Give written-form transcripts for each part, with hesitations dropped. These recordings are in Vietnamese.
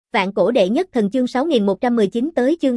Vạn cổ đệ nhất thần chương 6119 tới chương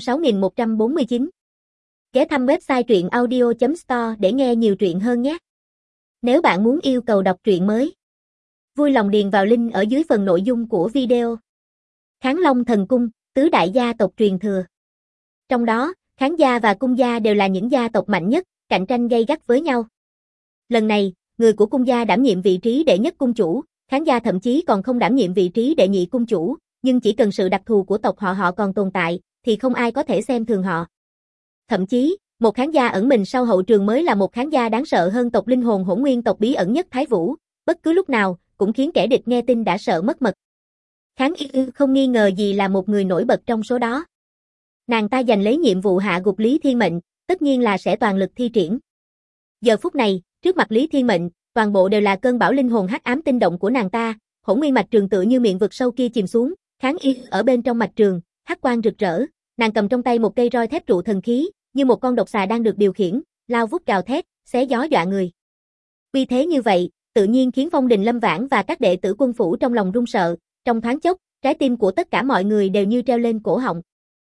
6149. Ghé thăm website truyện audio.store để nghe nhiều truyện hơn nhé. Nếu bạn muốn yêu cầu đọc truyện mới, vui lòng điền vào link ở dưới phần nội dung của video. Kháng Long Thần Cung, tứ đại gia tộc truyền thừa. Trong đó, Kháng gia và Cung gia đều là những gia tộc mạnh nhất, cạnh tranh gay gắt với nhau. Lần này, người của Cung gia đảm nhiệm vị trí đệ nhất cung chủ, Kháng gia thậm chí còn không đảm nhiệm vị trí đệ nhị cung chủ, nhưng chỉ cần sự đặc thù của tộc họ còn tồn tại, thì không ai có thể xem thường họ. Thậm chí, một Kháng gia ẩn mình sau hậu trường mới là một Kháng gia đáng sợ hơn tộc linh hồn hỗn nguyên tộc bí ẩn nhất Thái Vũ, bất cứ lúc nào cũng khiến kẻ địch nghe tin đã sợ mất mật. Kháng Y không nghi ngờ gì là một người nổi bật trong số đó. Nàng ta giành lấy nhiệm vụ hạ gục Lý Thiên Mệnh, tất nhiên là sẽ toàn lực thi triển. Giờ phút này, trước mặt Lý Thiên Mệnh, toàn bộ đều là cơn bão linh hồn hắc ám tinh động của nàng ta, hỗn nguyên mạch trường tựa như miệng vực sâu kia chìm xuống, Kháng Y ở bên trong mạch trường, hắc quang rực rỡ, nàng cầm trong tay một cây roi thép trụ thần khí, như một con độc xà đang được điều khiển, lao vút gào thét, xé gió dọa người. Uy thế như vậy, tự nhiên khiến Phong Đình Lâm Vãn và các đệ tử quân phủ trong lòng run sợ, trong thoáng chốc, trái tim của tất cả mọi người đều như treo lên cổ họng.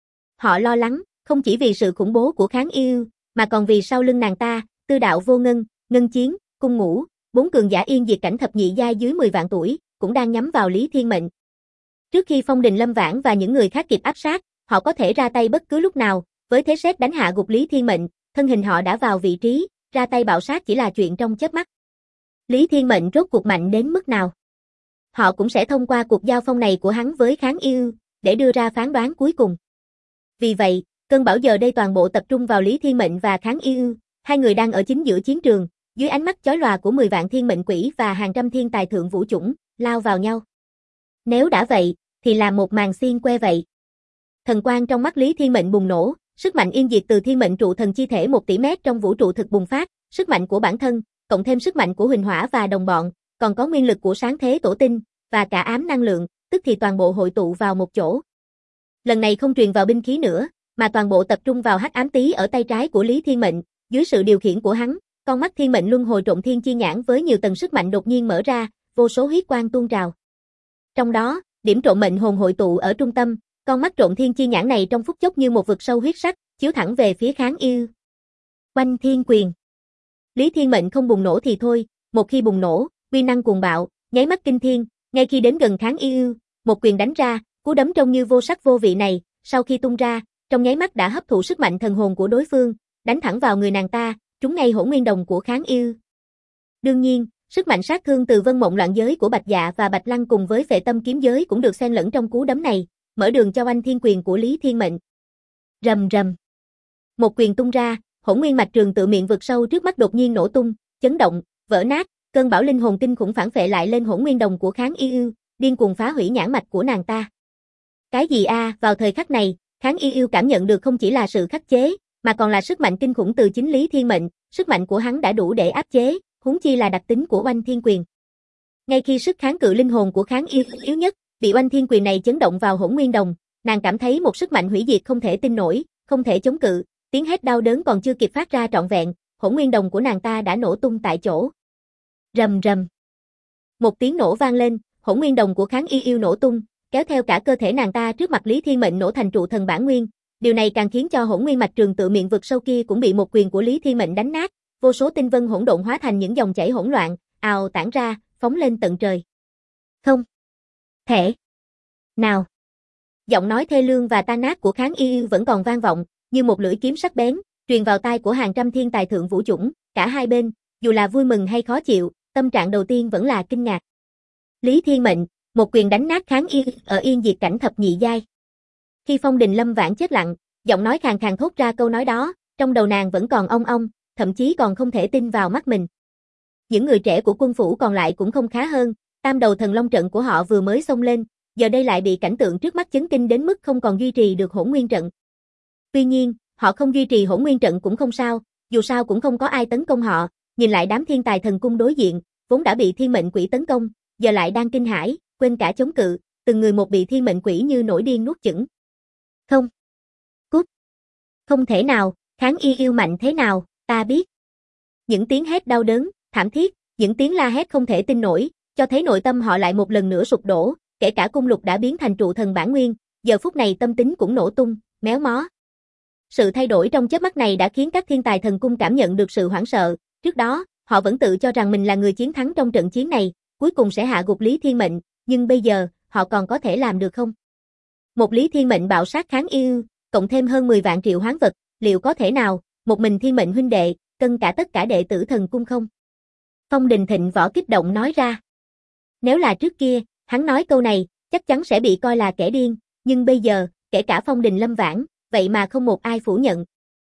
Họ lo lắng, không chỉ vì sự khủng bố của Kháng Y, mà còn vì sau lưng nàng ta, Tư Đạo Vô Ngân, Ngân Chiến, Cung Ngũ, bốn cường giả yên diệt cảnh thập nhị giai dưới 10 vạn tuổi, cũng đang nhắm vào Lý Thiên Mệnh. Trước khi Phong Đình Lâm Vãn và những người khác kịp áp sát, họ có thể ra tay bất cứ lúc nào, với thế sét đánh hạ gục Lý Thiên Mệnh, thân hình họ đã vào vị trí, ra tay bạo sát chỉ là chuyện trong chớp mắt. Lý Thiên Mệnh rốt cuộc mạnh đến mức nào? Họ cũng sẽ thông qua cuộc giao phong này của hắn với Kháng Y, để đưa ra phán đoán cuối cùng. Vì vậy, cơn bão giờ đây toàn bộ tập trung vào Lý Thiên Mệnh và Kháng Y, hai người đang ở chính giữa chiến trường, dưới ánh mắt chói lòa của 10 vạn thiên mệnh quỷ và hàng trăm thiên tài thượng vũ chủng, lao vào nhau. Nếu đã vậy, thì là một màn xiên que vậy. Thần quang trong mắt Lý Thiên Mệnh bùng nổ, sức mạnh yên diệt từ thiên mệnh trụ thần chi thể 1 tỷ mét trong vũ trụ thực bùng phát, sức mạnh của bản thân, cộng thêm sức mạnh của Huỳnh Hỏa và đồng bọn, còn có nguyên lực của sáng thế tổ tinh, và cả ám năng lượng, tức thì toàn bộ hội tụ vào một chỗ. Lần này không truyền vào binh khí nữa, mà toàn bộ tập trung vào hắc ám tí ở tay trái của Lý Thiên Mệnh, dưới sự điều khiển của hắn, con mắt thiên mệnh luân hồi trộn thiên chi nhãn với nhiều tầng sức mạnh đột nhiên mở ra, vô số huyết quang tuôn trào. Trong đó, điểm trộn mệnh hồn hội tụ ở trung tâm, con mắt trộn thiên chi nhãn này trong phút chốc như một vực sâu huyết sắc, chiếu thẳng về phía Kháng Y. Oanh Thiên Quyền. Lý Thiên Mệnh không bùng nổ thì thôi, một khi bùng nổ, uy năng cuồng bạo, nháy mắt kinh thiên, ngay khi đến gần Kháng Y, một quyền đánh ra, cú đấm trông như vô sắc vô vị này, sau khi tung ra, trong nháy mắt đã hấp thụ sức mạnh thần hồn của đối phương, đánh thẳng vào người nàng ta, trúng ngay hỗn nguyên đồng của Kháng Y. Đương nhiên, sức mạnh sát thương từ Vân Mộng Loạn Giới của Bạch Dạ và Bạch Lăng cùng với Phệ Tâm Kiếm Giới cũng được xen lẫn trong cú đấm này, mở đường cho Oanh Thiên Quyền của Lý Thiên Mệnh. Rầm rầm. Một quyền tung ra, hỗn nguyên mạch trường tự miệng vực sâu trước mắt đột nhiên nổ tung, chấn động, vỡ nát, cơn bão linh hồn kinh khủng phản phệ lại lên hỗn nguyên đồng của Kháng Y, điên cuồng phá hủy nhãn mạch của nàng ta. Cái gì vào thời khắc này, Kháng Y cảm nhận được không chỉ là sự khắc chế, mà còn là sức mạnh kinh khủng từ chính Lý Thiên Mệnh, sức mạnh của hắn đã đủ để áp chế, huống chi là đặc tính của Oanh Thiên Quyền. Ngay khi sức kháng cự linh hồn của Kháng Y yếu nhất, bị Oanh Thiên Quyền này chấn động vào hỗn nguyên đồng, nàng cảm thấy một sức mạnh hủy diệt không thể tin nổi, không thể chống cự, tiếng hét đau đớn còn chưa kịp phát ra trọn vẹn, hỗn nguyên đồng của nàng ta đã nổ tung tại chỗ. Rầm rầm. Một tiếng nổ vang lên, hỗn nguyên đồng của Kháng Y nổ tung, kéo theo cả cơ thể nàng ta trước mặt Lý Thiên Mệnh nổ thành trụ thần bản nguyên. Điều này càng khiến cho hỗn nguyên mạch trường tự miệng vực sâu kia cũng bị một quyền của Lý Thiên Mệnh đánh nát, vô số tinh vân hỗn độn hóa thành những dòng chảy hỗn loạn, ào tản ra, phóng lên tận trời. Không thể nào. Giọng nói thê lương và tan nát của Kháng Y vẫn còn vang vọng, như một lưỡi kiếm sắc bén, truyền vào tai của hàng trăm thiên tài thượng vũ chủng, cả hai bên, dù là vui mừng hay khó chịu, tâm trạng đầu tiên vẫn là kinh ngạc. Lý Thiên Mệnh, một quyền đánh nát Kháng Y ở yên diệt cảnh thập nhị giai. Khi Phong Đình Lâm Vãn chết lặng, giọng nói khàn khàn thốt ra câu nói đó, trong đầu nàng vẫn còn ong ong, thậm chí còn không thể tin vào mắt mình. Những người trẻ của quân phủ còn lại cũng không khá hơn, tam đầu thần long trận của họ vừa mới xông lên, giờ đây lại bị cảnh tượng trước mắt chấn kinh đến mức không còn duy trì được hỗn nguyên trận. Tuy nhiên, họ không duy trì hỗn nguyên trận cũng không sao, dù sao cũng không có ai tấn công họ, nhìn lại đám thiên tài thần cung đối diện, vốn đã bị thiên mệnh quỷ tấn công, giờ lại đang kinh hãi, quên cả chống cự, từng người một bị thiên mệnh quỷ như nổi điên nuốt chửng. Không. Cút. Không thể nào, Kháng Y yêu mạnh thế nào, ta biết. Những tiếng hét đau đớn, thảm thiết, những tiếng la hét không thể tin nổi, cho thấy nội tâm họ lại một lần nữa sụp đổ, kể cả cung lục đã biến thành trụ thần bản nguyên, giờ phút này tâm tính cũng nổ tung, méo mó. Sự thay đổi trong chớp mắt này đã khiến các thiên tài thần cung cảm nhận được sự hoảng sợ, trước đó, họ vẫn tự cho rằng mình là người chiến thắng trong trận chiến này, cuối cùng sẽ hạ gục Lý Thiên Mệnh, nhưng bây giờ, họ còn có thể làm được không? Một Lý Thiên Mệnh bạo sát kháng yêu, cộng thêm hơn 10 vạn triệu hoán vật, liệu có thể nào, một mình Thiên Mệnh huynh đệ, cân cả tất cả đệ tử thần cung không? Phong Đình Thịnh Võ kích động nói ra. Nếu là trước kia, hắn nói câu này, chắc chắn sẽ bị coi là kẻ điên, nhưng bây giờ, kể cả Phong Đình Lâm Vãn, vậy mà không một ai phủ nhận.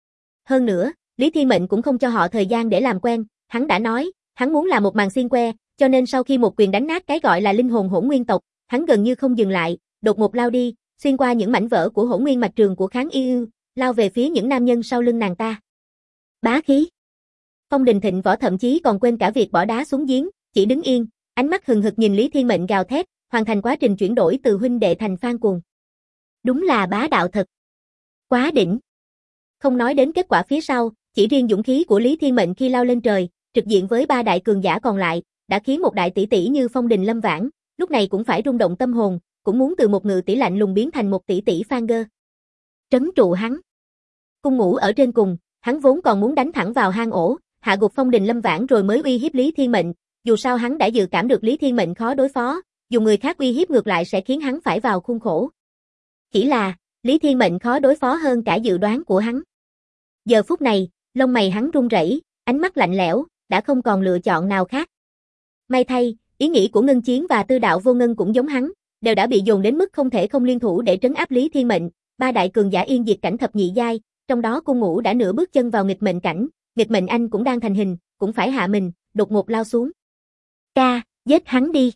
Hơn nữa, Lý Thiên Mệnh cũng không cho họ thời gian để làm quen, hắn đã nói, hắn muốn là một màn xiên que, cho nên sau khi một quyền đánh nát cái gọi là linh hồn hỗn nguyên tộc, hắn gần như không dừng lại, đột ngột lao đi, xuyên qua những mảnh vỡ của hỗn nguyên mạch trường của kháng yêu, lao về phía những nam nhân sau lưng nàng ta. Bá khí. Phong Đình Thịnh Võ thậm chí còn quên cả việc bỏ đá xuống giếng, chỉ đứng yên, ánh mắt hừng hực nhìn Lý Thiên Mệnh gào thét, hoàn thành quá trình chuyển đổi từ huynh đệ thành fan cuồng. Đúng là bá đạo thật. Quá đỉnh. Không nói đến kết quả phía sau, chỉ riêng dũng khí của Lý Thiên Mệnh khi lao lên trời, trực diện với 3 đại cường giả còn lại, đã khiến một đại tỷ tỷ như Phong Đình Lâm Vãn, lúc này cũng phải rung động tâm hồn, cũng muốn từ một ngự tỷ lạnh lùng biến thành một tỷ tỷ fan girl. Trấn trụ hắn. Cung ngủ ở trên cùng, hắn vốn còn muốn đánh thẳng vào hang ổ, hạ gục Phong Đình Lâm Vãn rồi mới uy hiếp Lý Thiên Mệnh, dù sao hắn đã dự cảm được Lý Thiên Mệnh khó đối phó, dùng người khác uy hiếp ngược lại sẽ khiến hắn phải vào khuôn khổ. Chỉ là, Lý Thiên Mệnh khó đối phó hơn cả dự đoán của hắn. Giờ phút này, lông mày hắn run rẩy, ánh mắt lạnh lẽo, đã không còn lựa chọn nào khác. May thay, ý nghĩ của Ngân Chiến và Tư Đạo Vô Ngân cũng giống hắn, đều đã bị dồn đến mức không thể không liên thủ để trấn áp Lý Thiên Mệnh, 3 đại cường giả yên diệt cảnh thập nhị giai, trong đó Cung Ngũ đã nửa bước chân vào nghịch mệnh cảnh, nghịch mệnh anh cũng đang thành hình, cũng phải hạ mình, đột ngột lao xuống. Ca, giết hắn đi.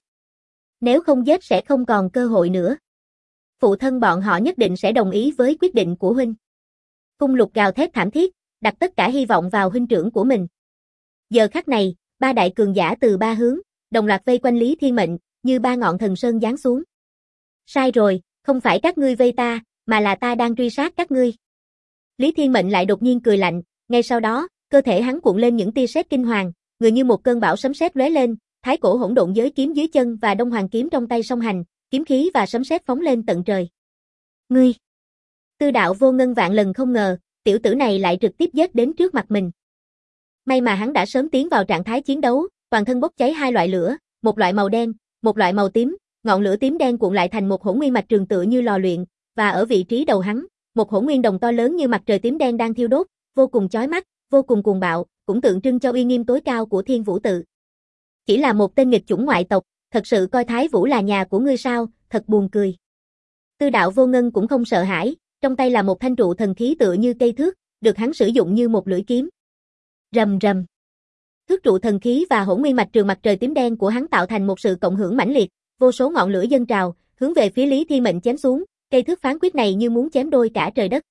Nếu không giết sẽ không còn cơ hội nữa. Phụ thân bọn họ nhất định sẽ đồng ý với quyết định của huynh. Cung Lục gào thét thảm thiết, đặt tất cả hy vọng vào huynh trưởng của mình. Giờ khắc này, 3 đại cường giả từ 3 hướng, đồng loạt vây quanh Lý Thiên Mệnh, như 3 ngọn thần sơn giáng xuống. Sai rồi, không phải các ngươi vây ta, mà là ta đang truy sát các ngươi. Lý Thiên Mệnh lại đột nhiên cười lạnh, ngay sau đó, cơ thể hắn cuộn lên những tia sét kinh hoàng, người như một cơn bão sấm sét lóe lên, thái cổ hỗn độn giới kiếm dưới chân và đông hoàng kiếm trong tay song hành, kiếm khí và sấm sét phóng lên tận trời. Ngươi! Tư Đạo Vô Ngân vạn lần không ngờ, tiểu tử này lại trực tiếp giết đến trước mặt mình. May mà hắn đã sớm tiến vào trạng thái chiến đấu, toàn thân bốc cháy 2 loại lửa, một loại màu đen, một loại màu tím, ngọn lửa tím đen cuộn lại thành một hỗn nguyên mạch trường tựa như lò luyện, và ở vị trí đầu hắn, một hỗn nguyên đồng to lớn như mặt trời tím đen đang thiêu đốt, vô cùng chói mắt, vô cùng cuồng bạo, cũng tượng trưng cho uy nghiêm tối cao của Thiên Vũ tự. Chỉ là một tên nghịch chủng ngoại tộc, thật sự coi Thái Vũ là nhà của ngươi sao, thật buồn cười. Tư Đạo Vô Ngân cũng không sợ hãi, trong tay là một thanh trụ thần khí tựa như cây thước, được hắn sử dụng như một lưỡi kiếm. Rầm rầm. Thước trụ thần khí và hỗn nguyên mạch trường mặt trời tím đen của hắn tạo thành một sự cộng hưởng mãnh liệt, vô số ngọn lửa dâng trào, hướng về phía Lý Thiên Mệnh chém xuống, cây thước phán quyết này như muốn chém đôi cả trời đất.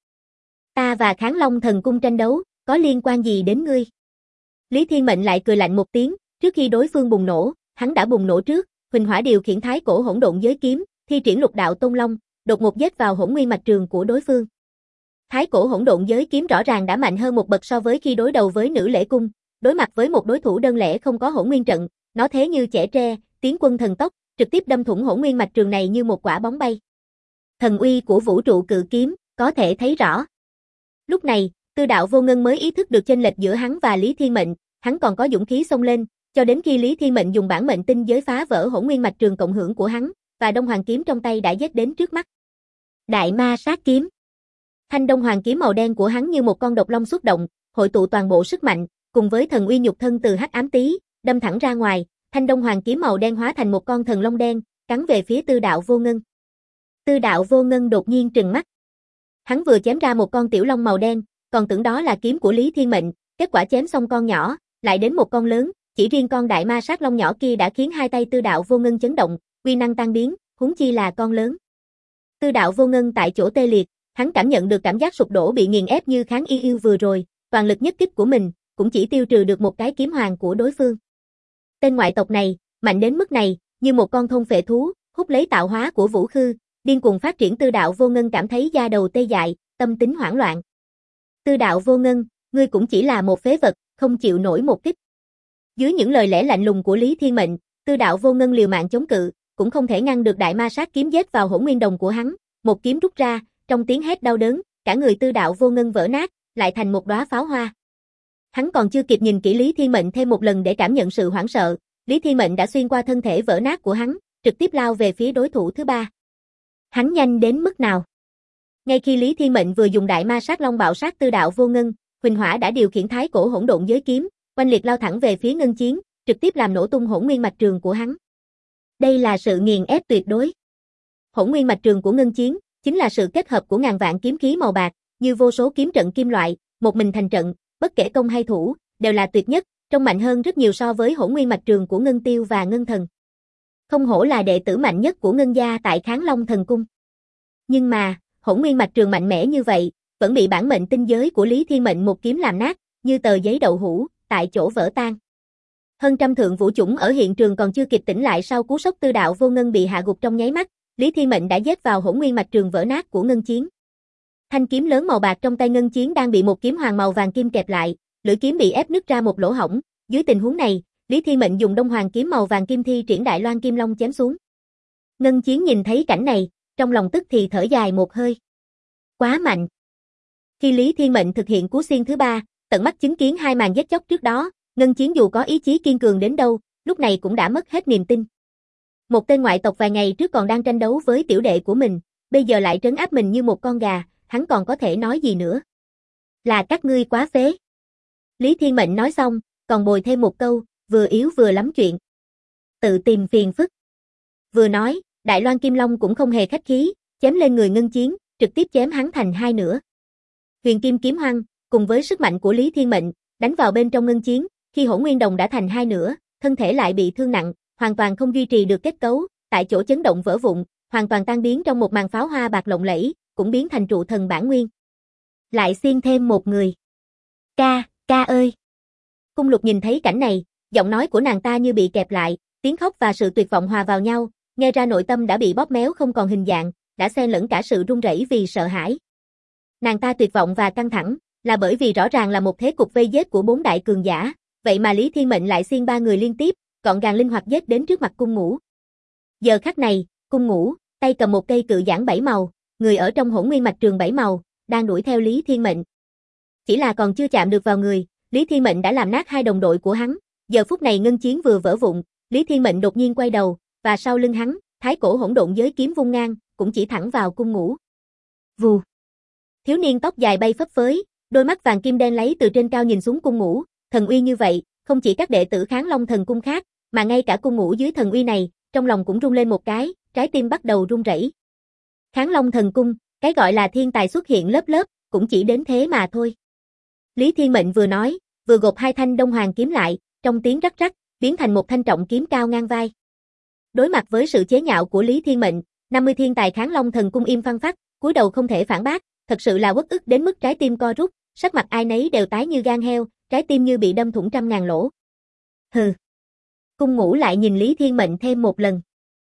Ta và Kháng Long thần cung tranh đấu, có liên quan gì đến ngươi? Lý Thiên Mệnh lại cười lạnh một tiếng, trước khi đối phương bùng nổ, hắn đã bùng nổ trước, huỳnh hỏa điều khiển thái cổ hỗn độn giới kiếm, thi triển lục đạo tôn long, đột ngột giết vào hỗn nguyên mạch trường của đối phương. Thái cổ hỗn độn giới kiếm rõ ràng đã mạnh hơn một bậc so với khi đối đầu với Nữ Lễ Cung, đối mặt với một đối thủ đơn lẻ không có hỗn nguyên trận, nó thế như chẻ tre, tiến quân thần tốc, trực tiếp đâm thủng hỗn nguyên mạch trường này như một quả bóng bay. Thần uy của vũ trụ cự kiếm, có thể thấy rõ. Lúc này, Tư Đạo Vô Ngân mới ý thức được chênh lệch giữa hắn và Lý Thiên Mệnh, hắn còn có dũng khí xông lên, cho đến khi Lý Thiên Mệnh dùng bản mệnh tinh giới phá vỡ hỗn nguyên mạch trường cộng hưởng của hắn, và Đông Hoàng kiếm trong tay đã giết đến trước mắt. Đại ma sát kiếm. Thanh Đông Hoàng kiếm màu đen của hắn như một con độc long xuất động, hội tụ toàn bộ sức mạnh, cùng với thần uy nhục thân từ hắc ám tý, đâm thẳng ra ngoài, Thanh Đông Hoàng kiếm màu đen hóa thành một con thần long đen, cắn về phía Tư Đạo Vô Ngân. Tư Đạo Vô Ngân đột nhiên trừng mắt. Hắn vừa chém ra một con tiểu long màu đen, còn tưởng đó là kiếm của Lý Thiên Mệnh, kết quả chém xong con nhỏ, lại đến một con lớn, chỉ riêng con đại ma sát long nhỏ kia đã khiến hai tay Tư Đạo Vô Ngân chấn động, uy năng tan biến, huống chi là con lớn. Tư Đạo Vô Ngân tại chỗ tê liệt, hắn cảm nhận được cảm giác sụp đổ bị nghiền ép như Kháng Yêu vừa rồi, toàn lực nhất kích của mình, cũng chỉ tiêu trừ được một cái kiếm hoàng của đối phương. Tên ngoại tộc này, mạnh đến mức này, như một con thôn phệ thú, hút lấy tạo hóa của Vũ Khư, điên cuồng phát triển. Tư Đạo Vô Ngân cảm thấy da đầu tê dại, tâm tính hoảng loạn. Tư Đạo Vô Ngân, ngươi cũng chỉ là một phế vật, không chịu nổi một kích. Dưới những lời lẽ lạnh lùng của Lý Thiên Mệnh, Tư Đạo Vô Ngân liều mạng chống cự, cũng không thể ngăn được đại ma sát kiếm giết vào hỗn nguyên đồng của hắn, một kiếm rút ra, trong tiếng hét đau đớn, cả người Tư Đạo Vô Ngân vỡ nát, lại thành một đóa pháo hoa. Hắn còn chưa kịp nhìn kỹ Lý Thiên Mệnh thêm một lần để cảm nhận sự hoảng sợ, Lý Thiên Mệnh đã xuyên qua thân thể vỡ nát của hắn, trực tiếp lao về phía đối thủ thứ ba. Hắn nhanh đến mức nào? Ngay khi Lý Thiên Mệnh vừa dùng đại ma sát long bạo sát Tư Đạo Vô Ngân, Huỳnh Hỏa đã điều khiển thái cổ hỗn độn giới kiếm, oanh liệt lao thẳng về phía Ngân Chiến, trực tiếp làm nổ tung hỗn nguyên mạch trường của hắn. Đây là sự nghiền ép tuyệt đối. Hỗn nguyên mạch trường của Ngân Chiến chính là sự kết hợp của ngàn vạn kiếm khí màu bạc, như vô số kiếm trận kim loại, một mình thành trận, bất kể công hay thủ, đều là tuyệt nhất, trông mạnh hơn rất nhiều so với hỗn nguyên mạch trường của Ngân Tiêu và Ngân Thần. Không hổ là đệ tử mạnh nhất của Ngân gia tại Kháng Long Thần Cung. Nhưng mà, hỗn nguyên mạch trường mạnh mẽ như vậy, vẫn bị bản mệnh tinh giới của Lý Thiên Mệnh một kiếm làm nát, như tờ giấy đậu hũ, tại chỗ vỡ tan. Hơn trăm thượng vũ chủng ở hiện trường còn chưa kịp tỉnh lại sau cú sốc Tư Đạo Vô Ngân bị hạ gục trong nháy mắt, Lý Thiên Mệnh đã giết vào hỗn nguyên mạch trường vỡ nát của Ngân Chiến. Thanh kiếm lớn màu bạc trong tay Ngân Chiến đang bị một kiếm hoàng màu vàng kim kẹp lại, lưỡi kiếm bị ép nứt ra một lỗ hổng, dưới tình huống này, Lý Thiên Mệnh dùng Đông Hoàng kiếm màu vàng kim thi triển Đại Loan Kim Long chém xuống. Ngân Chiến nhìn thấy cảnh này, trong lòng tức thì thở dài một hơi. Quá mạnh. Khi Lý Thiên Mệnh thực hiện cú xiên thứ ba, tận mắt chứng kiến hai màn giết chóc trước đó, Ngân Chiến dù có ý chí kiên cường đến đâu, lúc này cũng đã mất hết niềm tin. Một tên ngoại tộc vài ngày trước còn đang tranh đấu với tiểu đệ của mình, bây giờ lại trấn áp mình như một con gà, hắn còn có thể nói gì nữa? Là các ngươi quá phế. Lý Thiên Mệnh nói xong, còn bồi thêm một câu, vừa yếu vừa lắm chuyện. Tự tìm phiền phức. Vừa nói, Đại Loan Kim Long cũng không hề khách khí, chém lên người Ngân Chiến, trực tiếp chém hắn thành hai nửa. Huyền Kim Kiếm Hoăng, cùng với sức mạnh của Lý Thiên Mệnh, đánh vào bên trong Ngân Chiến, khi hỗn nguyên đồng đã thành hai nửa, thân thể lại bị thương nặng, hoàn toàn không duy trì được kết cấu, tại chỗ chấn động vỡ vụn, hoàn toàn tan biến trong một màn pháo hoa bạc lộng lẫy, cũng biến thành trụ thần bản nguyên. Lại xiên thêm một người. Ca ơi! Cung Lục nhìn thấy cảnh này, giọng nói của nàng ta như bị kẹp lại, tiếng khóc và sự tuyệt vọng hòa vào nhau, nghe ra nội tâm đã bị bóp méo không còn hình dạng, đã xen lẫn cả sự run rẩy vì sợ hãi. Nàng ta tuyệt vọng và căng thẳng, là bởi vì rõ ràng là một thế cục vây giết của bốn đại cường giả, vậy mà Lý Thiên Mệnh lại xiên ba người liên tiếp, gọn gàng linh hoạt giết đến trước mặt Cung Ngũ. Giờ khắc này, Cung Ngũ, tay cầm một cây cự giản bảy màu, người ở trong hỗn nguyên mạch trường bảy màu, đang đuổi theo Lý Thiên Mệnh. Chỉ là còn chưa chạm được vào người, Lý Thiên Mệnh đã làm nát hai đồng đội của hắn. Giờ phút này Ngân Chiến vừa vỡ vụn, Lý Thiên Mệnh đột nhiên quay đầu, và sau lưng hắn, thái cổ hỗn độn giới kiếm vung ngang, cũng chỉ thẳng vào Cung Ngũ. Vù. Thiếu niên tóc dài bay phấp phới, đôi mắt vàng kim đen lấy từ trên cao nhìn xuống Cung Ngũ, thần uy như vậy, không chỉ các đệ tử Kháng Long Thần Cung khác, mà ngay cả Cung Ngũ dưới thần uy này, trong lòng cũng rung lên một cái, trái tim bắt đầu run rẩy. Kháng Long Thần Cung, cái gọi là thiên tài xuất hiện lớp lớp, cũng chỉ đến thế mà thôi. Lý Thiên Mệnh vừa nói, vừa gộp hai thanh Đông Hoàng kiếm lại, trong tiếng rắc rắc, biến thành một thanh trọng kiếm cao ngang vai. Đối mặt với sự chế nhạo của Lý Thiên Mệnh, 50 thiên tài Kháng Long Thần Cung im phăng phắc, cúi đầu không thể phản bác, thật sự là uất ức đến mức trái tim co rút, sắc mặt ai nấy đều tái như gan heo, trái tim như bị đâm thủng trăm ngàn lỗ. Hừ. Cung Ngũ lại nhìn Lý Thiên Mệnh thêm một lần.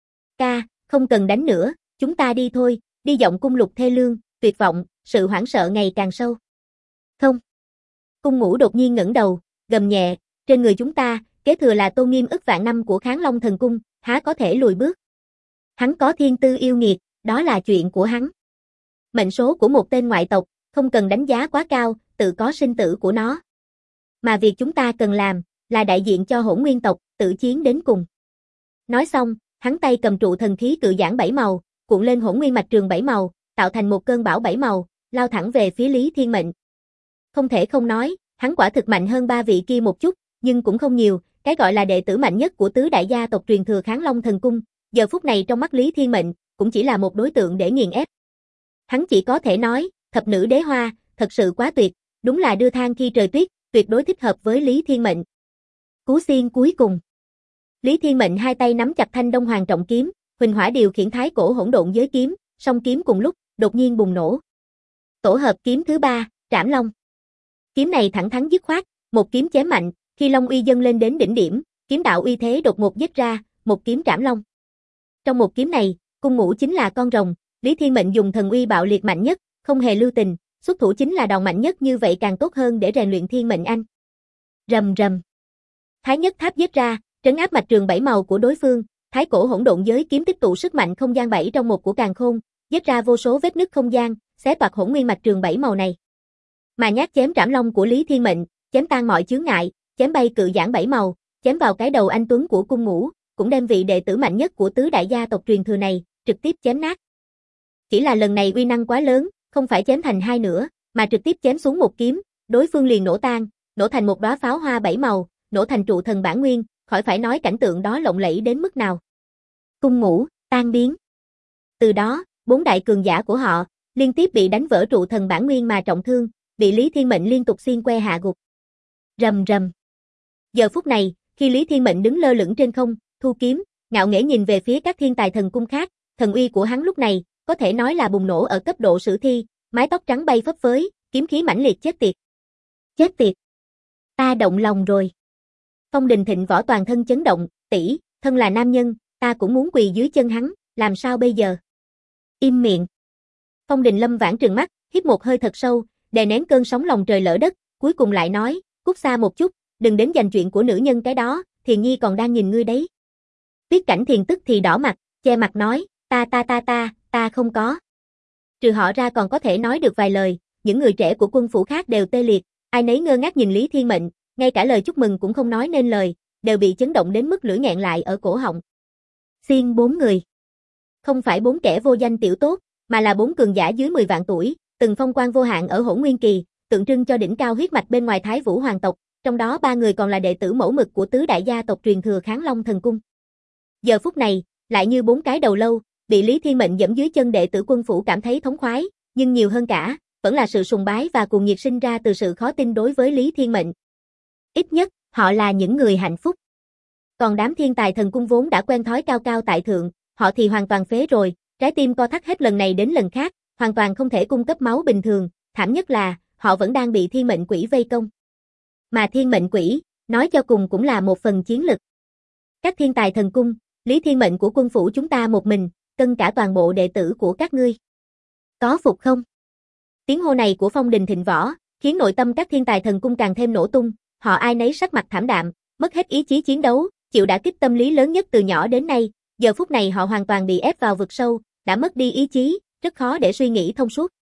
Ca, không cần đánh nữa, chúng ta đi thôi, đi. Giọng Cung Lục thê lương, tuyệt vọng, sự hoảng sợ ngày càng sâu. Không. Cung Ngũ đột nhiên ngẩng đầu, gầm nhẹ, trên người chúng ta, kế thừa là tôn nghiêm ức vạn năm của Kháng Long Thần Cung, há có thể lùi bước. Hắn có thiên tư yêu nghiệt, đó là chuyện của hắn. Mệnh số của một tên ngoại tộc, không cần đánh giá quá cao, tự có sinh tử của nó. Mà việc chúng ta cần làm, là đại diện cho hỗn nguyên tộc, tự chiến đến cùng. Nói xong, hắn tay cầm trụ thần khí cự giản bảy màu, cuộn lên hỗn nguyên mạch trường bảy màu, tạo thành một cơn bão bảy màu, lao thẳng về phía Lý Thiên Mệnh. Không thể không nói, hắn quả thực mạnh hơn ba vị kia một chút, nhưng cũng không nhiều, cái gọi là đệ tử mạnh nhất của tứ đại gia tộc truyền thừa Kháng Long Thần Cung, giờ phút này trong mắt Lý Thiên Mệnh, cũng chỉ là một đối tượng để nghiền ép. Hắn chỉ có thể nói, thập nữ đế hoa, thật sự quá tuyệt, đúng là đưa than khi trời tuyết, tuyệt đối thích hợp với Lý Thiên Mệnh. Cú xiên cuối cùng. Lý Thiên Mệnh hai tay nắm chặt thanh Đông Hoàng trọng kiếm, Huỳnh Hỏa điều khiển thái cổ hỗn độn giới kiếm, song kiếm cùng lúc, đột nhiên bùng nổ. Tổ hợp kiếm thứ ba, Trảm Long. Kiếm này thẳng thắn dứt khoát, một kiếm chém mạnh, khi Long uy dâng lên đến đỉnh điểm, kiếm đạo uy thế đột ngột giết ra, một kiếm Trảm Long. Trong một kiếm này, Cung Ngũ chính là con rồng, Lý Thiên Mệnh dùng thần uy bạo liệt mạnh nhất, không hề lưu tình, xuất thủ chính là đòn mạnh nhất, như vậy càng tốt hơn để rèn luyện Thiên Mệnh Anh. Rầm rầm. Thái nhất tháp giết ra, trấn áp mạch trường bảy màu của đối phương, Thái cổ hỗn độn giới kiếm tích tụ sức mạnh không gian 7 trong một của càn khôn, giết ra vô số vết nứt không gian, xé toạc hỗn nguyên mạch trường 7 màu này. Mà nhát chém trảm long của Lý Thiên Mệnh, chém tan mọi chướng ngại, chém bay cự giản 7 màu, chém vào cái đầu anh tuấn của Cung Ngũ, cũng đem vị đệ tử mạnh nhất của tứ đại gia tộc truyền thừa này trực tiếp chém nát. Chỉ là lần này uy năng quá lớn, không phải chém thành hai nửa, mà trực tiếp chém xuống một kiếm, đối phương liền nổ tan, nổ thành một đóa pháo hoa 7 màu, nổ thành trụ thần bản nguyên, khỏi phải nói cảnh tượng đó lộng lẫy đến mức nào. Cung Ngũ tan biến. Từ đó, 4 đại cường giả của họ liên tiếp bị đánh vỡ trụ thần bản nguyên mà trọng thương, bị Lý Thiên Mệnh liên tục xiên que hạ gục. Rầm rầm. Giờ phút này, khi Lý Thiên Mệnh đứng lơ lửng trên không, thu kiếm, ngạo nghễ nhìn về phía các thiên tài thần cung khác, thần uy của hắn lúc này có thể nói là bùng nổ ở cấp độ sử thi, mái tóc trắng bay phấp phới, kiếm khí mãnh liệt chết tiệt. Chết tiệt. Ta động lòng rồi. Phong Đình Thịnh Võ toàn thân chấn động, tỷ, thân là nam nhân, ta cũng muốn quỳ dưới chân hắn, làm sao bây giờ? Im miệng. Phong Đình Lâm Vãn trừng mắt, hít một hơi thật sâu, đè nén cơn sóng lòng trời lỡ đất, cuối cùng lại nói, cút xa một chút, đừng đến giành chuyện của nữ nhân cái đó, Thiền Nhi còn đang nhìn ngươi đấy. Tiết Cảnh Thiền tức thì đỏ mặt, che mặt nói, ta không có. Trừ họ ra còn có thể nói được vài lời, những người trẻ của quân phủ khác đều tê liệt, ai nấy ngơ ngác nhìn Lý Thiên Mệnh, ngay cả lời chúc mừng cũng không nói nên lời, đều bị chấn động đến mức lưỡi nghẹn lại ở cổ họng. Xiên 4 người. Không phải 4 kẻ vô danh tiểu tốt, mà là 4 cường giả dưới 10 vạn tuổi, từng phong quang vô hạn ở Hỗn Nguyên kỳ, tượng trưng cho đỉnh cao huyết mạch bên ngoài Thái Vũ hoàng tộc, trong đó 3 người còn là đệ tử mẫu mực của tứ đại gia tộc truyền thừa Kháng Long thần cung. Giờ phút này, lại như 4 cái đầu lâu, bị Lý Thiên Mệnh giẫm dưới chân đệ tử quân phủ cảm thấy thống khoái, nhưng nhiều hơn cả, vẫn là sự sùng bái và cuồng nhiệt sinh ra từ sự khó tin đối với Lý Thiên Mệnh. Ít nhất, họ là những người hạnh phúc. Còn đám thiên tài thần cung vốn đã quen thói cao cao tại thượng, họ thì hoàn toàn phế rồi, trái tim co thắt hết lần này đến lần khác, hoàn toàn không thể cung cấp máu bình thường, thảm nhất là, họ vẫn đang bị thiên mệnh quỷ vây công. Mà thiên mệnh quỷ, nói cho cùng cũng là một phần chiến lực. Các thiên tài thần cung, Lý Thiên Mệnh của quân phủ chúng ta một mình, cân cả toàn bộ đệ tử của các ngươi. Có phục không? Tiếng hô này của Phong Đình Thịnh Võ, khiến nội tâm các thiên tài thần cung càng thêm nổ tung, họ ai nấy sắc mặt thảm đạm, mất hết ý chí chiến đấu, chịu đả kích tâm lý lớn nhất từ nhỏ đến nay, giờ phút này họ hoàn toàn bị ép vào vực sâu, đã mất đi ý chí, rất khó để suy nghĩ thông suốt.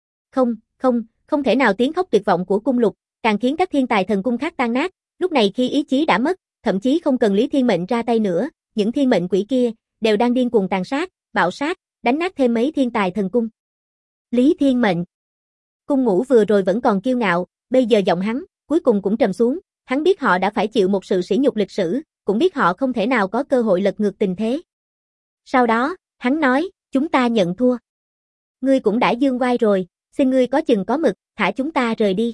Không thể nào, tiếng khóc tuyệt vọng của cung lục, càng khiến các thiên tài thần cung khác tan nát, lúc này khi ý chí đã mất, thậm chí không cần Lý Thiên Mệnh ra tay nữa, những thiên mệnh quỷ kia, đều đang điên cuồng tàn sát, bạo sát, đánh nát thêm mấy thiên tài thần cung. Lý Thiên Mệnh. Cung Ngũ vừa rồi vẫn còn kiêu ngạo, bây giờ giọng hắn, cuối cùng cũng trầm xuống, hắn biết họ đã phải chịu một sự sỉ nhục lịch sử, cũng biết họ không thể nào có cơ hội lật ngược tình thế. Sau đó, hắn nói, chúng ta nhận thua. Ngươi cũng đã dương oai rồi, xin ngươi có chừng có mực, thả chúng ta rời đi.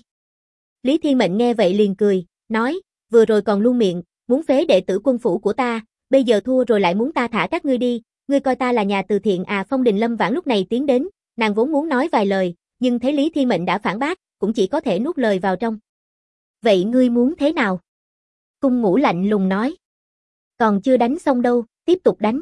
Lý Thiên Mệnh nghe vậy liền cười, nói, vừa rồi còn luôn miệng, muốn phế đệ tử quân phủ của ta, bây giờ thua rồi lại muốn ta thả các ngươi đi, ngươi coi ta là nhà từ thiện à? Phong Đình Lâm Vãn lúc này tiến đến, nàng vốn muốn nói vài lời, nhưng thấy Lý Thiên Mệnh đã phản bác, cũng chỉ có thể nuốt lời vào trong. Vậy ngươi muốn thế nào? Cung Ngũ lạnh lùng nói. Còn chưa đánh xong đâu, tiếp tục đánh.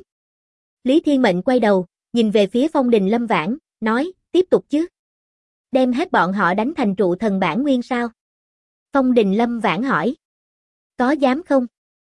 Lý Thiên Mệnh quay đầu, nhìn về phía Phong Đình Lâm Vãn, nói, tiếp tục chứ. Đem hết bọn họ đánh thành trụ thần bản nguyên sao? Phong Đình Lâm Vãn hỏi. Có dám không?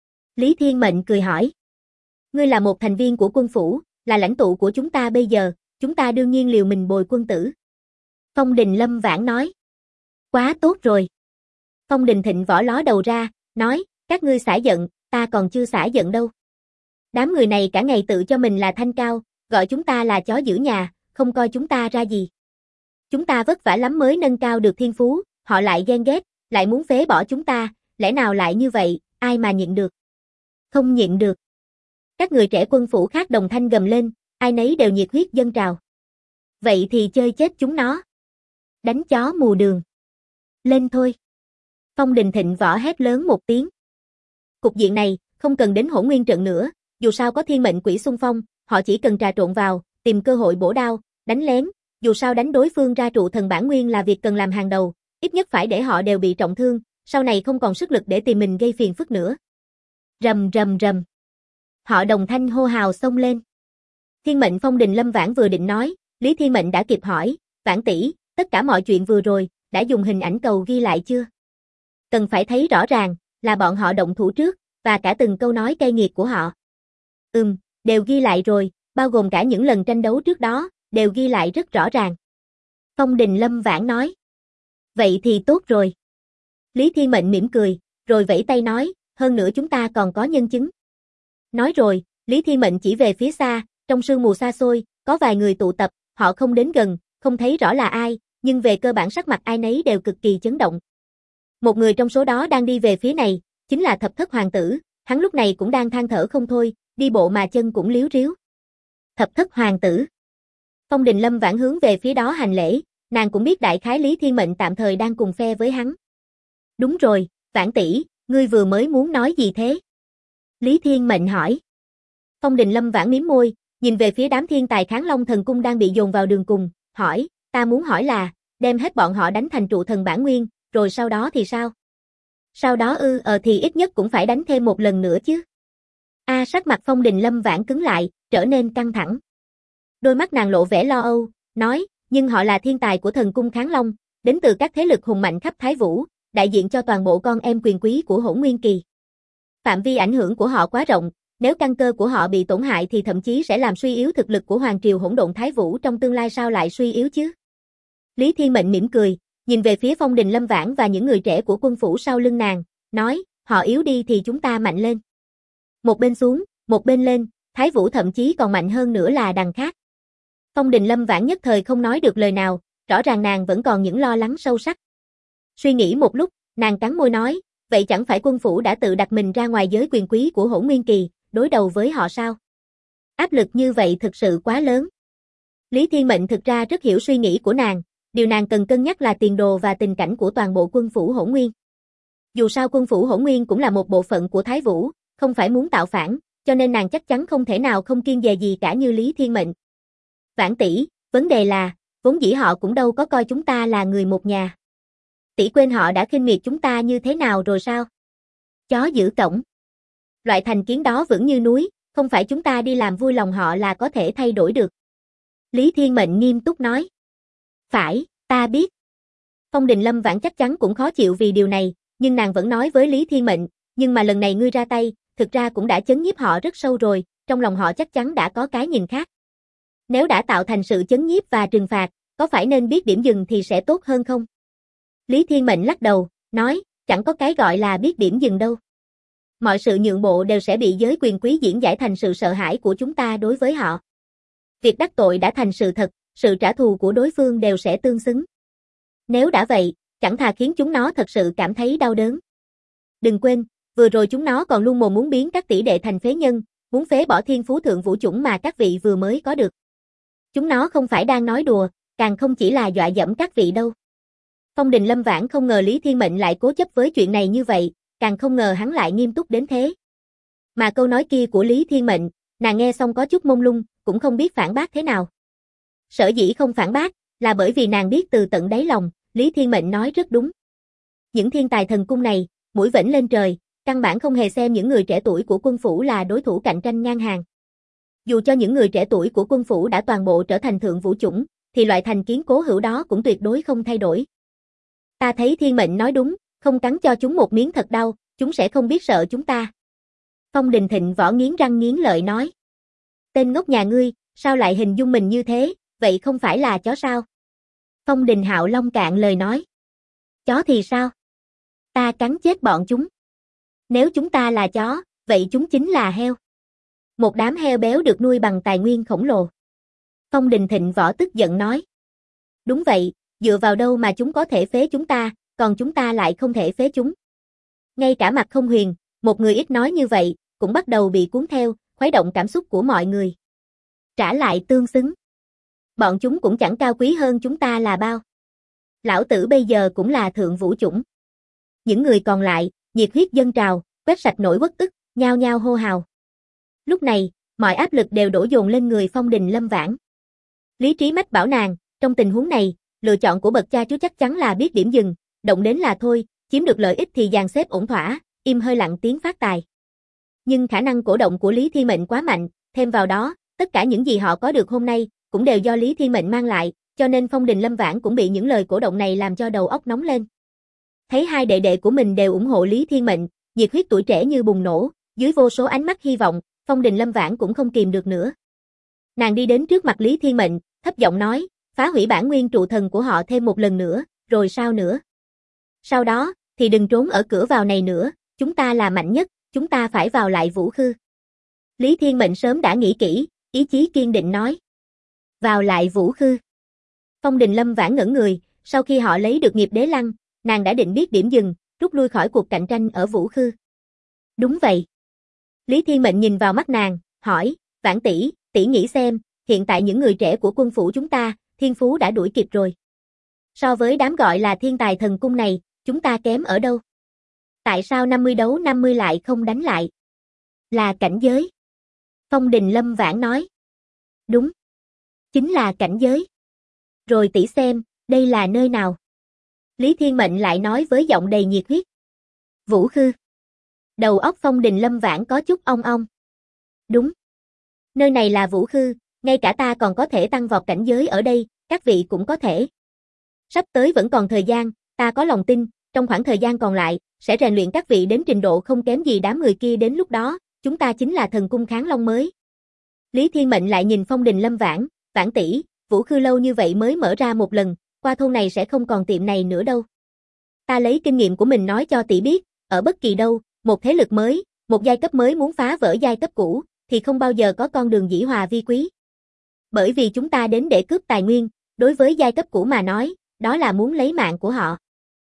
Lý Thiên Mệnh cười hỏi. Ngươi là một thành viên của quân phủ, là lãnh tụ của chúng ta bây giờ, chúng ta đương nhiên liều mình bồi quân tử. Phong Đình Lâm Vãn nói. Quá tốt rồi. Phong Đình Thịnh Võ ló đầu ra, nói, các ngươi xả giận, ta còn chưa xả giận đâu. Đám người này cả ngày tự cho mình là thanh cao, gọi chúng ta là chó giữ nhà, không coi chúng ta ra gì. Chúng ta vất vả lắm mới nâng cao được thiên phú, họ lại ghen ghét, lại muốn phế bỏ chúng ta, lẽ nào lại như vậy, ai mà nhịn được? Không nhịn được. Các người trẻ quân phủ khác đồng thanh gầm lên, ai nấy đều nhiệt huyết dâng trào. Vậy thì chơi chết chúng nó. Đánh chó mù đường. Lên thôi. Phong Đình Thịnh Võ hét lớn một tiếng. Cục diện này, không cần đến Hỗn Nguyên trận nữa, dù sao có thiên mệnh quỷ xung phong, họ chỉ cần trà trộn vào, tìm cơ hội bổ đao, đánh lén, dù sao đánh đối phương ra trụ thần bản nguyên là việc cần làm hàng đầu, ít nhất phải để họ đều bị trọng thương, sau này không còn sức lực để tìm mình gây phiền phức nữa. Rầm rầm rầm. Họ đồng thanh hô hào xông lên. Thiên mệnh Phong Đình Lâm Vãn vừa định nói, Lý Thiên Mệnh đã kịp hỏi, Vãn tỷ, tất cả mọi chuyện vừa rồi, đã dùng hình ảnh cầu ghi lại chưa? Cần phải thấy rõ ràng, là bọn họ động thủ trước, và cả từng câu nói cay nghiệt của họ. Đều ghi lại rồi, bao gồm cả những lần tranh đấu trước đó, đều ghi lại rất rõ ràng. Phong Đình Lâm Vãn nói. Vậy thì tốt rồi. Lý Thiên Mệnh mỉm cười, rồi vẫy tay nói, hơn nữa chúng ta còn có nhân chứng. Nói rồi, Lý Thiên Mệnh chỉ về phía xa, trong sương mù xa xôi, có vài người tụ tập, họ không đến gần, không thấy rõ là ai, nhưng về cơ bản sắc mặt ai nấy đều cực kỳ chấn động. Một người trong số đó đang đi về phía này, chính là Thập Thất Hoàng tử, hắn lúc này cũng đang than thở không thôi, đi bộ mà chân cũng líu ríu. Thập Thất Hoàng tử. Phong Đình Lâm Vãn hướng về phía đó hành lễ, nàng cũng biết đại khái Lý Thiên Mệnh tạm thời đang cùng phe với hắn. Đúng rồi, Vãn tỷ, ngươi vừa mới muốn nói gì thế? Lý Thiên Mệnh hỏi. Phong Đình Lâm Vãn mím môi, nhìn về phía đám thiên tài Kháng Long Thần Cung đang bị dồn vào đường cùng, hỏi, ta muốn hỏi là, đem hết bọn họ đánh thành trụ thần bản nguyên, rồi sau đó thì sao? Sau đó thì ít nhất cũng phải đánh thêm một lần nữa chứ. Sắc mặt Phong Đình Lâm Vãn cứng lại, trở nên căng thẳng. Đôi mắt nàng lộ vẻ lo âu, nói, nhưng họ là thiên tài của thần cung Kháng Long, đến từ các thế lực hùng mạnh khắp Thái Vũ, đại diện cho toàn bộ con em quyền quý của Hỗn Nguyên Kỳ. Phạm vi ảnh hưởng của họ quá rộng, nếu căn cơ của họ bị tổn hại thì thậm chí sẽ làm suy yếu thực lực của Hoàng triều Hỗn Độn Thái Vũ trong tương lai, sao lại suy yếu chứ? Lý Thiên Mệnh mỉm cười, nhìn về phía Phong Đình Lâm Vãn và những người trẻ của quân phủ sau lưng nàng, nói, họ yếu đi thì chúng ta mạnh lên. Một bên xuống, một bên lên, Thái Vũ thậm chí còn mạnh hơn nữa là đằng khác. Phong Đình Lâm Vãn nhất thời không nói được lời nào, rõ ràng nàng vẫn còn những lo lắng sâu sắc. Suy nghĩ một lúc, nàng cắn môi nói, vậy chẳng phải quân phủ đã tự đặt mình ra ngoài giới quyền quý của Hỗn Nguyên Kỳ, đối đầu với họ sao? Áp lực như vậy thực sự quá lớn. Lý Thiên Mệnh thực ra rất hiểu suy nghĩ của nàng, điều nàng cần cân nhắc là tiền đồ và tình cảnh của toàn bộ quân phủ Hỗn Nguyên. Dù sao quân phủ Hỗn Nguyên cũng là một bộ phận của Thái Vũ, không phải muốn tạo phản, cho nên nàng chắc chắn không thể nào không kiêng dè gì cả như Lý Thiên Mệnh. Vãn tỷ, vấn đề là, vốn dĩ họ cũng đâu có coi chúng ta là người một nhà. Tỷ quên họ đã khinh miệt chúng ta như thế nào rồi sao? Chó giữ cổng. Loại thành kiến đó vững như núi, không phải chúng ta đi làm vui lòng họ là có thể thay đổi được. Lý Thiên Mệnh nghiêm túc nói. Phải, ta biết. Phong Đình Lâm Vãn chắc chắn cũng khó chịu vì điều này, nhưng nàng vẫn nói với Lý Thiên Mệnh, nhưng mà lần này ngươi ra tay, thực ra cũng đã chấn nhiếp họ rất sâu rồi, trong lòng họ chắc chắn đã có cái nhìn khác. Nếu đã tạo thành sự chấn nhiếp và trừng phạt, có phải nên biết điểm dừng thì sẽ tốt hơn không? Lý Thiên Mệnh lắc đầu, nói, chẳng có cái gọi là biết điểm dừng đâu. Mọi sự nhượng bộ đều sẽ bị giới quyền quý diễn giải thành sự sợ hãi của chúng ta đối với họ. Việc đắc tội đã thành sự thật, sự trả thù của đối phương đều sẽ tương xứng. Nếu đã vậy, chẳng thà khiến chúng nó thật sự cảm thấy đau đớn. Đừng quên, vừa rồi chúng nó còn luôn mồm muốn biến các tỷ đệ thành phế nhân, muốn phế bỏ thiên phú thượng vũ chủng mà các vị vừa mới có được. Chúng nó không phải đang nói đùa, càng không chỉ là dọa dẫm các vị đâu. Phong Đình Lâm Vãn không ngờ Lý Thiên Mệnh lại cố chấp với chuyện này như vậy, càng không ngờ hắn lại nghiêm túc đến thế. Mà câu nói kia của Lý Thiên Mệnh, nàng nghe xong có chút mông lung, cũng không biết phản bác thế nào. Sở dĩ không phản bác, là bởi vì nàng biết từ tận đáy lòng, Lý Thiên Mệnh nói rất đúng. Những thiên tài thần cung này, mũi vểnh lên trời, căn bản không hề xem những người trẻ tuổi của quân phủ là đối thủ cạnh tranh ngang hàng. Dù cho những người trẻ tuổi của quân phủ đã toàn bộ trở thành thượng vũ chủng, thì loại thành kiến cố hữu đó cũng tuyệt đối không thay đổi. Ta thấy Thiên Mệnh nói đúng, không cắn cho chúng một miếng thật đau, chúng sẽ không biết sợ chúng ta. Phong Đình Thịnh Võ nghiến răng nghiến lợi nói. Tên ngốc nhà ngươi, sao lại hình dung mình như thế, vậy không phải là chó sao? Phong Đình Hạo Long cạn lời nói. Chó thì sao? Ta cắn chết bọn chúng. Nếu chúng ta là chó, vậy chúng chính là heo. Một đám heo béo được nuôi bằng tài nguyên khổng lồ. Phong Đình Thịnh Võ tức giận nói. Đúng vậy, dựa vào đâu mà chúng có thể phế chúng ta, còn chúng ta lại không thể phế chúng. Ngay cả Mạc Không Huyền, một người ít nói như vậy, cũng bắt đầu bị cuốn theo, khuấy động cảm xúc của mọi người. Trả lại tương xứng. Bọn chúng cũng chẳng cao quý hơn chúng ta là bao. Lão tử bây giờ cũng là thượng vũ chủng. Những người còn lại, nhiệt huyết dâng trào, quét sạch nỗi uất ức, nhao nhao hô hào. Lúc này, mọi áp lực đều đổ dồn lên người Phong Đình Lâm Vãn. Lý trí mách bảo nàng, trong tình huống này, lựa chọn của bậc cha chú chắc chắn là biết điểm dừng, động đến là thôi, chiếm được lợi ích thì dàn xếp ổn thỏa, im hơi lặng tiếng phát tài. Nhưng khả năng cổ động của Lý Thiên Mệnh quá mạnh, thêm vào đó, tất cả những gì họ có được hôm nay, cũng đều do Lý Thiên Mệnh mang lại, cho nên Phong Đình Lâm Vãn cũng bị những lời cổ động này làm cho đầu óc nóng lên. Thấy hai đệ đệ của mình đều ủng hộ Lý Thiên Mệnh, nhiệt huyết tuổi trẻ như bùng nổ, dưới vô số ánh mắt hy vọng, Phong Đình Lâm Vãn cũng không kìm được nữa. Nàng đi đến trước mặt Lý Thiên Mệnh, thấp giọng nói, phá hủy bản nguyên trụ thần của họ thêm một lần nữa, rồi sao nữa? Sau đó, thì đừng trốn ở cửa vào này nữa, chúng ta là mạnh nhất, chúng ta phải vào lại Vũ Khư. Lý Thiên Mệnh sớm đã nghĩ kỹ, ý chí kiên định nói. Vào lại Vũ Khư. Phong Đình Lâm Vãn ngẩn người, sau khi họ lấy được nghiệp đế lăng, nàng đã định biết điểm dừng, rút lui khỏi cuộc cạnh tranh ở Vũ Khư. Đúng vậy. Lý Thiên Mệnh nhìn vào mắt nàng, hỏi, Vãn tỷ, tỷ nghĩ xem, hiện tại những người trẻ của quân phủ chúng ta, thiên phú đã đuổi kịp rồi. So với đám gọi là thiên tài thần cung này, chúng ta kém ở đâu? Tại sao 50 đấu 50 lại không đánh lại? Là cảnh giới. Phong Đình Lâm Vãn nói. Đúng. Chính là cảnh giới. Rồi tỷ xem, đây là nơi nào? Lý Thiên Mệnh lại nói với giọng đầy nhiệt huyết. Vũ Khư. Đầu óc Phong Đình Lâm Vãn có chút ong ong. Đúng. Nơi này là Vũ Khư, ngay cả ta còn có thể tăng vọt cảnh giới ở đây, các vị cũng có thể. Sắp tới vẫn còn thời gian, ta có lòng tin, trong khoảng thời gian còn lại, sẽ rèn luyện các vị đến trình độ không kém gì đám người kia đến lúc đó, chúng ta chính là thần cung Kháng Long mới. Lý Thiên Mệnh lại nhìn Phong Đình Lâm Vãn, Vãn tỷ, Vũ Khư lâu như vậy mới mở ra một lần, qua thôn này sẽ không còn tiệm này nữa đâu. Ta lấy kinh nghiệm của mình nói cho tỷ biết, ở bất kỳ đâu, một thế lực mới, một giai cấp mới muốn phá vỡ giai cấp cũ, thì không bao giờ có con đường dĩ hòa vi quý. Bởi vì chúng ta đến để cướp tài nguyên, đối với giai cấp cũ mà nói, đó là muốn lấy mạng của họ.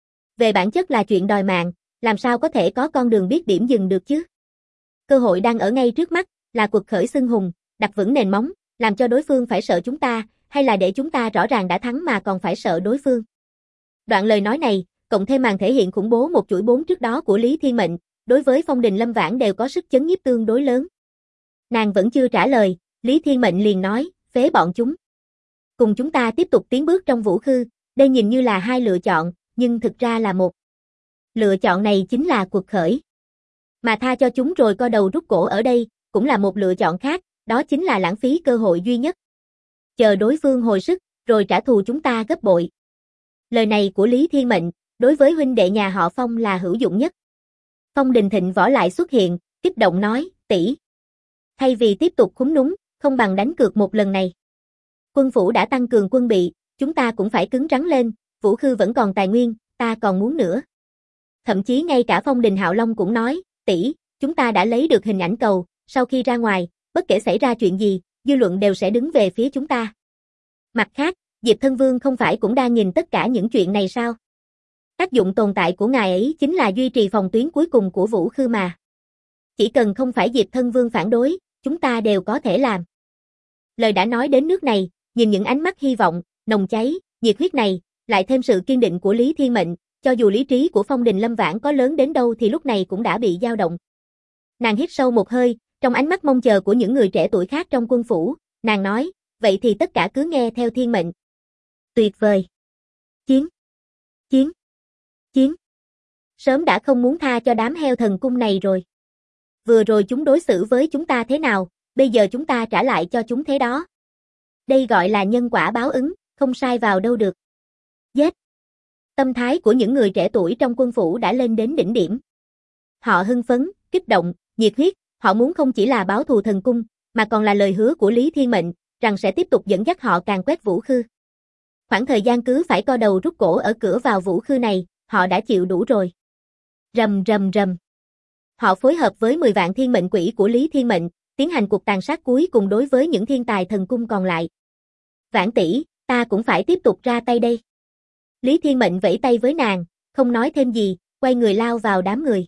Về bản chất là chuyện đòi mạng, làm sao có thể có con đường biết điểm dừng được chứ? Cơ hội đang ở ngay trước mắt, là cuộc khởi xưng hùng, đặt vững nền móng, làm cho đối phương phải sợ chúng ta, hay là để chúng ta rõ ràng đã thắng mà còn phải sợ đối phương. Đoạn lời nói này, cộng thêm màn thể hiện khủng bố một chuỗi 4 trước đó của Lý Thiên Mệnh, đối với Phong Đình Lâm Vãn đều có sức chấn nhiếp tương đối lớn. Nàng vẫn chưa trả lời, Lý Thiên Mệnh liền nói, phế bọn chúng. Cùng chúng ta tiếp tục tiến bước trong Vũ Khư, đây nhìn như là hai lựa chọn, nhưng thực ra là một. Lựa chọn này chính là cuộc khởi. Mà tha cho chúng rồi co đầu rút cổ ở đây, cũng là một lựa chọn khác, đó chính là lãng phí cơ hội duy nhất. Chờ đối phương hồi sức, rồi trả thù chúng ta gấp bội. Lời này của Lý Thiên Mệnh, đối với huynh đệ nhà họ Phong là hữu dụng nhất. Phong Đình Thịnh Võ lại xuất hiện, kích động nói, tỷ. Thay vì tiếp tục khúm núm, không bằng đánh cược một lần này. Quân phủ đã tăng cường quân bị, chúng ta cũng phải cứng rắn lên, Vũ Khư vẫn còn tài nguyên, ta còn muốn nữa. Thậm chí ngay cả Phong Đình Hạo Long cũng nói, tỷ, chúng ta đã lấy được hình ảnh cầu, sau khi ra ngoài, bất kể xảy ra chuyện gì, dư luận đều sẽ đứng về phía chúng ta. Mặt khác, Diệp Thân Vương không phải cũng đang nhìn tất cả những chuyện này sao? Tác dụng tồn tại của ngài ấy chính là duy trì phòng tuyến cuối cùng của Vũ Khư mà. Chỉ cần không phải Diệp Thân Vương phản đối, chúng ta đều có thể làm. Lời đã nói đến nước này, nhìn những ánh mắt hy vọng, nồng cháy, nhiệt huyết này, lại thêm sự kiên định của Lý Thiên Mệnh, cho dù lý trí của Phong Đình Lâm Vãn có lớn đến đâu thì lúc này cũng đã bị dao động. Nàng hít sâu một hơi, trong ánh mắt mong chờ của những người trẻ tuổi khác trong quân phủ, nàng nói, vậy thì tất cả cứ nghe theo thiên mệnh. Tuyệt vời. Chiến. Chiến. Chiến. Sớm đã không muốn tha cho đám heo thần cung này rồi. Vừa rồi chúng đối xử với chúng ta thế nào, bây giờ chúng ta trả lại cho chúng thế đó. Đây gọi là nhân quả báo ứng, không sai vào đâu được. Giết. Tâm thái của những người trẻ tuổi trong quân phủ đã lên đến đỉnh điểm. Họ hưng phấn, kích động, nhiệt huyết, họ muốn không chỉ là báo thù thần cung, mà còn là lời hứa của Lý Thiên Mệnh, rằng sẽ tiếp tục dẫn dắt họ càn quét Vũ Khư. Khoảng thời gian cứ phải co đầu rút cổ ở cửa vào Vũ Khư này, họ đã chịu đủ rồi. Rầm rầm rầm. Họ phối hợp với 10 vạn thiên mệnh quỷ của Lý Thiên Mệnh, tiến hành cuộc tàn sát cuối cùng đối với những thiên tài thần cung còn lại. Vãn tỷ, ta cũng phải tiếp tục ra tay đây. Lý Thiên Mệnh vẫy tay với nàng, không nói thêm gì, quay người lao vào đám người.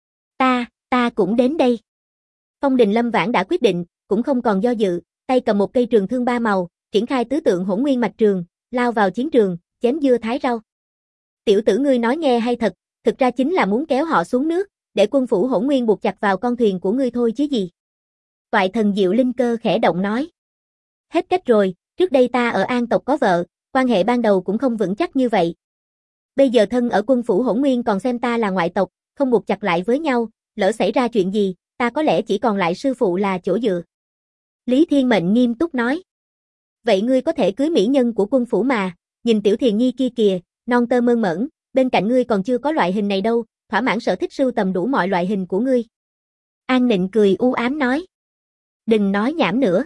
Ta cũng đến đây. Phong Đình Lâm Vãn đã quyết định, cũng không còn do dự, tay cầm một cây trường thương 3 màu, triển khai tứ tượng hỗn nguyên mạch trường, lao vào chiến trường, chém dưa thái rau. Tiểu tử ngươi nói nghe hay thật, thực ra chính là muốn kéo họ xuống nước, để quân phủ hỗn nguyên buộc chặt vào con thuyền của ngươi thôi chứ gì. Toại thần Diệu Linh Cơ khẽ động nói. Hết cách rồi, trước đây ta ở An tộc có vợ, quan hệ ban đầu cũng không vững chắc như vậy. Bây giờ thân ở quân phủ hỗn nguyên còn xem ta là ngoại tộc, không buộc chặt lại với nhau, lỡ xảy ra chuyện gì, ta có lẽ chỉ còn lại sư phụ là chỗ dựa. Lý Thiên Mệnh nghiêm túc nói. Vậy ngươi có thể cưới mỹ nhân của quân phủ mà, nhìn Tiểu Thiền Nhi kia kìa, non tơ mơn mởn, bên cạnh ngươi còn chưa có loại hình này đâu, thỏa mãn sở thích sưu tầm đủ mọi loại hình của ngươi. An Nịnh cười u ám nói. Đừng nói nhảm nữa.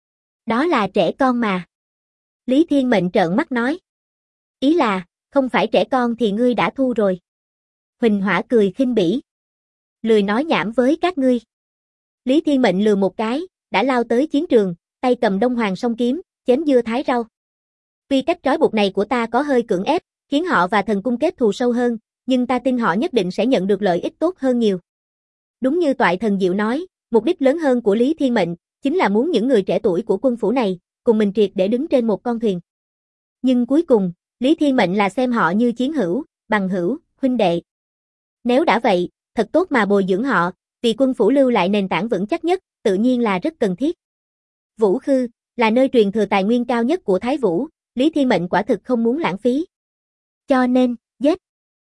Đó là trẻ con mà. Lý Thiên Mệnh trợn mắt nói. Ý là, không phải trẻ con thì ngươi đã thua rồi. Huỳnh Hỏa cười khinh bỉ. Lười nói nhảm với các ngươi. Lý Thiên Mệnh lừa một cái, đã lao tới chiến trường, tay cầm Đông Hoàng song kiếm, chém dưa thái rau. Tuy cách trói buộc này của ta có hơi cưỡng ép, khiến họ và thần cung kết thù sâu hơn, nhưng ta tin họ nhất định sẽ nhận được lợi ích tốt hơn nhiều. Đúng như Toại Thần Diệu nói, mục đích lớn hơn của Lý Thiên Mệnh, chính là muốn những người trẻ tuổi của quân phủ này, cùng mình triệt để đứng trên một con thuyền. Nhưng cuối cùng, Lý Thiên Mệnh là xem họ như chiến hữu, bằng hữu, huynh đệ. Nếu đã vậy, thật tốt mà bồi dưỡng họ, vì quân phủ lưu lại nền tảng vững chắc nhất, tự nhiên là rất cần thiết. Vũ Khư, là nơi truyền thừa tài nguyên cao nhất của Thái Vũ, Lý Thiên Mệnh quả thực không muốn lãng phí. Cho nên, giết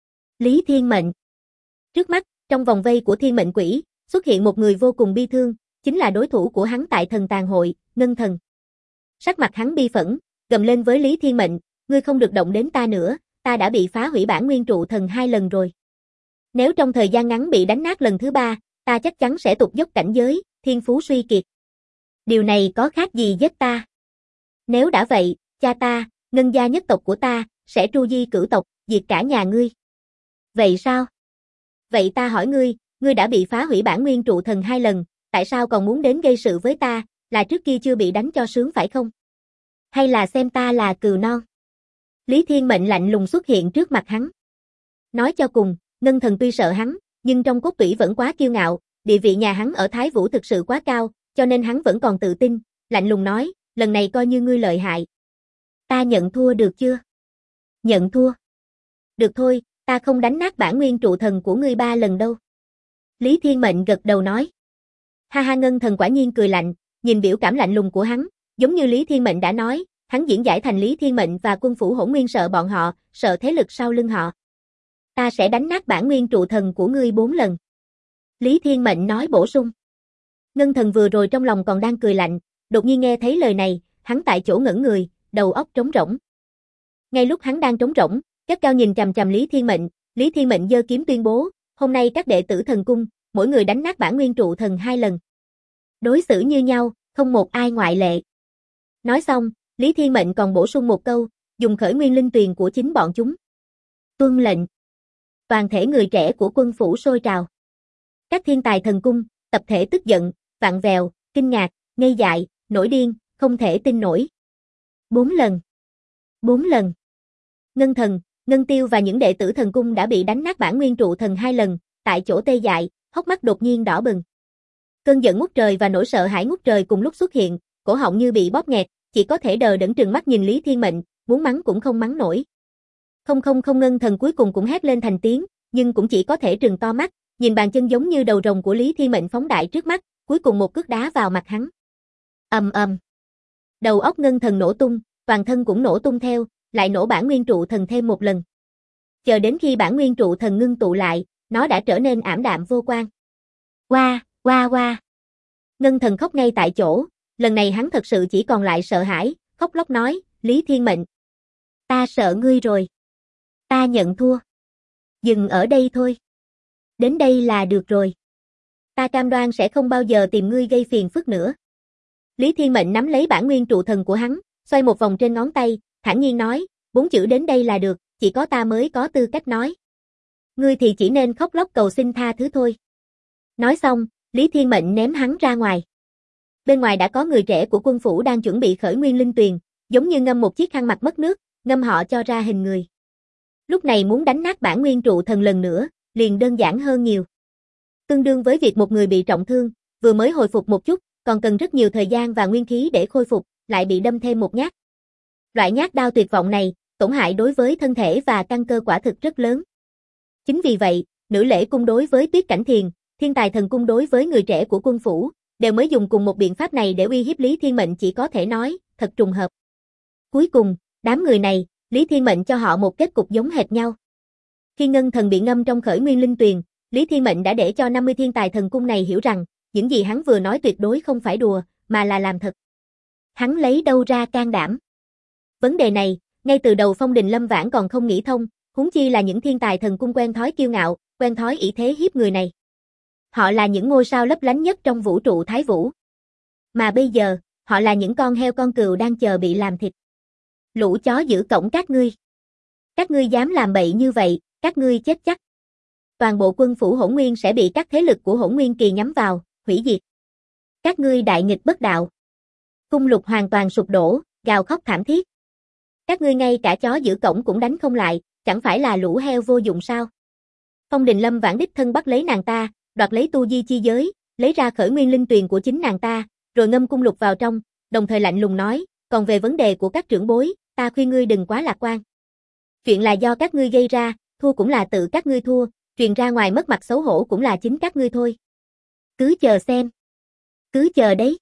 Lý Thiên Mệnh. Trước mắt, trong vòng vây của Thiên Mệnh Quỷ, xuất hiện một người vô cùng bi thương, chính là đối thủ của hắn tại Thần Tàn Hội, Ngân Thần. Sắc mặt hắn bi phẫn, gầm lên với Lý Thiên Mệnh, ngươi không được động đến ta nữa, ta đã bị phá hủy bản nguyên trụ thần 2 lần rồi. Nếu trong thời gian ngắn bị đánh nát lần thứ 3, ta chắc chắn sẽ tụt dốc cảnh giới, thiên phú suy kiệt. Điều này có khác gì giết ta? Nếu đã vậy, cha ta, Ngân gia nhất tộc của ta, sẽ tru di cửu tộc, diệt cả nhà ngươi. Vậy sao? Vậy ta hỏi ngươi đã bị phá hủy bản nguyên trụ thần 2 lần, tại sao còn muốn đến gây sự với ta, là trước kia chưa bị đánh cho sướng phải không? Hay là xem ta là cừu non? Lý Thiên Mệnh lạnh lùng xuất hiện trước mặt hắn. Nói cho cùng, Ngân Thần tuy sợ hắn, nhưng trong cốt tủy vẫn quá kiêu ngạo, địa vị nhà hắn ở Thái Vũ thực sự quá cao, cho nên hắn vẫn còn tự tin, lạnh lùng nói, lần này coi như ngươi lợi hại. Ta nhận thua được chưa? Nhận thua. Được thôi, ta không đánh nát bản nguyên trụ thần của ngươi 3 lần đâu. Lý Thiên Mệnh gật đầu nói. Ha ha, Ngân Thần quả nhiên cười lạnh, nhìn biểu cảm lạnh lùng của hắn, giống như Lý Thiên Mệnh đã nói, hắn diễn giải thành Lý Thiên Mệnh và quân phủ Hỗn Nguyên sợ bọn họ, sợ thế lực sau lưng họ. Ta sẽ đánh nát bản nguyên trụ thần của ngươi 4 lần. Lý Thiên Mệnh nói bổ sung. Ngân Thần vừa rồi trong lòng còn đang cười lạnh, đột nhiên nghe thấy lời này, hắn tại chỗ ngẩn người, đầu óc trống rỗng. Ngay lúc hắn đang trống rỗng, Cáp Cao nhìn chằm chằm Lý Thiên Mệnh giơ kiếm tuyên bố, hôm nay các đệ tử thần cung, mỗi người đánh nát bản nguyên trụ thần 2 lần. Đối xử như nhau, không một ai ngoại lệ. Nói xong, Lý Thiên Mệnh còn bổ sung một câu, dùng khởi nguyên linh tuyền của chính bọn chúng. Tuân lệnh. Toàn thể người trẻ của quân phủ sôi trào. Các thiên tài thần cung, tập thể tức giận, vặn vẹo, kinh ngạc, ngây dại, nổi điên, không thể tin nổi. 4 lần. 4 lần. Ngân Thần, Ngân Tiêu và những đệ tử thần cung đã bị đánh nát bản nguyên trụ thần 2 lần, tại chỗ tê dại, hốc mắt đột nhiên đỏ bừng. Cơn giận ngút trời và nỗi sợ hãi ngút trời cùng lúc xuất hiện, cổ họng như bị bóp nghẹt, chỉ có thể đờ đẫn trừng mắt nhìn Lý Thiên Mệnh, muốn mắng cũng không mắng nổi. Không, Ngân Thần cuối cùng cũng hét lên thành tiếng, nhưng cũng chỉ có thể trừng to mắt, nhìn bàn chân giống như đầu rồng của Lý Thiên Mệnh phóng đại trước mắt, cuối cùng một cước đá vào mặt hắn. Ầm ầm. Đầu óc Ngân Thần nổ tung, toàn thân cũng nổ tung theo, lại nổ bản nguyên trụ thần thêm một lần. Chờ đến khi bản nguyên trụ thần ngưng tụ lại, nó đã trở nên ảm đạm vô quang. Oa. Ngân Thần khóc ngay tại chỗ, lần này hắn thật sự chỉ còn lại sợ hãi, khóc lóc nói, Lý Thiên Mệnh. Ta sợ ngươi rồi. Ta nhận thua. Dừng ở đây thôi. Đến đây là được rồi. Ta cam đoan sẽ không bao giờ tìm ngươi gây phiền phức nữa. Lý Thiên Mệnh nắm lấy bản nguyên trụ thần của hắn, xoay một vòng trên ngón tay, thản nhiên nói, 4 chữ đến đây là được, chỉ có ta mới có tư cách nói. Ngươi thì chỉ nên khóc lóc cầu xin tha thứ thôi. Nói xong, Lý Thiên Mệnh ném hắn ra ngoài. Bên ngoài đã có người trẻ của quân phủ đang chuẩn bị khởi nguyên linh tuyền, giống như ngâm một chiếc khăn mặt mất nước, ngâm họ cho ra hình người. Lúc này muốn đánh nát bản nguyên trụ thần lần nữa, liền đơn giản hơn nhiều. Tương đương với việc một người bị trọng thương, vừa mới hồi phục một chút, còn cần rất nhiều thời gian và nguyên khí để khôi phục, lại bị đâm thêm một nhát. Loại nhát đao tuyệt vọng này, tổn hại đối với thân thể và căn cơ quả thực rất lớn. Chính vì vậy, Nữ Lễ cung đối với Tuyết Cảnh Thiền, Thiên Tài Thần cung đối với người trẻ của quân phủ, đều mới dùng cùng một biện pháp này để uy hiếp Lý Thiên Mệnh, chỉ có thể nói, thật trùng hợp. Cuối cùng, đám người này, Lý Thiên Mệnh cho họ một kết cục giống hệt nhau. Khi Ngân Thần bị ngâm trong khởi nguyên linh tuyền, Lý Thiên Mệnh đã để cho 50 thiên tài thần cung này hiểu rằng, những gì hắn vừa nói tuyệt đối không phải đùa, mà là làm thật. Hắn lấy đâu ra can đảm? Vấn đề này, ngay từ đầu Phong Đình Lâm Vãn còn không nghĩ thông, huống chi là những thiên tài thần cung quen thói kiêu ngạo, quen thói ỷ thế hiếp người này. Họ là những ngôi sao lấp lánh nhất trong vũ trụ Thái Vũ. Mà bây giờ, họ là những con heo con cừu đang chờ bị làm thịt. Lũ chó giữ cổng các ngươi. Các ngươi dám làm bậy như vậy, các ngươi chết chắc. Toàn bộ quân phủ Hỗn Nguyên sẽ bị các thế lực của Hỗn Nguyên Kỳ nhắm vào, hủy diệt. Các ngươi đại nghịch bất đạo. Cung Lục hoàn toàn sụp đổ, gào khóc thảm thiết. Các ngươi ngay cả chó giữ cổng cũng đánh không lại, chẳng phải là lũ heo vô dụng sao? Phong Đình Lâm Vãn đích thân bắt lấy nàng ta, đoạt lấy tu di chi giới, lấy ra khởi nguyên linh tuyền của chính nàng ta, rồi ngâm Cung Lục vào trong, đồng thời lạnh lùng nói, còn về vấn đề của các trưởng bối, ta khuyên ngươi đừng quá lạc quan. Chuyện là do các ngươi gây ra, thua cũng là tự các ngươi thua, truyền ra ngoài mất mặt xấu hổ cũng là chính các ngươi thôi. Cứ chờ xem. Cứ chờ đấy.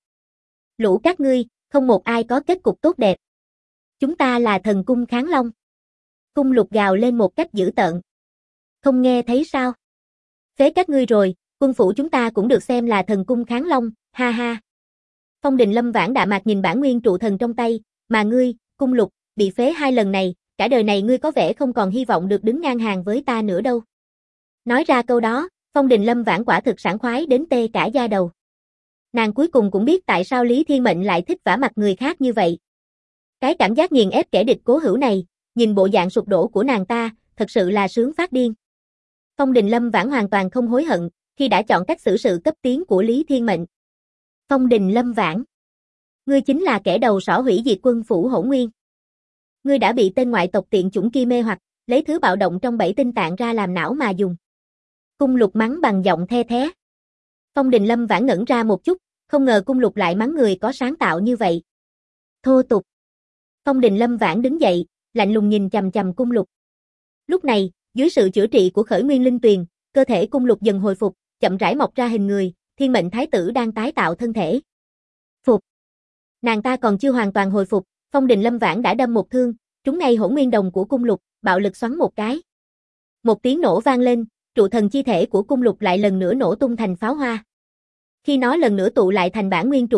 Lũ các ngươi, không một ai có kết cục tốt đẹp. Chúng ta là thần cung Kháng Long. Cung Lục gào lên một cách dữ tợn. Không nghe thấy sao? Phế các ngươi rồi, quân phủ chúng ta cũng được xem là thần cung Kháng Long, ha ha. Phong Đình Lâm Vãn đạm mạc nhìn bản nguyên trụ thần trong tay, mà ngươi, Cung Lục, bị phế 2 lần này, cả đời này ngươi có vẻ không còn hy vọng được đứng ngang hàng với ta nữa đâu. Nói ra câu đó, Phong Đình Lâm Vãn quả thực sảng khoái đến tê cả da đầu. Nàng cuối cùng cũng biết tại sao Lý Thiên Mệnh lại thích vả mặt người khác như vậy. Cái cảm giác nghiền ép kẻ địch cố hữu này, nhìn bộ dạng sụp đổ của nàng ta, thật sự là sướng phát điên. Phong Đình Lâm Vãn hoàn toàn không hối hận, khi đã chọn cách xử sự cấp tiến của Lý Thiên Mệnh. Phong Đình Lâm Vãn, ngươi chính là kẻ đầu sỏ hủy diệt quân phủ Hỗn Nguyên. Ngươi đã bị tên ngoại tộc tiện chủng kia mê hoặc, lấy thứ bạo động trong 7 tinh tạng ra làm não mà dùng. Cung Lục mắng bằng giọng the thé. Phong Đình Lâm Vãn ngẩn ra một chút, không ngờ Cung Lục lại mắng người có sáng tạo như vậy. Thô tục. Phong Đình Lâm Vãn đứng dậy, lạnh lùng nhìn chằm chằm Cung Lục. Lúc này, dưới sự chữa trị của khởi nguyên linh tuyền, cơ thể Cung Lục dần hồi phục, chậm rãi mọc ra hình người, Thiên Mệnh Thái tử đang tái tạo thân thể. Phục. Nàng ta còn chưa hoàn toàn hồi phục, Phong Đình Lâm Vãn đã đâm một thương, trúng ngay hỗn nguyên đồng của Cung Lục, bạo lực xoắn một cái. Một tiếng nổ vang lên, trụ thần chi thể của Cung Lục lại lần nữa nổ tung thành pháo hoa. Khi nó lần nữa tụ lại thành bản nguyên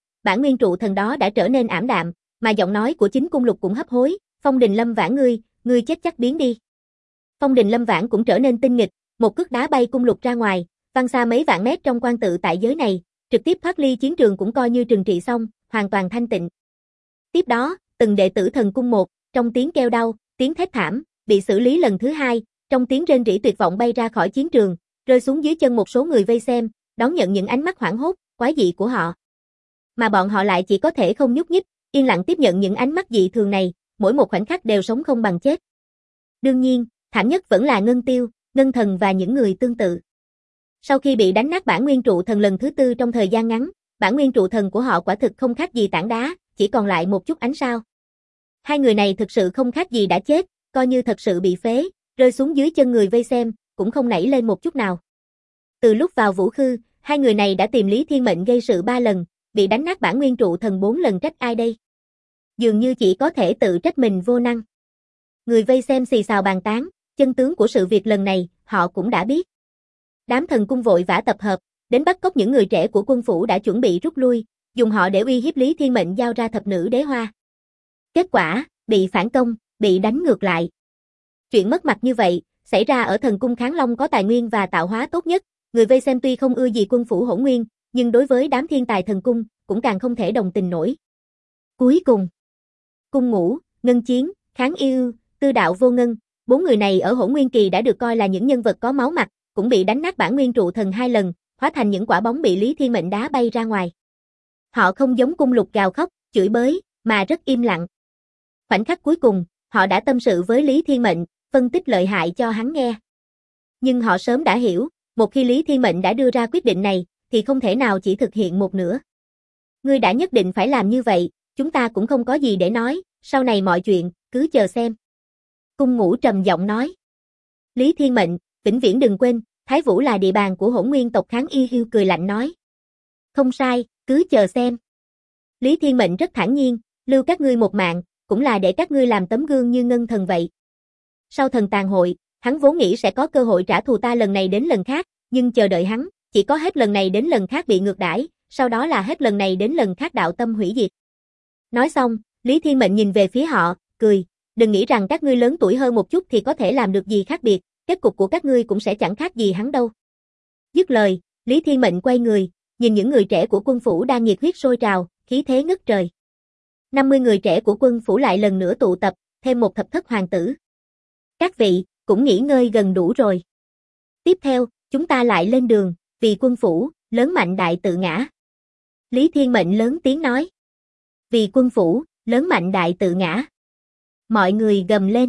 trụ thần đó đã trở nên ảm đạm, mà giọng nói của chính Cung Lục cũng hấp hối, Phong Đình Lâm Vãn ngươi chết chắc biến đi. Phong Đình Lâm Vãn cũng trở nên tinh nghịch, một cước đá bay Cung Lục ra ngoài, văng xa mấy vạn mét trong quan tự tại giới này, trực tiếp thoát ly chiến trường cũng coi như trừng trị xong, hoàn toàn thanh tịnh. Tiếp đó, từng đệ tử thần cung một, trong tiếng kêu đau, tiếng thét thảm, bị xử lý lần thứ 2, trong tiếng rên rỉ tuyệt vọng bay ra khỏi chiến trường, rơi xuống dưới chân một số người vây xem, đón nhận những ánh mắt hoảng hốt, quái dị của họ. Mà bọn họ lại chỉ có thể không nhúc nhích, yên lặng tiếp nhận những ánh mắt dị thường này, mỗi một khoảnh khắc đều sống không bằng chết. Đương nhiên, thảm nhất vẫn là Ngân Tiêu, Ngân Thần và những người tương tự. Sau khi bị đánh nát bản nguyên trụ thần lần thứ 4 trong thời gian ngắn, bản nguyên trụ thần của họ quả thực không khác gì tảng đá, chỉ còn lại một chút ánh sao. Hai người này thực sự không khác gì đã chết, coi như thật sự bị phế, rơi xuống dưới chân người vây xem, cũng không nảy lên một chút nào. Từ lúc vào Vũ Khư, hai người này đã tìm Lý Thiên Mệnh gây sự 3 lần, bị đánh nát bản nguyên trụ thần 4 lần, trách ai đây? Dường như chỉ có thể tự trách mình vô năng. Người vây xem xì xào bàn tán, chân tướng của sự việc lần này, họ cũng đã biết. Đám thần cung vội vã tập hợp, đến bắt cóc những người trẻ của quân phủ đã chuẩn bị rút lui, dùng họ để uy hiếp Lý Thiên Mệnh giao ra thập nữ đế hoa. Kết quả, bị phản công, bị đánh ngược lại. Chuyện mất mặt như vậy, xảy ra ở thần cung Kháng Long có tài nguyên và tạo hóa tốt nhất, người vây xem tuy không ưa gì quân phủ Hỗn Nguyên, nhưng đối với đám thiên tài thần cung, cũng càng không thể đồng tình nổi. Cuối cùng, Cung Ngũ, Ngân Chiến, Kháng Yêu, Tư Đạo Vô Ngân, 4 người này ở Hỗn Nguyên Kỳ đã được coi là những nhân vật có máu mặt, cũng bị đánh nát bản nguyên trụ thần 2 lần, hóa thành những quả bóng bị Lý Thiên Mệnh đá bay ra ngoài. Họ không giống Cung Lục gào khóc, chửi bới, mà rất im lặng. Khoảnh khắc cuối cùng, họ đã tâm sự với Lý Thiên Mệnh, phân tích lợi hại cho hắn nghe. Nhưng họ sớm đã hiểu, một khi Lý Thiên Mệnh đã đưa ra quyết định này, thì không thể nào chỉ thực hiện một nửa. Ngươi đã nhất định phải làm như vậy, chúng ta cũng không có gì để nói, sau này mọi chuyện, cứ chờ xem. Cung Ngũ trầm giọng nói. Lý Thiên Mệnh, vĩnh viễn đừng quên, Thái Vũ là địa bàn của Hỗn Nguyên tộc Kháng Y Hiêu cười lạnh nói. Không sai, cứ chờ xem. Lý Thiên Mệnh rất thản nhiên, lưu các ngươi một mạng, cũng là để các ngươi làm tấm gương như Ngân Thần vậy. Sau thần tàn hội, hắn vốn nghĩ sẽ có cơ hội trả thù ta lần này đến lần khác, nhưng chờ đợi hắn, chỉ có hết lần này đến lần khác bị ngược đãi, sau đó là hết lần này đến lần khác đạo tâm hủy diệt. Nói xong, Lý Thiên Mệnh nhìn về phía họ, cười, đừng nghĩ rằng các ngươi lớn tuổi hơn một chút thì có thể làm được gì khác biệt, kết cục của các ngươi cũng sẽ chẳng khác gì hắn đâu. Dứt lời, Lý Thiên Mệnh quay người, nhìn những người trẻ của quân phủ đang nhiệt huyết sôi trào, khí thế ngất trời. 50 người trẻ của quân phủ lại lần nữa tụ tập, thêm một thập thất hoàng tử. Các vị, cũng nghỉ ngơi gần đủ rồi. Tiếp theo, chúng ta lại lên đường, vì quân phủ, lớn mạnh đại tự ngã. Lý Thiên Mệnh lớn tiếng nói. Vì quân phủ, lớn mạnh đại tự ngã. Mọi người gầm lên.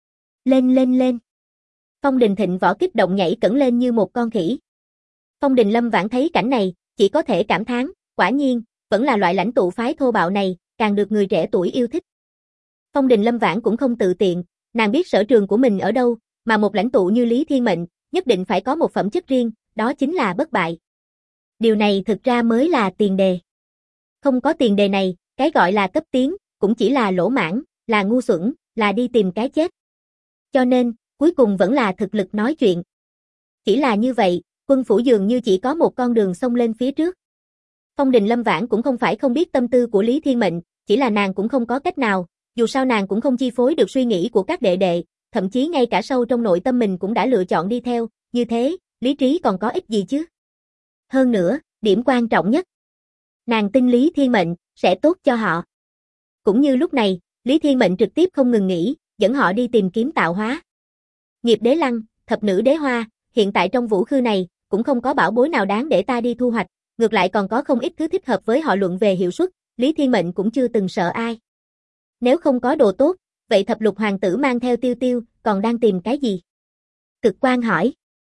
Lên lên lên. Phong Đình Thịnh võ kích động nhảy cẫng lên như một con khỉ. Phong Đình Lâm Vãn thấy cảnh này, chỉ có thể cảm thán, quả nhiên, vẫn là loại lãnh tụ phái thô bạo này, càng được người trẻ tuổi yêu thích. Phong Đình Lâm Vãn cũng không tự tiện, nàng biết sở trường của mình ở đâu, mà một lãnh tụ như Lý Thiên Mệnh, nhất định phải có một phẩm chất riêng, đó chính là bất bại. Điều này thực ra mới là tiền đề. Không có tiền đề này, cái gọi là cấp tiến, cũng chỉ là lỗ mãng, là ngu xuẩn, là đi tìm cái chết. Cho nên, cuối cùng vẫn là thực lực nói chuyện. Chỉ là như vậy, quân phủ dường như chỉ có một con đường xông lên phía trước. Phong Đình Lâm Vãn cũng không phải không biết tâm tư của Lý Thiên Mệnh, chỉ là nàng cũng không có cách nào, dù sao nàng cũng không chi phối được suy nghĩ của các đệ đệ, thậm chí ngay cả sâu trong nội tâm mình cũng đã lựa chọn đi theo, như thế, lý trí còn có ích gì chứ? Hơn nữa, điểm quan trọng nhất, nàng tin Lý Thiên Mệnh sẽ tốt cho họ. Cũng như lúc này, Lý Thiên Mệnh trực tiếp không ngừng nghỉ, dẫn họ đi tìm kiếm tạo hóa. Nghiệp đế lăng, thập nữ đế hoa, hiện tại trong vũ khư này, cũng không có bảo bối nào đáng để ta đi thu hoạch, ngược lại còn có không ít thứ thích hợp với họ luận về hiệu suất, Lý Thiên Mệnh cũng chưa từng sợ ai. Nếu không có đồ tốt, vậy thập lục hoàng tử mang theo Tiêu Tiêu, còn đang tìm cái gì? Cực Quan hỏi.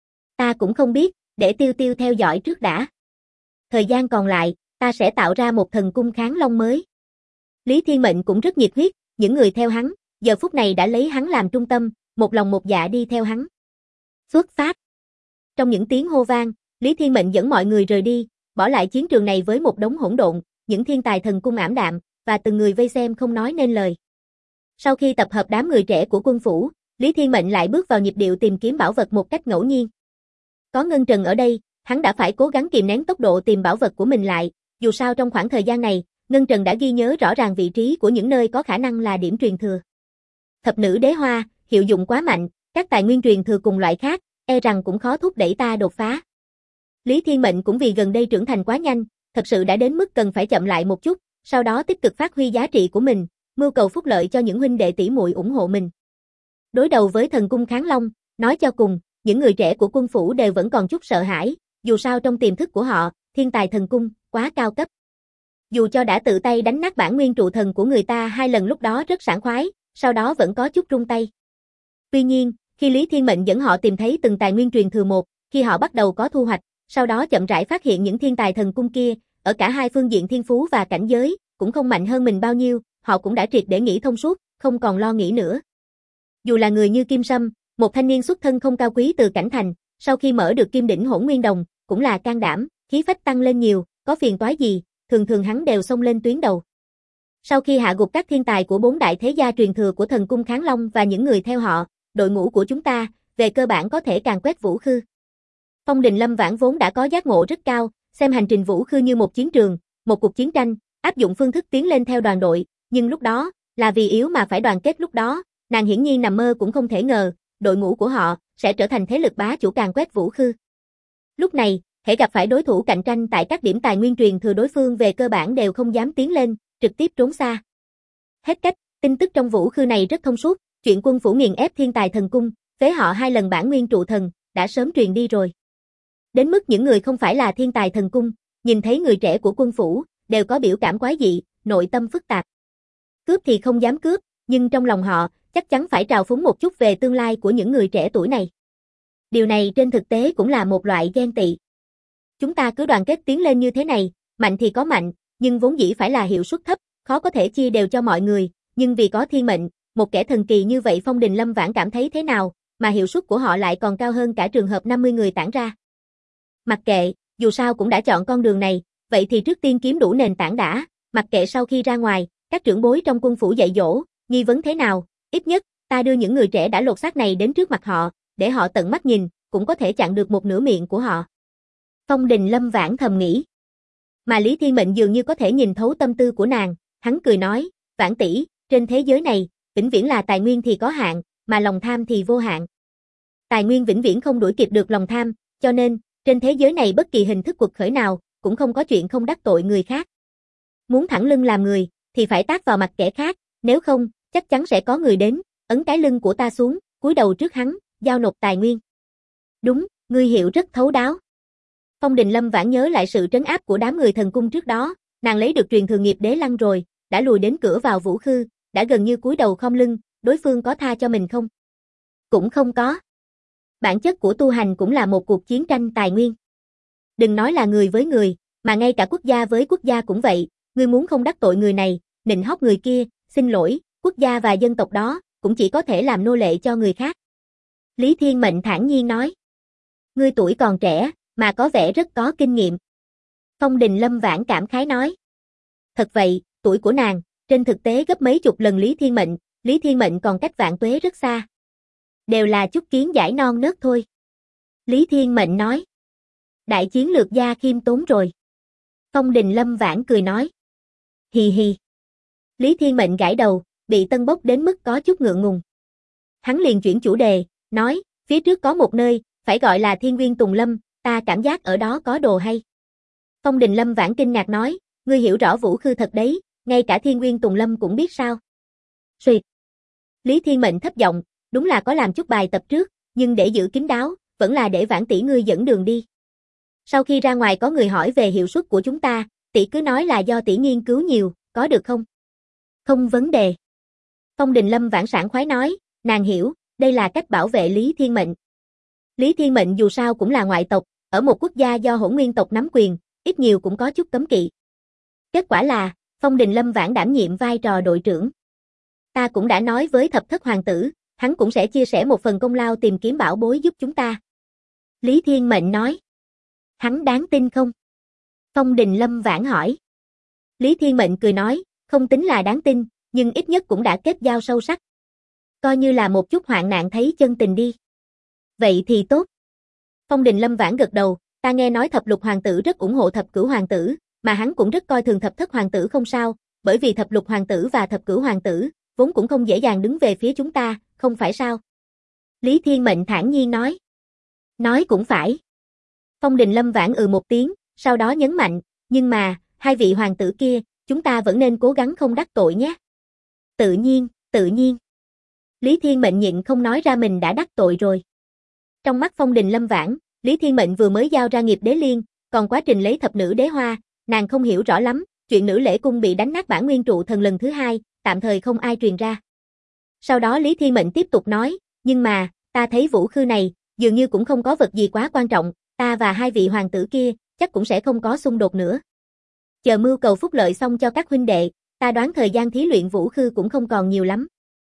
Ta cũng không biết, để Tiêu Tiêu theo dõi trước đã. Thời gian còn lại, ta sẽ tạo ra một thần cung kháng long mới. Lý Thiên Mệnh cũng rất nhiệt huyết, những người theo hắn, giờ phút này đã lấy hắn làm trung tâm, một lòng một dạ đi theo hắn. Xuất phát. Trong những tiếng hô vang, Lý Thiên Mệnh dẫn mọi người rời đi, bỏ lại chiến trường này với một đống hỗn độn, những thiên tài thần cung ảm đạm, và từng người vây xem không nói nên lời. Sau khi tập hợp đám người trẻ của quân phủ, Lý Thiên Mệnh lại bước vào nhịp điệu tìm kiếm bảo vật một cách ngẫu nhiên. Có Ngân Trần ở đây, hắn đã phải cố gắng kìm nén tốc độ tìm bảo vật của mình lại, dù sao trong khoảng thời gian này, Ngân Trần đã ghi nhớ rõ ràng vị trí của những nơi có khả năng là điểm truyền thừa. Thập nữ đế hoa, hiệu dụng quá mạnh, các tài nguyên truyền thừa cùng loại khác, e rằng cũng khó thúc đẩy ta đột phá. Lý Thiên Mệnh cũng vì gần đây trưởng thành quá nhanh, thật sự đã đến mức cần phải chậm lại một chút, sau đó tích cực phát huy giá trị của mình, mưu cầu phúc lợi cho những huynh đệ tỷ muội ủng hộ mình. Đối đầu với thần cung kháng long, nói cho cùng, những người trẻ của quân phủ đều vẫn còn chút sợ hãi, dù sao trong tiềm thức của họ, thiên tài thần cung, quá cao cấp. Dù cho đã tự tay đánh nát bản nguyên trụ thần của người ta 2 lần lúc đó rất sảng khoái, sau đó vẫn có chút run tay. Tuy nhiên, khi Lý Thiên Mệnh dẫn họ tìm thấy từng tài nguyên truyền thừa một, khi họ bắt đầu có thu hoạch, sau đó chậm rãi phát hiện những thiên tài thần cung kia, ở cả hai phương diện thiên phú và cảnh giới, cũng không mạnh hơn mình bao nhiêu, họ cũng đã triệt để nghĩ thông suốt, không còn lo nghĩ nữa. Dù là người như Kim Sâm, một thanh niên xuất thân không cao quý từ cảnh thành, sau khi mở được Kim Đỉnh Hỗn Nguyên Đồng, cũng là can đảm, khí phách tăng lên nhiều, có phiền toái gì, thường thường hắn đều xông lên tuyến đầu. Sau khi hạ gục các thiên tài của 4 đại thế gia truyền thừa của thần cung Kháng Long và những người theo họ, đội ngũ của chúng ta, về cơ bản có thể càn quét vũ khư. Phong Đình Lâm Vãn vốn đã có giác ngộ rất cao, xem hành trình vũ khư như một chiến trường, một cuộc chiến tranh, áp dụng phương thức tiến lên theo đoàn đội, nhưng lúc đó, là vì yếu mà phải đoàn kết lúc đó, nàng hiển nhiên nằm mơ cũng không thể ngờ, đội ngũ của họ sẽ trở thành thế lực bá chủ càn quét vũ khư. Lúc này, hễ gặp phải đối thủ cạnh tranh tại các điểm tài nguyên truyền thừa đối phương về cơ bản đều không dám tiến lên, trực tiếp trốn xa. Hết cách, tin tức trong vũ khư này rất thông suốt, chuyện quân phủ nghiền ép thiên tài thần cung, phế họ 2 lần bản nguyên trụ thần, đã sớm truyền đi rồi. Đến mức những người không phải là thiên tài thần cung, nhìn thấy người trẻ của quân phủ, đều có biểu cảm quái dị, nội tâm phức tạp. Cướp thì không dám cướp, nhưng trong lòng họ, chắc chắn phải trào phúng một chút về tương lai của những người trẻ tuổi này. Điều này trên thực tế cũng là một loại ghen tị. Chúng ta cứ đoàn kết tiến lên như thế này, mạnh thì có mạnh, nhưng vốn dĩ phải là hiệu suất thấp, khó có thể chia đều cho mọi người, nhưng vì có thiên mệnh, một kẻ thần kỳ như vậy Phong Đình Lâm Vãn cảm thấy thế nào, mà hiệu suất của họ lại còn cao hơn cả trường hợp 50 người tản ra. Mặc kệ, dù sao cũng đã chọn con đường này, vậy thì trước tiên kiếm đủ nền tảng đã, mặc kệ sau khi ra ngoài, các trưởng bối trong quân phủ dạy dỗ, nghi vấn thế nào, ít nhất, ta đưa những người trẻ đã lột xác này đến trước mặt họ, để họ tận mắt nhìn, cũng có thể chặn được một nửa miệng của họ. Phong Đình Lâm Vãn thầm nghĩ. Mà Lý Thiên Mệnh dường như có thể nhìn thấu tâm tư của nàng, hắn cười nói, Vãn tỷ, trên thế giới này, vĩnh viễn là tài nguyên thì có hạn, mà lòng tham thì vô hạn. Tài nguyên vĩnh viễn không đuổi kịp được lòng tham, cho nên, trên thế giới này bất kỳ hình thức quật khởi nào, cũng không có chuyện không đắc tội người khác. Muốn thẳng lưng làm người, thì phải tát vào mặt kẻ khác, nếu không, chắc chắn sẽ có người đến, ấn cái lưng của ta xuống, cúi đầu trước hắn, giao nộp tài nguyên. Đúng, ngươi hiểu rất thấu đáo. Phong Đình Lâm vãn nhớ lại sự trấn áp của đám người thần cung trước đó, nàng lấy được truyền thừa nghiệp đế lăng rồi, đã lùi đến cửa vào vũ khư, đã gần như cúi đầu khom lưng, đối phương có tha cho mình không? Cũng không có. Bản chất của tu hành cũng là một cuộc chiến tranh tài nguyên. Đừng nói là người với người, mà ngay cả quốc gia với quốc gia cũng vậy, ngươi muốn không đắc tội người này, nịnh hót người kia, xin lỗi, quốc gia và dân tộc đó, cũng chỉ có thể làm nô lệ cho người khác. Lý Thiên Mệnh thản nhiên nói. Ngươi tuổi còn trẻ, mà có vẻ rất có kinh nghiệm. Phong Đình Lâm vãn cảm khái nói. Thật vậy, tuổi của nàng, trên thực tế gấp mấy chục lần Lý Thiên Mệnh còn cách vạn tuế rất xa. Đều là chút kiến giải non nớt thôi. Lý Thiên Mệnh nói. Đại chiến lược gia khiêm tốn rồi. Phong Đình Lâm vãn cười nói. Hì hì. Lý Thiên Mệnh gãi đầu, bị tân bốc đến mức có chút ngượng ngùng. Hắn liền chuyển chủ đề, nói, phía trước có một nơi, phải gọi là Thiên Nguyên Tùng Lâm, ta cảm giác ở đó có đồ hay. Phong Đình Lâm vãn kinh ngạc nói, ngươi hiểu rõ vũ khư thật đấy, ngay cả Thiên Nguyên Tùng Lâm cũng biết sao. Xuyệt. Lý Thiên Mệnh thấp giọng, đúng là có làm chút bài tập trước, nhưng để giữ kín đáo, vẫn là để vãn tỷ ngươi dẫn đường đi. Sau khi ra ngoài có người hỏi về hiệu suất của chúng ta, tỷ cứ nói là do tỷ nghiên cứu nhiều, có được không? Không vấn đề. Phong Đình Lâm vãn sảng khoái nói, nàng hiểu, đây là cách bảo vệ Lý Thiên Mệnh. Lý Thiên Mệnh dù sao cũng là ngoại tộc, ở một quốc gia do hỗn nguyên tộc nắm quyền, ít nhiều cũng có chút cấm kỵ. Kết quả là, Phong Đình Lâm vãn đảm nhiệm vai trò đội trưởng. Ta cũng đã nói với thập thất hoàng tử, hắn cũng sẽ chia sẻ một phần công lao tìm kiếm bảo bối giúp chúng ta. Lý Thiên Mệnh nói. Hắn đáng tin không? Phong Đình Lâm vãn hỏi. Lý Thiên Mệnh cười nói, không tính là đáng tin, nhưng ít nhất cũng đã kết giao sâu sắc. Coi như là một chút hoạn nạn thấy chân tình đi. Vậy thì tốt. Phong Đình Lâm vãn gật đầu, ta nghe nói thập lục hoàng tử rất ủng hộ thập cửu hoàng tử, mà hắn cũng rất coi thường thập thất hoàng tử không sao, bởi vì thập lục hoàng tử và thập cửu hoàng tử, vốn cũng không dễ dàng đứng về phía chúng ta, không phải sao? Lý Thiên Mệnh thản nhiên nói. Nói cũng phải. Phong Đình Lâm vãn một tiếng, sau đó nhấn mạnh, nhưng mà, hai vị hoàng tử kia, chúng ta vẫn nên cố gắng không đắc tội nhé. Tự nhiên, tự nhiên. Lý Thiên Mệnh nhịn không nói ra mình đã đắc tội rồi. Trong mắt Phong Đình Lâm vãn, Lý Thiên Mệnh vừa mới giao ra nghiệp đế liên, còn quá trình lấy thập nữ đế hoa, nàng không hiểu rõ lắm, chuyện nữ lễ cung bị đánh nát bản nguyên trụ thần lần thứ hai, tạm thời không ai truyền ra. Sau đó Lý Thiên Mệnh tiếp tục nói, nhưng mà, ta thấy vũ khư này, dường như cũng không có vật gì quá quan trọng, ta và hai vị hoàng tử kia, chắc cũng sẽ không có xung đột nữa. Chờ mưu cầu phúc lợi xong cho các huynh đệ, ta đoán thời gian thí luyện vũ khư cũng không còn nhiều lắm.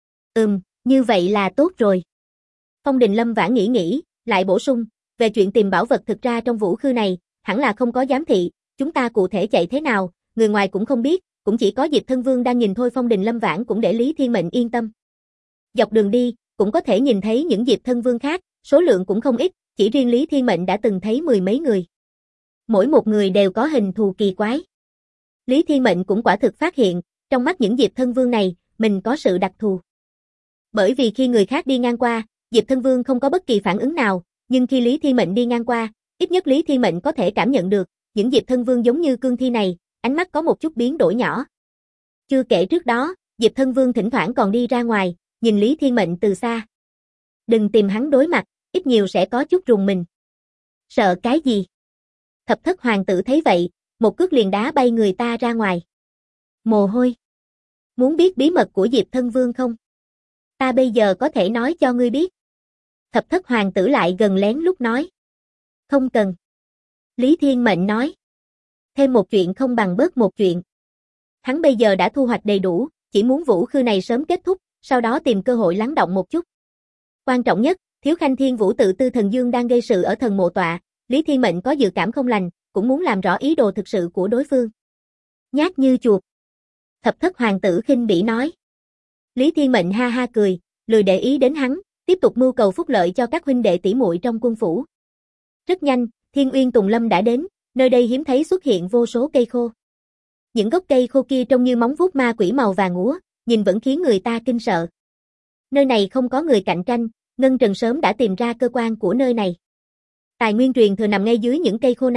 Như vậy là tốt rồi. Phong Đình Lâm vãn nghĩ, lại bổ sung, về chuyện tìm bảo vật thực ra trong vũ khư này, hẳn là không có giám thị, chúng ta cụ thể chạy thế nào, người ngoài cũng không biết, cũng chỉ có Diệp Thân Vương đang nhìn thôi. Phong Đình Lâm vãn cũng để Lý Thiên Mệnh yên tâm. Dọc đường đi, cũng có thể nhìn thấy những Diệp Thân Vương khác, số lượng cũng không ít, chỉ riêng Lý Thiên Mệnh đã từng thấy mười mấy người. Mỗi một người đều có hình thù kỳ quái. Lý Thiên Mệnh cũng quả thực phát hiện, trong mắt những Diệp Thân Vương này, mình có sự đặc thù. Bởi vì khi người khác đi ngang qua, Diệp Thân Vương không có bất kỳ phản ứng nào, nhưng khi Lý Thiên Mệnh đi ngang qua, ít nhất Lý Thiên Mệnh có thể cảm nhận được, những Diệp Thân Vương giống như cương thi này, ánh mắt có một chút biến đổi nhỏ. Chưa kể trước đó, Diệp Thân Vương thỉnh thoảng còn đi ra ngoài, nhìn Lý Thiên Mệnh từ xa. Đừng tìm hắn đối mặt, ít nhiều sẽ có chút rùng mình. Sợ cái gì? Thập thất hoàng tử thấy vậy, một cước liền đá bay người ta ra ngoài. Mồ hôi. Muốn biết bí mật của Diệp Thân Vương không? Ta bây giờ có thể nói cho ngươi biết. Thập thất hoàng tử lại gần lén lúc nói. Không cần. Lý Thiên Mệnh nói. Thêm một chuyện không bằng bớt một chuyện. Hắn bây giờ đã thu hoạch đầy đủ, chỉ muốn vũ khư này sớm kết thúc, sau đó tìm cơ hội lắng động một chút. Quan trọng nhất, Thiếu Khanh Thiên Vũ tự tư thần dương đang gây sự ở thần mộ tọa, Lý Thiên Mệnh có dự cảm không lành, cũng muốn làm rõ ý đồ thực sự của đối phương. Nhát như chuột. Thập thất hoàng tử khinh bỉ nói. Lý Thiên Mệnh ha ha cười, lười để ý đến hắn, tiếp tục mưu cầu phúc lợi cho các huynh đệ tỷ muội trong quân phủ. Rất nhanh, Thiên Uyên Tùng Lâm đã đến, nơi đây hiếm thấy xuất hiện vô số cây khô. Những gốc cây khô kia trông như móng vuốt ma quỷ màu vàng úa, nhìn vẫn khiến người ta kinh sợ. Nơi này không có người cạnh tranh, Ngân Trần sớm đã tìm ra cơ quan của nơi này. Tài nguyên truyền thừa nằm ngay dưới những cây khô này,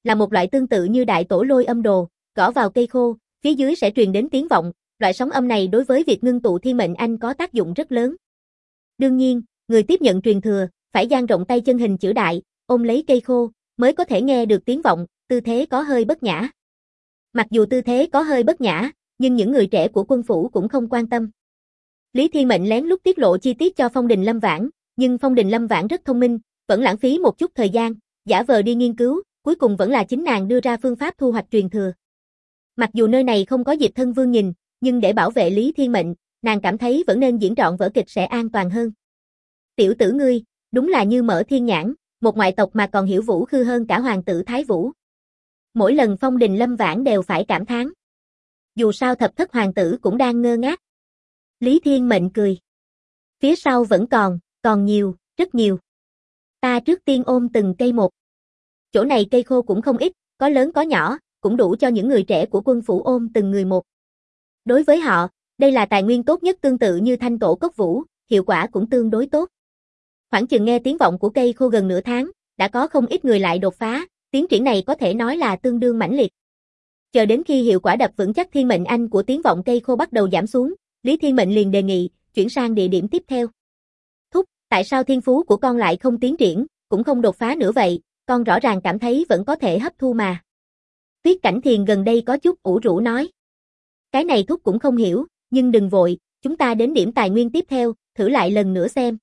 là một loại tương tự như đại tổ lôi âm đồ, gõ vào cây khô, phía dưới sẽ truyền đến tiếng vọng, loại sóng âm này đối với việc ngưng tụ thiên mệnh anh có tác dụng rất lớn. Đương nhiên, người tiếp nhận truyền thừa, phải dang rộng tay chân hình chữ đại, ôm lấy cây khô, mới có thể nghe được tiếng vọng, tư thế có hơi bất nhã. Mặc dù tư thế có hơi bất nhã, nhưng những người trẻ của quân phủ cũng không quan tâm. Lý Thiên Mệnh lén lút tiết lộ chi tiết cho Phong Đình Lâm Vãn, nhưng Phong Đình Lâm Vãn rất thông minh, vẫn lãng phí một chút thời gian, giả vờ đi nghiên cứu, cuối cùng vẫn là chính nàng đưa ra phương pháp thu hoạch truyền thừa. Mặc dù nơi này không có Dịch Thân Vương nhìn, nhưng để bảo vệ Lý Thiên Mệnh, nàng cảm thấy vẫn nên diễn trọn vở kịch sẽ an toàn hơn. Tiểu tử ngươi, đúng là như mở thiên nhãn, một ngoại tộc mà còn hiểu vũ khư hơn cả hoàng tử Thái Vũ. Mỗi lần Phong Đình Lâm Vãn đều phải cảm thán. Dù sao thập thất hoàng tử cũng đang ngơ ngác. Lý Thiên Mệnh cười. Phía sau vẫn còn nhiều, rất nhiều. Ta trước tiên ôm từng cây một. Chỗ này cây khô cũng không ít, có lớn có nhỏ, cũng đủ cho những người trẻ của quân phủ ôm từng người một. Đối với họ, đây là tài nguyên tốt nhất, tương tự như thanh tổ cốc vũ, hiệu quả cũng tương đối tốt. Khoảng chừng nghe tiếng vọng của cây khô gần nửa tháng, đã có không ít người lại đột phá, tiến triển này có thể nói là tương đương mãnh liệt. Chờ đến khi hiệu quả đập vững chắc thiên mệnh anh của tiếng vọng cây khô bắt đầu giảm xuống, Lý Thiên Mệnh liền đề nghị, chuyển sang địa điểm tiếp theo. Thúc, tại sao thiên phú của con lại không tiến triển, cũng không đột phá nữa vậy, con rõ ràng cảm thấy vẫn có thể hấp thu mà. Tuyết Cảnh Thiền gần đây có chút ủ rũ nói. Cái này thúc cũng không hiểu, nhưng đừng vội, chúng ta đến điểm tài nguyên tiếp theo, thử lại lần nữa xem.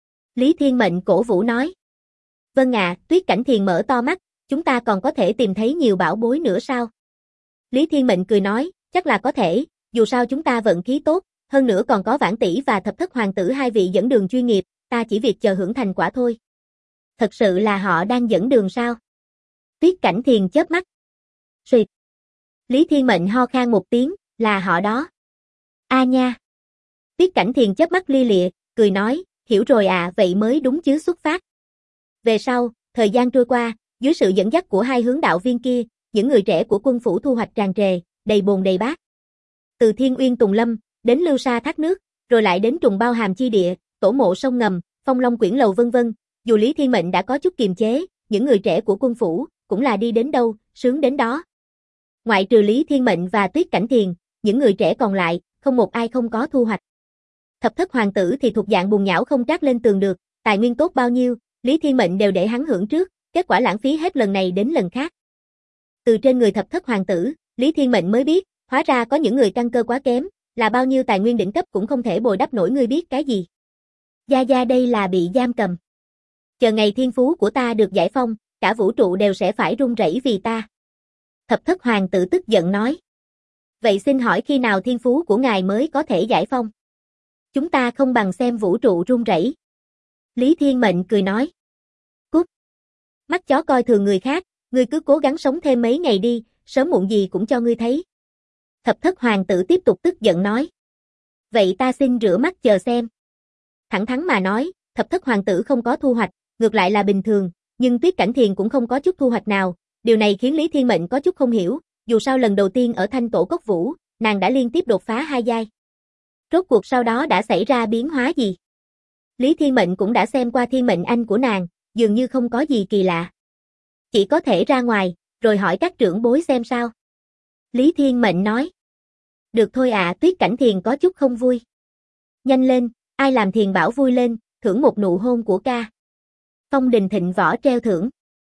Lý Thiên Mệnh cổ vũ nói. Vâng ạ, Tuyết Cảnh Thiền mở to mắt, chúng ta còn có thể tìm thấy nhiều bảo bối nữa sao? Lý Thiên Mệnh cười nói, chắc là có thể, dù sao chúng ta vận khí tốt, hơn nữa còn có Vãn Tỷ và Thập Thất Hoàng tử hai vị dẫn đường chuyên nghiệp, ta chỉ việc chờ hưởng thành quả thôi. Thật sự là họ đang dẫn đường sao? Tuyết Cảnh Thiền chớp mắt. Xuyệt. Lý Thiên Mệnh ho khan một tiếng, là họ đó. A nha. Tuyết Cảnh Thiền chớp mắt lia lịa, cười nói, hiểu rồi à, vậy mới đúng chứ xuất phát. Về sau, thời gian trôi qua, dưới sự dẫn dắt của hai hướng đạo viên kia, những người trẻ của quân phủ thu hoạch tràn trề, đầy bồn đầy bát. Từ Thiên Uyên Tùng Lâm, đến Lưu Sa Thác Nước, rồi lại đến Trùng Bao Hàm Chi Địa, Tổ Mộ Sông Ngầm, Phong Long Quyển Lầu vân vân. Dù Lý Thiên Mệnh đã có chút kiềm chế, những người trẻ của quân phủ cũng là đi đến đâu, sướng đến đó. Ngoại trừ Lý Thiên Mệnh và Tuyết Cảnh Thiền, những người trẻ còn lại, không một ai không có thu hoạch. Thập thất hoàng tử thì thuộc dạng bùn nhão không trát lên tường được, tài nguyên tốt bao nhiêu, Lý Thiên Mệnh đều để hắn hưởng trước, kết quả lãng phí hết lần này đến lần khác. Từ trên người thập thất hoàng tử, Lý Thiên Mệnh mới biết, hóa ra có những người căn cơ quá kém, là bao nhiêu tài nguyên đỉnh cấp cũng không thể bồi đắp nổi, ngươi biết cái gì. Gia Gia đây là bị giam cầm. Chờ ngày thiên phú của ta được giải phong, cả vũ trụ đều sẽ phải run rẩy vì ta. Thập thất hoàng tử tức giận nói. Vậy xin hỏi khi nào thiên phú của ngài mới có thể giải phong? Chúng ta không bằng xem vũ trụ run rẩy. Lý Thiên Mệnh cười nói. Cút. Mắt chó coi thường người khác, ngươi cứ cố gắng sống thêm mấy ngày đi, sớm muộn gì cũng cho ngươi thấy. Thập thất hoàng tử tiếp tục tức giận nói. Vậy ta xin rửa mắt chờ xem. Thẳng thắn mà nói, thập thất hoàng tử không có thu hoạch, ngược lại là bình thường, nhưng Tuyết Cảnh Thiền cũng không có chút thu hoạch nào, điều này khiến Lý Thiên Mệnh có chút không hiểu, dù sao lần đầu tiên ở Thanh Tổ Cốc Vũ, nàng đã liên tiếp đột phá 2 giai. Rốt cuộc sau đó đã xảy ra biến hóa gì? Lý Thiên Mệnh cũng đã xem qua thiên mệnh anh của nàng, dường như không có gì kỳ lạ. Chỉ có thể ra ngoài, rồi hỏi các trưởng bối xem sao. Lý Thiên Mệnh nói. Được thôi ạ, Tuyết Cảnh Thiền có chút không vui. Nhanh lên, ai làm Thiền Bảo vui lên, thưởng một nụ hôn của ca. Phong Đình Thịnh Võ treo thưởng.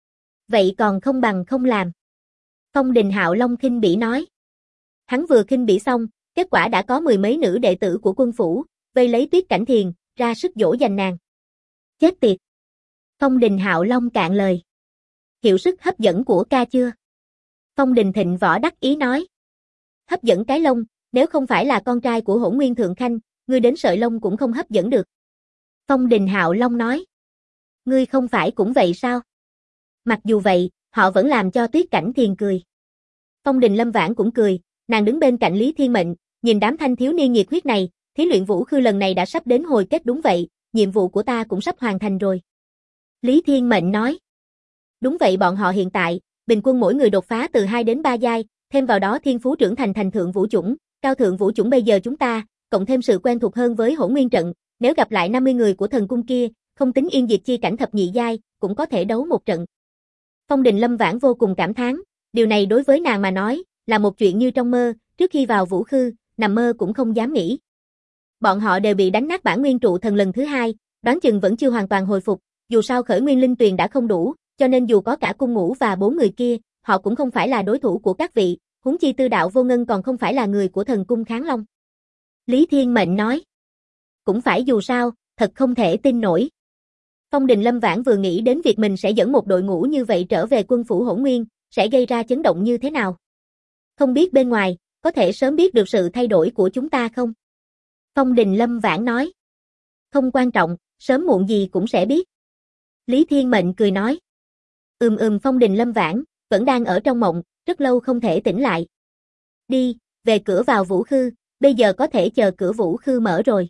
Vậy còn không bằng không làm. Phong Đình Hạo Long khinh bỉ nói. Hắn vừa khinh bỉ xong, kết quả đã có 10 mấy nữ đệ tử của quân phủ, vây lấy Tuyết Cảnh Thiền, ra sức dỗ dành nàng. Chết tiệt. Phong Đình Hạo Long cạn lời. Hiệu sức hấp dẫn của ca chưa? Phong Đình Thịnh Võ đắc ý nói. Hấp dẫn cái lông, nếu không phải là con trai của Hỗn Nguyên Thượng Khanh, ngươi đến sợi lông cũng không hấp dẫn được. Phong Đình Hạo Long nói. Ngươi không phải cũng vậy sao? Mặc dù vậy, họ vẫn làm cho Tuyết Cảnh Thiền cười. Phong Đình Lâm Vãn cũng cười, nàng đứng bên cạnh Lý Thiên Mệnh, nhìn đám thanh thiếu niên nhiệt huyết này, thí luyện vũ khư lần này đã sắp đến hồi kết. Đúng vậy, nhiệm vụ của ta cũng sắp hoàn thành rồi. Lý Thiên Mệnh nói. Đúng vậy, bọn họ hiện tại, bình quân mỗi người đột phá từ 2 đến 3 giai, thêm vào đó thiên phú trưởng thành thành thượng vũ chủng, cao thượng vũ chủng bây giờ chúng ta, cộng thêm sự quen thuộc hơn với Hỗn Nguyên trận, nếu gặp lại 50 người của thần cung kia, không tính Yên Diệt Chi cảnh thập nhị giai, cũng có thể đấu một trận. Phong Đình Lâm Vãn vô cùng cảm thán, điều này đối với nàng mà nói, là một chuyện như trong mơ, trước khi vào Vũ Khư, nằm mơ cũng không dám nghĩ. Bọn họ đều bị đánh nát bản nguyên trụ thần lần thứ hai, đoán chừng vẫn chưa hoàn toàn hồi phục, dù sao khởi nguyên linh tuyền đã không đủ, cho nên dù có cả cung ngũ và 4 người kia, họ cũng không phải là đối thủ của các vị, huống chi Tư Đạo Vô Ngân còn không phải là người của thần cung Kháng Long. Lý Thiên Mệnh nói. Cũng phải dù sao, thật không thể tin nổi. Phong Đình Lâm Vãn vừa nghĩ đến việc mình sẽ dẫn một đội ngũ như vậy trở về quân phủ Hỗn Nguyên, sẽ gây ra chấn động như thế nào. Không biết bên ngoài, có thể sớm biết được sự thay đổi của chúng ta không? Phong Đình Lâm Vãn nói. Không quan trọng, sớm muộn gì cũng sẽ biết. Lý Thiên Mệnh cười nói. Phong Đình Lâm Vãn, vẫn đang ở trong mộng, rất lâu không thể tỉnh lại. Đi, về cửa vào Vũ Khư, bây giờ có thể chờ cửa Vũ Khư mở rồi.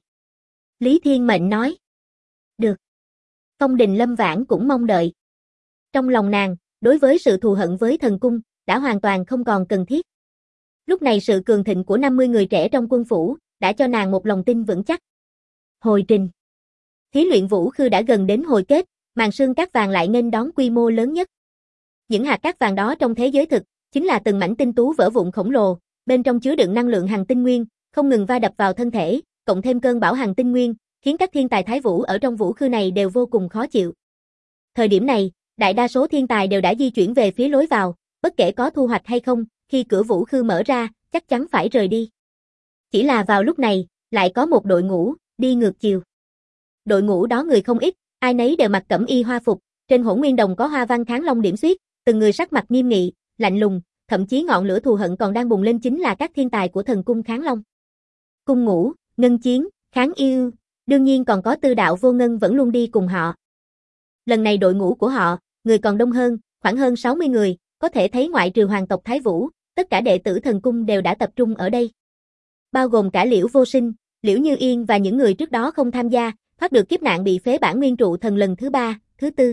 Lý Thiên Mệnh nói. Được. Phong Đình Lâm Vãn cũng mong đợi. Trong lòng nàng, đối với sự thù hận với thần cung, đã hoàn toàn không còn cần thiết. Lúc này sự cường thịnh của 50 người trẻ trong quân phủ, đã cho nàng một lòng tin vững chắc. Hồi trình. Thí luyện Vũ Khư đã gần đến hồi kết, màn sương cát vàng lại nghênh đón quy mô lớn nhất. Những hạt cát vàng đó trong thế giới thực, chính là từng mảnh tinh tú vỡ vụn khổng lồ, bên trong chứa đựng năng lượng hằng tinh nguyên, không ngừng va đập vào thân thể, cộng thêm cơn bão hằng tinh nguyên, khiến các thiên tài thái vũ ở trong Vũ Khư này đều vô cùng khó chịu. Thời điểm này, đại đa số thiên tài đều đã di chuyển về phía lối vào, bất kể có thu hoạch hay không, khi cửa Vũ Khư mở ra, chắc chắn phải rời đi. Chỉ là vào lúc này, lại có một đội ngũ, đi ngược chiều. Đội ngũ đó người không ít, ai nấy đều mặc cẩm y hoa phục, trên hỗn nguyên đồng có hoa văn Kháng Long điểm xuyết, từng người sắc mặt nghiêm nghị, lạnh lùng, thậm chí ngọn lửa thù hận còn đang bùng lên chính là các thiên tài của thần cung Kháng Long. Cung Ngũ, Ngân Chiến, Kháng Yêu, đương nhiên còn có Tư Đạo Vô Ngân vẫn luôn đi cùng họ. Lần này đội ngũ của họ, người còn đông hơn, khoảng hơn 60 người, có thể thấy ngoại trừ hoàng tộc Thái Vũ, tất cả đệ tử thần cung đều đã tập trung ở đây. Bao gồm cả Liễu Vô Sinh, Liễu Như Yên và những người trước đó không tham gia, thoát được kiếp nạn bị phế bản nguyên trụ thần lần thứ 3, thứ 4.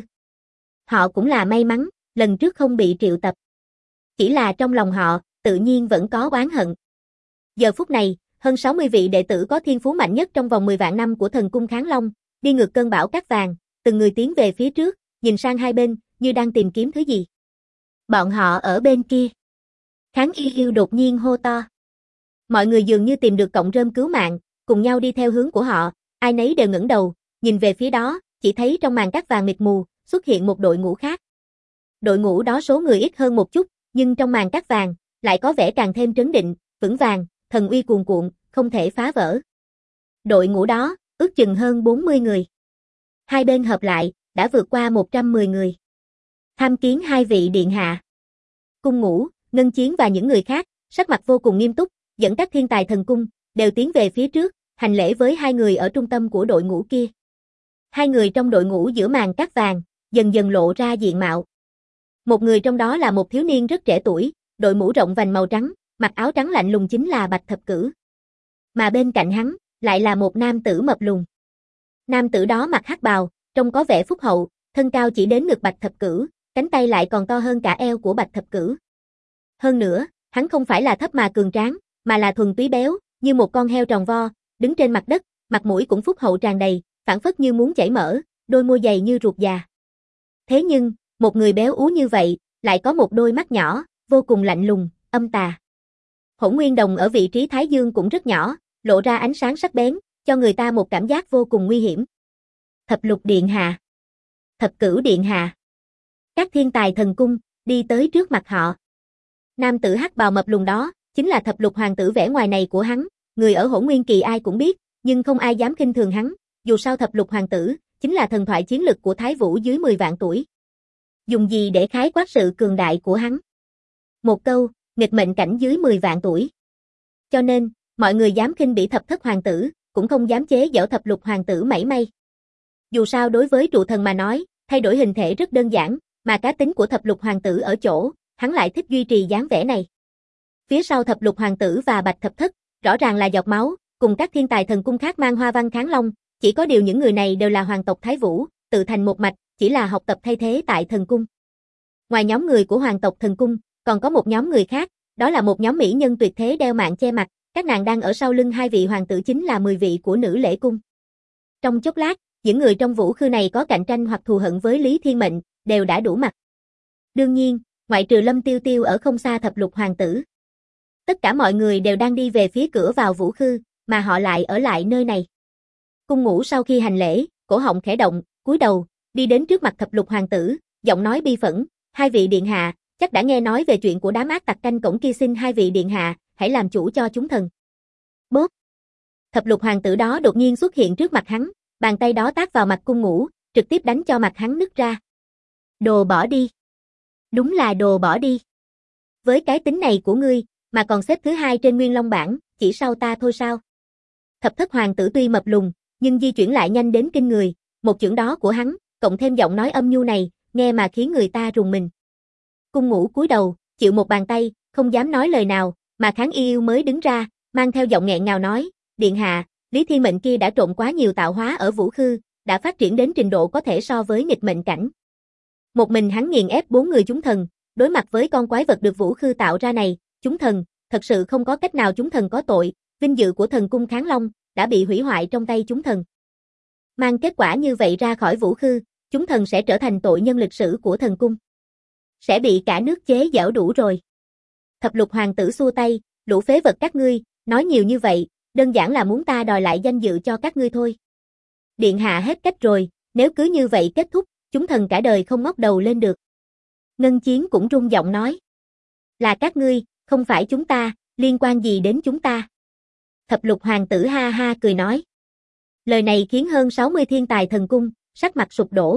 Họ cũng là may mắn, lần trước không bị triệu tập. Chỉ là trong lòng họ, tự nhiên vẫn có oán hận. Giờ phút này, hơn 60 vị đệ tử có thiên phú mạnh nhất trong vòng 10 vạn năm của thần cung Kháng Long, đi ngược cơn bão cát vàng, từng người tiến về phía trước, nhìn sang hai bên, như đang tìm kiếm thứ gì. Bọn họ ở bên kia. Kháng Yêu đột nhiên hô to. Mọi người dường như tìm được cọng rơm cứu mạng, cùng nhau đi theo hướng của họ, ai nấy đều ngẩng đầu, nhìn về phía đó, chỉ thấy trong màn cát vàng mịt mù, xuất hiện một đội ngũ khác. Đội ngũ đó số người ít hơn một chút, nhưng trong màn cát vàng, lại có vẻ càng thêm trấn định, vững vàng, thần uy cuồn cuộn, không thể phá vỡ. Đội ngũ đó, ước chừng hơn 40 người. Hai bên hợp lại, đã vượt qua 110 người. Tham kiến hai vị điện hạ. Cung Ngũ, Ngân Chiến và những người khác, sắc mặt vô cùng nghiêm túc, dẫn các thiên tài thần cung, đều tiến về phía trước, hành lễ với hai người ở trung tâm của đội ngũ kia. Hai người trong đội ngũ giữa màn cát vàng, dần dần lộ ra diện mạo. Một người trong đó là một thiếu niên rất trẻ tuổi, đội mũ rộng vành màu trắng, mặc áo trắng lạnh lùng chính là Bạch Thập Cử. Mà bên cạnh hắn, lại là một nam tử mập lùn. Nam tử đó mặc hắc bào, trông có vẻ phúc hậu, thân cao chỉ đến ngực Bạch Thập Cử, cánh tay lại còn to hơn cả eo của Bạch Thập Cử. Hơn nữa, hắn không phải là thấp mà cường tráng, mà là thuần túy béo, như một con heo tròn vo, đứng trên mặt đất, mặt mũi cũng phúc hậu tràn đầy, phảng phất như muốn chảy mỡ, đôi môi dày như ruột già. Thế nhưng, một người béo ú như vậy, lại có một đôi mắt nhỏ, vô cùng lạnh lùng, âm tà. Hỗn nguyên đồng ở vị trí thái dương cũng rất nhỏ, lộ ra ánh sáng sắc bén, cho người ta một cảm giác vô cùng nguy hiểm. Thập Lục Điện Hạ. Thập Cửu Điện Hạ. Các thiên tài thần cung, đi tới trước mặt họ. Nam tử hắc bào mập lùn đó, chính là Thập Lục Hoàng tử vẻ ngoài này của hắn, người ở Hỗn Nguyên Kỳ ai cũng biết, nhưng không ai dám khinh thường hắn, dù sao Thập Lục Hoàng tử, chính là thần thoại chiến lực của Thái Vũ dưới 10 vạn tuổi. Dùng gì để khái quát sự cường đại của hắn? Một câu, nghịch mệnh cảnh dưới 10 vạn tuổi. Cho nên, mọi người dám khinh bỉ Thập Thất Hoàng tử, cũng không dám chế giễu Thập Lục Hoàng tử mảy may. Dù sao đối với trụ thần mà nói, thay đổi hình thể rất đơn giản, mà cá tính của Thập Lục Hoàng tử ở chỗ, hắn lại thích duy trì dáng vẻ này. Phía sau Thập Lục Hoàng tử và Bạch Thập Thất, rõ ràng là giọt máu, cùng các thiên tài thần cung khác mang hoa văn Kháng Long, chỉ có điều những người này đều là hoàng tộc Thái Vũ, tự thành một mạch, chỉ là học tập thay thế tại thần cung. Ngoài nhóm người của hoàng tộc thần cung, còn có một nhóm người khác, đó là một nhóm mỹ nhân tuyệt thế đeo mạng che mặt, các nàng đang ở sau lưng hai vị hoàng tử chính là 10 vị của nữ lễ cung. Trong chốc lát, những người trong Vũ Khư này có cạnh tranh hoặc thù hận với Lý Thiên Mệnh, đều đã đủ mặt. Đương nhiên, ngoại trừ Lâm Tiêu Tiêu ở không xa thập lục hoàng tử. Tất cả mọi người đều đang đi về phía cửa vào Vũ Khư, mà họ lại ở lại nơi này. Cung Ngũ sau khi hành lễ, cổ họng khẽ động, cúi đầu, đi đến trước mặt thập lục hoàng tử, giọng nói bi phẫn, hai vị điện hạ, chắc đã nghe nói về chuyện của đám ác tặc canh cổng kia, xin hai vị điện hạ, hãy làm chủ cho chúng thần. Bốp! Thập lục hoàng tử đó đột nhiên xuất hiện trước mặt hắn, bàn tay đó tát vào mặt Cung Ngũ, trực tiếp đánh cho mặt hắn nứt ra. Đồ bỏ đi! Đúng là đồ bỏ đi! Với cái tính này của ngươi, mà còn xếp thứ hai trên Nguyên Long bảng, chỉ sau ta thôi sao? Thập thất hoàng tử tuy mập lùn, nhưng di chuyển lại nhanh đến kinh người, một chưởng đó của hắn, cộng thêm giọng nói âm nhu này, nghe mà khiến người ta rùng mình. Cung Ngũ cúi đầu, chịu một bàn tay, không dám nói lời nào, mà Kháng Yêu mới đứng ra, mang theo giọng nghẹn ngào nói, điện hạ, Lý Thiên Mệnh kia đã trộn quá nhiều tạo hóa ở Vũ Khư, đã phát triển đến trình độ có thể so với nghịch mệnh cảnh. Một mình hắn nghiền ép 4 người chúng thần, đối mặt với con quái vật được Vũ Khư tạo ra này, chúng thần, thật sự không có cách nào, chúng thần có tội, vinh dự của thần cung Kháng Long đã bị hủy hoại trong tay chúng thần. Mang kết quả như vậy ra khỏi Vũ Khư, chúng thần sẽ trở thành tội nhân lịch sử của thần cung. Sẽ bị cả nước chế giễu đủ rồi. Thập lục hoàng tử xua tay, lũ phế vật các ngươi, nói nhiều như vậy, đơn giản là muốn ta đòi lại danh dự cho các ngươi thôi. Điện hạ hết cách rồi, nếu cứ như vậy kết thúc, chúng thần cả đời không ngóc đầu lên được. Ngân Chiến cũng rung giọng nói. Là các ngươi, không phải chúng ta, liên quan gì đến chúng ta? Thập lục hoàng tử ha ha cười nói. Lời này khiến hơn 60 thiên tài thần cung, sắc mặt sụp đổ.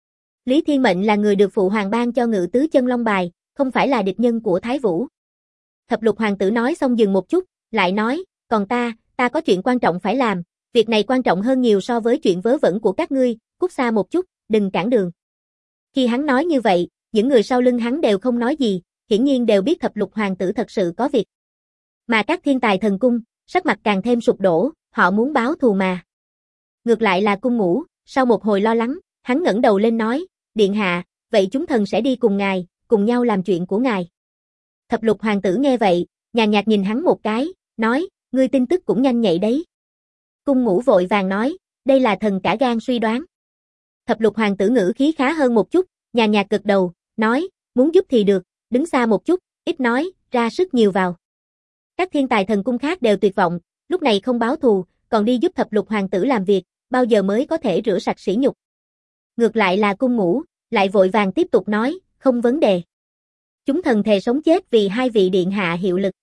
Lý Thiên Mệnh là người được phụ hoàng ban cho Ngự Tứ Chân Long bài, không phải là địch nhân của Thái Vũ. Thập lục hoàng tử nói xong dừng một chút, lại nói, còn ta có chuyện quan trọng phải làm, việc này quan trọng hơn nhiều so với chuyện vớ vẩn của các ngươi, cút xa một chút, đừng cản đường. Khi hắn nói như vậy, những người sau lưng hắn đều không nói gì, hiển nhiên đều biết thập lục hoàng tử thật sự có việc. Mà các thiên tài thần cung, sắc mặt càng thêm sụp đổ, họ muốn báo thù mà. Ngược lại là Cung Ngũ, sau một hồi lo lắng, hắn ngẩng đầu lên nói, điện hạ, vậy chúng thần sẽ đi cùng ngài, cùng nhau làm chuyện của ngài. Thập lục hoàng tử nghe vậy, nhàn nhạt nhìn hắn một cái, nói, ngươi tin tức cũng nhanh nhạy đấy. Cung Ngũ vội vàng nói, đây là thần cả gan suy đoán. Thập lục hoàng tử ngữ khí khá hơn một chút, nhàn nhạt gật đầu, nói, muốn giúp thì được, đứng xa một chút, ít nói, ra sức nhiều vào. Các thiên tài thần cung khác đều tuyệt vọng, lúc này không báo thù, còn đi giúp thập lục hoàng tử làm việc, bao giờ mới có thể rửa sạch sỉ nhục. Ngược lại là Cung Ngũ, lại vội vàng tiếp tục nói, không vấn đề. Chúng thần thề sống chết vì hai vị điện hạ hiệu lực.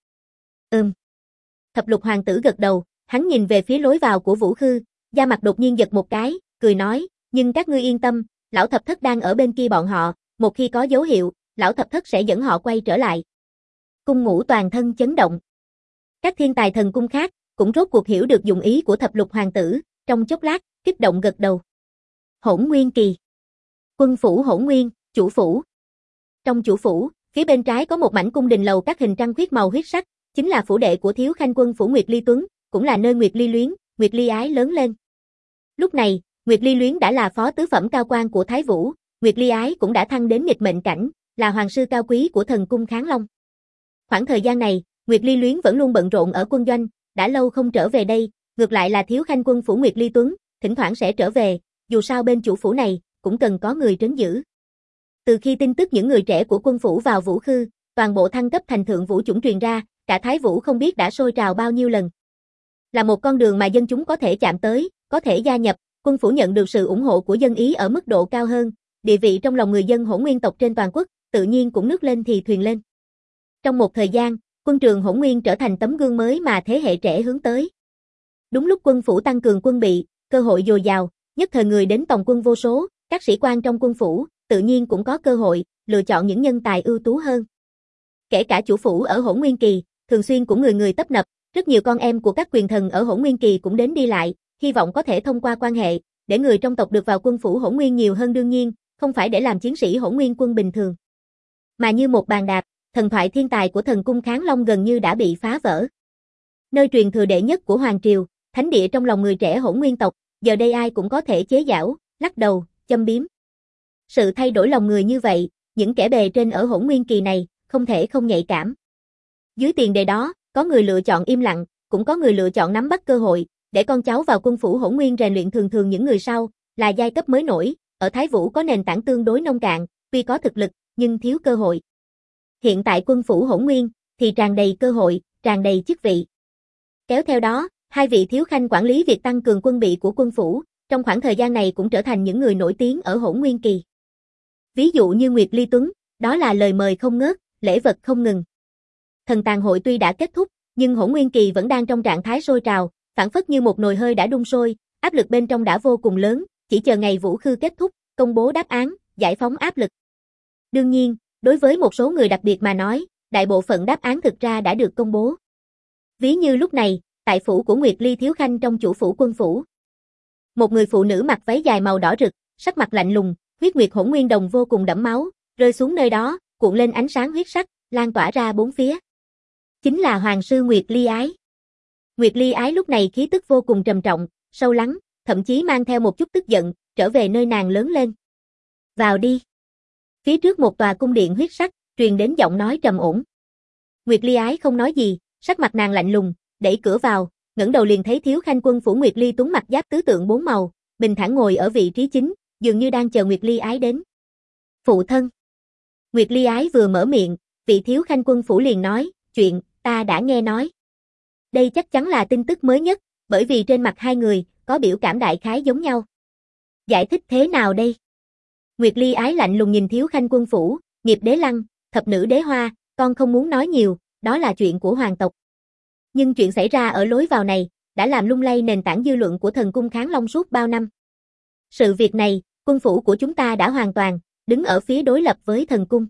Thập lục hoàng tử gật đầu, hắn nhìn về phía lối vào của Vũ Khư, da mặt đột nhiên giật một cái, cười nói, nhưng các ngươi yên tâm, lão thập thất đang ở bên kia bọn họ, một khi có dấu hiệu, lão thập thất sẽ dẫn họ quay trở lại. Cung Ngũ toàn thân chấn động. Các thiên tài thần cung khác, cũng rốt cuộc hiểu được dụng ý của thập lục hoàng tử, trong chốc lát, kích động gật đầu. Hỗn Nguyên Kỳ. Quân phủ Hỗn Nguyên, chủ phủ. Trong chủ phủ, phía bên trái có một mảnh cung đình lầu các hình trăng khuyết màu huyết sắc, chính là phủ đệ của thiếu khanh quân phủ Nguyệt Ly Tuấn, cũng là nơi Nguyệt Ly Luyến, Nguyệt Ly Ái lớn lên. Lúc này, Nguyệt Ly Luyến đã là phó tứ phẩm cao quan của Thái Vũ, Nguyệt Ly Ái cũng đã thăng đến nghịch mệnh cảnh, là hoàng sư cao quý của thần cung Kháng Long. Khoảng thời gian này, Nguyệt Ly Luyến vẫn luôn bận rộn ở quân doanh, đã lâu không trở về đây, ngược lại là thiếu khanh quân phủ Nguyệt Ly Tuấn, thỉnh thoảng sẽ trở về, dù sao bên chủ phủ này, cũng cần có người trấn giữ. Từ khi tin tức những người trẻ của quân phủ vào Vũ Khư, toàn bộ thăng cấp thành thượng vũ chủng truyền ra, cả Thái Vũ không biết đã sôi trào bao nhiêu lần. Là một con đường mà dân chúng có thể chạm tới, có thể gia nhập, quân phủ nhận được sự ủng hộ của dân Ý ở mức độ cao hơn, địa vị trong lòng người dân Hỗn Nguyên tộc trên toàn quốc, tự nhiên cũng nước lên thì thuyền lên. Trong một thời gian, quân trường Hỗn Nguyên trở thành tấm gương mới mà thế hệ trẻ hướng tới. Đúng lúc quân phủ tăng cường quân bị, cơ hội dồi dào, nhất thời người đến tòng quân vô số, các sĩ quan trong quân phủ, tự nhiên cũng có cơ hội, lựa chọn những nhân tài ưu tú hơn. Kể cả chủ phủ ở Hỗn Nguyên Kỳ, thường xuyên cũng người người tấp nập, rất nhiều con em của các quyền thần ở Hỗn Nguyên Kỳ cũng đến đi lại, hy vọng có thể thông qua quan hệ, để người trong tộc được vào quân phủ Hỗn Nguyên nhiều hơn, đương nhiên, không phải để làm chiến sĩ Hỗn Nguyên quân bình thường. Mà như một bàn đạp, thần thoại thiên tài của thần cung Kháng Long gần như đã bị phá vỡ. Nơi truyền thừa đệ nhất của Hoàng Triều, thánh địa trong lòng người trẻ Hỗn Nguyên tộc, giờ đây ai cũng có thể chế giễu, lắc đầu, châm biếm. Sự thay đổi lòng người như vậy, những kẻ bề trên ở Hỗn Nguyên Kỳ này, không thể không nhạy cảm. Dưới tiền đề đó, có người lựa chọn im lặng, cũng có người lựa chọn nắm bắt cơ hội, để con cháu vào quân phủ Hỗn Nguyên rèn luyện. Thường những người sau, là giai cấp mới nổi, ở Thái Vũ có nền tảng tương đối nông cạn, tuy có thực lực, nhưng thiếu cơ hội. Hiện tại quân phủ Hỗn Nguyên thì tràn đầy cơ hội, tràn đầy chức vị. Kéo theo đó, hai vị thiếu khanh quản lý việc tăng cường quân bị của quân phủ, trong khoảng thời gian này cũng trở thành những người nổi tiếng ở Hỗn Nguyên kỳ. Ví dụ như Nguyệt Ly Tuấn, đó là lời mời không ngớt, lễ vật không ngừng. Thần tàn hội tuy đã kết thúc, nhưng Hỗn Nguyên kỳ vẫn đang trong trạng thái sôi trào, phảng phất như một nồi hơi đã đun sôi, áp lực bên trong đã vô cùng lớn, chỉ chờ ngày vũ khư kết thúc, công bố đáp án, giải phóng áp lực. Đương nhiên, đối với một số người đặc biệt mà nói, đại bộ phận đáp án thực ra đã được công bố. Ví như lúc này, tại phủ của Nguyệt Ly thiếu khanh trong chủ phủ quân phủ. Một người phụ nữ mặc váy dài màu đỏ rực, sắc mặt lạnh lùng, huyết nguyệt hỗn nguyên đồng vô cùng đẫm máu, rơi xuống nơi đó, cuộn lên ánh sáng huyết sắc, lan tỏa ra bốn phía. Chính là hoàng sư Nguyệt Ly Ái. Nguyệt Ly Ái lúc này khí tức vô cùng trầm trọng, sâu lắng, thậm chí mang theo một chút tức giận, trở về nơi nàng lớn lên. Vào đi. Phía trước một tòa cung điện huyết sắc, truyền đến giọng nói trầm ổn. Nguyệt Ly Ái không nói gì, sắc mặt nàng lạnh lùng, đẩy cửa vào, ngẩng đầu liền thấy thiếu khanh quân phủ Nguyệt Ly Tuấn mặc giáp tứ tượng bốn màu, bình thản ngồi ở vị trí chính, dường như đang chờ Nguyệt Ly Ái đến. Phụ thân. Nguyệt Ly Ái vừa mở miệng, vị thiếu khanh quân phủ liền nói, chuyện, ta đã nghe nói. Đây chắc chắn là tin tức mới nhất, bởi vì trên mặt hai người, có biểu cảm đại khái giống nhau. Giải thích thế nào đây? Nguyệt Ly Ái lạnh lùng nhìn thiếu khanh quân phủ, nghiệp đế lăng, thập nữ đế hoa, con không muốn nói nhiều, đó là chuyện của hoàng tộc. Nhưng chuyện xảy ra ở lối vào này, đã làm lung lay nền tảng dư luận của thần cung Kháng Long suốt bao năm. Sự việc này, quân phủ của chúng ta đã hoàn toàn, đứng ở phía đối lập với thần cung.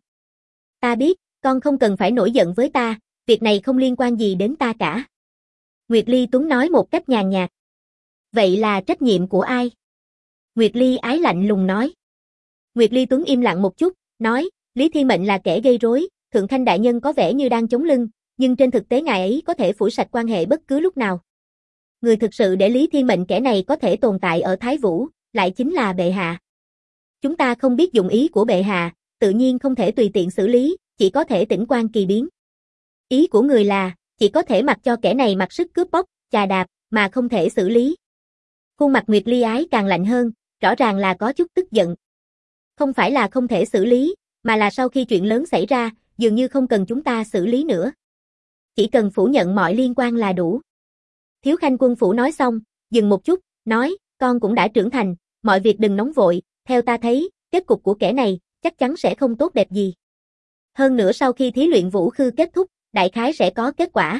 Ta biết, con không cần phải nổi giận với ta, việc này không liên quan gì đến ta cả. Nguyệt Ly Tuấn nói một cách nhàn nhạt. Vậy là trách nhiệm của ai? Nguyệt Ly Ái lạnh lùng nói. Nguyệt Ly Tuấn im lặng một chút, nói, Lý Thiên Mệnh là kẻ gây rối, Thượng Khanh đại nhân có vẻ như đang chống lưng, nhưng trên thực tế ngài ấy có thể phủi sạch quan hệ bất cứ lúc nào. Người thực sự để Lý Thiên Mệnh kẻ này có thể tồn tại ở Thái Vũ, lại chính là bệ hạ. Chúng ta không biết dụng ý của bệ hạ, tự nhiên không thể tùy tiện xử lý, chỉ có thể tĩnh quan kỳ biến. Ý của người là, chỉ có thể mặc cho kẻ này mặc sức cướp bóc, chà đạp, mà không thể xử lý. Khuôn mặt Nguyệt Ly Ái càng lạnh hơn, rõ ràng là có chút tức giận. Không phải là không thể xử lý, mà là sau khi chuyện lớn xảy ra, dường như không cần chúng ta xử lý nữa. Chỉ cần phủ nhận mọi liên quan là đủ. Thiếu khanh quân phủ nói xong, dừng một chút, nói, con cũng đã trưởng thành, mọi việc đừng nóng vội, theo ta thấy, kết cục của kẻ này, chắc chắn sẽ không tốt đẹp gì. Hơn nữa sau khi thí luyện vũ khư kết thúc, đại khái sẽ có kết quả.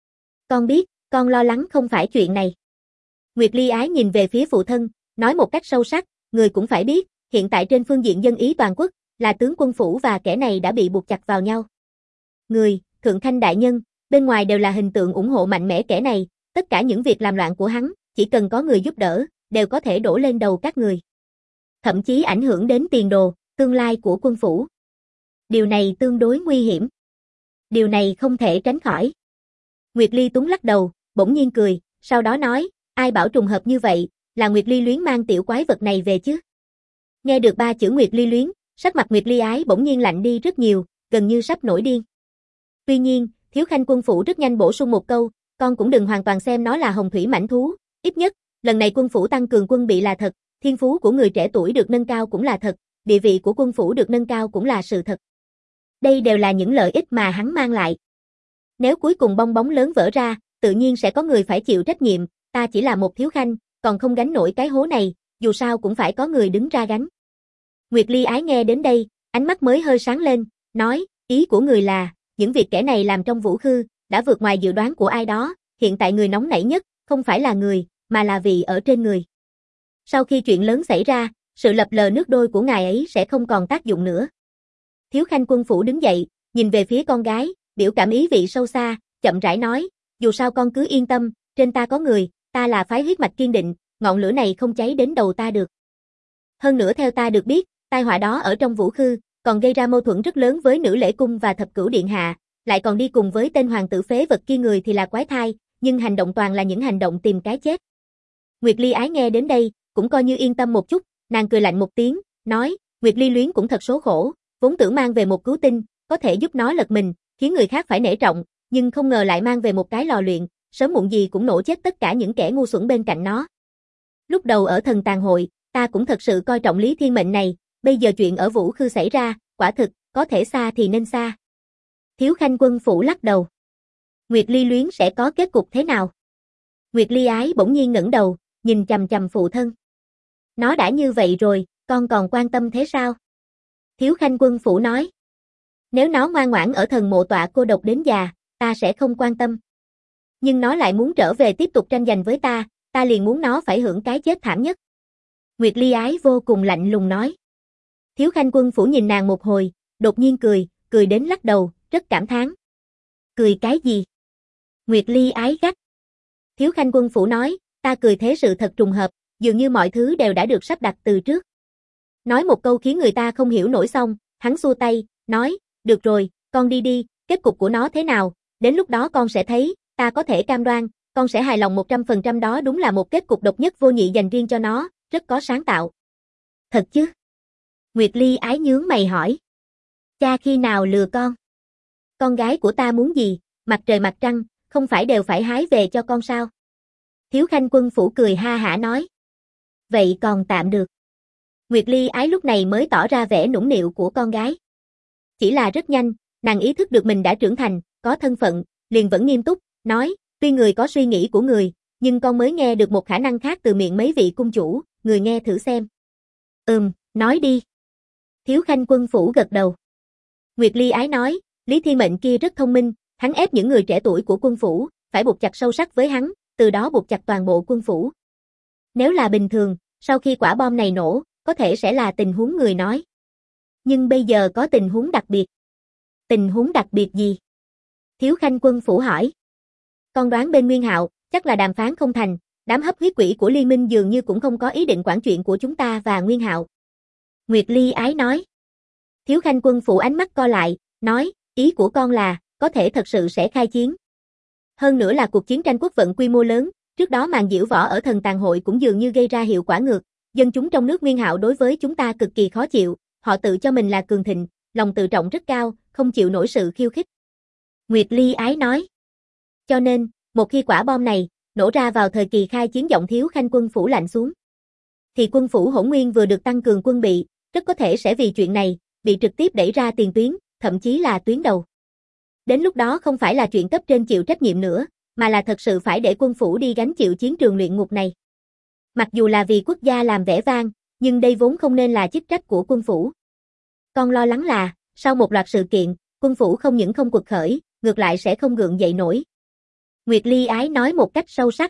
Con biết, con lo lắng không phải chuyện này. Nguyệt Ly Ái nhìn về phía phụ thân, nói một cách sâu sắc, người cũng phải biết, hiện tại trên phương diện dân ý toàn quốc, là tướng quân phủ và kẻ này đã bị buộc chặt vào nhau. Người, Thượng Khanh đại nhân, bên ngoài đều là hình tượng ủng hộ mạnh mẽ kẻ này, tất cả những việc làm loạn của hắn, chỉ cần có người giúp đỡ, đều có thể đổ lên đầu các người. Thậm chí ảnh hưởng đến tiền đồ, tương lai của quân phủ. Điều này tương đối nguy hiểm. Điều này không thể tránh khỏi. Nguyệt Ly Tuấn lắc đầu, bỗng nhiên cười, sau đó nói, ai bảo trùng hợp như vậy, là Nguyệt Ly Luyến mang tiểu quái vật này về chứ. Nghe được ba chữ Nguyệt Ly Luyến, sắc mặt Nguyệt Ly Ái bỗng nhiên lạnh đi rất nhiều, gần như sắp nổi điên. Tuy nhiên, thiếu khanh quân phủ rất nhanh bổ sung một câu, con cũng đừng hoàn toàn xem nó là hồng thủy mãnh thú, ít nhất, lần này quân phủ tăng cường quân bị là thật, thiên phú của người trẻ tuổi được nâng cao cũng là thật, địa vị của quân phủ được nâng cao cũng là sự thật. Đây đều là những lợi ích mà hắn mang lại. Nếu cuối cùng bong bóng lớn vỡ ra, tự nhiên sẽ có người phải chịu trách nhiệm, ta chỉ là một thiếu khanh, còn không gánh nổi cái hố này, dù sao cũng phải có người đứng ra gánh. Nguyệt Ly Ái nghe đến đây, ánh mắt mới hơi sáng lên, nói, ý của người là, những việc kẻ này làm trong vũ khư, đã vượt ngoài dự đoán của ai đó, hiện tại người nóng nảy nhất, không phải là người, mà là vị ở trên người. Sau khi chuyện lớn xảy ra, sự lập lờ nước đôi của ngài ấy sẽ không còn tác dụng nữa. Thiếu khanh quân phủ đứng dậy, nhìn về phía con gái, biểu cảm ý vị sâu xa, chậm rãi nói, dù sao con cứ yên tâm, trên ta có người, ta là phái huyết mạch kiên định, ngọn lửa này không cháy đến đầu ta được. Hơn nữa theo ta được biết, tai họa đó ở trong vũ khư, còn gây ra mâu thuẫn rất lớn với nữ lễ cung và thập cửu điện hạ, lại còn đi cùng với tên hoàng tử phế vật kia người thì là quái thai, nhưng hành động toàn là những hành động tìm cái chết. Nguyệt Ly Ái nghe đến đây, cũng coi như yên tâm một chút, nàng cười lạnh một tiếng, nói, Nguyệt Ly Luyến cũng thật số khổ, vốn tưởng mang về một cứu tinh, có thể giúp nó lật mình, khiến người khác phải nể trọng, nhưng không ngờ lại mang về một cái lò luyện, sớm muộn gì cũng nổ chết tất cả những kẻ ngu xuẩn bên cạnh nó. Lúc đầu ở thần tàn hội, ta cũng thật sự coi trọng Lý Thiên Mệnh này, bây giờ chuyện ở vũ khư xảy ra, quả thực, có thể xa thì nên xa. Thiếu Khanh Quân Phủ lắc đầu. Nguyệt Ly luyến sẽ có kết cục thế nào? Nguyệt Ly Ái bỗng nhiên ngẩng đầu, nhìn chằm chằm phụ thân. Nó đã như vậy rồi, con còn quan tâm thế sao? Thiếu Khanh Quân Phủ nói. Nếu nó ngoan ngoãn ở thần mộ tọa cô độc đến già, ta sẽ không quan tâm. Nhưng nó lại muốn trở về tiếp tục tranh giành với ta liền muốn nó phải hưởng cái chết thảm nhất. Nguyệt Ly Ái vô cùng lạnh lùng nói. Thiếu Khanh Quân Phủ nhìn nàng một hồi, đột nhiên cười đến lắc đầu, rất cảm thán. Cười cái gì? Nguyệt Ly Ái gắt. Thiếu Khanh Quân Phủ nói, ta cười thế sự thật trùng hợp, dường như mọi thứ đều đã được sắp đặt từ trước. Nói một câu khiến người ta không hiểu nổi xong, hắn xua tay, nói, được rồi, con đi đi, kết cục của nó thế nào, đến lúc đó con sẽ thấy, ta có thể cam đoan, con sẽ hài lòng 100% đó đúng là một kết cục độc nhất vô nhị dành riêng cho nó, rất có sáng tạo. Thật chứ? Nguyệt Ly Ái nhướng mày hỏi. Cha khi nào lừa con? Con gái của ta muốn gì, mặt trời mặt trăng, không phải đều phải hái về cho con sao? Thiếu Khanh Quân Phủ cười ha hả nói. Vậy còn tạm được. Nguyệt Ly Ái lúc này mới tỏ ra vẻ nũng nịu của con gái. Chỉ là rất nhanh, nàng ý thức được mình đã trưởng thành, có thân phận, liền vẫn nghiêm túc, nói, tuy người có suy nghĩ của người, nhưng con mới nghe được một khả năng khác từ miệng mấy vị cung chủ, người nghe thử xem. Nói đi. Thiếu Khanh Quân Phủ gật đầu. Nguyệt Ly Ái nói, Lý Thiên Mệnh kia rất thông minh, hắn ép những người trẻ tuổi của quân phủ, phải buộc chặt sâu sắc với hắn, từ đó buộc chặt toàn bộ quân phủ. Nếu là bình thường, sau khi quả bom này nổ, có thể sẽ là tình huống người nói. Nhưng bây giờ có tình huống đặc biệt. Tình huống đặc biệt gì? Thiếu Khanh Quân Phủ hỏi. Con đoán bên Nguyên Hạo, chắc là đàm phán không thành, đám hấp huyết quỷ của liên minh dường như cũng không có ý định quản chuyện của chúng ta và Nguyên Hạo. Nguyệt Ly Ái nói. Thiếu Khanh Quân Phủ ánh mắt co lại, nói, ý của con là, có thể thật sự sẽ khai chiến. Hơn nữa là cuộc chiến tranh quốc vận quy mô lớn, trước đó màn diễu võ ở Thần Tàn Hội cũng dường như gây ra hiệu quả ngược, dân chúng trong nước Nguyên Hạo đối với chúng ta cực kỳ khó chịu, họ tự cho mình là cường thịnh, lòng tự trọng rất cao, không chịu nổi sự khiêu khích. Nguyệt Ly Ái nói. Cho nên, một khi quả bom này nổ ra vào thời kỳ khai chiến, giọng Thiếu Khanh Quân Phủ lạnh xuống, thì quân phủ Hỗn Nguyên vừa được tăng cường quân bị, rất có thể sẽ vì chuyện này bị trực tiếp đẩy ra tiền tuyến, thậm chí là tuyến đầu. Đến lúc đó không phải là chuyện cấp trên chịu trách nhiệm nữa, mà là thật sự phải để quân phủ đi gánh chịu chiến trường luyện ngục này. Mặc dù là vì quốc gia làm vẻ vang, nhưng đây vốn không nên là chức trách của quân phủ. Con lo lắng là, sau một loạt sự kiện, quân phủ không những không quật khởi, ngược lại sẽ không gượng dậy nổi. Nguyệt Ly Ái nói một cách sâu sắc.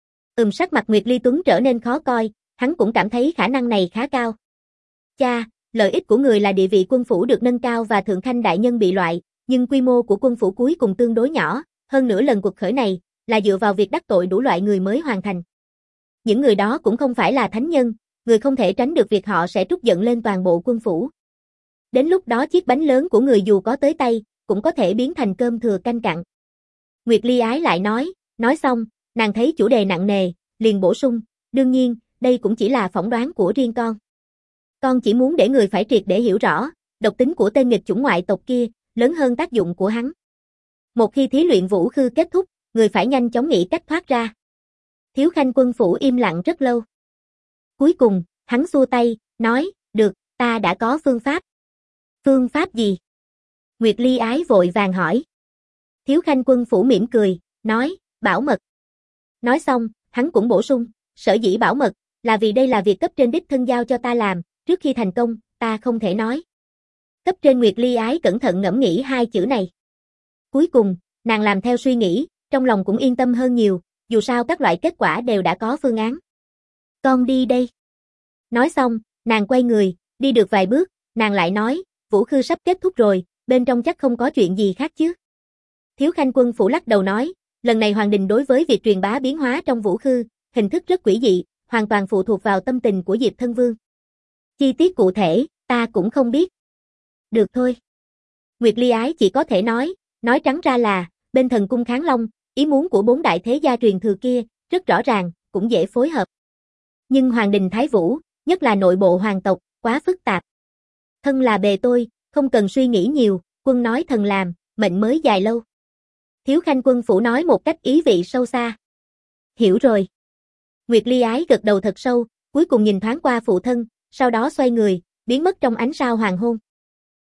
Sắc mặt Nguyệt Ly Tuấn trở nên khó coi, hắn cũng cảm thấy khả năng này khá cao. Cha, lợi ích của người là địa vị quân phủ được nâng cao và Thượng Khanh đại nhân bị loại, nhưng quy mô của quân phủ cuối cùng tương đối nhỏ, hơn nữa lần quật khởi này là dựa vào việc đắc tội đủ loại người mới hoàn thành. Những người đó cũng không phải là thánh nhân, người không thể tránh được việc họ sẽ trút giận lên toàn bộ quân phủ. Đến lúc đó chiếc bánh lớn của người dù có tới tay, cũng có thể biến thành cơm thừa canh cặn. Nguyệt Ly Ái lại nói xong, nàng thấy chủ đề nặng nề, liền bổ sung, đương nhiên, đây cũng chỉ là phỏng đoán của riêng con. Con chỉ muốn để người phải triệt để hiểu rõ, độc tính của tên nghịch chủng ngoại tộc kia, lớn hơn tác dụng của hắn. Một khi thí luyện vũ khư kết thúc, người phải nhanh chóng nghĩ cách thoát ra. Thiếu Khanh Quân Phủ im lặng rất lâu. Cuối cùng, hắn xua tay, nói, được, ta đã có phương pháp. Phương pháp gì? Nguyệt Ly Ái vội vàng hỏi. Thiếu Khanh Quân Phủ mỉm cười, nói, bảo mật. Nói xong, hắn cũng bổ sung, sở dĩ bảo mật, là vì đây là việc cấp trên đích thân giao cho ta làm, trước khi thành công, ta không thể nói. Cấp trên Nguyệt Ly Ái cẩn thận ngẫm nghĩ hai chữ này. Cuối cùng, nàng làm theo suy nghĩ, trong lòng cũng yên tâm hơn nhiều, dù sao các loại kết quả đều đã có phương án. Con đi đây. Nói xong, nàng quay người, đi được vài bước, nàng lại nói, vũ khư sắp kết thúc rồi, bên trong chắc không có chuyện gì khác chứ. Thiếu Khanh Quân Phủ lắc đầu nói, lần này Hoàng Đình đối với việc truyền bá biến hóa trong vũ khư, hình thức rất quỷ dị, hoàn toàn phụ thuộc vào tâm tình của Diệp Thân Vương. Chi tiết cụ thể, ta cũng không biết. Được thôi. Nguyệt Ly Ái chỉ có thể nói trắng ra là, bên Thần Cung Kháng Long, ý muốn của 4 đại thế gia truyền thừa kia, rất rõ ràng, cũng dễ phối hợp. Nhưng Hoàng Đình Thái Vũ, nhất là nội bộ hoàng tộc, quá phức tạp. Thân là bề tôi, không cần suy nghĩ nhiều, quân nói thần làm, mệnh mới dài lâu. Thiếu Khanh Quân Phủ nói một cách ý vị sâu xa. Hiểu rồi. Nguyệt Ly Ái gật đầu thật sâu, cuối cùng nhìn thoáng qua phụ thân, sau đó xoay người, biến mất trong ánh sao hoàng hôn.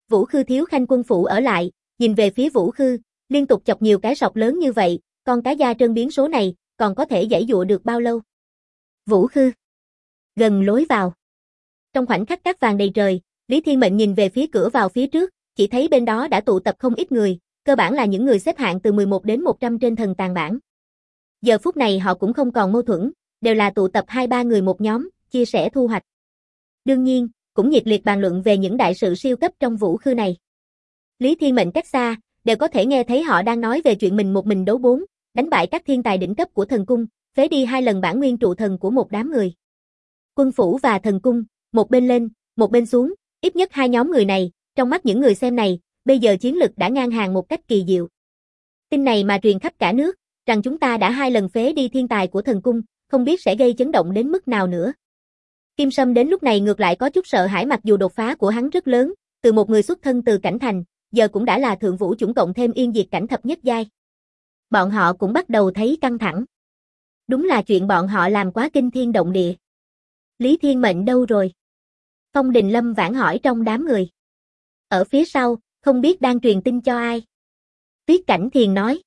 Vũ Khư thiếu khanh quân phủ ở lại, nhìn về phía Vũ Khư, liên tục chọc nhiều cái sọc lớn như vậy, con cá da trơn biến số này, còn có thể giãy dụa được bao lâu? Vũ Khư. Gần lối vào. Trong khoảnh khắc cát vàng đầy trời, Lý Thiên Mệnh nhìn về phía cửa vào phía trước, chỉ thấy bên đó đã tụ tập không ít người, cơ bản là những người xếp hạng từ 11 đến 100 trên thần tàng bảng. Giờ phút này họ cũng không còn mâu thuẫn, đều là tụ tập 2-3 người một nhóm, chia sẻ thu hoạch. Đương nhiên, cũng nhiệt liệt bàn luận về những đại sự siêu cấp trong Vũ Khư này. Lý Thiên Mệnh cách xa, đều có thể nghe thấy họ đang nói về chuyện mình một mình đấu 4, đánh bại các thiên tài đỉnh cấp của thần cung, phế đi 2 lần bản nguyên trụ thần của một đám người. Quân phủ và thần cung, một bên lên, một bên xuống, ít nhất 2 nhóm người này, trong mắt những người xem này, bây giờ chiến lực đã ngang hàng một cách kỳ diệu. Tin này mà truyền khắp cả nước, rằng chúng ta đã 2 lần phế đi thiên tài của thần cung, không biết sẽ gây chấn động đến mức nào nữa. Kim Sâm đến lúc này ngược lại có chút sợ hãi, mặc dù đột phá của hắn rất lớn, từ một người xuất thân từ cảnh thành, giờ cũng đã là thượng vũ chủng cộng thêm yên diệt cảnh thập nhất giai. Bọn họ cũng bắt đầu thấy căng thẳng. Đúng là chuyện bọn họ làm quá kinh thiên động địa. Lý Thiên Mệnh đâu rồi? Phong Đình Lâm vãn hỏi trong đám người. Ở phía sau, không biết đang truyền tin cho ai. Tuyết Cảnh Thiền nói.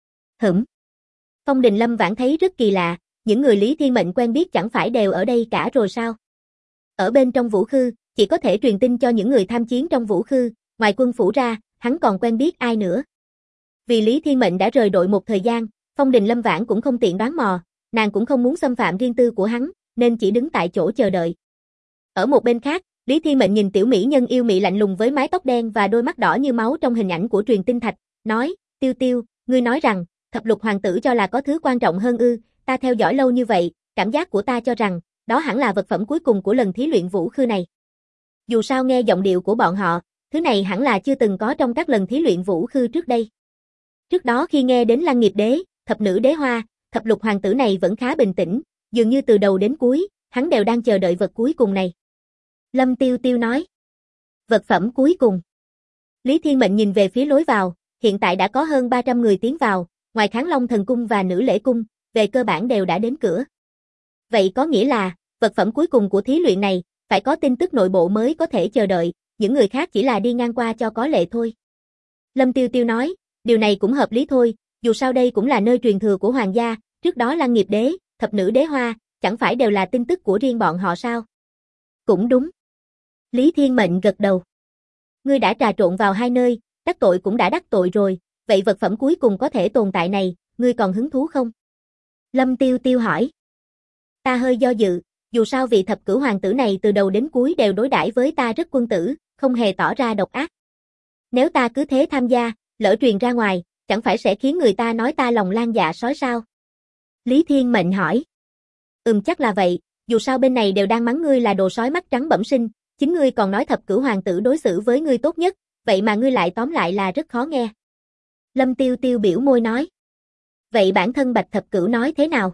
Phong Đình Lâm vãn thấy rất kỳ lạ, những người Lý Thiên Mệnh quen biết chẳng phải đều ở đây cả rồi sao? Ở bên trong Vũ Khư, chỉ có thể truyền tin cho những người tham chiến trong Vũ Khư, ngoài quân phủ ra, hắn còn quen biết ai nữa. Vì Lý Thiên Mệnh đã rời đội một thời gian, Phong Đình Lâm vãn cũng không tiện đoán mò, nàng cũng không muốn xâm phạm riêng tư của hắn, nên chỉ đứng tại chỗ chờ đợi. Ở một bên khác, Lý Thiên Mệnh nhìn tiểu mỹ nhân yêu mị lạnh lùng với mái tóc đen và đôi mắt đỏ như máu trong hình ảnh của truyền tinh thạch, nói, Tiêu Tiêu, ngươi nói rằng, thập lục hoàng tử cho là có thứ quan trọng hơn ư? Ta theo dõi lâu như vậy, cảm giác của ta cho rằng, đó hẳn là vật phẩm cuối cùng của lần thí luyện Vũ Khư này. Dù sao nghe giọng điệu của bọn họ, thứ này hẳn là chưa từng có trong các lần thí luyện Vũ Khư trước đây. Trước đó khi nghe đến Lăng Nghiệp Đế, thập nữ đế hoa, thập lục hoàng tử này vẫn khá bình tĩnh, dường như từ đầu đến cuối, hắn đều đang chờ đợi vật cuối cùng này. Lâm Tiêu Tiêu nói. Vật phẩm cuối cùng. Lý Thiên Mệnh nhìn về phía lối vào, hiện tại đã có hơn 300 người tiến vào, ngoài Kháng Long Thần Cung và Nữ Lễ Cung, về cơ bản đều đã đến cửa. Vậy có nghĩa là, vật phẩm cuối cùng của thí luyện này, phải có tin tức nội bộ mới có thể chờ đợi, những người khác chỉ là đi ngang qua cho có lệ thôi. Lâm Tiêu Tiêu nói, điều này cũng hợp lý thôi, dù sao đây cũng là nơi truyền thừa của hoàng gia, trước đó Lăng Nghiệp Đế, thập nữ đế hoa, chẳng phải đều là tin tức của riêng bọn họ sao? Cũng đúng. Lý Thiên Mệnh gật đầu. Ngươi đã trà trộn vào 2 nơi, đắc tội cũng đã đắc tội rồi, vậy vật phẩm cuối cùng có thể tồn tại này, ngươi còn hứng thú không? Lâm Tiêu Tiêu hỏi. Ta hơi do dự, dù sao vị thập cửu hoàng tử này từ đầu đến cuối đều đối đãi với ta rất quân tử, không hề tỏ ra độc ác. Nếu ta cứ thế tham gia, lỡ truyền ra ngoài, chẳng phải sẽ khiến người ta nói ta lòng lan dạ sói sao? Lý Thiên Mệnh hỏi. Chắc là vậy, dù sao bên này đều đang mắng ngươi là đồ sói mắt trắng bẩm sinh, chính ngươi còn nói thập cửu hoàng tử đối xử với ngươi tốt nhất, vậy mà ngươi lại tóm lại là rất khó nghe. Lâm Tiêu Tiêu biểu môi nói. Vậy bản thân Bạch Thập Cửu nói thế nào?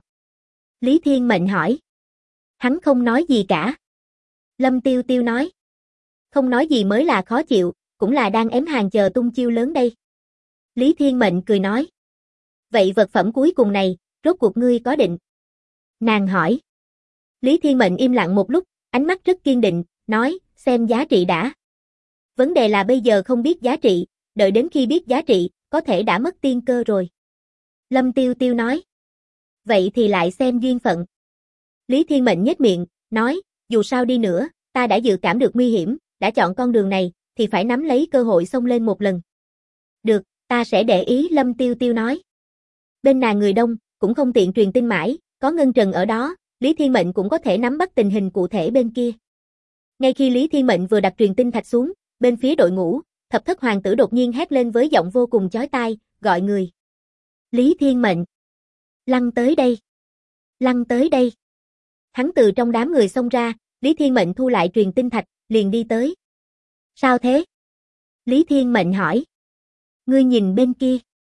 Lý Thiên Mệnh hỏi. Hắn không nói gì cả. Lâm Tiêu Tiêu nói. Không nói gì mới là khó chịu, cũng là đang ém hàng chờ tung chiêu lớn đây. Lý Thiên Mệnh cười nói. Vậy vật phẩm cuối cùng này, rốt cuộc ngươi có định? Nàng hỏi. Lý Thiên Mệnh im lặng một lúc, ánh mắt rất kiên định, nói, xem giá trị đã. Vấn đề là bây giờ không biết giá trị, đợi đến khi biết giá trị, có thể đã mất tiên cơ rồi. Lâm Tiêu Tiêu nói. Vậy thì lại xem duyên phận. Lý Thiên Mệnh nhếch miệng, nói, dù sao đi nữa, ta đã dự cảm được nguy hiểm, đã chọn con đường này, thì phải nắm lấy cơ hội xông lên một lần. Được, ta sẽ để ý. Lâm Tiêu Tiêu nói. Bên nàng người đông, cũng không tiện truyền tin mãi, có Ngân Trần ở đó, Lý Thiên Mệnh cũng có thể nắm bắt tình hình cụ thể bên kia. Ngay khi Lý Thiên Mệnh vừa đặt truyền tin thạch xuống, bên phía đội ngũ, thập thất hoàng tử đột nhiên hét lên với giọng vô cùng chói tai, gọi người. Lý Thiên Mệnh. Lăn tới đây. Lăn tới đây. Hắn từ trong đám người xông ra, Lý Thiên Mệnh thu lại truyền tinh thạch, liền đi tới. Sao thế? Lý Thiên Mệnh hỏi. Ngươi nhìn bên kia.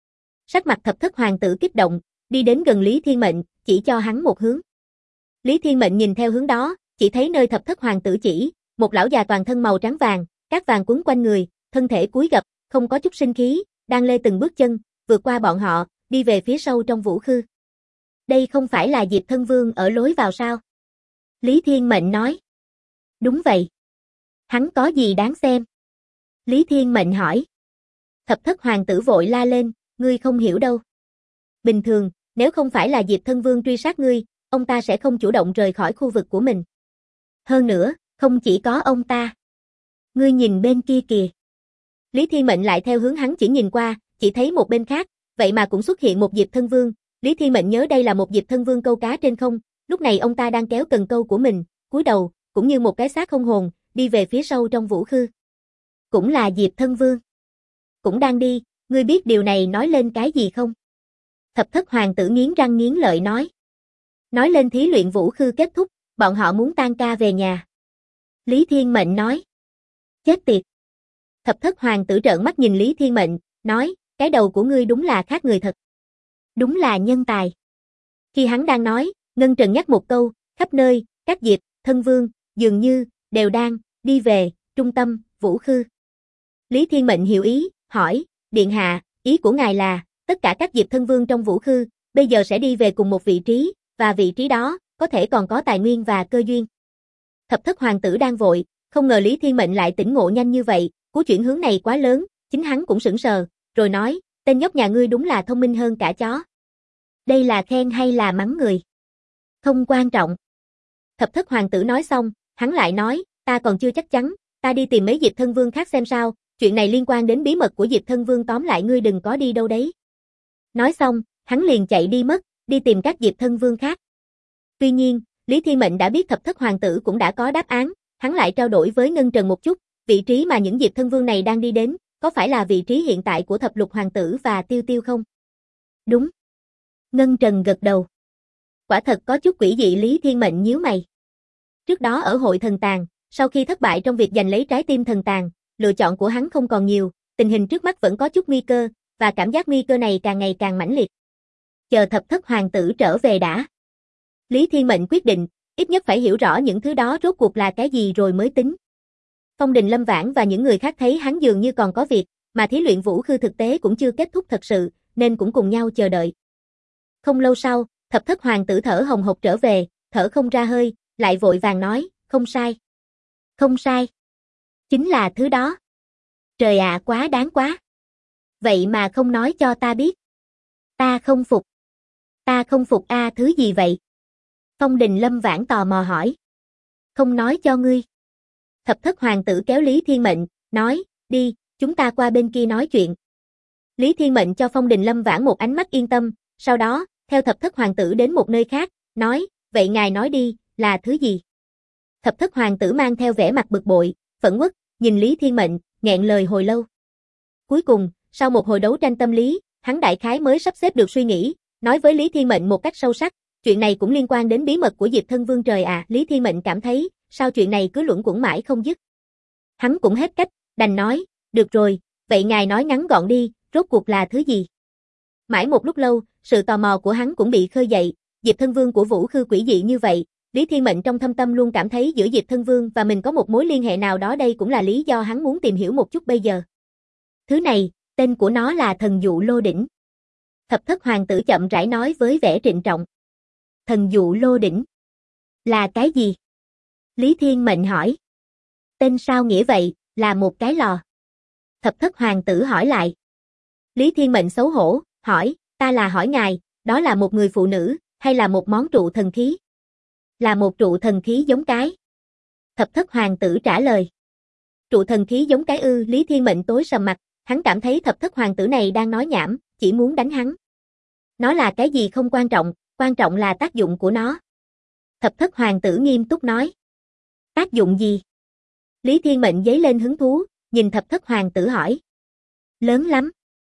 Sắc mặt thập thất hoàng tử kích động, đi đến gần Lý Thiên Mệnh, chỉ cho hắn một hướng. Lý Thiên Mệnh nhìn theo hướng đó, chỉ thấy nơi thập thất hoàng tử chỉ, một lão già toàn thân màu trắng vàng, cát vàng quấn quanh người, thân thể cúi gập, không có chút sinh khí, đang lê từng bước chân, vượt qua bọn họ, đi về phía sâu trong Vũ Khư. Đây không phải là Diệp Thân Vương ở lối vào sao? Lý Thiên Mệnh nói. Đúng vậy. Hắn có gì đáng xem? Lý Thiên Mệnh hỏi. Thập thất hoàng tử vội la lên, ngươi không hiểu đâu. Bình thường, nếu không phải là Diệp Thân Vương truy sát ngươi, ông ta sẽ không chủ động rời khỏi khu vực của mình. Hơn nữa, không chỉ có ông ta. Ngươi nhìn bên kia kìa. Lý Thiên Mệnh lại theo hướng hắn chỉ nhìn qua, chỉ thấy một bên khác, vậy mà cũng xuất hiện một Diệp Thân Vương. Lý Thiên Mệnh nhớ đây là một Diệp Thân Vương câu cá trên không, lúc này ông ta đang kéo cần câu của mình, cúi đầu, cũng như một cái xác không hồn, đi về phía sâu trong vũ khư. Cũng là Diệp Thân Vương. Cũng đang đi, ngươi biết điều này nói lên cái gì không? Thập thất hoàng tử nghiến răng nghiến lợi nói. Nói lên thí luyện vũ khư kết thúc, bọn họ muốn tan ca về nhà. Lý Thiên Mệnh nói. Chết tiệt. Thập thất hoàng tử trợn mắt nhìn Lý Thiên Mệnh, nói, cái đầu của ngươi đúng là khác người thật. Đúng là nhân tài. Khi hắn đang nói, Ngân Trần nhắc một câu, khắp nơi, các Diệp, Thân Vương, dường như, đều đang, đi về, trung tâm, vũ khư. Lý Thiên Mệnh hiểu ý, hỏi, điện hạ, ý của ngài là, tất cả các Diệp Thân Vương trong vũ khư, bây giờ sẽ đi về cùng một vị trí, và vị trí đó, có thể còn có tài nguyên và cơ duyên. Thập thất hoàng tử đang vội, không ngờ Lý Thiên Mệnh lại tỉnh ngộ nhanh như vậy, cú chuyển hướng này quá lớn, chính hắn cũng sững sờ, rồi nói, tên nhóc nhà ngươi đúng là thông minh hơn cả chó. Đây là khen hay là mắng người? Không quan trọng. Thập thất hoàng tử nói xong, hắn lại nói, ta còn chưa chắc chắn, ta đi tìm mấy Diệp Thân Vương khác xem sao, chuyện này liên quan đến bí mật của Diệp Thân Vương, tóm lại ngươi đừng có đi đâu đấy. Nói xong, hắn liền chạy đi mất, đi tìm các Diệp Thân Vương khác. Tuy nhiên, Lý Thiên Mệnh đã biết thập thất hoàng tử cũng đã có đáp án, hắn lại trao đổi với Ngân Trần một chút, vị trí mà những Diệp Thân Vương này đang đi đến, có phải là vị trí hiện tại của thập lục hoàng tử và Tiêu Tiêu không? Đúng. Ngân Trần gật đầu. Quả thật có chút quỷ dị. Lý Thiên Mệnh nhíu mày. Trước đó ở hội thần tàng, sau khi thất bại trong việc giành lấy trái tim thần tàng, lựa chọn của hắn không còn nhiều, tình hình trước mắt vẫn có chút nguy cơ, và cảm giác nguy cơ này càng ngày càng mãnh liệt. Chờ thập thất hoàng tử trở về đã. Lý Thiên Mệnh quyết định, ít nhất phải hiểu rõ những thứ đó rốt cuộc là cái gì rồi mới tính. Phong Đình Lâm Vãn và những người khác thấy hắn dường như còn có việc, mà thí luyện vũ khư thực tế cũng chưa kết thúc thật sự, nên cũng cùng nhau chờ đợi. Không lâu sau, thập thất hoàng tử thở hồng hộc trở về, thở không ra hơi, lại vội vàng nói, không sai. Không sai. Chính là thứ đó. Trời ạ, quá đáng quá. Vậy mà không nói cho ta biết. Ta không phục. Ta không phục a, thứ gì vậy? Phong Đình Lâm Vãn tò mò hỏi. Không nói cho ngươi. Thập thất hoàng tử kéo Lý Thiên Mệnh, nói, đi, chúng ta qua bên kia nói chuyện. Lý Thiên Mệnh cho Phong Đình Lâm Vãn một ánh mắt yên tâm, sau đó, theo thập thất hoàng tử đến một nơi khác, nói, vậy ngài nói đi, là thứ gì? Thập thất hoàng tử mang theo vẻ mặt bực bội, phẫn uất, nhìn Lý Thiên Mệnh, nghẹn lời hồi lâu. Cuối cùng, sau một hồi đấu tranh tâm lý, hắn đại khái mới sắp xếp được suy nghĩ, nói với Lý Thiên Mệnh một cách sâu sắc, chuyện này cũng liên quan đến bí mật của Diệp Thân Vương. Trời à, Lý Thiên Mệnh cảm thấy, sao chuyện này cứ luẩn quẩn mãi không dứt. Hắn cũng hết cách, đành nói, được rồi, vậy ngài nói ngắn gọn đi, rốt cuộc là thứ gì? Mãi một lúc lâu, sự tò mò của hắn cũng bị khơi dậy, Diệp Thân Vương của vũ khư quỷ dị như vậy, Lý Thiên Mệnh trong thâm tâm luôn cảm thấy giữa Diệp Thân Vương và mình có một mối liên hệ nào đó, đây cũng là lý do hắn muốn tìm hiểu một chút bây giờ. Thứ này, tên của nó là thần dụ lô đỉnh. Thập thất hoàng tử chậm rãi nói với vẻ trịnh trọng. Thần dụ lô đỉnh? Là cái gì? Lý Thiên Mệnh hỏi. Tên sao nghĩa vậy, là một cái lò. Thập thất hoàng tử hỏi lại. Lý Thiên Mệnh xấu hổ, hỏi, ta là hỏi ngài, đó là một người phụ nữ, hay là một món trụ thần khí? Là một trụ thần khí giống cái. Thập thất hoàng tử trả lời. Trụ thần khí giống cái ư? Lý Thiên Mệnh tối sầm mặt, hắn cảm thấy thập thất hoàng tử này đang nói nhảm, chỉ muốn đánh hắn. Nó là cái gì không quan trọng là tác dụng của nó. Thập thất hoàng tử nghiêm túc nói. Tác dụng gì? Lý Thiên Mệnh dấy lên hứng thú, nhìn thập thất hoàng tử hỏi. Lớn lắm.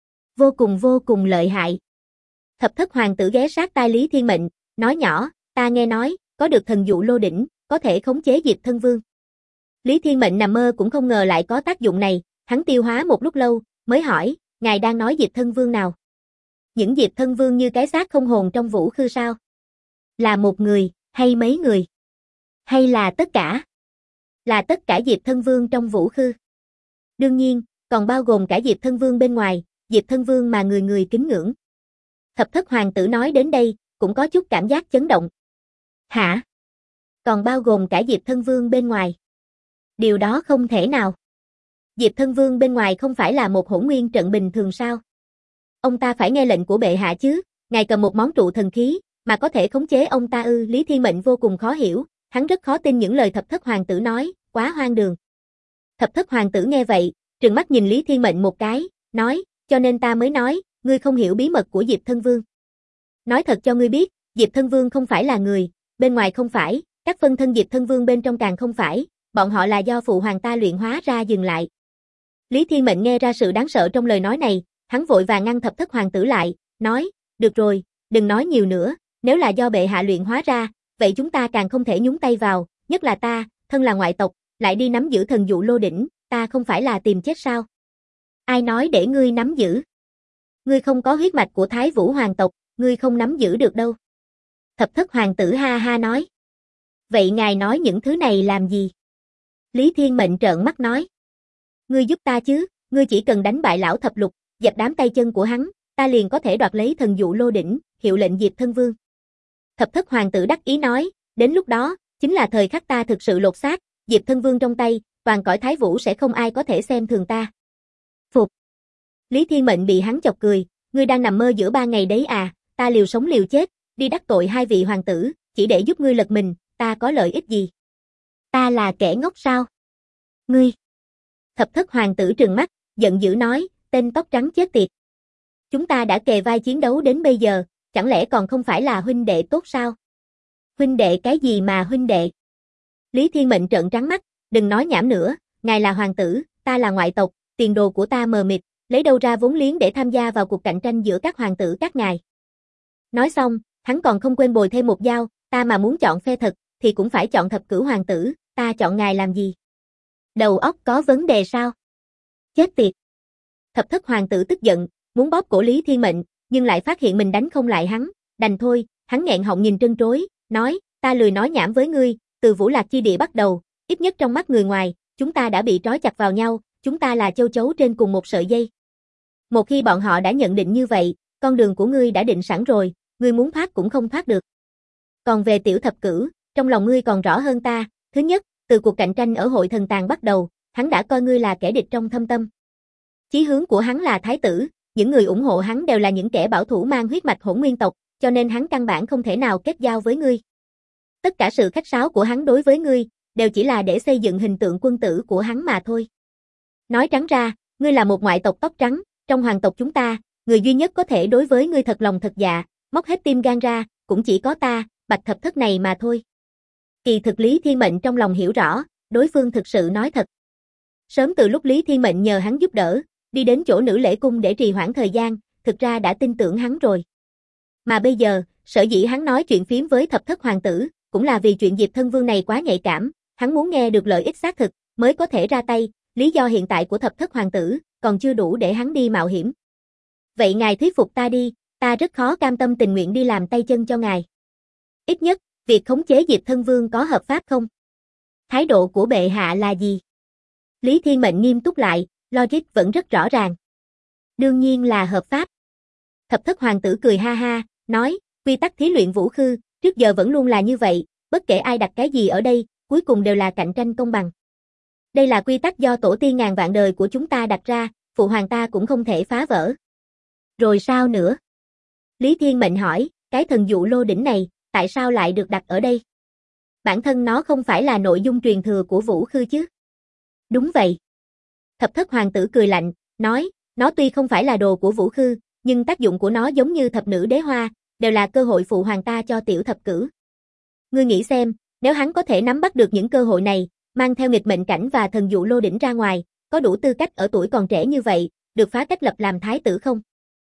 Vô cùng lợi hại. Thập thất hoàng tử ghé sát tai Lý Thiên Mệnh, nói nhỏ, ta nghe nói, có được thần dụ lô đỉnh, có thể khống chế Diệp Thân Vương. Lý Thiên Mệnh nằm mơ cũng không ngờ lại có tác dụng này, hắn tiêu hóa một lúc lâu, mới hỏi, ngài đang nói Diệp Thân Vương nào? Những Diệp Thân Vương như cái xác không hồn trong vũ khư sao? Là một người, hay mấy người? Hay là tất cả? Là tất cả Diệp Thân Vương trong vũ khư. Đương nhiên, còn bao gồm cả Diệp Thân Vương bên ngoài, Diệp Thân Vương mà người người kính ngưỡng. Thập thất hoàng tử nói đến đây, cũng có chút cảm giác chấn động. Hả? Còn bao gồm cả Diệp Thân Vương bên ngoài? Điều đó không thể nào. Diệp Thân Vương bên ngoài không phải là một hỗn nguyên trận bình thường sao? Ông ta phải nghe lệnh của bệ hạ chứ, ngài cầm một món trụ thần khí, mà có thể khống chế ông ta ư? Lý Thiên Mệnh vô cùng khó hiểu, hắn rất khó tin những lời Thập Thất Hoàng tử nói, quá hoang đường. Thập Thất Hoàng tử nghe vậy, trừng mắt nhìn Lý Thiên Mệnh một cái, nói, cho nên ta mới nói, ngươi không hiểu bí mật của Diệp Thân Vương. Nói thật cho ngươi biết, Diệp Thân Vương không phải là người, bên ngoài không phải, các phân thân Diệp Thân Vương bên trong càng không phải, bọn họ là do phụ hoàng ta luyện hóa ra. Dừng lại. Lý Thiên Mệnh nghe ra sự đáng sợ trong lời nói này, hắn vội vàng ngăn Thập Thất Hoàng tử lại, nói, được rồi, đừng nói nhiều nữa, nếu là do bệ hạ luyện hóa ra, vậy chúng ta càng không thể nhúng tay vào, nhất là ta, thân là ngoại tộc, lại đi nắm giữ thần dụ lô đỉnh, ta không phải là tìm chết sao? Ai nói để ngươi nắm giữ? Ngươi không có huyết mạch của Thái Vũ hoàng tộc, ngươi không nắm giữ được đâu. Thập Thất Hoàng tử ha ha nói. Vậy ngài nói những thứ này làm gì? Lý Thiên Mệnh trợn mắt nói. Ngươi giúp ta chứ, ngươi chỉ cần đánh bại lão thập lục, dập đám tay chân của hắn, ta liền có thể đoạt lấy thần dụ lô đỉnh, hiệu lệnh Diệp Thân Vương. Thập Thất Hoàng tử đắc ý nói, đến lúc đó, chính là thời khắc ta thực sự lột xác, Diệp Thân Vương trong tay, toàn cõi Thái Vũ sẽ không ai có thể xem thường ta. Phục. Lý Thiên Mệnh bị hắn chọc cười, ngươi đang nằm mơ giữa 3 ngày đấy à, ta liều sống liều chết, đi đắc tội 2 vị hoàng tử, chỉ để giúp ngươi lật mình, ta có lợi ích gì? Ta là kẻ ngốc sao? Ngươi. Thập Thất Hoàng tử trừng mắt, giận dữ nói, tên tóc trắng chết tiệt. Chúng ta đã kề vai chiến đấu đến bây giờ, chẳng lẽ còn không phải là huynh đệ tốt sao? Huynh đệ cái gì mà huynh đệ? Lý Thiên Mệnh trợn trắng mắt, đừng nói nhảm nữa, ngài là hoàng tử, ta là ngoại tộc, tiền đồ của ta mờ mịt, lấy đâu ra vốn liếng để tham gia vào cuộc cạnh tranh giữa các hoàng tử các ngài. Nói xong, hắn còn không quên bồi thêm một dao, ta mà muốn chọn phe thật, thì cũng phải chọn thập cửu hoàng tử, ta chọn ngài làm gì? Đầu óc có vấn đề sao? Chết tiệt! Thập Thất Hoàng tử tức giận, muốn bóp cổ Lý Thiên Mệnh, nhưng lại phát hiện mình đánh không lại hắn, đành thôi, hắn nghẹn họng nhìn trân trối, nói, ta lười nói nhảm với ngươi, từ Vũ Lạc chi địa bắt đầu, ít nhất trong mắt người ngoài, chúng ta đã bị trói chặt vào nhau, chúng ta là châu chấu trên cùng một sợi dây. Một khi bọn họ đã nhận định như vậy, con đường của ngươi đã định sẵn rồi, ngươi muốn thoát cũng không thoát được. Còn về tiểu thập cửu, trong lòng ngươi còn rõ hơn ta, thứ nhất, từ cuộc cạnh tranh ở hội thần tàng bắt đầu, hắn đã coi ngươi là kẻ địch trong thâm tâm. Chí hướng của hắn là thái tử, những người ủng hộ hắn đều là những kẻ bảo thủ mang huyết mạch hỗn nguyên tộc, cho nên hắn căn bản không thể nào kết giao với ngươi. Tất cả sự khách sáo của hắn đối với ngươi, đều chỉ là để xây dựng hình tượng quân tử của hắn mà thôi. Nói trắng ra, ngươi là một ngoại tộc tóc trắng, trong hoàng tộc chúng ta, người duy nhất có thể đối với ngươi thật lòng thật dạ, móc hết tim gan ra, cũng chỉ có ta, Bạch Thập Thất này mà thôi. Kỳ thực Lý Thiên Mệnh trong lòng hiểu rõ, đối phương thực sự nói thật. Sớm từ lúc Lý Thiên Mệnh nhờ hắn giúp đỡ, đi đến chỗ nữ lễ cung để trì hoãn thời gian, thực ra đã tin tưởng hắn rồi. Mà bây giờ, sở dĩ hắn nói chuyện phiếm với Thập Thất Hoàng tử, cũng là vì chuyện Diệp Thân Vương này quá nhạy cảm, hắn muốn nghe được lợi ích xác thực, mới có thể ra tay, lý do hiện tại của Thập Thất Hoàng tử, còn chưa đủ để hắn đi mạo hiểm. Vậy ngài thuyết phục ta đi, ta rất khó cam tâm tình nguyện đi làm tay chân cho ngài. Ít nhất, việc khống chế Diệp Thân Vương có hợp pháp không? Thái độ của bệ hạ là gì? Lý Thiên Mệnh nghiêm túc lại, logic vẫn rất rõ ràng. Đương nhiên là hợp pháp. Thập Thất Hoàng tử cười ha ha, nói, quy tắc thí luyện vũ khư, trước giờ vẫn luôn là như vậy, bất kể ai đặt cái gì ở đây, cuối cùng đều là cạnh tranh công bằng. Đây là quy tắc do tổ tiên ngàn vạn đời của chúng ta đặt ra, phụ hoàng ta cũng không thể phá vỡ. Rồi sao nữa? Lý Thiên Mệnh hỏi, cái thần dụ lô đỉnh này, tại sao lại được đặt ở đây? Bản thân nó không phải là nội dung truyền thừa của Vũ Khư chứ? Đúng vậy. Thập Thất Hoàng tử cười lạnh, nói, nó tuy không phải là đồ của Vũ Khư, nhưng tác dụng của nó giống như thập nữ đế hoa, đều là cơ hội phụ hoàng ta cho tiểu thập cửu. Ngươi nghĩ xem, nếu hắn có thể nắm bắt được những cơ hội này, mang theo nghịch mệnh cảnh và thần dụ lô đỉnh ra ngoài, có đủ tư cách ở tuổi còn trẻ như vậy, được phá cách lập làm thái tử không?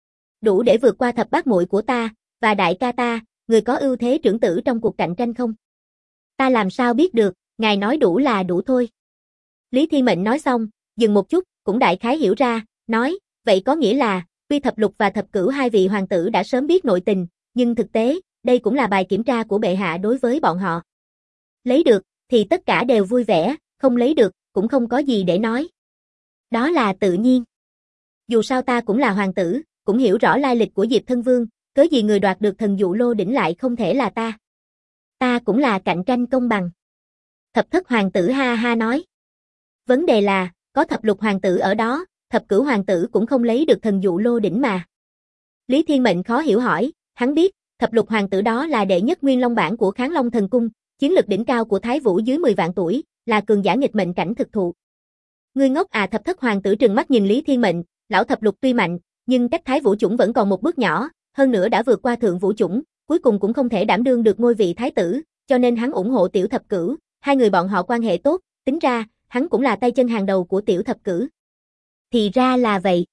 Đủ để vượt qua thập bát muội của ta, và đại ca ta, người có ưu thế trưởng tử trong cuộc cạnh tranh không? Ta làm sao biết được, ngài nói đủ là đủ thôi. Lý Thiên Mệnh nói xong, dừng một chút, cũng đại khái hiểu ra, nói, vậy có nghĩa là, tuy thập lục và thập cửu 2 vị hoàng tử đã sớm biết nội tình, nhưng thực tế, đây cũng là bài kiểm tra của bệ hạ đối với bọn họ. Lấy được, thì tất cả đều vui vẻ, không lấy được, cũng không có gì để nói. Đó là tự nhiên. Dù sao ta cũng là hoàng tử, cũng hiểu rõ lai lịch của Diệp Thân Vương, cớ gì người đoạt được thần dụ lô đỉnh lại không thể là ta. Ta cũng là cạnh tranh công bằng. Thập Thất Hoàng tử ha ha nói. Vấn đề là, có thập lục hoàng tử ở đó, thập cửu hoàng tử cũng không lấy được thần dụ lô đỉnh mà. Lý Thiên Mệnh khó hiểu hỏi, hắn biết, thập lục hoàng tử đó là đệ nhất nguyên long bản của Kháng Long Thần Cung, chiến lực đỉnh cao của Thái Vũ dưới 10 vạn tuổi, là cường giả nghịch mệnh cảnh thực thụ. Ngươi ngốc à? Thập thất hoàng tử trừng mắt nhìn Lý Thiên Mệnh, lão thập lục tuy mạnh, nhưng cách Thái Vũ chủng vẫn còn một bước nhỏ, hơn nữa đã vượt qua thượng vũ chủng, cuối cùng cũng không thể đảm đương được ngôi vị thái tử, cho nên hắn ủng hộ tiểu thập cửu, hai người bọn họ quan hệ tốt, tính ra, hắn cũng là tay chân hàng đầu của tiểu thập cửu. Thì ra là vậy.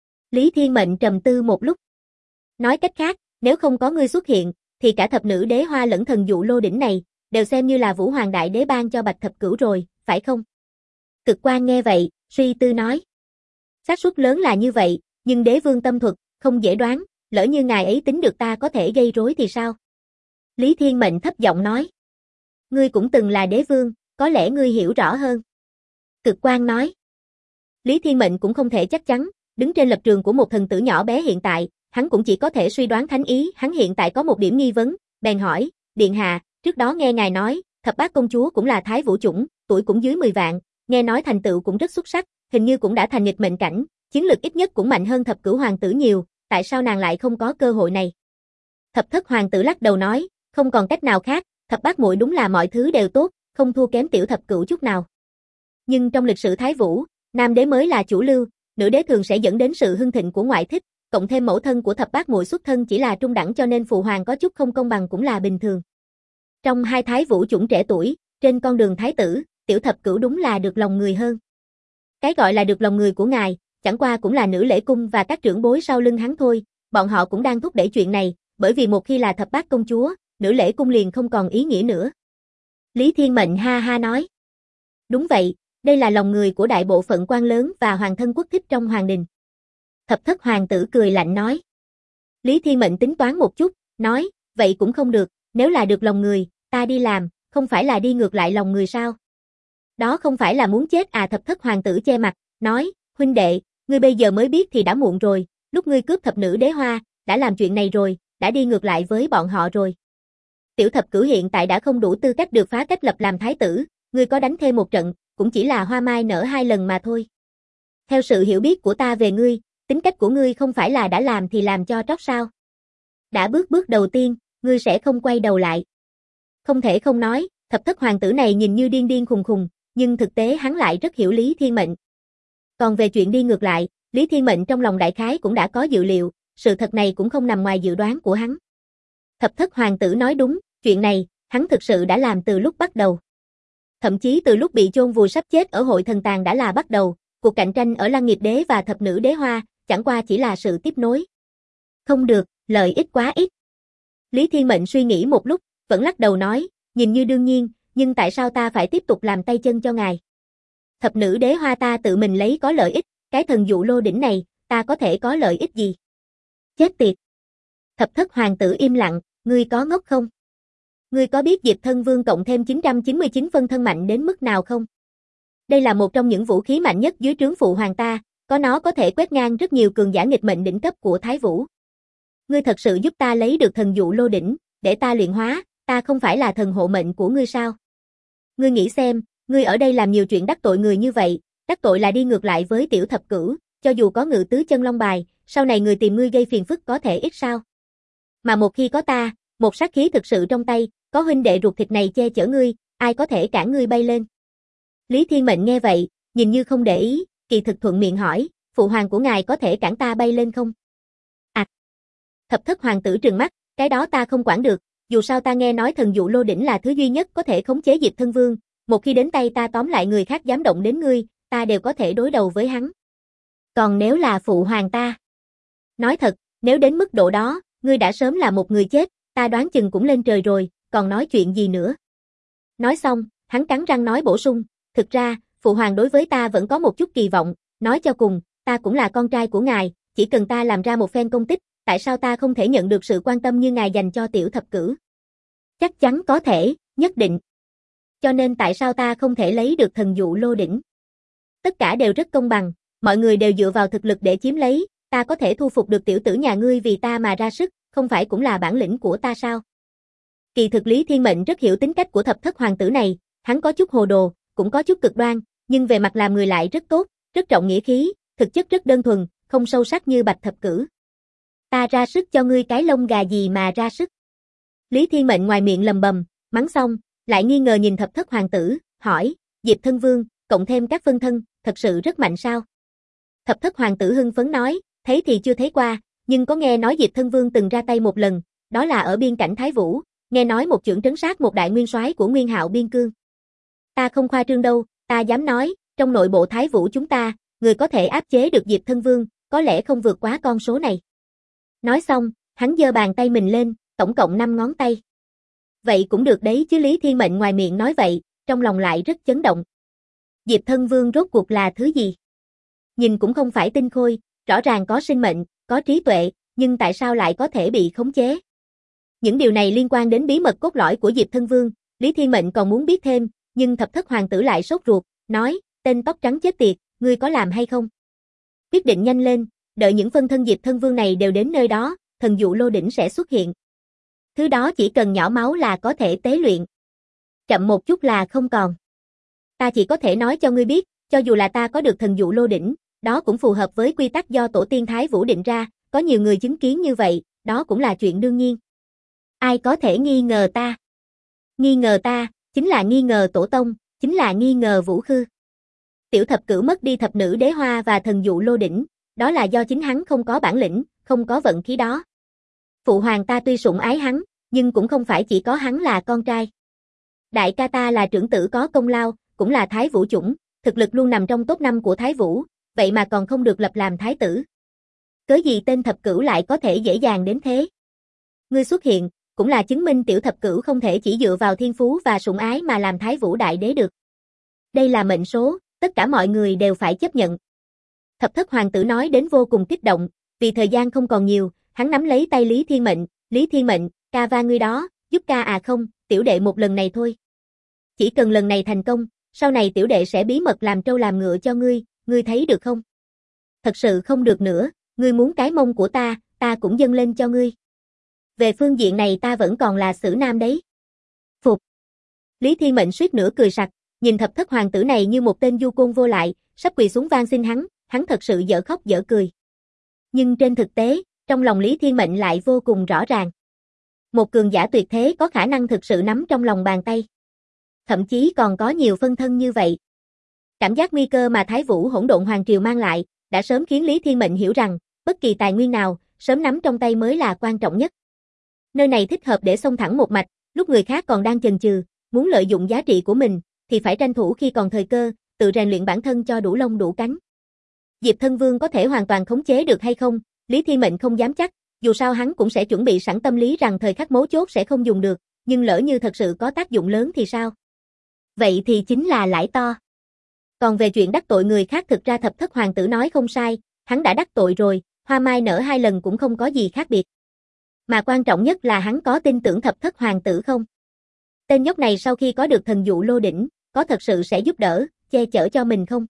Lý Thiên Mệnh trầm tư một lúc. Nói cách khác, nếu không có ngươi xuất hiện, thì cả thập nữ đế hoa lẫn thần dụ lô đỉnh này, đều xem như là Vũ Hoàng Đại Đế ban cho Bạch Thập Cửu rồi, phải không? Cực Quan nghe vậy, suy tư nói. Xác suất lớn là như vậy, nhưng đế vương tâm thuật, không dễ đoán, lỡ như ngài ấy tính được ta có thể gây rối thì sao? Lý Thiên Mệnh thấp giọng nói. Ngươi cũng từng là đế vương, có lẽ ngươi hiểu rõ hơn. Cực Quan nói. Lý Thiên Mệnh cũng không thể chắc chắn, đứng trên lập trường của một thần tử nhỏ bé hiện tại, hắn cũng chỉ có thể suy đoán thánh ý, hắn hiện tại có một điểm nghi vấn, bèn hỏi, điện hạ, trước đó nghe ngài nói, thập bát công chúa cũng là Thái Vũ chủng, tuổi cũng dưới 10 vạn, nghe nói thành tựu cũng rất xuất sắc, hình như cũng đã thành nghịch mệnh cảnh, chiến lực ít nhất cũng mạnh hơn thập cửu hoàng tử nhiều, tại sao nàng lại không có cơ hội này? Thập thất hoàng tử lắc đầu nói, không còn cách nào khác, thập bát muội đúng là mọi thứ đều tốt, không thua kém tiểu thập cửu chút nào. Nhưng trong lịch sử Thái Vũ, nam đế mới là chủ lưu, nữ đế thường sẽ dẫn đến sự hưng thịnh của ngoại thích, cộng thêm mẫu thân của thập bát muội xuất thân chỉ là trung đẳng cho nên phụ hoàng có chút không công bằng cũng là bình thường. Trong hai Thái Vũ chủng trẻ tuổi, trên con đường thái tử, tiểu thập cửu đúng là được lòng người hơn. Cái gọi là được lòng người của ngài, chẳng qua cũng là nữ lễ cung và các trưởng bối sau lưng hắn thôi, bọn họ cũng đang thúc đẩy chuyện này, bởi vì một khi là thập bát công chúa, nữ lễ cung liền không còn ý nghĩa nữa. Lý Thiên Mệnh ha ha nói. Đúng vậy, đây là lòng người của đại bộ phận quan lớn và hoàng thân quốc thích trong hoàng đình. Thập thất hoàng tử cười lạnh nói. Lý Thiên Mệnh tính toán một chút, nói, vậy cũng không được, nếu là được lòng người, ta đi làm, không phải là đi ngược lại lòng người sao? Đó không phải là muốn chết à? Thập thất hoàng tử che mặt, nói, huynh đệ, ngươi bây giờ mới biết thì đã muộn rồi, lúc ngươi cướp thập nữ đế hoa, đã làm chuyện này rồi, đã đi ngược lại với bọn họ rồi. Tiểu thập cửu hiện tại đã không đủ tư cách được phá cách lập làm thái tử, ngươi có đánh thêm một trận, cũng chỉ là hoa mai nở 2 lần mà thôi. Theo sự hiểu biết của ta về ngươi, tính cách của ngươi không phải là đã làm thì làm cho trót sao? Đã bước đầu tiên, ngươi sẽ không quay đầu lại. Không thể không nói, thập thất hoàng tử này nhìn như điên khùng khùng, nhưng thực tế hắn lại rất hiểu Lý Thiên Mệnh. Còn về chuyện đi ngược lại, Lý Thiên Mệnh trong lòng đại khái cũng đã có dự liệu, sự thật này cũng không nằm ngoài dự đoán của hắn. Thập thất hoàng tử nói đúng, chuyện này, hắn thực sự đã làm từ lúc bắt đầu. Thậm chí từ lúc bị chôn vùi sắp chết ở hội thần tàng đã là bắt đầu, cuộc cạnh tranh ở Lăng Nghiệp Đế và thập nữ đế hoa, chẳng qua chỉ là sự tiếp nối. Không được, lợi ích quá ít. Lý Thiên Mệnh suy nghĩ một lúc, vẫn lắc đầu nói, nhìn như đương nhiên, nhưng tại sao ta phải tiếp tục làm tay chân cho ngài? Thập nữ đế hoa ta tự mình lấy có lợi ích, cái thần dụ lô đỉnh này, ta có thể có lợi ích gì? Chết tiệt! Thập thất hoàng tử im lặng, ngươi có ngốc không? Ngươi có biết Diệp Thân Vương cộng thêm 999 phân thân mạnh đến mức nào không? Đây là một trong những vũ khí mạnh nhất dưới trướng phụ hoàng ta, có nó có thể quét ngang rất nhiều cường giả nghịch mệnh đỉnh cấp của Thái Vũ. Ngươi thật sự giúp ta lấy được thần dụ lô đỉnh, để ta luyện hóa, ta không phải là thần hộ mệnh của ngươi sao? Ngươi nghĩ xem, ngươi ở đây làm nhiều chuyện đắc tội người như vậy, đắc tội là đi ngược lại với tiểu thập cửu, cho dù có ngự tứ chân long bài, sau này người tìm ngươi gây phiền phức có thể ít sao? Mà một khi có ta, một sát khí thực sự trong tay, có huynh đệ ruột thịt này che chở ngươi, ai có thể cản ngươi bay lên? Lý Thiên Mệnh nghe vậy, nhìn như không để ý, kỳ thực thuận miệng hỏi, phụ hoàng của ngài có thể cản ta bay lên không? À! Thập thất hoàng tử trừng mắt, cái đó ta không quản được, dù sao ta nghe nói thần dụ lô đỉnh là thứ duy nhất có thể khống chế Diệp Thân Vương, một khi đến tay ta tóm lại người khác dám động đến ngươi, ta đều có thể đối đầu với hắn. Còn nếu là phụ hoàng ta? Nói thật, nếu đến mức độ đó, ngươi đã sớm là một người chết, ta đoán chừng cũng lên trời rồi, còn nói chuyện gì nữa? Nói xong, hắn cắn răng nói bổ sung, thực ra, phụ hoàng đối với ta vẫn có một chút kỳ vọng, nói cho cùng, ta cũng là con trai của ngài, chỉ cần ta làm ra một phen công tích, tại sao ta không thể nhận được sự quan tâm như ngài dành cho tiểu thập cửu? Chắc chắn có thể, nhất định. Cho nên tại sao ta không thể lấy được thần dụ lô đỉnh? Tất cả đều rất công bằng, mọi người đều dựa vào thực lực để chiếm lấy, ta có thể thu phục được tiểu tử nhà ngươi vì ta mà ra sức, không phải cũng là bản lĩnh của ta sao? Kỳ thực Lý Thiên Mệnh rất hiểu tính cách của thập thất hoàng tử này, hắn có chút hồ đồ, cũng có chút cực đoan, nhưng về mặt làm người lại rất tốt, rất trọng nghĩa khí, thực chất rất đơn thuần, không sâu sắc như Bạch Thập Cửu. Ta ra sức cho ngươi cái lông gà gì mà ra sức. Lý Thiên Mệnh ngoài miệng lầm bầm, mắng xong, lại nghi ngờ nhìn Thập Thất Hoàng tử, hỏi, Diệp Thân Vương, cộng thêm các phân thân, thật sự rất mạnh sao? Thập Thất Hoàng tử hưng phấn nói, thấy thì chưa thấy qua, nhưng có nghe nói Diệp Thân Vương từng ra tay một lần, đó là ở biên cảnh Thái Vũ, nghe nói một chưởng trấn sát một đại nguyên soái của Nguyên Hạo biên cương. Ta không khoa trương đâu, ta dám nói, trong nội bộ Thái Vũ chúng ta, người có thể áp chế được Diệp Thân Vương, có lẽ không vượt quá con số này. Nói xong, hắn giơ bàn tay mình lên, tổng cộng 5 ngón tay. Vậy cũng được đấy chứ. Lý Thiên Mệnh ngoài miệng nói vậy, trong lòng lại rất chấn động. Diệp Thân Vương rốt cuộc là thứ gì? Nhìn cũng không phải tinh khôi, rõ ràng có sinh mệnh, có trí tuệ, nhưng tại sao lại có thể bị khống chế? Những điều này liên quan đến bí mật cốt lõi của Diệp Thân Vương, Lý Thiên Mệnh còn muốn biết thêm, nhưng Thập Thất Hoàng tử lại sốt ruột, nói, tên tóc trắng chết tiệt, ngươi có làm hay không? Quyết định nhanh lên, đợi những phân thân Diệp Thân Vương này đều đến nơi đó, thần dụ lô đỉnh sẽ xuất hiện. Thứ đó chỉ cần nhỏ máu là có thể tế luyện. Chậm một chút là không còn. Ta chỉ có thể nói cho ngươi biết, cho dù là ta có được thần dụ lô đỉnh, đó cũng phù hợp với quy tắc do tổ tiên Thái Vũ định ra, có nhiều người chứng kiến như vậy, đó cũng là chuyện đương nhiên. Ai có thể nghi ngờ ta? Nghi ngờ ta, chính là nghi ngờ tổ tông, chính là nghi ngờ Vũ Khư. Tiểu Thập Cửu mất đi thập nữ đế hoa và thần dụ lô đỉnh, đó là do chính hắn không có bản lĩnh, không có vận khí đó. Phụ hoàng ta tuy sủng ái hắn, nhưng cũng không phải chỉ có hắn là con trai. Đại ca ta là trưởng tử có công lao, cũng là Thái Vũ chủng, thực lực luôn nằm trong top 5 của Thái Vũ, vậy mà còn không được lập làm thái tử. Cớ gì tên Thập Cửu lại có thể dễ dàng đến thế? Ngươi xuất hiện, cũng là chứng minh Tiểu Thập Cửu không thể chỉ dựa vào thiên phú và sủng ái mà làm Thái Vũ đại đế được. Đây là mệnh số, tất cả mọi người đều phải chấp nhận. Thập Thất Hoàng tử nói đến vô cùng kích động, vì thời gian không còn nhiều, hắn nắm lấy tay Lý Thiên Mệnh, ca va ngươi đó, giúp ca à không, tiểu đệ một lần này thôi. Chỉ cần lần này thành công, sau này tiểu đệ sẽ bí mật làm trâu làm ngựa cho ngươi thấy được không? Thật sự không được nữa, ngươi muốn cái mông của ta cũng dâng lên cho ngươi. Về phương diện này ta vẫn còn là xử nam đấy. Phục. Lý Thiên Mệnh suýt nữa cười sặc, nhìn Thập Thất Hoàng tử này như một tên du côn vô lại, sắp quỳ xuống van xin hắn thật sự dở khóc dở cười. Nhưng trên thực tế, trong lòng Lý Thiên Mệnh lại vô cùng rõ ràng. Một cường giả tuyệt thế có khả năng thực sự nắm trong lòng bàn tay. Thậm chí còn có nhiều phân thân như vậy. Cảm giác nguy cơ mà Thái Vũ Hỗn Độn Hoàng Triều mang lại, đã sớm khiến Lý Thiên Mệnh hiểu rằng, bất kỳ tài nguyên nào, sớm nắm trong tay mới là quan trọng nhất. Nơi này thích hợp để xông thẳng một mạch, lúc người khác còn đang chần chừ, muốn lợi dụng giá trị của mình, thì phải tranh thủ khi còn thời cơ, tự rèn luyện bản thân cho đủ lông đủ cánh. Diệp Thân Vương có thể hoàn toàn khống chế được hay không, Lý Thiên Mệnh không dám chắc, dù sao hắn cũng sẽ chuẩn bị sẵn tâm lý rằng thời khắc mấu chốt sẽ không dùng được, nhưng lỡ như thật sự có tác dụng lớn thì sao? Vậy thì chính là lãi to. Còn về chuyện đắc tội người khác, thực ra Thập Thất Hoàng tử nói không sai, hắn đã đắc tội rồi, hoa mai nở 2 lần cũng không có gì khác biệt. Mà quan trọng nhất là hắn có tin tưởng Thập Thất Hoàng tử không? Tên nhóc này sau khi có được thần dụ lô đỉnh, có thật sự sẽ giúp đỡ, che chở cho mình không?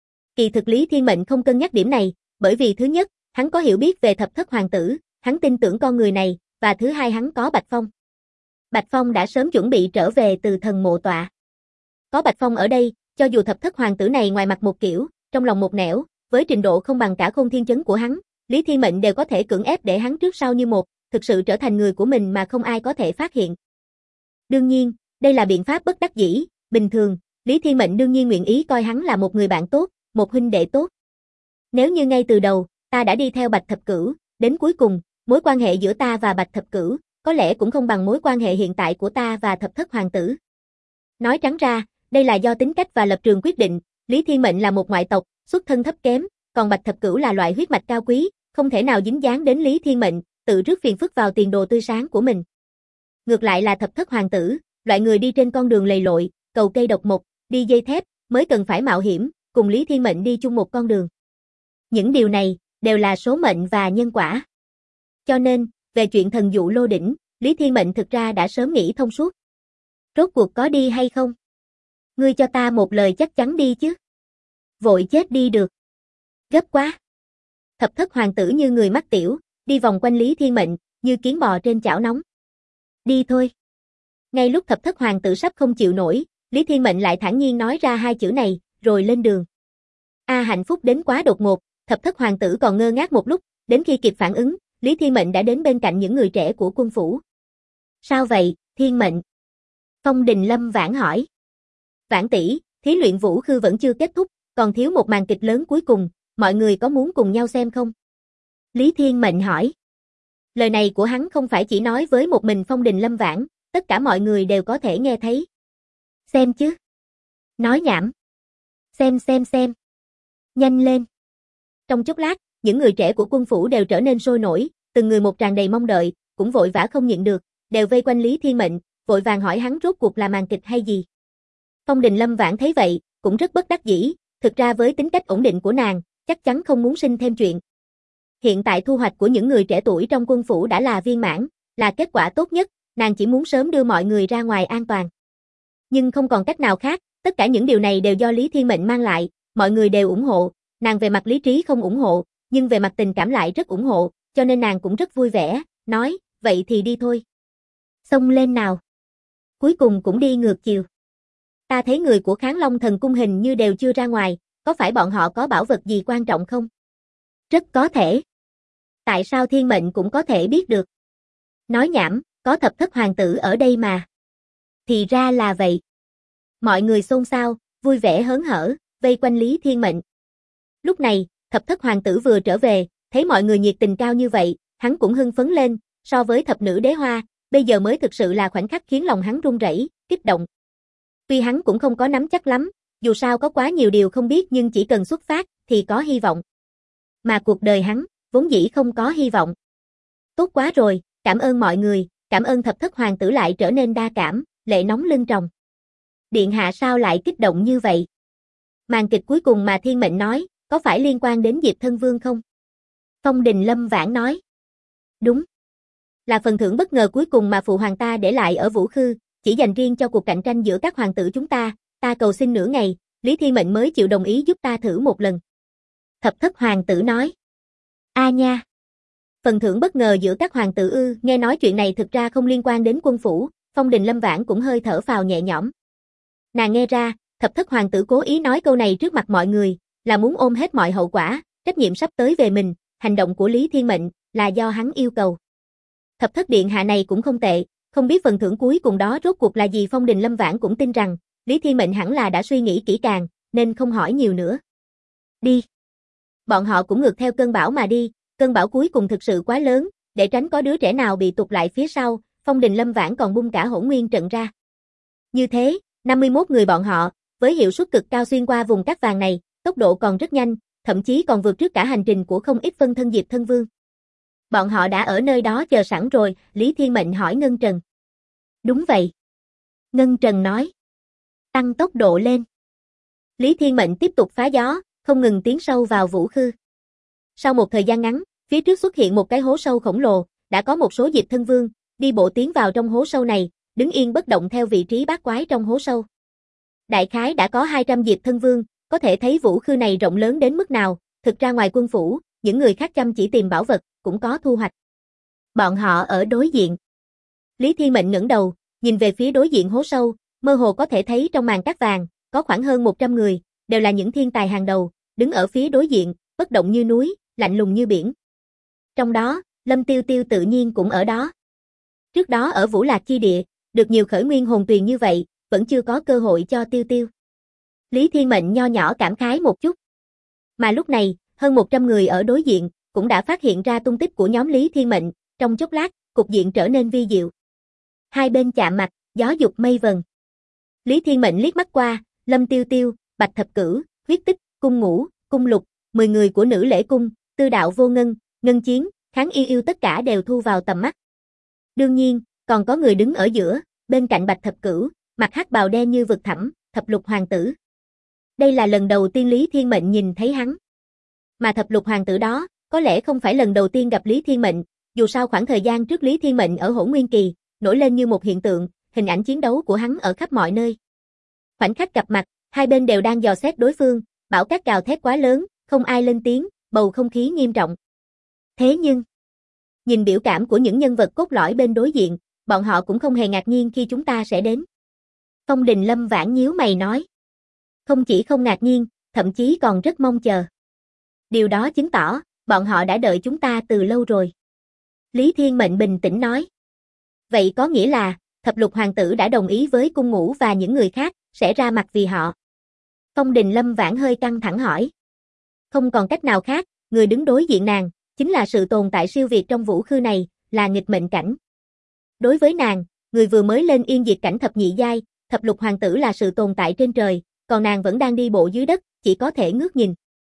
Kỳ thực Lý Thiên Mệnh không cân nhắc điểm này, bởi vì thứ nhất, hắn có hiểu biết về Thập Thất Hoàng tử, hắn tin tưởng con người này, và thứ hai hắn có Bạch Phong. Bạch Phong đã sớm chuẩn bị trở về từ thần mộ tọa. Có Bạch Phong ở đây, cho dù Thập Thất Hoàng tử này ngoài mặt một kiểu, trong lòng một nẻo, với trình độ không bằng cả Khôn Thiên Chấn của hắn, Lý Thiên Mệnh đều có thể cưỡng ép để hắn trước sau như một, thực sự trở thành người của mình mà không ai có thể phát hiện. Đương nhiên, đây là biện pháp bất đắc dĩ, bình thường, Lý Thiên Mệnh đương nhiên nguyện ý coi hắn là một người bạn tốt, một huynh đệ tốt. Nếu như ngay từ đầu, ta đã đi theo Bạch Thập Cửu, đến cuối cùng, mối quan hệ giữa ta và Bạch Thập Cửu, có lẽ cũng không bằng mối quan hệ hiện tại của ta và Thập Thất Hoàng tử. Nói trắng ra, đây là do tính cách và lập trường quyết định, Lý Thiên Mệnh là một ngoại tộc, xuất thân thấp kém, còn Bạch Thập Cửu là loại huyết mạch cao quý, không thể nào dính dáng đến Lý Thiên Mệnh, tự rước phiền phức vào tiền đồ tươi sáng của mình. Ngược lại là Thập Thất Hoàng tử, loại người đi trên con đường lầy lội, cầu cây độc mộc, đi dây thép, mới cần phải mạo hiểm, cùng Lý Thiên Mệnh đi chung một con đường. Những điều này, đều là số mệnh và nhân quả. Cho nên, về chuyện thần dụ lô đỉnh, Lý Thiên Mệnh thực ra đã sớm nghĩ thông suốt. Rốt cuộc có đi hay không? Ngươi cho ta một lời chắc chắn đi chứ. Vội chết đi được. Gấp quá. Thập Thất Hoàng tử như người mắc tiểu, đi vòng quanh Lý Thiên Mệnh, như kiến bò trên chảo nóng. Đi thôi. Ngay lúc Thập Thất Hoàng tử sắp không chịu nổi, Lý Thiên Mệnh lại thản nhiên nói ra 2 chữ này, rồi lên đường. Hạnh phúc đến quá đột ngột, thập thất hoàng tử còn ngơ ngác một lúc, đến khi kịp phản ứng, Lý Thiên Mệnh đã đến bên cạnh những người trẻ của quân phủ. Sao vậy, Thiên Mệnh? Phong Đình Lâm Vãn hỏi. Vãn tỷ, thí luyện vũ khư vẫn chưa kết thúc, còn thiếu một màn kịch lớn cuối cùng, mọi người có muốn cùng nhau xem không? Lý Thiên Mệnh hỏi. Lời này của hắn không phải chỉ nói với một mình Phong Đình Lâm Vãn, tất cả mọi người đều có thể nghe thấy. Xem chứ. Nói nhảm. Xem. Nhanh lên. Trong chốc lát, những người trẻ của quân phủ đều trở nên sôi nổi, từng người một tràn đầy mong đợi, cũng vội vã không nhịn được, đều vây quanh Lý Thiên Mệnh, vội vàng hỏi hắn rốt cuộc là màn kịch hay gì. Phong Đình Lâm Vãn thấy vậy, cũng rất bất đắc dĩ, thực ra với tính cách ổn định của nàng, chắc chắn không muốn sinh thêm chuyện. Hiện tại thu hoạch của những người trẻ tuổi trong quân phủ đã là viên mãn, là kết quả tốt nhất, nàng chỉ muốn sớm đưa mọi người ra ngoài an toàn. Nhưng không còn cách nào khác, tất cả những điều này đều do Lý Thiên Mệnh mang lại, mọi người đều ủng hộ, nàng về mặt lý trí không ủng hộ, nhưng về mặt tình cảm lại rất ủng hộ, cho nên nàng cũng rất vui vẻ, nói, vậy thì đi thôi. Xông lên nào. Cuối cùng cũng đi ngược chiều. Ta thấy người của Kháng Long Thần Cung hình như đều chưa ra ngoài, có phải bọn họ có bảo vật gì quan trọng không? Rất có thể. Tại sao Thiên Mệnh cũng có thể biết được? Nói nhảm, có thập thất hoàng tử ở đây mà. Thì ra là vậy. Mọi người xôn xao, vui vẻ hớn hở, vây quanh Lý Thiên Mệnh. Lúc này, thập thất hoàng tử vừa trở về, thấy mọi người nhiệt tình cao như vậy, hắn cũng hưng phấn lên, so với thập nữ đế hoa, bây giờ mới thực sự là khoảnh khắc khiến lòng hắn run rẩy, kích động. Tuy hắn cũng không có nắm chắc lắm, dù sao có quá nhiều điều không biết nhưng chỉ cần xuất phát thì có hy vọng. Mà cuộc đời hắn, vốn dĩ không có hy vọng. Tốt quá rồi, cảm ơn mọi người, cảm ơn thập thất hoàng tử lại trở nên đa cảm, lệ nóng lưng tròng. Điện hạ sao lại kích động như vậy? Màn kịch cuối cùng mà Thiên Mệnh nói, có phải liên quan đến Diệp Thân Vương không? Phong Đình Lâm Vãn nói. Đúng. Là phần thưởng bất ngờ cuối cùng mà phụ hoàng ta để lại ở Vũ Khư, chỉ dành riêng cho cuộc cạnh tranh giữa các hoàng tử chúng ta cầu xin nửa ngày, Lý Thiên Mệnh mới chịu đồng ý giúp ta thử một lần. Thập thất hoàng tử nói. Nha. Phần thưởng bất ngờ giữa các hoàng tử ư, nghe nói chuyện này thực ra không liên quan đến quân phủ, Phong Đình Lâm Vãn cũng hơi thở phào nhẹ nhõm. Nàng nghe ra, thập thất hoàng tử cố ý nói câu này trước mặt mọi người, là muốn ôm hết mọi hậu quả, trách nhiệm sắp tới về mình, hành động của Lý Thiên Mệnh là do hắn yêu cầu. Thập thất điện hạ này cũng không tệ, không biết phần thưởng cuối cùng đó rốt cuộc là gì. Phong Đình Lâm Vãn cũng tin rằng, Lý Thiên Mệnh hẳn là đã suy nghĩ kỹ càng, nên không hỏi nhiều nữa. Đi. Bọn họ cũng ngược theo cơn bão mà đi, cơn bão cuối cùng thực sự quá lớn, để tránh có đứa trẻ nào bị tụt lại phía sau, Phong Đình Lâm Vãn còn bung cả Hỗn Nguyên trận ra. Như thế, 51 người bọn họ, với hiệu suất cực cao xuyên qua vùng cát vàng này, tốc độ còn rất nhanh, thậm chí còn vượt trước cả hành trình của không ít phân thân Diệp Thân Vương. Bọn họ đã ở nơi đó chờ sẵn rồi, Lý Thiên Mệnh hỏi Ngân Trần. Đúng vậy. Ngân Trần nói. Tăng tốc độ lên. Lý Thiên Mệnh tiếp tục phá gió, không ngừng tiến sâu vào Vũ Khư. Sau một thời gian ngắn, phía trước xuất hiện một cái hố sâu khổng lồ, đã có một số Diệp Thân Vương đi bộ tiến vào trong hố sâu này, đứng yên bất động theo vị trí bát quái trong hố sâu. Đại khái đã có 200 Diệp Thân Vương, có thể thấy Vũ Khư này rộng lớn đến mức nào, thực ra ngoài quân phủ, những người khác chăm chỉ tìm bảo vật, cũng có thu hoạch. Bọn họ ở đối diện. Lý Thiên Mệnh ngẩng đầu, nhìn về phía đối diện hố sâu, mơ hồ có thể thấy trong màn cát vàng, có khoảng hơn 100 người, đều là những thiên tài hàng đầu, đứng ở phía đối diện, bất động như núi, lạnh lùng như biển. Trong đó, Lâm Tiêu Tiêu tự nhiên cũng ở đó. Trước đó ở Vũ Lạc Chi Địa, được nhiều khởi nguyên hồn tuyền như vậy, vẫn chưa có cơ hội cho Tiêu Tiêu. Lý Thiên Mệnh nho nhỏ cảm khái một chút. Mà lúc này, hơn 100 người ở đối diện, cũng đã phát hiện ra tung tích của nhóm Lý Thiên Mệnh, trong chốc lát, cục diện trở nên vi diệu. Hai bên chạm mặt, gió dục mây vần. Lý Thiên Mệnh liếc mắt qua, Lâm Tiêu Tiêu, Bạch Thập Cửu, Huyết Tích, Cung Ngũ, Cung Lục, 10 người của Nữ Lễ Cung, Tư Đạo Vô Ngân, Ngân Chiến, Kháng Yêu Yêu tất cả đều thu vào tầm mắt. Đương nhiên, còn có người đứng ở giữa, bên cạnh Bạch Thập Cửu, mặt hắc bào đen như vực thẳm, Thập Lục Hoàng tử. Đây là lần đầu tiên Lý Thiên Mệnh nhìn thấy hắn. Mà Thập Lục Hoàng tử đó, có lẽ không phải lần đầu tiên gặp Lý Thiên Mệnh, dù sao khoảng thời gian trước Lý Thiên Mệnh ở Hỗn Nguyên Kỳ, nổi lên như một hiện tượng, hình ảnh chiến đấu của hắn ở khắp mọi nơi. Khoảnh khắc gặp mặt, hai bên đều đang dò xét đối phương, bão cát gào thét quá lớn, không ai lên tiếng, bầu không khí nghiêm trọng. Thế nhưng, nhìn biểu cảm của những nhân vật cốt lõi bên đối diện, bọn họ cũng không hề ngạc nhiên khi chúng ta sẽ đến. Phong Đình Lâm Vãn nhíu mày nói. Không chỉ không ngạc nhiên, thậm chí còn rất mong chờ. Điều đó chứng tỏ, bọn họ đã đợi chúng ta từ lâu rồi. Lý Thiên Mệnh bình tĩnh nói. Vậy có nghĩa là, thập lục hoàng tử đã đồng ý với cung ngũ và những người khác, sẽ ra mặt vì họ. Phong Đình Lâm Vãn hơi căng thẳng hỏi. Không còn cách nào khác, người đứng đối diện nàng, chính là sự tồn tại siêu việt trong vũ khư này, là nghịch mệnh cảnh. Đối với nàng, người vừa mới lên yên diệt cảnh thập nhị giai, thập lục hoàng tử là sự tồn tại trên trời, còn nàng vẫn đang đi bộ dưới đất, chỉ có thể ngước nhìn.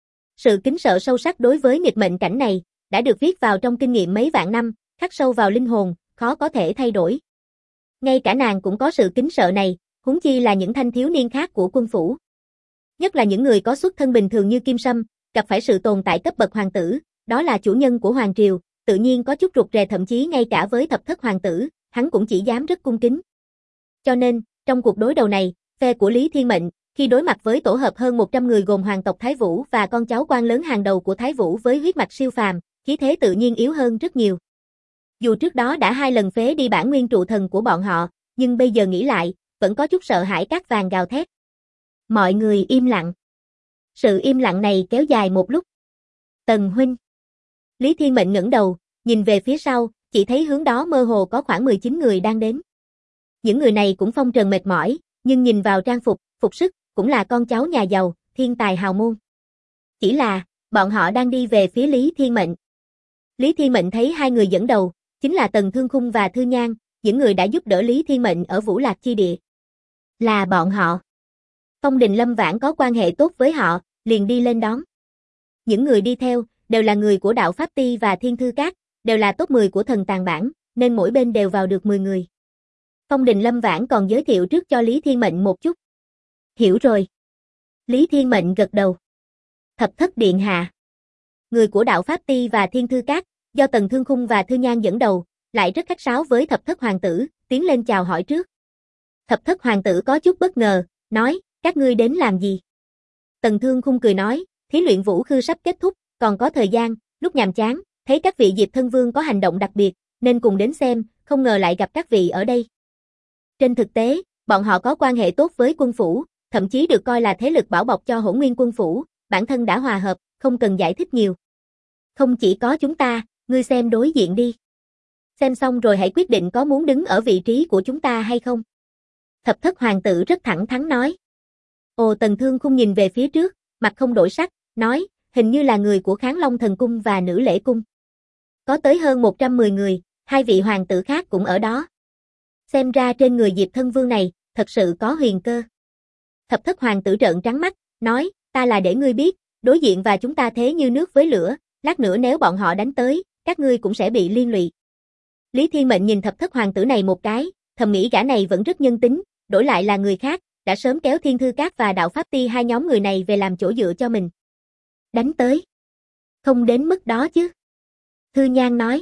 Sự kính sợ sâu sắc đối với nghịch mệnh cảnh này, đã được viết vào trong kinh nghiệm mấy vạn năm, khắc sâu vào linh hồn, khó có thể thay đổi. Ngay cả nàng cũng có sự kính sợ này, huống chi là những thanh thiếu niên khác của quân phủ. Nhất là những người có xuất thân bình thường như Kim Sâm, gặp phải sự tồn tại cấp bậc hoàng tử, đó là chủ nhân của hoàng triều, tự nhiên có chút rụt rè, thậm chí ngay cả với thập thất hoàng tử, hắn cũng chỉ dám rất cung kính. Cho nên, trong cuộc đối đầu này, phe của Lý Thiên Mệnh, khi đối mặt với tổ hợp hơn 100 người gồm hoàng tộc Thái Vũ và con cháu quan lớn hàng đầu của Thái Vũ với huyết mạch siêu phàm, khí thế tự nhiên yếu hơn rất nhiều. Dù trước đó đã 2 lần phế đi bản nguyên trụ thần của bọn họ, nhưng bây giờ nghĩ lại, vẫn có chút sợ hãi cát vàng gào thét. Mọi người im lặng. Sự im lặng này kéo dài một lúc. Tần huynh. Lý Thiên Mệnh ngẩng đầu, nhìn về phía sau, chỉ thấy hướng đó mơ hồ có khoảng 19 người đang đến. Những người này cũng phong trần mệt mỏi, nhưng nhìn vào trang phục, phục sức, cũng là con cháu nhà giàu, thiên tài hào môn. Chỉ là, bọn họ đang đi về phía Lý Thiên Mệnh. Lý Thiên Mệnh thấy 2 người dẫn đầu, chính là Tần Thương Khung và Thư Nhan, những người đã giúp đỡ Lý Thiên Mệnh ở Vũ Lạc chi địa. Là bọn họ. Phong Đình Lâm Vãn có quan hệ tốt với họ, liền đi lên đón. Những người đi theo, đều là người của Đạo Pháp Ti và Thiên Thư Các, đều là top 10 của thần tàng bảng, nên mỗi bên đều vào được 10 người. Phong Đình Lâm Vãn còn giới thiệu trước cho Lý Thiên Mệnh một chút. Hiểu rồi. Lý Thiên Mệnh gật đầu. Thập thất điện hạ. Người của Đạo Pháp Ti và Thiên Thư Các, do Tần Thương Khung và Thư Nhan dẫn đầu, lại rất khách sáo với thập thất hoàng tử, tiến lên chào hỏi trước. Thập thất hoàng tử có chút bất ngờ, nói, các ngươi đến làm gì? Tần Thương Khung cười nói, thí luyện vũ khư sắp kết thúc, còn có thời gian, lúc nhàm chán, thấy các vị Diệp Thân Vương có hành động đặc biệt, nên cùng đến xem, không ngờ lại gặp các vị ở đây. Trên thực tế, bọn họ có quan hệ tốt với quân phủ, thậm chí được coi là thế lực bảo bọc cho Hỗn Nguyên quân phủ, bản thân đã hòa hợp, không cần giải thích nhiều. Không chỉ có chúng ta, ngươi xem đối diện đi. Xem xong rồi hãy quyết định có muốn đứng ở vị trí của chúng ta hay không. Thập thất hoàng tử rất thẳng thắn nói. Ồ, Tần Thương Khung nhìn về phía trước, mặt không đổi sắc, nói, hình như là người của Kháng Long Thần Cung và Nữ Lễ Cung. Có tới hơn 110 người, 2 vị hoàng tử khác cũng ở đó. Xem ra trên người Diệp Thân Vương này, thật sự có huyền cơ. Thập thất hoàng tử trợn trắng mắt, nói, ta là để ngươi biết, đối diện và chúng ta thế như nước với lửa, lát nữa nếu bọn họ đánh tới, các ngươi cũng sẽ bị liên lụy. Lý Thiên Mệnh nhìn thập thất hoàng tử này một cái, thầm nghĩ gã này vẫn rất nhân tính, đổi lại là người khác, đã sớm kéo Thiên Thư Các và Đạo Pháp Ti 2 nhóm người này về làm chỗ dựa cho mình. Đánh tới. Không đến mức đó chứ. Thư Nhan nói.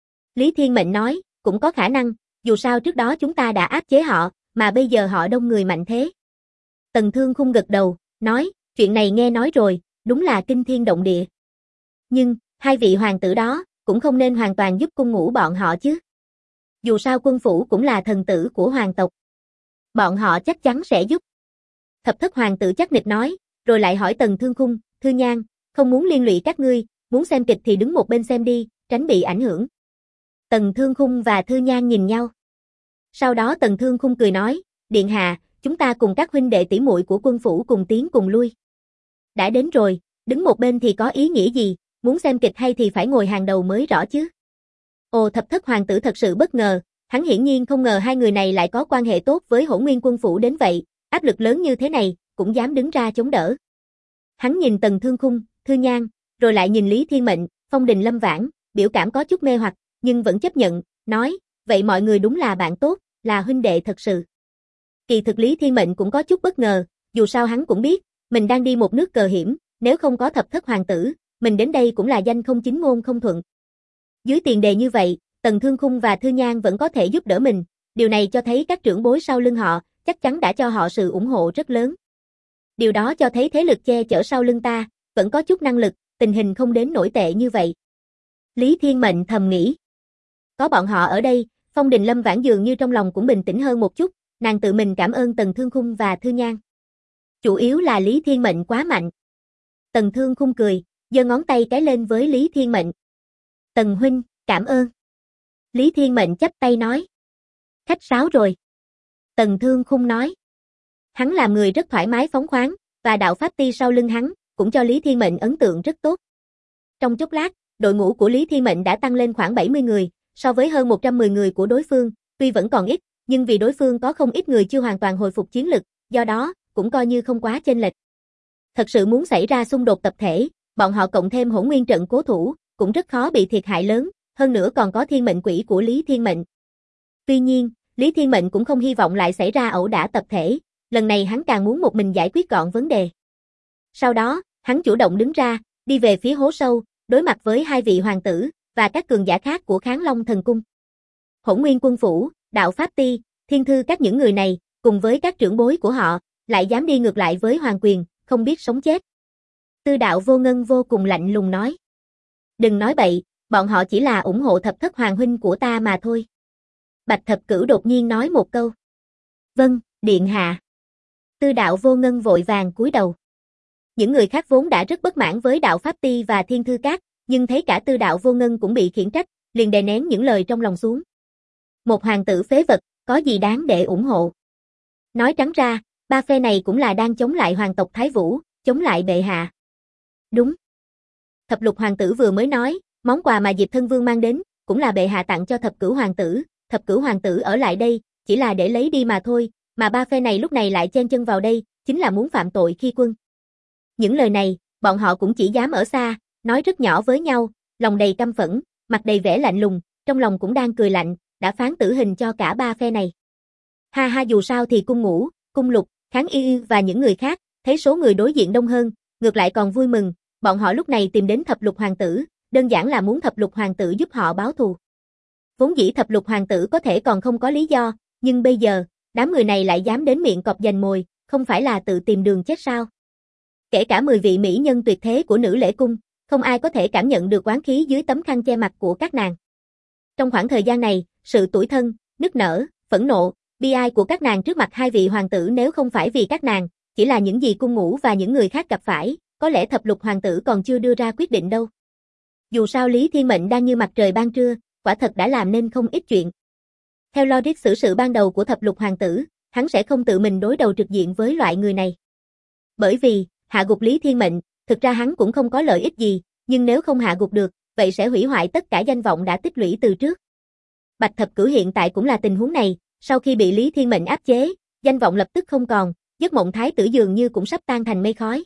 Lý Thiên Mệnh nói, cũng có khả năng, dù sao trước đó chúng ta đã áp chế họ, mà bây giờ họ đông người mạnh thế. Tần Thương Khung gật đầu, nói, chuyện này nghe nói rồi, đúng là kinh thiên động địa. Nhưng, 2 vị hoàng tử đó, cũng không nên hoàn toàn giúp cung ngũ bọn họ chứ. Dù sao quân phủ cũng là thần tử của hoàng tộc. Bọn họ chắc chắn sẽ giúp. Thập thất hoàng tử chắc nịch nói, rồi lại hỏi Tần Thương Khung, Thư Nhan, không muốn liên lụy các ngươi, muốn xem kịch thì đứng một bên xem đi, tránh bị ảnh hưởng. Tần Thương Khung và Thư Nhan nhìn nhau. Sau đó Tần Thương Khung cười nói, điện hạ, chúng ta cùng các huynh đệ tỷ muội của quân phủ cùng tiến cùng lui. Đã đến rồi, đứng một bên thì có ý nghĩa gì, muốn xem kịch hay thì phải ngồi hàng đầu mới rõ chứ. Ồ, thập thất hoàng tử thật sự bất ngờ, hắn hiển nhiên không ngờ 2 người này lại có quan hệ tốt với Hỗn Nguyên quân phủ đến vậy, áp lực lớn như thế này, cũng dám đứng ra chống đỡ. Hắn nhìn Tần Thương Khung, Thư Nhan, rồi lại nhìn Lý Thiên Mệnh, Phong Đình Lâm Vãn, biểu cảm có chút mê hoặc, nhưng vẫn chấp nhận, nói, vậy mọi người đúng là bạn tốt, là huynh đệ thật sự. Kỳ thực Lý Thiên Mệnh cũng có chút bất ngờ, dù sao hắn cũng biết, mình đang đi một nước cờ hiểm, nếu không có thập thất hoàng tử, mình đến đây cũng là danh không chính ngôn không thuận. Dưới tiền đề như vậy, Tần Thương Khung và Thư Nhan vẫn có thể giúp đỡ mình, điều này cho thấy các trưởng bối sau lưng họ, chắc chắn đã cho họ sự ủng hộ rất lớn. Điều đó cho thấy thế lực che chở sau lưng ta, vẫn có chút năng lực, tình hình không đến nổi tệ như vậy. Lý Thiên Mệnh thầm nghĩ. Có bọn họ ở đây, Phong Đình Lâm Vãn dường như trong lòng cũng bình tĩnh hơn một chút, nàng tự mình cảm ơn Tần Thương Khung và Thư Nhan. Chủ yếu là Lý Thiên Mệnh quá mạnh. Tần Thương Khung cười, giơ ngón tay cái lên với Lý Thiên Mệnh. Tần huynh, cảm ơn. Lý Thiên Mệnh chắp tay nói. Khách sáo rồi. Tần Thương Khung nói. Hắn làm người rất thoải mái phóng khoáng, và đạo pháp ti sau lưng hắn, cũng cho Lý Thiên Mệnh ấn tượng rất tốt. Trong chốc lát, đội ngũ của Lý Thiên Mệnh đã tăng lên khoảng 70 người, so với hơn 110 người của đối phương, tuy vẫn còn ít, nhưng vì đối phương có không ít người chưa hoàn toàn hồi phục chiến lực, do đó, cũng coi như không quá chênh lệch. Thật sự muốn xảy ra xung đột tập thể, bọn họ cộng thêm Hỗn Nguyên trận cố thủ, cũng rất khó bị thiệt hại lớn, hơn nữa còn có thiên mệnh quỷ của Lý Thiên Mệnh. Tuy nhiên, Lý Thiên Mệnh cũng không hy vọng lại xảy ra ẩu đả tập thể, lần này hắn càng muốn một mình giải quyết gọn vấn đề. Sau đó, hắn chủ động đứng ra, đi về phía hố sâu, đối mặt với hai vị hoàng tử, và các cường giả khác của Kháng Long Thần Cung. Hỗn Nguyên Quân Phủ, Đạo Pháp Ti, Thiên Thư các những người này, cùng với các trưởng bối của họ, lại dám đi ngược lại với hoàng quyền, không biết sống chết. Tư Đạo Vô Ngân vô cùng lạnh lùng nói. Đừng nói bậy, bọn họ chỉ là ủng hộ thập thất hoàng huynh của ta mà thôi. Bạch Thập Cửu đột nhiên nói một câu. Vâng, điện hạ. Tư Đạo Vô Ngân vội vàng cúi đầu. Những người khác vốn đã rất bất mãn với Đạo Pháp Ti và Thiên Thư Các, nhưng thấy cả Tư Đạo Vô Ngân cũng bị khiển trách, liền đè nén những lời trong lòng xuống. Một hoàng tử phế vật, có gì đáng để ủng hộ? Nói trắng ra, ba phe này cũng là đang chống lại hoàng tộc Thái Vũ, chống lại bệ hạ. Đúng. Thập lục hoàng tử vừa mới nói, món quà mà Diệp Thân Vương mang đến, cũng là bệ hạ tặng cho thập cửu hoàng tử ở lại đây, chỉ là để lấy đi mà thôi, mà ba phe này lúc này lại chen chân vào đây, chính là muốn phạm tội khi quân. Những lời này, bọn họ cũng chỉ dám ở xa, nói rất nhỏ với nhau, lòng đầy căm phẫn, mặt đầy vẻ lạnh lùng, trong lòng cũng đang cười lạnh, đã phán tử hình cho cả ba phe này. Ha ha, dù sao thì Cung Ngũ, Cung Lục, Kháng Y và những người khác, thấy số người đối diện đông hơn, ngược lại còn vui mừng, bọn họ lúc này tìm đến thập lục hoàng tử, đơn giản là muốn thập lục hoàng tử giúp họ báo thù. Vốn dĩ thập lục hoàng tử có thể còn không có lý do, nhưng bây giờ, đám người này lại dám đến miệng cọp giành mồi, không phải là tự tìm đường chết sao? Kể cả 10 vị mỹ nhân tuyệt thế của Nữ Lễ Cung, không ai có thể cảm nhận được oán khí dưới tấm khăn che mặt của các nàng. Trong khoảng thời gian này, sự tủi thân, nức nở, phẫn nộ, bi ai của các nàng trước mặt hai vị hoàng tử nếu không phải vì các nàng, chỉ là những gì Cung Ngũ và những người khác gặp phải, có lẽ thập lục hoàng tử còn chưa đưa ra quyết định đâu. Dù sao Lý Thiên Mệnh đang như mặt trời ban trưa, quả thật đã làm nên không ít chuyện. Theo logic xử sự ban đầu của thập lục hoàng tử, hắn sẽ không tự mình đối đầu trực diện với loại người này. Bởi vì, hạ gục Lý Thiên Mệnh, thực ra hắn cũng không có lợi ích gì, nhưng nếu không hạ gục được, vậy sẽ hủy hoại tất cả danh vọng đã tích lũy từ trước. Bạch Thập Cửu hiện tại cũng là tình huống này, sau khi bị Lý Thiên Mệnh áp chế, danh vọng lập tức không còn, giấc mộng thái tử dường như cũng sắp tan thành mây khói.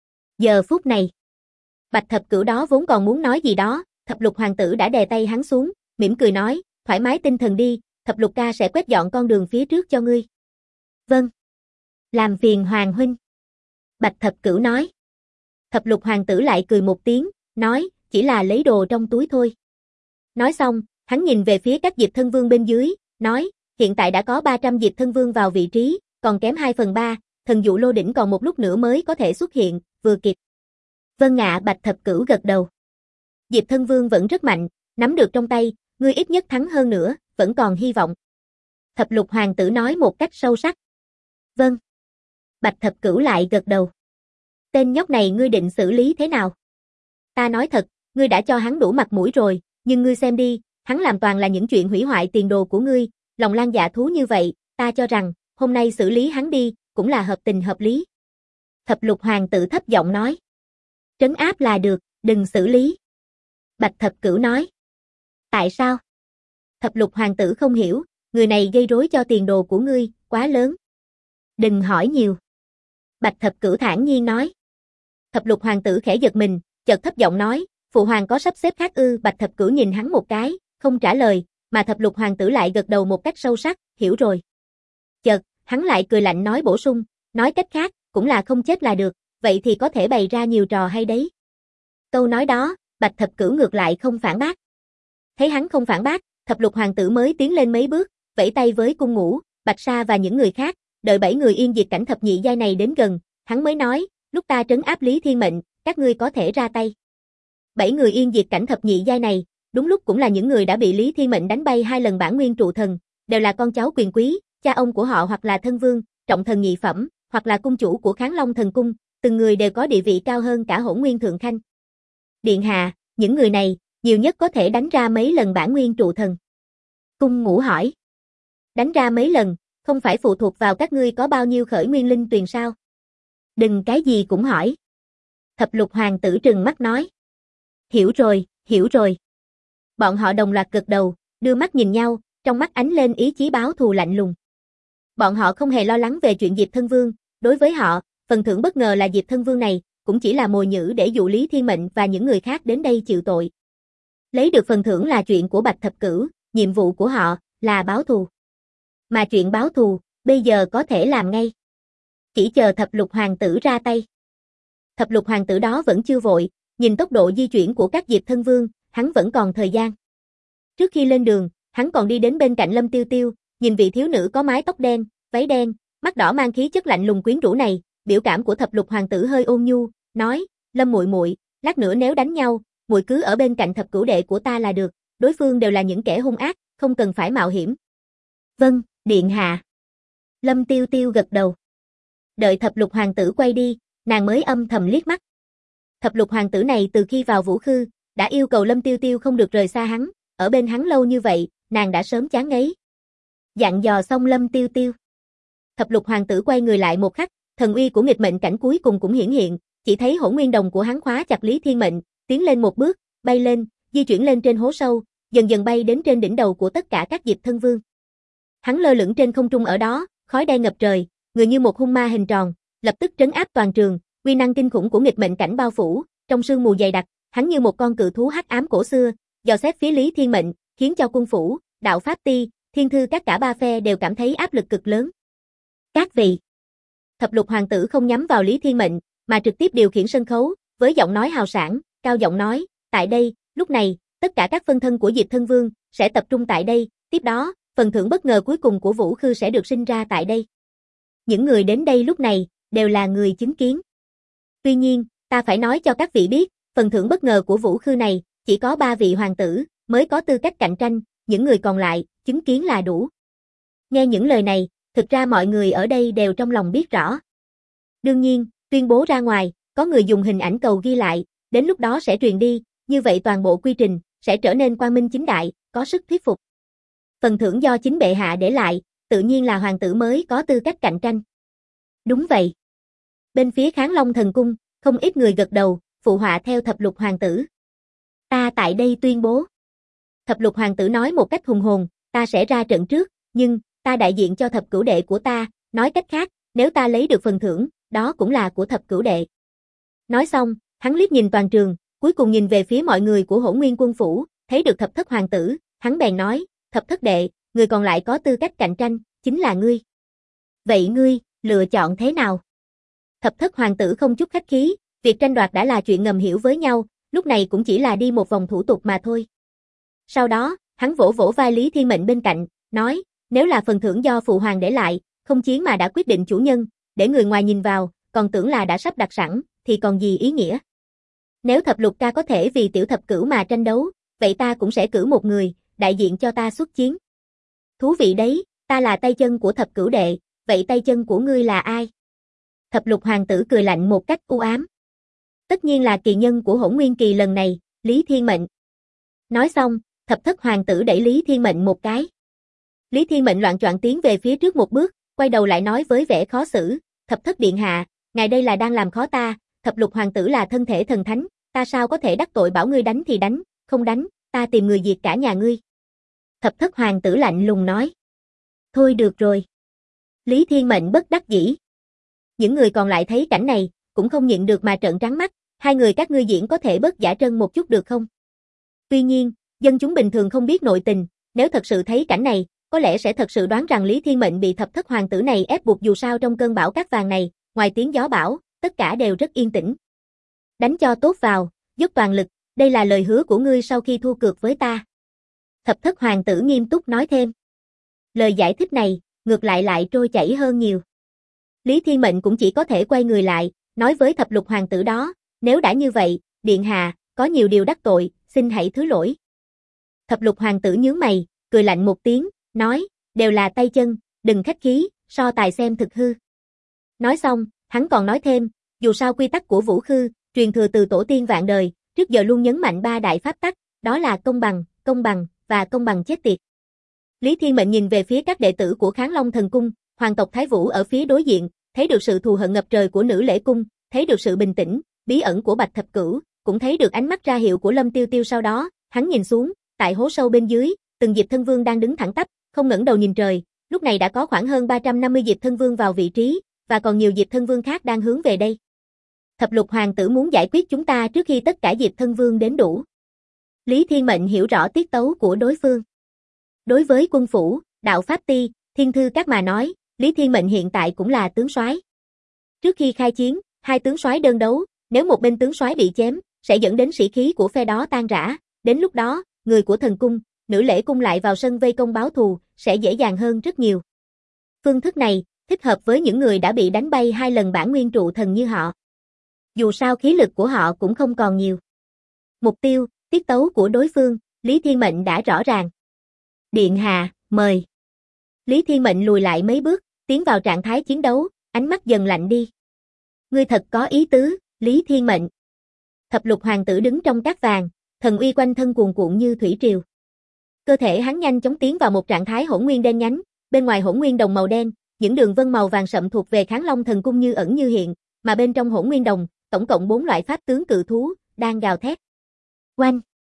Giờ phút này, Bạch Thập Cửu đó vốn còn muốn nói gì đó, thập lục hoàng tử đã đè tay hắn xuống, mỉm cười nói, thoải mái tinh thần đi, thập lục ca sẽ quét dọn con đường phía trước cho ngươi. Vâng. Làm phiền hoàng huynh. Bạch Thập Cửu nói. Thập lục hoàng tử lại cười một tiếng, nói, chỉ là lấy đồ trong túi thôi. Nói xong, hắn nhìn về phía các Diệp Thân Vương bên dưới, nói, hiện tại đã có 300 Diệp Thân Vương vào vị trí, còn kém 2/3, thần dụ lô đỉnh còn một lúc nữa mới có thể xuất hiện, vừa kịp. Vâng ạ, Bạch Thập Cửu gật đầu. Diệp Thân Vương vẫn rất mạnh, nắm được trong tay, ngươi ít nhất thắng hơn nữa, vẫn còn hy vọng. Thập lục hoàng tử nói một cách sâu sắc. Vâng. Bạch Thập Cửu lại gật đầu. Tên nhóc này ngươi định xử lý thế nào? Ta nói thật, ngươi đã cho hắn đủ mặt mũi rồi, nhưng ngươi xem đi, hắn làm toàn là những chuyện hủy hoại tiền đồ của ngươi, lòng lang dạ thú như vậy, ta cho rằng, hôm nay xử lý hắn đi, cũng là hợp tình hợp lý. Thập lục hoàng tử thấp giọng nói. Trấn áp là được, đừng xử lý. Bạch Thập Cửu nói. Tại sao? Thập lục hoàng tử không hiểu, người này gây rối cho tiền đồ của ngươi, quá lớn. Đừng hỏi nhiều. Bạch Thập Cửu thản nhiên nói. Thập lục hoàng tử khẽ giật mình, chợt thấp giọng nói, phụ hoàng có sắp xếp khác ư? Bạch Thập Cửu nhìn hắn một cái, không trả lời, mà thập lục hoàng tử lại gật đầu một cách sâu sắc, hiểu rồi. Chợt, hắn lại cười lạnh nói bổ sung, nói cách khác, cũng là không chết là được, vậy thì có thể bày ra nhiều trò hay đấy. Câu nói đó, Bạch Thập Cửu ngược lại không phản bác. Thấy hắn không phản bác, thập lục hoàng tử mới tiến lên mấy bước, vẫy tay với Cung Ngũ, Bạch Sa và những người khác, đợi 7 người yên diệt cảnh thập nhị giai này đến gần, hắn mới nói, lúc ta trấn áp Lý Thiên Mệnh, các ngươi có thể ra tay. 7 người yên diệt cảnh thập nhị giai này, đúng lúc cũng là những người đã bị Lý Thiên Mệnh đánh bay 2 lần bản nguyên trụ thần, đều là con cháu quyền quý, cha ông của họ hoặc là thân vương, trọng thần nhị phẩm, hoặc là cung chủ của Kháng Long Thần Cung, từng người đều có địa vị cao hơn cả Hỗn Nguyên Thượng Khanh. Điện hạ, những người này, nhiều nhất có thể đánh ra mấy lần bản nguyên trụ thần. Cung Ngũ hỏi. Đánh ra mấy lần, không phải phụ thuộc vào các ngươi có bao nhiêu khởi nguyên linh tuyền sao? Đừng cái gì cũng hỏi. Thập lục hoàng tử trừng mắt nói. Hiểu rồi, hiểu rồi. Bọn họ đồng loạt gật đầu, đưa mắt nhìn nhau, trong mắt ánh lên ý chí báo thù lạnh lùng. Bọn họ không hề lo lắng về chuyện Diệp Thân Vương, đối với họ, phần thưởng bất ngờ là Diệp Thân Vương này, cũng chỉ là mồi nhử để dụ Lý Thiên Mệnh và những người khác đến đây chịu tội. Lấy được phần thưởng là chuyện của Bạch Thập Cửu, nhiệm vụ của họ là báo thù. Mà chuyện báo thù, bây giờ có thể làm ngay. Chỉ chờ thập lục hoàng tử ra tay. Thập lục hoàng tử đó vẫn chưa vội, nhìn tốc độ di chuyển của các Diệp Thân Vương, hắn vẫn còn thời gian. Trước khi lên đường, hắn còn đi đến bên cạnh Lâm Tiêu Tiêu, nhìn vị thiếu nữ có mái tóc đen, váy đen, mắt đỏ mang khí chất lạnh lùng quyến rũ này, biểu cảm của thập lục hoàng tử hơi ôn nhu, nói, Lâm muội muội, lát nữa nếu đánh nhau, muội cứ ở bên cạnh thập cửu đệ của ta là được, đối phương đều là những kẻ hung ác, không cần phải mạo hiểm. Vâng, điện hạ. Lâm Tiêu Tiêu gật đầu. Đợi thập lục hoàng tử quay đi, nàng mới âm thầm liếc mắt. Thập lục hoàng tử này từ khi vào Vũ Khư, đã yêu cầu Lâm Tiêu Tiêu không được rời xa hắn, ở bên hắn lâu như vậy, nàng đã sớm chán ngấy. Dặn dò xong Lâm Tiêu Tiêu. Thập lục hoàng tử quay người lại một khắc, thần uy của nghịch mệnh cảnh cuối cùng cũng hiển hiện, chỉ thấy hỗn nguyên đồng của hắn khóa chặt Lý Thiên Mệnh, tiến lên một bước, bay lên, di chuyển lên trên hố sâu, dần dần bay đến trên đỉnh đầu của tất cả các Diệp Thân Vương. Hắn lơ lửng trên không trung ở đó, khói đen ngập trời, người như một hung ma hình tròn, lập tức trấn áp toàn trường, uy năng kinh khủng của nghịch mệnh cảnh bao phủ, trong sương mù dày đặc, hắn như một con cự thú hắc ám cổ xưa, dò xét phía Lý Thiên Mệnh, khiến cho cung phủ, đạo pháp ti, thiên thư các cả ba phe đều cảm thấy áp lực cực lớn. Các vị, thập lục hoàng tử không nhắm vào Lý Thiên Mệnh, mà trực tiếp điều khiển sân khấu, với giọng nói hào sảng, cao giọng nói, tại đây, lúc này, tất cả các phân thân của Diệp Thân Vương sẽ tập trung tại đây, tiếp đó, phần thưởng bất ngờ cuối cùng của Vũ Khư sẽ được sinh ra tại đây. Những người đến đây lúc này đều là người chứng kiến. Tuy nhiên, ta phải nói cho các vị biết, phần thưởng bất ngờ của Vũ Khư này chỉ có 3 vị hoàng tử mới có tư cách cạnh tranh, những người còn lại chứng kiến là đủ. Nghe những lời này, thực ra mọi người ở đây đều trong lòng biết rõ. Đương nhiên, tuyên bố ra ngoài, có người dùng hình ảnh cầu ghi lại, đến lúc đó sẽ truyền đi, như vậy toàn bộ quy trình sẽ trở nên quang minh chính đại, có sức thuyết phục. Phần thưởng do chính bệ hạ để lại, tự nhiên là hoàng tử mới có tư cách cạnh tranh. Đúng vậy. Bên phía Kháng Long Thần Cung, không ít người gật đầu, phụ họa theo thập lục hoàng tử. Ta tại đây tuyên bố. Thập lục hoàng tử nói một cách hùng hồn, ta sẽ ra trận trước, nhưng, ta đại diện cho thập cửu đệ của ta, nói cách khác, nếu ta lấy được phần thưởng, đó cũng là của thập cửu đệ. Nói xong, hắn liếc nhìn toàn trường, cuối cùng nhìn về phía mọi người của Hỗn Nguyên Quân Phủ, thấy được thập thất hoàng tử, hắn bèn nói, thập thất đệ, người còn lại có tư cách cạnh tranh, chính là ngươi. Vậy ngươi, lựa chọn thế nào? Thập thất hoàng tử không chút khách khí, việc tranh đoạt đã là chuyện ngầm hiểu với nhau, lúc này cũng chỉ là đi một vòng thủ tục mà thôi. Sau đó, hắn vỗ vỗ vai Lý Thiên Mệnh bên cạnh, nói, nếu là phần thưởng do phụ hoàng để lại, không chiến mà đã quyết định chủ nhân, để người ngoài nhìn vào, còn tưởng là đã sắp đặt sẵn, thì còn gì ý nghĩa. Nếu thập lục ca có thể vì tiểu thập cửu mà tranh đấu, vậy ta cũng sẽ cử một người, đại diện cho ta xuất chiến. Thú vị đấy, ta là tay chân của thập cửu đệ, vậy tay chân của ngươi là ai? Thập lục hoàng tử cười lạnh một cách u ám. Tất nhiên là kỳ nhân của Hỗn Nguyên Kỳ lần này, Lý Thiên Mệnh. Nói xong, thập thất hoàng tử đẩy Lý Thiên Mệnh một cái. Lý Thiên Mệnh loạng choạng tiến về phía trước một bước, quay đầu lại nói với vẻ khó xử, thập thất điện hạ, ngài đây là đang làm khó ta, thập lục hoàng tử là thân thể thần thánh, ta sao có thể đắc tội bảo ngươi đánh thì đánh, không đánh, ta tìm người diệt cả nhà ngươi. Thập thất hoàng tử lạnh lùng nói. Thôi được rồi. Lý Thiên Mệnh bất đắc dĩ. Những người còn lại thấy cảnh này, cũng không nhịn được mà trợn trắng mắt, hai người các ngươi diễn có thể bớt giả trân một chút được không? Tuy nhiên, dân chúng bình thường không biết nội tình, nếu thật sự thấy cảnh này, có lẽ sẽ thật sự đoán rằng Lý Thiên Mệnh bị thập thất hoàng tử này ép buộc dù sao trong cơn bão cát vàng này, ngoài tiếng gió bão, tất cả đều rất yên tĩnh. Đánh cho tốt vào, dốc toàn lực, đây là lời hứa của ngươi sau khi thua cược với ta. Thập thất hoàng tử nghiêm túc nói thêm. Lời giải thích này, ngược lại trôi chảy hơn nhiều. Lý Thiên Mệnh cũng chỉ có thể quay người lại, nói với thập lục hoàng tử đó, nếu đã như vậy, điện hạ, có nhiều điều đắc tội, xin hãy thứ lỗi. Thập lục hoàng tử nhướng mày, cười lạnh một tiếng, nói, đều là tay chân, đừng khách khí, so tài xem thực hư. Nói xong, hắn còn nói thêm, dù sao quy tắc của Vũ Khư, truyền thừa từ tổ tiên vạn đời, trước giờ luôn nhấn mạnh 3 đại pháp tắc, đó là công bằng và công bằng chết tiệt. Lý Thiên Mệnh nhìn về phía các đệ tử của Kháng Long Thần Cung, hoàng tộc Thái Vũ ở phía đối diện, thấy được sự thù hận ngập trời của Nữ Lễ Cung, thấy được sự bình tĩnh, bí ẩn của Bạch Thập Cửu, cũng thấy được ánh mắt ra hiệu của Lâm Tiêu Tiêu. Sau đó, hắn nhìn xuống, tại hố sâu bên dưới, từng Diệp Thân Vương đang đứng thẳng tắp, không ngẩng đầu nhìn trời, lúc này đã có khoảng hơn 350 Diệp Thân Vương vào vị trí, và còn nhiều Diệp Thân Vương khác đang hướng về đây. Thập Lục Hoàng tử muốn giải quyết chúng ta trước khi tất cả Diệp Thân Vương đến đủ. Lý Thiên Mệnh hiểu rõ tiết tấu của đối phương. Đối với quân phủ, đạo pháp ti, thiên thư các mà nói, Lý Thiên Mệnh hiện tại cũng là tướng soái. Trước khi khai chiến, hai tướng soái đơn đấu, nếu một bên tướng soái bị chém, sẽ dẫn đến sĩ khí của phe đó tan rã, đến lúc đó, người của thần cung, Nữ Lễ Cung lại vào sân vây công báo thù, sẽ dễ dàng hơn rất nhiều. Phương thức này, thích hợp với những người đã bị đánh bay 2 lần bản nguyên trụ thần như họ. Dù sao khí lực của họ cũng không còn nhiều. Mục tiêu, tiết tấu của đối phương, Lý Thiên Mệnh đã rõ ràng. Điện hạ, mời. Lý Thiên Mệnh lùi lại mấy bước, tiến vào trạng thái chiến đấu, ánh mắt dần lạnh đi. Ngươi thật có ý tứ, Lý Thiên Mệnh. Thập Lục Hoàng tử đứng trong cát vàng, thần uy quanh thân cuồn cuộn như thủy triều. Cơ thể hắn nhanh chóng tiến vào một trạng thái hỗn nguyên đen nhánh, bên ngoài hỗn nguyên đồng màu đen, những đường vân màu vàng sậm thuộc về Kháng Long Thần Cung như ẩn như hiện, mà bên trong hỗn nguyên đồng, tổng cộng 4 loại pháp tướng cự thú đang gào thét. Oanh!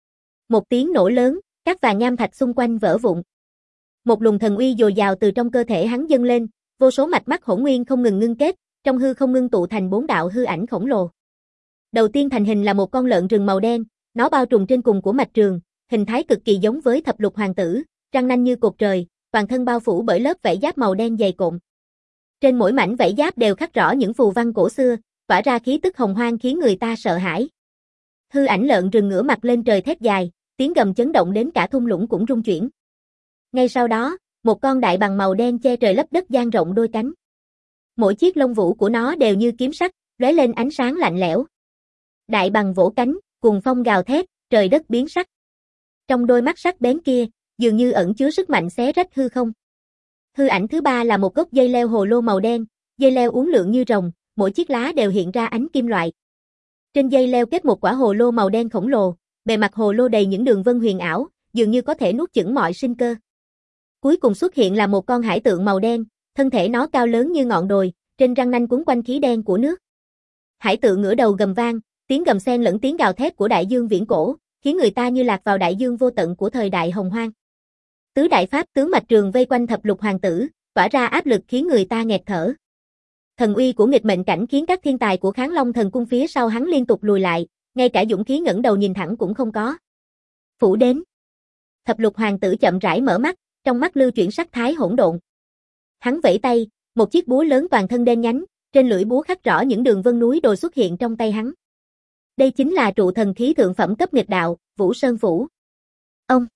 Một tiếng nổ lớn, các vàng nham thạch xung quanh vỡ vụn. Một luồng thần uy dồi dào từ trong cơ thể hắn dâng lên, vô số mạch mắt hỗn nguyên không ngừng ngưng kết, trong hư không ngưng tụ thành 4 đạo hư ảnh khổng lồ. Đầu tiên thành hình là một con lợn rừng màu đen, nó bao trùm trên cùng của mạch trường, hình thái cực kỳ giống với Thập Lục Hoàng tử, răng nanh như cột trời, toàn thân bao phủ bởi lớp vảy giáp màu đen dày cộm. Trên mỗi mảnh vảy giáp đều khắc rõ những phù văn cổ xưa, tỏa ra khí tức hồng hoang khiến người ta sợ hãi. Hư ảnh lợn rừng ngửa mặt lên trời thét dài, tiếng gầm chấn động đến cả thung lũng cũng rung chuyển. Ngay sau đó, một con đại bàng màu đen che trời lấp đất dang rộng đôi cánh. Mỗi chiếc lông vũ của nó đều như kiếm sắc, lóe lên ánh sáng lạnh lẽo. Đại bàng vỗ cánh, cuồng phong gào thét, trời đất biến sắc. Trong đôi mắt sắc bén kia, dường như ẩn chứa sức mạnh xé rách hư không. Hư ảnh thứ ba là một gốc dây leo hồ lô màu đen, dây leo uốn lượn như rồng, mỗi chiếc lá đều hiện ra ánh kim loại. Trên dây leo kết một quả hồ lô màu đen khổng lồ, bề mặt hồ lô đầy những đường vân huyền ảo, dường như có thể nuốt chửng mọi sinh cơ. Cuối cùng xuất hiện là một con hải tượng màu đen, thân thể nó cao lớn như ngọn đồi, trên răng nanh quấn quanh khí đen của nước. Hải tượng ngửa đầu gầm vang, tiếng gầm xen lẫn tiếng gào thét của đại dương viễn cổ, khiến người ta như lạc vào đại dương vô tận của thời đại hồng hoang. Tứ đại pháp tướng mạch trường vây quanh Thập Lục Hoàng tử, tỏa ra áp lực khiến người ta nghẹt thở. Thần uy của nghịch mệnh cảnh khiến các thiên tài của Kháng Long Thần Cung phía sau hắn liên tục lùi lại, ngay cả dũng khí ngẩng đầu nhìn thẳng cũng không có. Phủ đến. Thập Lục Hoàng tử chậm rãi mở mắt, trong mắt lưu chuyển sắc thái hỗn độn. Hắn vẫy tay, một chiếc búa lớn toàn thân đen nhánh, trên lưỡi búa khắc rõ những đường vân núi đồi xuất hiện trong tay hắn. Đây chính là trụ thần khí thượng phẩm cấp nghịch đạo, Vũ Sơn Phủ. Ông.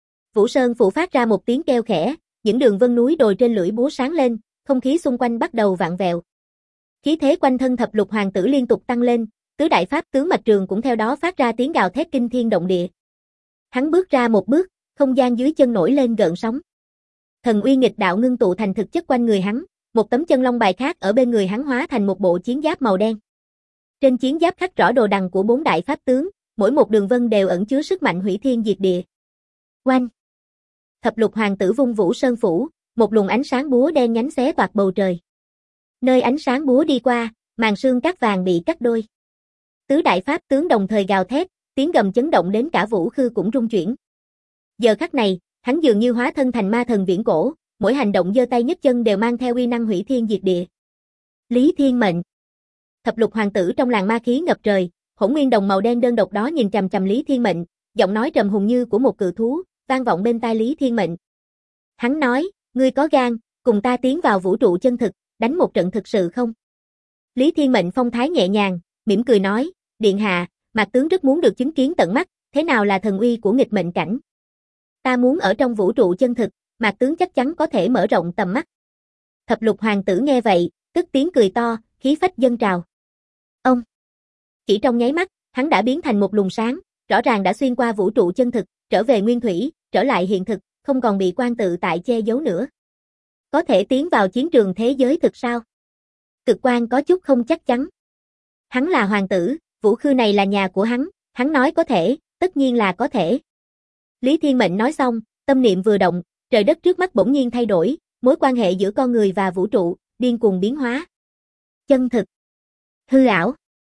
Vũ Sơn Phủ phát ra một tiếng kêu khẽ, những đường vân núi đồi trên lưỡi búa sáng lên, không khí xung quanh bắt đầu vặn vẹo. Khí thế quanh thân Thập Lục Hoàng tử liên tục tăng lên, tứ đại pháp tướng mạch trường cũng theo đó phát ra tiếng gào thét kinh thiên động địa. Hắn bước ra một bước, không gian dưới chân nổi lên gợn sóng. Thần uy nghịch đạo ngưng tụ thành thực chất quanh người hắn, một tấm chân long bài khác ở bên người hắn hóa thành một bộ chiến giáp màu đen. Trên chiến giáp khắc rõ đồ đằng của 4 đại pháp tướng, mỗi một đường vân đều ẩn chứa sức mạnh hủy thiên diệt địa. Oanh! Thập Lục Hoàng tử vung Vũ Sơn Phủ, một luồng ánh sáng búa đen nhánh xé toạc bầu trời. Nơi ánh sáng búa đi qua, màn sương cát vàng bị cắt đôi. Tứ đại pháp tướng đồng thời gào thét, tiếng gầm chấn động đến cả Vũ Khư cũng rung chuyển. Giờ khắc này, hắn dường như hóa thân thành ma thần viễn cổ, mỗi hành động giơ tay nhấc chân đều mang theo uy năng hủy thiên diệt địa. Lý Thiên Mệnh. Thập Lục Hoàng tử trong làn ma khí ngập trời, hỗn nguyên đồng màu đen đơn độc đó nhìn chằm chằm Lý Thiên Mệnh, giọng nói trầm hùng như của một cự thú, vang vọng bên tai Lý Thiên Mệnh. Hắn nói, ngươi có gan, cùng ta tiến vào vũ trụ chân thực, đánh một trận thực sự không? Lý Thiên Mệnh phong thái nhẹ nhàng, mỉm cười nói, điện hạ, Mạc tướng rất muốn được chứng kiến tận mắt, thế nào là thần uy của nghịch mệnh cảnh. Ta muốn ở trong vũ trụ chân thực, Mạc tướng chắc chắn có thể mở rộng tầm mắt. Thập Lục Hoàng tử nghe vậy, tức tiếng cười to, khí phách dâng trào. Ông! Chỉ trong nháy mắt, hắn đã biến thành một luồng sáng, rõ ràng đã xuyên qua vũ trụ chân thực, trở về nguyên thủy, trở lại hiện thực, không còn bị quan tự tại che giấu nữa. Có thể tiến vào chiến trường thế giới thực sao? Cực quan có chút không chắc chắn. Hắn là hoàng tử, Vũ Khư này là nhà của hắn nói có thể, tất nhiên là có thể. Lý Thiên Mệnh nói xong, tâm niệm vừa động, trời đất trước mắt bỗng nhiên thay đổi, mối quan hệ giữa con người và vũ trụ, điên cuồng biến hóa. Chân thực, hư ảo,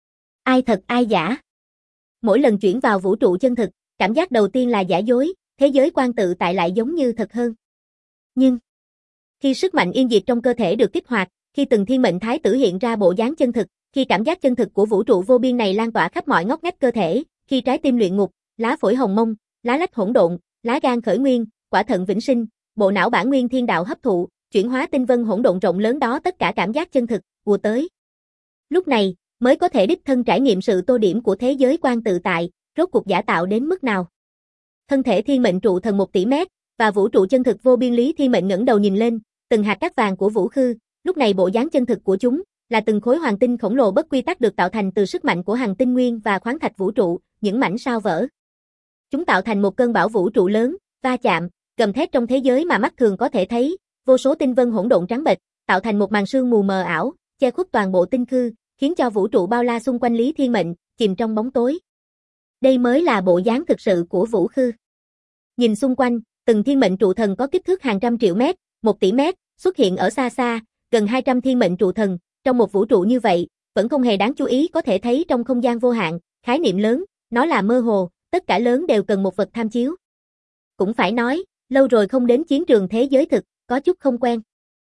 ai thật ai giả. Mỗi lần chuyển vào vũ trụ chân thực, cảm giác đầu tiên là giả dối, thế giới quan tự tại lại giống như thật hơn. Nhưng, khi sức mạnh yên diệt trong cơ thể được kích hoạt, khi từng thiên mệnh thái tử hiện ra bộ dáng chân thực, khi cảm giác chân thực của vũ trụ vô biên này lan tỏa khắp mọi ngóc ngách cơ thể, khi trái tim luyện ngục, lá phổi hồng mông, lá lách hỗn độn, lá gan khởi nguyên, quả thận vĩnh sinh, bộ não bản nguyên thiên đạo hấp thụ, chuyển hóa tinh vân hỗn độn rộng lớn đó tất cả cảm giác chân thực ùa tới. Lúc này, mới có thể đích thân trải nghiệm sự tô điểm của thế giới quan tự tại, rốt cuộc giả tạo đến mức nào. Thân thể thiên mệnh trụ thần 1 tỷ mét, và vũ trụ chân thực vô biên. Lý Thiên Mệnh ngẩng đầu nhìn lên, từng hạt cát vàng của Vũ Khư, lúc này bộ dáng chân thực của chúng, là từng khối hoàng tinh khổng lồ bất quy tắc được tạo thành từ sức mạnh của hằng tinh nguyên và khoáng thạch vũ trụ, những mảnh sao vỡ. Chúng tạo thành một cơn bão vũ trụ lớn, va chạm, gầm thét trong thế giới mà mắt thường có thể thấy, vô số tinh vân hỗn độn trắng bệch, tạo thành một màn sương mù mờ ảo, che khuất toàn bộ tinh khư, khiến cho vũ trụ bao la xung quanh Lý Thiên Mệnh chìm trong bóng tối. Đây mới là bộ dáng thực sự của Vũ Khư. Nhìn xung quanh, từng thiên mệnh trụ thần có kích thước hàng trăm triệu mét, 1 tỷ mét, xuất hiện ở xa xa, gần 200 thiên mệnh trụ thần, trong một vũ trụ như vậy, vẫn không hề đáng chú ý có thể thấy trong không gian vô hạn, khái niệm lớn, nó là mơ hồ, tất cả lớn đều cần một vật tham chiếu. Cũng phải nói, lâu rồi không đến chiến trường thế giới thực, có chút không quen.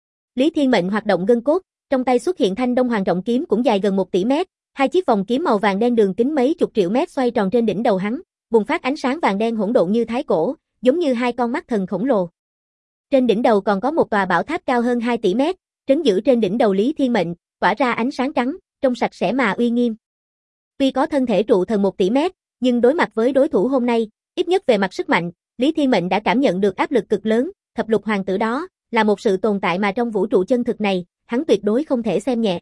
Lý Thiên Mệnh hoạt động gân cốt, trong tay xuất hiện thanh Đông Hoàng trọng kiếm cũng dài gần 1 tỷ mét, hai chiếc vòng kiếm màu vàng đen đường kính mấy chục triệu mét xoay tròn trên đỉnh đầu hắn, bùng phát ánh sáng vàng đen hỗn độn như thái cổ, giống như hai con mắt thần khổng lồ. Trên đỉnh đầu còn có một tòa bảo tháp cao hơn 2 tỷ mét, trấn giữ trên đỉnh đầu Lý Thiên Mệnh, tỏa ra ánh sáng trắng, trông sạch sẽ mà uy nghiêm. Tuy có thân thể trụ thần 1 tỷ mét, nhưng đối mặt với đối thủ hôm nay, ít nhất về mặt sức mạnh, Lý Thiên Mệnh đã cảm nhận được áp lực cực lớn, thập lục hoàng tử đó, là một sự tồn tại mà trong vũ trụ chân thực này, hắn tuyệt đối không thể xem nhẹ.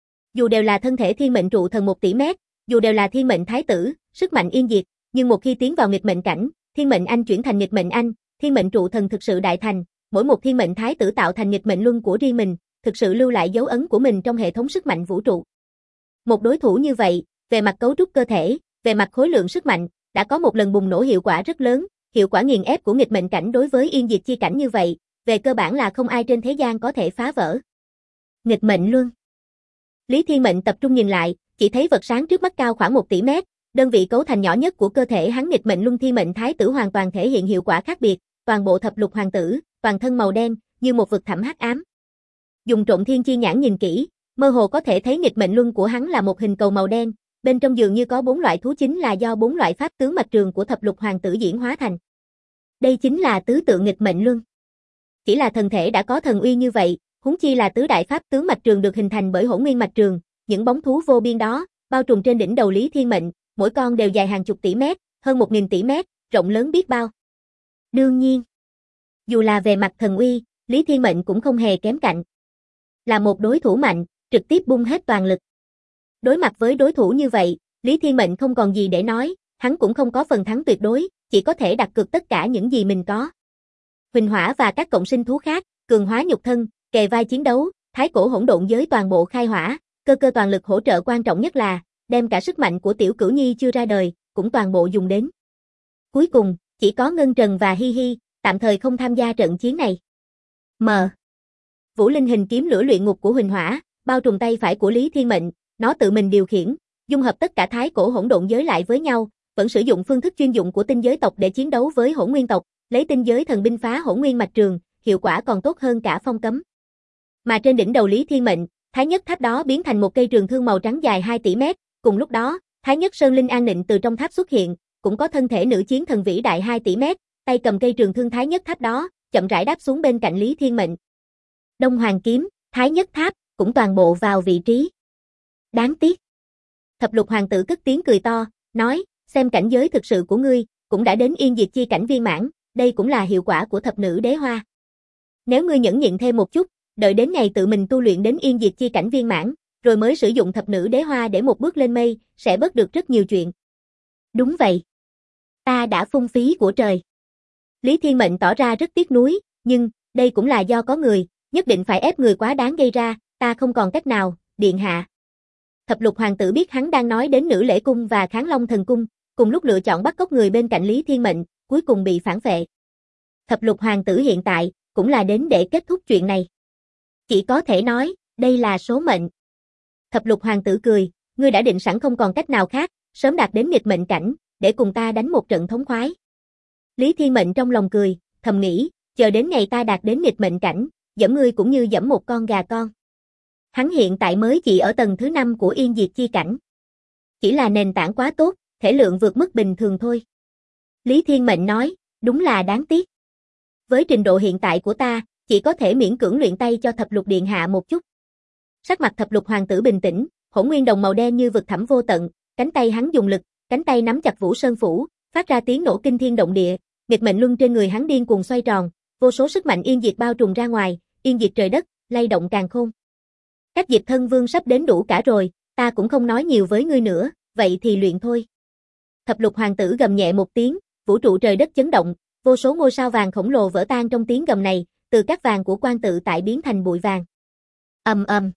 Dù đều là thân thể thiên mệnh trụ thần 1 tỷ mét, dù đều là thiên mệnh thái tử, sức mạnh yên diệt, nhưng một khi tiến vào nghịch mệnh cảnh, thiên mệnh anh chuyển thành nghịch mệnh anh, thiên mệnh trụ thần thực sự đại thành, mỗi một thiên mệnh thái tử tạo thành nghịch mệnh luân của riêng mình, thực sự lưu lại dấu ấn của mình trong hệ thống sức mạnh vũ trụ. Một đối thủ như vậy, về mặt cấu trúc cơ thể, về mặt khối lượng sức mạnh, đã có một lần bùng nổ hiệu quả rất lớn, hiệu quả nghiền ép của nghịch mệnh cảnh đối với yên diệt chi cảnh như vậy, về cơ bản là không ai trên thế gian có thể phá vỡ. Nghịch mệnh luân. Lý Thiên Mệnh tập trung nhìn lại, chỉ thấy vật sáng trước mắt cao khoảng 1 tỷ mét, đơn vị cấu thành nhỏ nhất của cơ thể hắn nghịch mệnh luân thiên mệnh thái tử hoàn toàn thể hiện hiệu quả khác biệt, toàn bộ thập lục hoàng tử, toàn thân màu đen, như một vực thẳm hắc ám. Dùng trộm thiên chi nhãn nhìn kỹ, mơ hồ có thể thấy nghịch mệnh luân của hắn là một hình cầu màu đen, bên trong dường như có 4 loại thú chính là do 4 loại pháp tướng mạch trường của thập lục hoàng tử diễn hóa thành. Đây chính là tứ tượng nghịch mệnh luân. Chỉ là thần thể đã có thần uy như vậy, huống chi là tứ đại pháp tướng mạch trường được hình thành bởi Hỗn Nguyên mạch trường, những bóng thú vô biên đó, bao trùm trên đỉnh đầu Lý Thiên Mệnh, mỗi con đều dài hàng chục tỷ mét, hơn 1000 tỷ mét, rộng lớn biết bao. Đương nhiên, dù là về mặt thần uy, Lý Thiên Mệnh cũng không hề kém cạnh. Là một đối thủ mạnh, trực tiếp bung hết toàn lực. Đối mặt với đối thủ như vậy, Lý Thiên Mệnh không còn gì để nói, hắn cũng không có phần thắng tuyệt đối, chỉ có thể đặt cược tất cả những gì mình có. Huỳnh Hỏa và các cộng sinh thú khác, cường hóa nhục thân, kề vai chiến đấu, thái cổ hỗn độn giới toàn bộ khai hỏa, cơ toàn lực hỗ trợ quan trọng nhất là, đem cả sức mạnh của tiểu cửu nhi chưa ra đời, cũng toàn bộ dùng đến. Cuối cùng, chỉ có Ngân Trần và Hi Hi, tạm thời không tham gia trận chiến này. Vũ Linh hình kiếm lửa luyện ngục của Huỳnh Hỏa, bao trùm tay phải của Lý Thiên Mệnh, nó tự mình điều khiển, dung hợp tất cả thái cổ hỗn độn giới lại với nhau, vẫn sử dụng phương thức chuyên dụng của tinh giới tộc để chiến đấu với Hỗn Nguyên tộc, lấy tinh giới thần binh phá Hỗn Nguyên mạch trường, hiệu quả còn tốt hơn cả phong cấm. Mà trên đỉnh đầu Lý Thiên Mệnh, Thái Nhất tháp đó biến thành một cây trường thương màu trắng dài 2 tỷ mét, cùng lúc đó, Thái Nhất Sơn Linh An Nịnh từ trong tháp xuất hiện, cũng có thân thể nữ chiến thần vĩ đại 2 tỷ mét, tay cầm cây trường thương Thái Nhất tháp đó, chậm rãi đáp xuống bên cạnh Lý Thiên Mệnh. Đông Hoàng kiếm, Thái Nhất tháp, cũng toàn bộ vào vị trí. Đáng tiếc. Thập lục hoàng tử cất tiếng cười to, nói, xem cảnh giới thực sự của ngươi, cũng đã đến yên diệt chi cảnh viên mãn, đây cũng là hiệu quả của thập nữ đế hoa. Nếu ngươi nhẫn nhịn thêm một chút, đợi đến ngày tự mình tu luyện đến yên diệt chi cảnh viên mãn, rồi mới sử dụng thập nữ đế hoa để một bước lên mây, sẽ bớt được rất nhiều chuyện. Đúng vậy. Ta đã phung phí của trời. Lý Thiên Mệnh tỏ ra rất tiếc nuối, nhưng, đây cũng là do có người, nhất định phải ép người quá đáng gây ra, ta không còn cách nào, điện hạ. Thập lục hoàng tử biết hắn đang nói đến Nữ Lễ Cung và Kháng Long Thần Cung, cùng lúc lựa chọn bắt cóc người bên cạnh Lý Thiên Mệnh, cuối cùng bị phản vệ. Thập lục hoàng tử hiện tại, cũng là đến để kết thúc chuyện này. Chỉ có thể nói, đây là số mệnh. Thập lục hoàng tử cười, ngươi đã định sẵn không còn cách nào khác, sớm đạt đến nghịch mệnh cảnh, để cùng ta đánh một trận thống khoái. Lý Thiên Mệnh trong lòng cười, thầm nghĩ, chờ đến ngày ta đạt đến nghịch mệnh cảnh, giẫm ngươi cũng như giẫm một con gà con. Hắn hiện tại mới chỉ ở tầng thứ 5 của Yên Diệt Chi cảnh. Chỉ là nền tảng quá tốt, thể lượng vượt mức bình thường thôi. Lý Thiên Mệnh nói, đúng là đáng tiếc. Với trình độ hiện tại của ta, chỉ có thể miễn cưỡng luyện tay cho thập lục điện hạ một chút. Sắc mặt thập lục hoàng tử bình tĩnh, hỗn nguyên đồng màu đen như vực thẳm vô tận, cánh tay hắn dùng lực, cánh tay nắm chặt Vũ Sơn Phủ, phát ra tiếng nổ kinh thiên động địa, nghịch mệnh luân trên người hắn điên cuồng xoay tròn, vô số sức mạnh yên diệt bao trùm ra ngoài, yên diệt trời đất, lay động càn khôn. Các Diệp Thân Vương sắp đến đủ cả rồi, ta cũng không nói nhiều với ngươi nữa, vậy thì luyện thôi. Thập lục hoàng tử gầm nhẹ một tiếng, vũ trụ trời đất chấn động, vô số ngôi sao vàng khổng lồ vỡ tan trong tiếng gầm này, từ cát vàng của quan tự tại biến thành bụi vàng. Ầm ầm.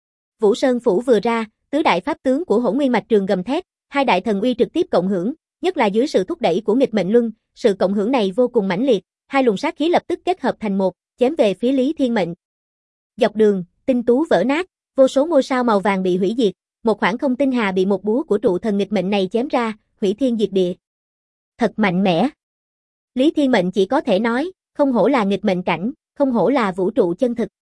Vũ Sơn Phủ vừa ra, tứ đại pháp tướng của Hỗn Nguyên Mạch Trường gầm thét, hai đại thần uy trực tiếp cộng hưởng, nhất là dưới sự thúc đẩy của nghịch mệnh luân, sự cộng hưởng này vô cùng mãnh liệt, hai luồng sát khí lập tức kết hợp thành một, chém về phía Lý Thiên Mệnh. Dọc đường, tinh tú vỡ nát, vô số ngôi sao màu vàng bị hủy diệt, một khoảng không tinh hà bị một búa của trụ thần nghịch mệnh này chém ra, hủy thiên diệt địa. Thật mạnh mẽ. Lý Thiên Mệnh chỉ có thể nói, không hổ là nghịch mệnh cảnh, không hổ là vũ trụ chân thực.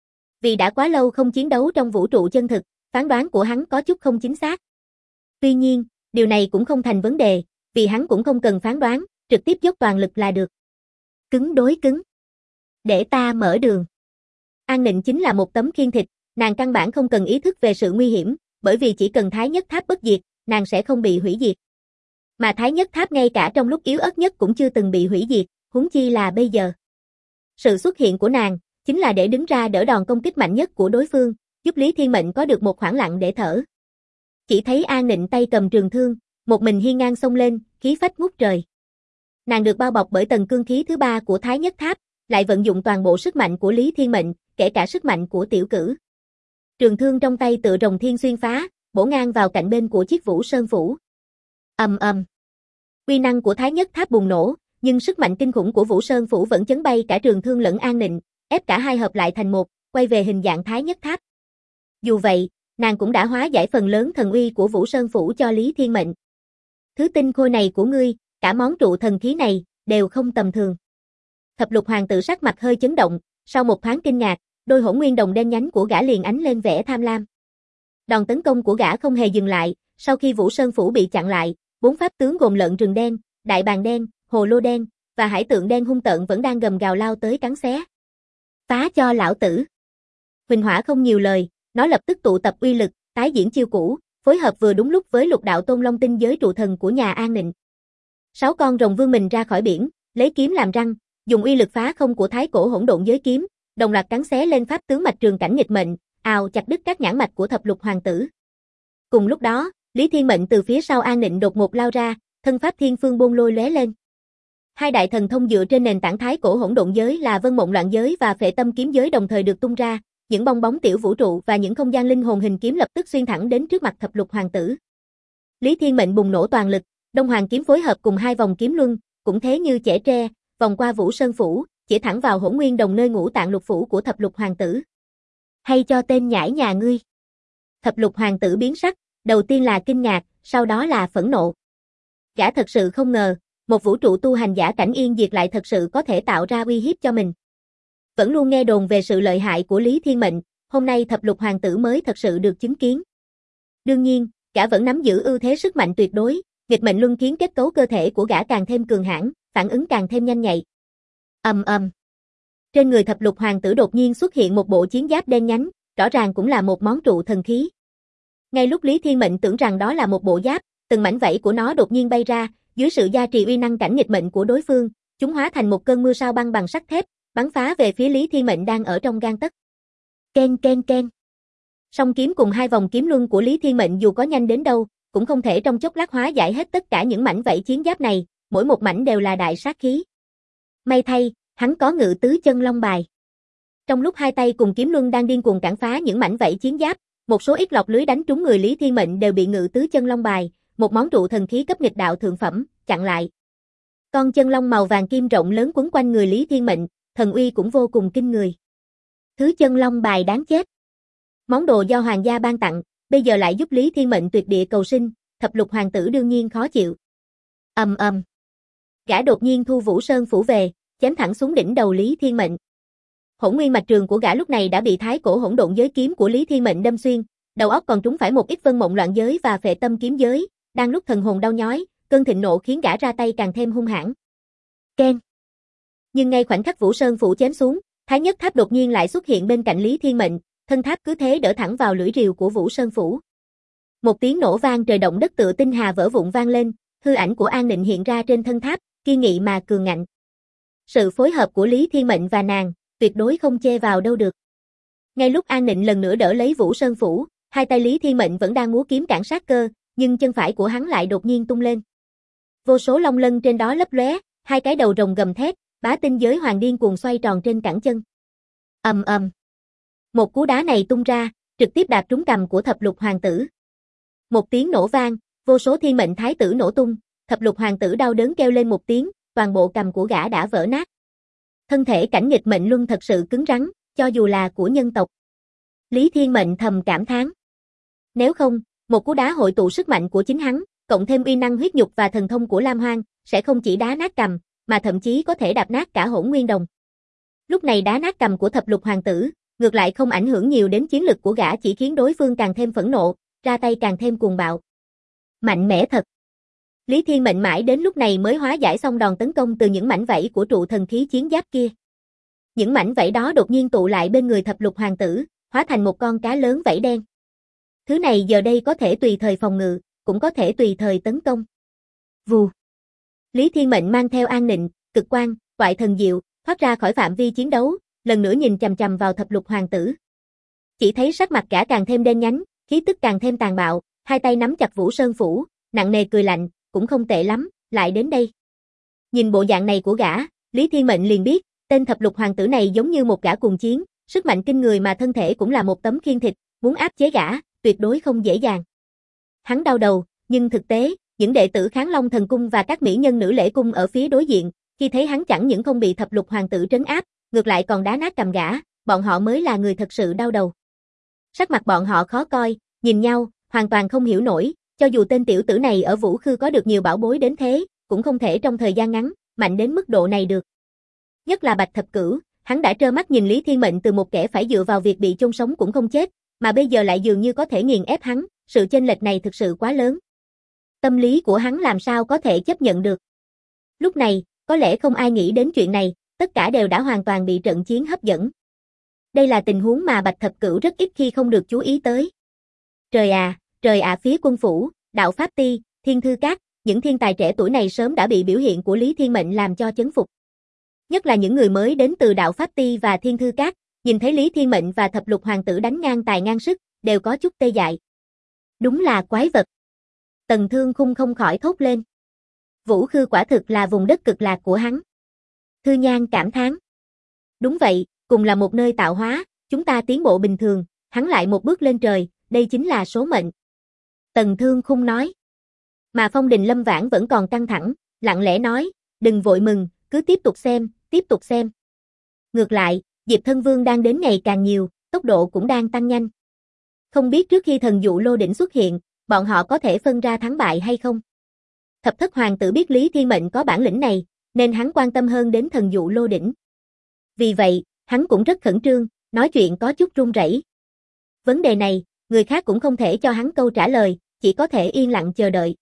Vì đã quá lâu không chiến đấu trong vũ trụ chân thực, phán đoán của hắn có chút không chính xác. Tuy nhiên, điều này cũng không thành vấn đề, vì hắn cũng không cần phán đoán, trực tiếp dốc toàn lực là được. Cứng đối cứng. Để ta mở đường. An Nịnh chính là một tấm khiên thịt, nàng căn bản không cần ý thức về sự nguy hiểm, bởi vì chỉ cần Thái Nhất Tháp bất diệt, nàng sẽ không bị hủy diệt. Mà Thái Nhất Tháp ngay cả trong lúc yếu ớt nhất cũng chưa từng bị hủy diệt, huống chi là bây giờ. Sự xuất hiện của nàng, chính là để đứng ra đỡ đòn công kích mạnh nhất của đối phương, giúp Lý Thiên Mệnh có được một khoảng lặng để thở. Chỉ thấy An Nịnh tay cầm trường thương, một mình hiên ngang xông lên, khí phách ngút trời. Nàng được bao bọc bởi tầng cương khí thứ 3 của Thái Nhất Tháp, lại vận dụng toàn bộ sức mạnh của Lý Thiên Mệnh, kể cả sức mạnh của tiểu cử. Trường thương trong tay tựa rồng thiên xuyên phá, bổ ngang vào cạnh bên của chiếc Vũ Sơn Phủ. Ầm ầm. Uy năng của Thái Nhất Tháp bùng nổ, nhưng sức mạnh kinh khủng của Vũ Sơn Phủ vẫn chấn bay cả trường thương lẫn An Nịnh, ép cả hai hợp lại thành một, quay về hình dạng Thái Nhất Tháp. Dù vậy, nàng cũng đã hóa giải phần lớn thần uy của Vũ Sơn Phủ cho Lý Thiên Mệnh. Thứ tinh khôi này của ngươi, cả món trụ thần khí này, đều không tầm thường. Thập lục hoàng tử sắc mặt hơi chấn động, sau một thoáng kinh ngạc, đôi hỗn nguyên đồng đen nhánh của gã liền ánh lên vẻ tham lam. Đòn tấn công của gã không hề dừng lại, sau khi Vũ Sơn Phủ bị chặn lại, bốn pháp tướng gồm lợn rừng đen, đại bàng đen, hồ lô đen và hải tượng đen hung tợn vẫn đang gầm gào lao tới cắn xé. Phá cho lão tử. Huỳnh Hỏa không nhiều lời, nó lập tức tụ tập uy lực, tái diễn chiêu cũ, phối hợp vừa đúng lúc với Lục Đạo Tôn Long Tinh giới trụ thần của nhà An Nịnh. 6 con rồng vươn mình ra khỏi biển, lấy kiếm làm răng, dùng uy lực phá không của Thái Cổ Hỗn Độn giới kiếm, đồng loạt cắn xé lên pháp tướng mạch trường cảnh nghịch mệnh, ào chặt đứt các nhãn mạch của thập lục hoàng tử. Cùng lúc đó, Lý Thiên Mệnh từ phía sau An Nịnh đột ngột lao ra, thân pháp thiên phương bôn lôi lóe lên. Hai đại thần thông dựa trên nền tảng Thái Cổ Hỗn Độn giới là Vân Mộng Loạn giới và Phệ Tâm kiếm giới đồng thời được tung ra, những bong bóng tiểu vũ trụ và những không gian linh hồn hình kiếm lập tức xuyên thẳng đến trước mặt thập lục hoàng tử. Lý Thiên Mệnh bùng nổ toàn lực, Đông Hoàng kiếm phối hợp cùng hai vòng kiếm luân, cũng thế như chẻ tre, vòng qua Vũ Sơn Phủ, chỉ thẳng vào Hỗn Nguyên đồng nơi ngũ tạng lục phủ của thập lục hoàng tử. Hay cho tên nhãi nhà ngươi. Thập lục hoàng tử biến sắc, đầu tiên là kinh ngạc, sau đó là phẫn nộ. Gã thật sự không ngờ, một vũ trụ tu hành giả cảnh yên diệt lại thật sự có thể tạo ra uy hiếp cho mình. Vẫn luôn nghe đồn về sự lợi hại của Lý Thiên Mệnh, hôm nay thập lục hoàng tử mới thật sự được chứng kiến. Đương nhiên, gã vẫn nắm giữ ưu thế sức mạnh tuyệt đối, nghịch mệnh luân khiến kết cấu cơ thể của gã càng thêm cường hãn, phản ứng càng thêm nhanh nhạy. Ầm ầm. Trên người thập lục hoàng tử đột nhiên xuất hiện một bộ chiến giáp đen nhánh, rõ ràng cũng là một món trụ thần khí. Ngay lúc Lý Thiên Mệnh tưởng rằng đó là một bộ giáp, từng mảnh vảy của nó đột nhiên bay ra, dưới sự gia trì uy năng cảnh nghịch mệnh của đối phương, chúng hóa thành một cơn mưa sao băng bằng sắt thép, bắn phá về phía Lý Thiên Mệnh đang ở trong gang tấc. Ken ken ken. Song kiếm cùng hai vòng kiếm luân của Lý Thiên Mệnh dù có nhanh đến đâu, cũng không thể trong chốc lát hóa giải hết tất cả những mảnh vảy chiến giáp này, mỗi một mảnh đều là đại sát khí. May thay, hắn có Ngự Tứ Chân Long bài. Trong lúc hai tay cùng kiếm luân đang điên cuồng cản phá những mảnh vảy chiến giáp, Một số ít lọc lưới đánh trúng người Lý Thiên Mệnh đều bị Ngự Tứ Chân Long bài, một món trụ thần khí cấp nghịch đạo thượng phẩm, chặn lại. Con chân long màu vàng kim rộng lớn quấn quanh người Lý Thiên Mệnh, thần uy cũng vô cùng kinh người. Thứ Chân Long bài đáng chết. Món đồ do hoàng gia ban tặng, bây giờ lại giúp Lý Thiên Mệnh tuyệt địa cầu sinh, thập lục hoàng tử đương nhiên khó chịu. Gã đột nhiên thu Vũ Sơn phủ về, chém thẳng xuống đỉnh đầu Lý Thiên Mệnh. Hỗn nguyên mạch trường của gã lúc này đã bị thái cổ hỗn độn giới kiếm của Lý Thiên Mệnh đâm xuyên, đầu óc còn trúng phải một ít vân mộng loạn giới và phệ tâm kiếm giới, đang lúc thần hồn đau nhói, cơn thịnh nộ khiến gã ra tay càng thêm hung hãn. Keng. Nhưng ngay khoảnh khắc Vũ Sơn phủ chém xuống, Thái Nhất Tháp đột nhiên lại xuất hiện bên cạnh Lý Thiên Mệnh, thân tháp cứ thế đỡ thẳng vào lưỡi rìu của Vũ Sơn phủ. Một tiếng nổ vang trời động đất tựa tinh hà vỡ vụn vang lên, hư ảnh của An Nịnh hiện ra trên thân tháp, kiên nghị mà cường ngạnh. Sự phối hợp của Lý Thiên Mệnh và nàng, tuyệt đối không chê vào đâu được. Ngay lúc An Nịnh lần nữa đỡ lấy Vũ Sơn phủ, hai tay Lý Thiên Mệnh vẫn đang múa kiếm cản sát cơ, nhưng chân phải của hắn lại đột nhiên tung lên. Vô số long lân trên đó lấp lóe, hai cái đầu rồng gầm thét, bá tinh giới hoàng điên cuồng xoay tròn trên cẳng chân. Một cú đá này tung ra, trực tiếp đạp trúng cằm của thập lục hoàng tử. Một tiếng nổ vang, vô số thiên mệnh thái tử nổ tung, thập lục hoàng tử đau đớn kêu lên một tiếng, toàn bộ cằm của gã đã vỡ nát. Thân thể cảnh nghịch mệnh luân thật sự cứng rắn, cho dù là của nhân tộc. Lý Thiên Mệnh thầm cảm thán. Nếu không, một cú đá hội tụ sức mạnh của chính hắn, cộng thêm uy năng huyết nhục và thần thông của Lam Hoang, sẽ không chỉ đá nát cằm, mà thậm chí có thể đạp nát cả Hỗn Nguyên Đồng. Lúc này đá nát cằm của thập lục hoàng tử, ngược lại không ảnh hưởng nhiều đến chiến lực của gã, chỉ khiến đối phương càng thêm phẫn nộ, ra tay càng thêm cuồng bạo. Mạnh mẽ thật. Lý Thiên Mệnh mãi đến lúc này mới hóa giải xong đòn tấn công từ những mảnh vảy của trụ thần khí chiến giáp kia. Những mảnh vảy đó đột nhiên tụ lại bên người thập lục hoàng tử, hóa thành một con cá lớn vảy đen. Thứ này giờ đây có thể tùy thời phòng ngự, cũng có thể tùy thời tấn công. Vù. Lý Thiên Mệnh mang theo An Nịnh, Cực Quang, Toại Thần Diệu, thoát ra khỏi phạm vi chiến đấu, lần nữa nhìn chằm chằm vào thập lục hoàng tử. Chỉ thấy sắc mặt gã càng thêm đen nhánh, khí tức càng thêm tàn bạo, hai tay nắm chặt Vũ Sơn phủ, nặng nề cười lạnh, cũng không tệ lắm, lại đến đây. Nhìn bộ dạng này của gã, Lý Thiên Mệnh liền biết, tên thập lục hoàng tử này giống như một gã cùng chiến, sức mạnh kinh người mà thân thể cũng là một tấm khiên thịt, muốn áp chế gã, tuyệt đối không dễ dàng. Hắn đau đầu, nhưng thực tế, những đệ tử Kháng Long Thần Cung và các mỹ nhân nữ lễ cung ở phía đối diện, khi thấy hắn chẳng những không bị thập lục hoàng tử trấn áp, ngược lại còn đá nát cầm gã, bọn họ mới là người thật sự đau đầu. Sắc mặt bọn họ khó coi, nhìn nhau, hoàn toàn không hiểu nổi, cho dù tên tiểu tử này ở Vũ Khư có được nhiều bảo bối đến thế, cũng không thể trong thời gian ngắn, mạnh đến mức độ này được. Nhất là Bạch Thập Cửu, hắn đã trơ mắt nhìn Lý Thiên Mệnh từ một kẻ phải dựa vào việc bị chôn sống cũng không chết, mà bây giờ lại dường như có thể nghiền ép hắn, sự chênh lệch này thực sự quá lớn. Tâm lý của hắn làm sao có thể chấp nhận được. Lúc này, có lẽ không ai nghĩ đến chuyện này, tất cả đều đã hoàn toàn bị trận chiến hấp dẫn. Đây là tình huống mà Bạch Thập Cửu rất ít khi không được chú ý tới. Trời à, phía quân phủ, Đạo Pháp Ti, Thiên Thư Các, những thiên tài trẻ tuổi này sớm đã bị biểu hiện của Lý Thiên Mệnh làm cho chấn phục. Nhất là những người mới đến từ Đạo Pháp Ti và Thiên Thư Các, nhìn thấy Lý Thiên Mệnh và thập lục hoàng tử đánh ngang tài ngang sức, đều có chút tê dại. Đúng là quái vật. Tần Thương Khung không khỏi thốt lên. Vũ Khư quả thực là vùng đất cực lạc của hắn. Thư Nhan cảm thán. Đúng vậy, cùng là một nơi tạo hóa, chúng ta tiến bộ bình thường, hắn lại một bước lên trời, đây chính là số mệnh. Tần Thương Khung nói. Mà Phong Đình Lâm Vãn vẫn còn căng thẳng, lặng lẽ nói, đừng vội mừng, cứ tiếp tục xem. Ngược lại, Diệp Thân Vương đang đến ngày càng nhiều, tốc độ cũng đang tăng nhanh. Không biết trước khi thần dụ lô đỉnh xuất hiện, bọn họ có thể phân ra thắng bại hay không? Thập thất hoàng tử biết Lý Thiên Mệnh có bản lĩnh này, nên hắn quan tâm hơn đến thần dụ lô đỉnh. Vì vậy, hắn cũng rất khẩn trương, nói chuyện có chút run rẩy. Vấn đề này, người khác cũng không thể cho hắn câu trả lời, chỉ có thể yên lặng chờ đợi.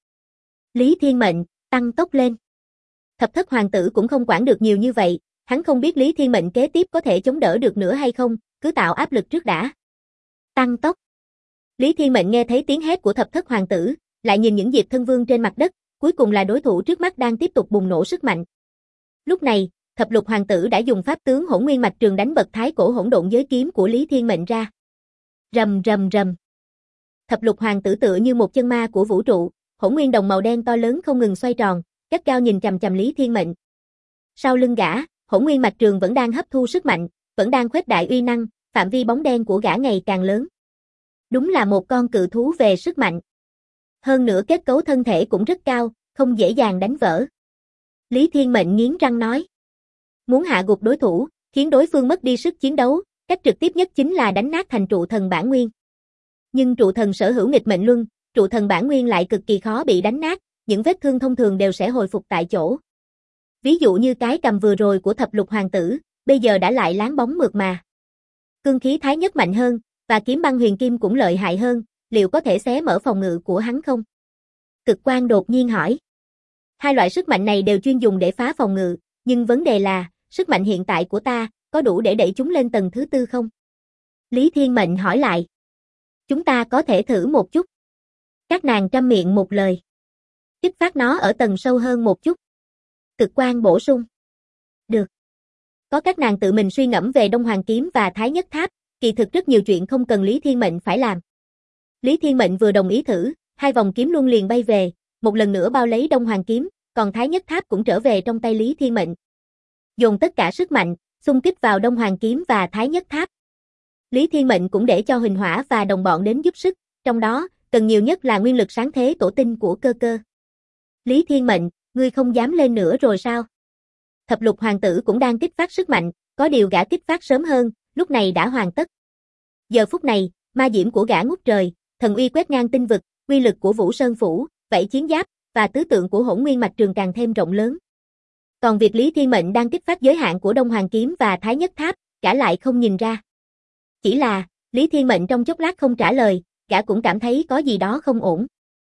Lý Thiên Mệnh, tăng tốc lên. Thập thất hoàng tử cũng không quản được nhiều như vậy, hắn không biết Lý Thiên Mệnh kế tiếp có thể chống đỡ được nữa hay không, cứ tạo áp lực trước đã. Tăng tốc. Lý Thiên Mệnh nghe thấy tiếng hét của thập thất hoàng tử, lại nhìn những Diệp Thân Vương trên mặt đất, cuối cùng là đối thủ trước mắt đang tiếp tục bùng nổ sức mạnh. Lúc này, thập lục hoàng tử đã dùng pháp tướng Hỗn Nguyên Mạch Trường đánh bật thái cổ hỗn độn giới kiếm của Lý Thiên Mệnh ra. Rầm rầm rầm. Thập lục hoàng tử tựa như một chân ma của vũ trụ, Hỗn Nguyên Đồng màu đen to lớn không ngừng xoay tròn, gắt gao nhìn chằm chằm Lý Thiên Mệnh. Sau lưng gã, Hỗn Nguyên Mạch Trường vẫn đang hấp thu sức mạnh, vẫn đang khuếch đại uy năng, phạm vi bóng đen của gã ngày càng lớn. Đúng là một con cự thú về sức mạnh. Hơn nữa kết cấu thân thể cũng rất cao, không dễ dàng đánh vỡ. Lý Thiên Mệnh nghiến răng nói. Muốn hạ gục đối thủ, khiến đối phương mất đi sức chiến đấu, cách trực tiếp nhất chính là đánh nát thành trụ thần bản nguyên. Nhưng trụ thần sở hữu nghịch mệnh luân, trụ thần bản nguyên lại cực kỳ khó bị đánh nát, những vết thương thông thường đều sẽ hồi phục tại chỗ. Ví dụ như cái cầm vừa rồi của thập lục hoàng tử, bây giờ đã lại láng bóng mượt mà. Cương khí thái nhất mạnh hơn, và kiếm băng huyền kim cũng lợi hại hơn, liệu có thể xé mở phòng ngự của hắn không? Cực Quang đột nhiên hỏi. Hai loại sức mạnh này đều chuyên dùng để phá phòng ngự, nhưng vấn đề là, sức mạnh hiện tại của ta, có đủ để đẩy chúng lên tầng thứ tư không? Lý Thiên Mệnh hỏi lại. Chúng ta có thể thử một chút. Các nàng trăm miệng một lời. Kích phát nó ở tầng sâu hơn một chút. Cực Quang bổ sung. Được. Có các nàng tự mình suy ngẫm về Đông Hoàng Kiếm và Thái Nhất Tháp, kỳ thực rất nhiều chuyện không cần Lý Thiên Mệnh phải làm. Lý Thiên Mệnh vừa đồng ý thử, hai vòng kiếm luân liền bay về, một lần nữa bao lấy Đông Hoàng Kiếm, còn Thái Nhất Tháp cũng trở về trong tay Lý Thiên Mệnh. Dồn tất cả sức mạnh, xung kích vào Đông Hoàng Kiếm và Thái Nhất Tháp. Lý Thiên Mệnh cũng để cho Huỳnh Hỏa và đồng bọn đến giúp sức, trong đó, cần nhiều nhất là nguyên lực sáng thế tổ tinh của Cơ Cơ. Lý Thiên Mệnh, ngươi không dám lên nữa rồi sao? Thập lục hoàng tử cũng đang kích phát sức mạnh, có điều gã kích phát sớm hơn, lúc này đã hoàn tất. Giờ phút này, ma diễm của gã ngút trời, thần uy quét ngang tinh vực, uy lực của Vũ Sơn Phủ, vảy chiến giáp, và tứ tượng của Hỗn Nguyên Mạch Trường càng thêm rộng lớn. Còn việc Lý Thiên Mệnh đang kích phát giới hạn của Đông Hoàng Kiếm và Thái Nhất Tháp, gã lại không nhìn ra. Chỉ là, Lý Thiên Mệnh trong chốc lát không trả lời, gã cũng cảm thấy có gì đó không ổn.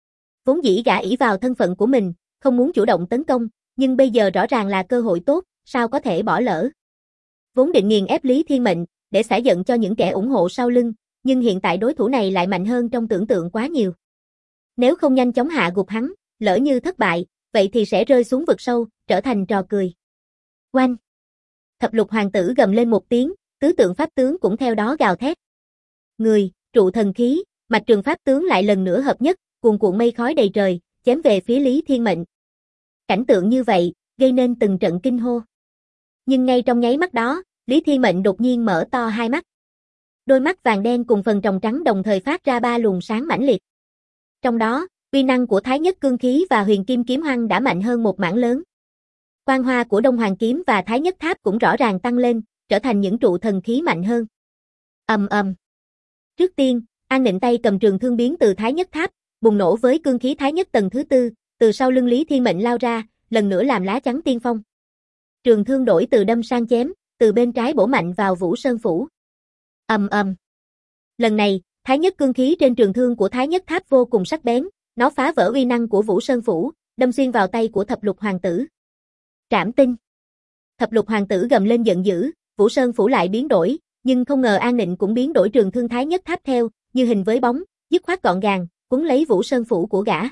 Vốn dĩ gã ỷ vào thân phận của mình, không muốn chủ động tấn công, nhưng bây giờ rõ ràng là cơ hội tốt, sao có thể bỏ lỡ. Vốn định nghiền ép Lý Thiên Mệnh, để xả giận cho những kẻ ủng hộ sau lưng, nhưng hiện tại đối thủ này lại mạnh hơn trong tưởng tượng quá nhiều. Nếu không nhanh chóng hạ gục hắn, lỡ như thất bại, vậy thì sẽ rơi xuống vực sâu, trở thành trò cười. Oanh! Thập lục hoàng tử gầm lên một tiếng, tứ tượng pháp tướng cũng theo đó gào thét. Người, trụ thần khí, mạch trường pháp tướng lại lần nữa hợp nhất, cuồn cuộn mây khói đầy trời, chém về phía Lý Thiên Mệnh. Cảnh tượng như vậy, gây nên từng trận kinh hô. Nhưng ngay trong nháy mắt đó, Lý Thiên Mệnh đột nhiên mở to hai mắt. Đôi mắt vàng đen cùng phần tròng trắng đồng thời phát ra ba luồng sáng mãnh liệt. Trong đó, uy năng của Thái Nhất cương khí và Huyền Kim kiếm hoăng đã mạnh hơn một mảng lớn. Quang hoa của Đông Hoàng kiếm và Thái Nhất tháp cũng rõ ràng tăng lên, trở thành những trụ thần khí mạnh hơn. Ầm ầm. Trước tiên, An Nịnh tay cầm trường thương biến từ Thái Nhất tháp, bùng nổ với cương khí Thái Nhất tầng thứ tư, từ sau lưng Lý Thiên Mệnh lao ra, lần nữa làm lá chắn tiên phong. Trường thương đổi từ đâm sang chém, từ bên trái bổ mạnh vào Vũ Sơn Phủ. Ầm ầm. Lần này, Thái Nhất cương khí trên trường thương của Thái Nhất tháp vô cùng sắc bén, nó phá vỡ uy năng của Vũ Sơn Phủ, đâm xuyên vào tay của thập lục hoàng tử. Trảm tinh. Thập lục hoàng tử gầm lên giận dữ, Vũ Sơn Phủ lại biến đổi, nhưng không ngờ An Nịnh cũng biến đổi trường thương Thái Nhất tháp theo, như hình với bóng, dứt khoát gọn gàng, cuốn lấy Vũ Sơn Phủ của gã.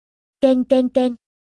Ken ken ken.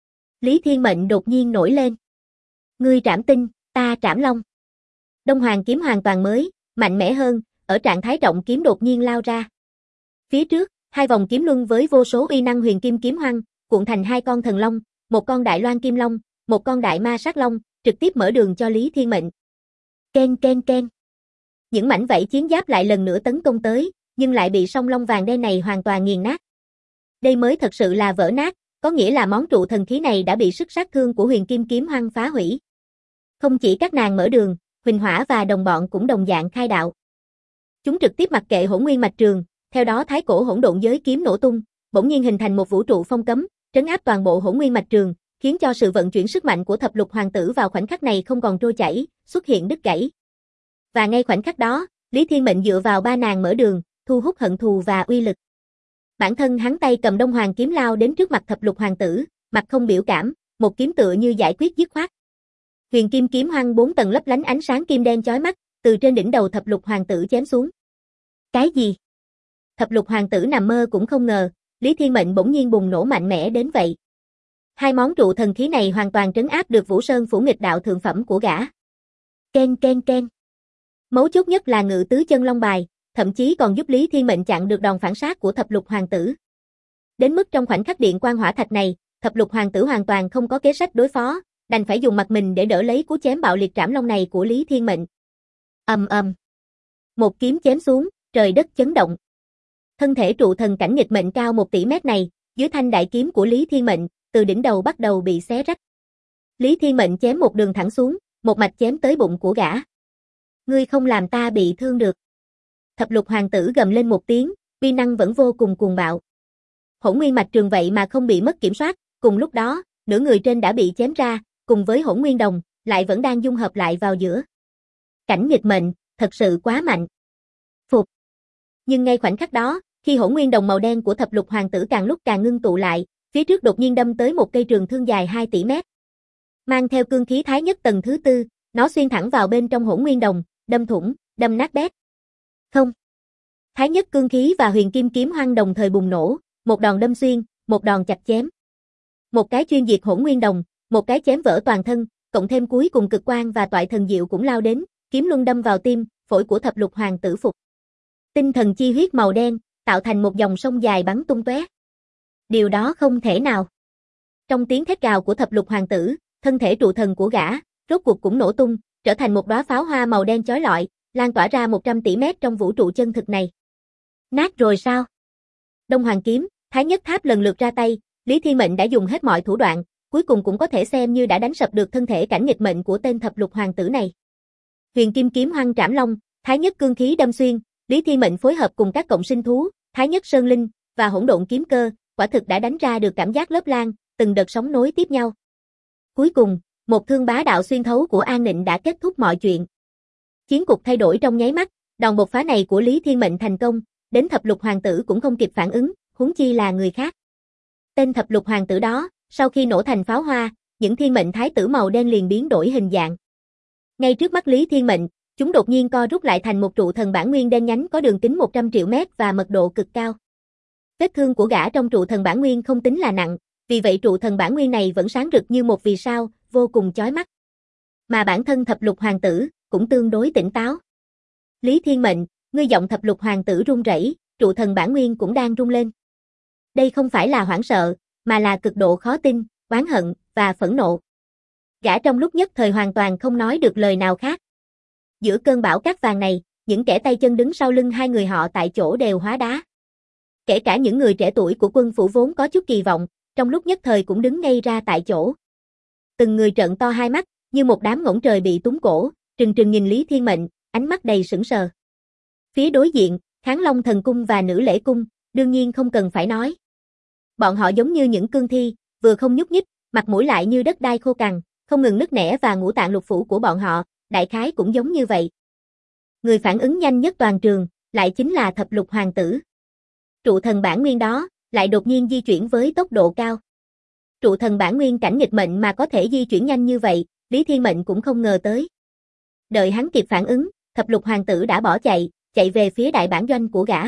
Lý Thiên Mệnh đột nhiên nổi lên. Ngươi trảm tinh, ta trảm long. Đông Hoàng kiếm hoàn toàn mới, mạnh mẽ hơn, ở trạng thái trọng kiếm đột nhiên lao ra. Phía trước, hai vòng kiếm luân với vô số uy năng huyền kim kiếm hoăng, cuộn thành hai con thần long, một con đại loan kim long, một con đại ma sát long, trực tiếp mở đường cho Lý Thiên Mệnh. Ken ken ken. Những mảnh vảy chiến giáp lại lần nữa tấn công tới, nhưng lại bị song long vàng đen này hoàn toàn nghiền nát. Đây mới thật sự là vỡ nát, có nghĩa là món trụ thần khí này đã bị sức sát thương của huyền kim kiếm hoăng phá hủy. Không chỉ các nàng mở đường, Huỳnh Hỏa và đồng bọn cũng đồng dạng khai đạo. Chúng trực tiếp mặc kệ Hỗn Nguyên mạch trường, theo đó thái cổ hỗn độn giới kiếm nổ tung, bỗng nhiên hình thành một vũ trụ phong cấm, trấn áp toàn bộ Hỗn Nguyên mạch trường, khiến cho sự vận chuyển sức mạnh của thập lục hoàng tử vào khoảnh khắc này không còn trôi chảy, xuất hiện đứt gãy. Và ngay khoảnh khắc đó, Lý Thiên Mệnh dựa vào ba nàng mở đường, thu hút hận thù và uy lực. Bản thân hắn tay cầm Đông Hoàng kiếm lao đến trước mặt thập lục hoàng tử, mặt không biểu cảm, một kiếm tựa như giải quyết dứt khoát. Huyền kim kiếm hoăng 4 tầng lấp lánh ánh sáng kim đen chói mắt, từ trên đỉnh đầu thập lục hoàng tử chém xuống. Cái gì? Thập lục hoàng tử nằm mơ cũng không ngờ, Lý Thiên Mệnh bỗng nhiên bùng nổ mạnh mẽ đến vậy. Hai món trụ thần khí này hoàn toàn trấn áp được Vũ Sơn Phủ nghịch đạo thượng phẩm của gã. Ken ken ken. Mấu chốt nhất là ngự tứ chân long bài, thậm chí còn giúp Lý Thiên Mệnh chặn được đòn phản sát của thập lục hoàng tử. Đến mức trong khoảnh khắc điện quang hỏa thạch này, thập lục hoàng tử hoàn toàn không có kế sách đối phó, đành phải dùng mặt mình để đỡ lấy cú chém bạo liệt trảm long này của Lý Thiên Mệnh. Ầm ầm. Một kiếm chém xuống, trời đất chấn động. Thân thể trụ thần cảnh nghịch mệnh cao 1 tỷ mét này, dưới thanh đại kiếm của Lý Thiên Mệnh, từ đỉnh đầu bắt đầu bị xé rách. Lý Thiên Mệnh chém một đường thẳng xuống, một mạch chém tới bụng của gã. Ngươi không làm ta bị thương được. Thập lục hoàng tử gầm lên một tiếng, uy năng vẫn vô cùng cuồng bạo. Hỗn nguyên mạch trường vậy mà không bị mất kiểm soát, cùng lúc đó, nửa người trên đã bị chém ra, cùng với hỗn nguyên đồng, lại vẫn đang dung hợp lại vào giữa. Cảnh nghịch mệnh, thật sự quá mạnh. Phục. Nhưng ngay khoảnh khắc đó, khi hỗn nguyên đồng màu đen của thập lục hoàng tử càng lúc càng ngưng tụ lại, phía trước đột nhiên đâm tới một cây trường thương dài 2 tỷ mét. Mang theo cương khí thái nhất tầng thứ 4, nó xuyên thẳng vào bên trong hỗn nguyên đồng, đâm thủng, đâm nát bét. Không. Thái nhất cương khí và huyền kim kiếm hoang đồng thời bùng nổ, một đòn đâm xuyên, một đòn chặt chém. Một cái chuyên diệt hỗn nguyên đồng, một cái chém vỡ toàn thân, cộng thêm cuối cùng cực quang và toại thần diệu cũng lao đến, kiếm luân đâm vào tim, phổi của thập lục hoàng tử phục. Tinh thần chi huyết màu đen, tạo thành một dòng sông dài bắn tung tóe. Điều đó không thể nào. Trong tiếng thét gào của thập lục hoàng tử, thân thể trụ thần của gã, rốt cuộc cũng nổ tung, trở thành một đóa pháo hoa màu đen chói lọi, lan tỏa ra 100 tỷ mét trong vũ trụ chân thực này. Nát rồi sao? Đông Hoàng kiếm, Thái Nhất Tháp lần lượt ra tay, Lý Thiên Mệnh đã dùng hết mọi thủ đoạn, cuối cùng cũng có thể xem như đã đánh sập được thân thể cảnh nghịch mệnh của tên thập lục hoàng tử này. Huyền kim kiếm hoang trảm long, Thái Nhất cương khí đâm xuyên, Lý Thiên Mệnh phối hợp cùng các cộng sinh thú, Thái Nhất sơn linh và hỗn độn kiếm cơ, quả thực đã đánh ra được cảm giác lớp lan, từng đợt sóng nối tiếp nhau. Cuối cùng, một thương bá đạo xuyên thấu của An Nịnh đã kết thúc mọi chuyện. Chiến cục thay đổi trong nháy mắt, đòn bộc phá này của Lý Thiên Mệnh thành công, đến thập lục hoàng tử cũng không kịp phản ứng, huống chi là người khác. Tên thập lục hoàng tử đó, sau khi nổ thành pháo hoa, những thiên mệnh thái tử màu đen liền biến đổi hình dạng. Ngay trước mắt Lý Thiên Mệnh, chúng đột nhiên co rút lại thành một trụ thần bản nguyên đen nhánh có đường kính 100 triệu mét và mật độ cực cao. Vết thương của gã trong trụ thần bản nguyên không tính là nặng, vì vậy trụ thần bản nguyên này vẫn sáng rực như một vì sao, vô cùng chói mắt. Mà bản thân thập lục hoàng tử cũng tương đối tỉnh táo. Lý Thiên Mệnh, ngươi giọng thập lục hoàng tử run rẩy, trụ thần bản nguyên cũng đang rung lên. Đây không phải là hoảng sợ, mà là cực độ khó tin, oán hận và phẫn nộ. Gã trong lúc nhất thời hoàn toàn không nói được lời nào khác. Giữa cơn bão cát vàng này, những kẻ tay chân đứng sau lưng hai người họ tại chỗ đều hóa đá. Kể cả những người trẻ tuổi của quân phủ vốn có chút kỳ vọng, trong lúc nhất thời cũng đứng ngây ra tại chỗ. Từng người trợn to hai mắt, như một đám ngỗng trời bị túng cổ, trừng trừng nhìn Lý Thiên Mệnh, ánh mắt đầy sững sờ. Phía đối diện, Kháng Long Thần Cung và Nữ Lễ Cung, đương nhiên không cần phải nói. Bọn họ giống như những cương thi, vừa không nhúc nhích, mặt mũi lại như đất đai khô cằn, không ngừng nứt nẻ và ngũ tạng lục phủ của bọn họ, đại khái cũng giống như vậy. Người phản ứng nhanh nhất toàn trường, lại chính là thập lục hoàng tử. Trụ thần bản nguyên đó, lại đột nhiên di chuyển với tốc độ cao. Trụ thần bản nguyên cảnh nghịch mệnh mà có thể di chuyển nhanh như vậy, Lý Thiên Mệnh cũng không ngờ tới. Đợi hắn kịp phản ứng, thập lục hoàng tử đã bỏ chạy, chạy về phía đại bản doanh của gã.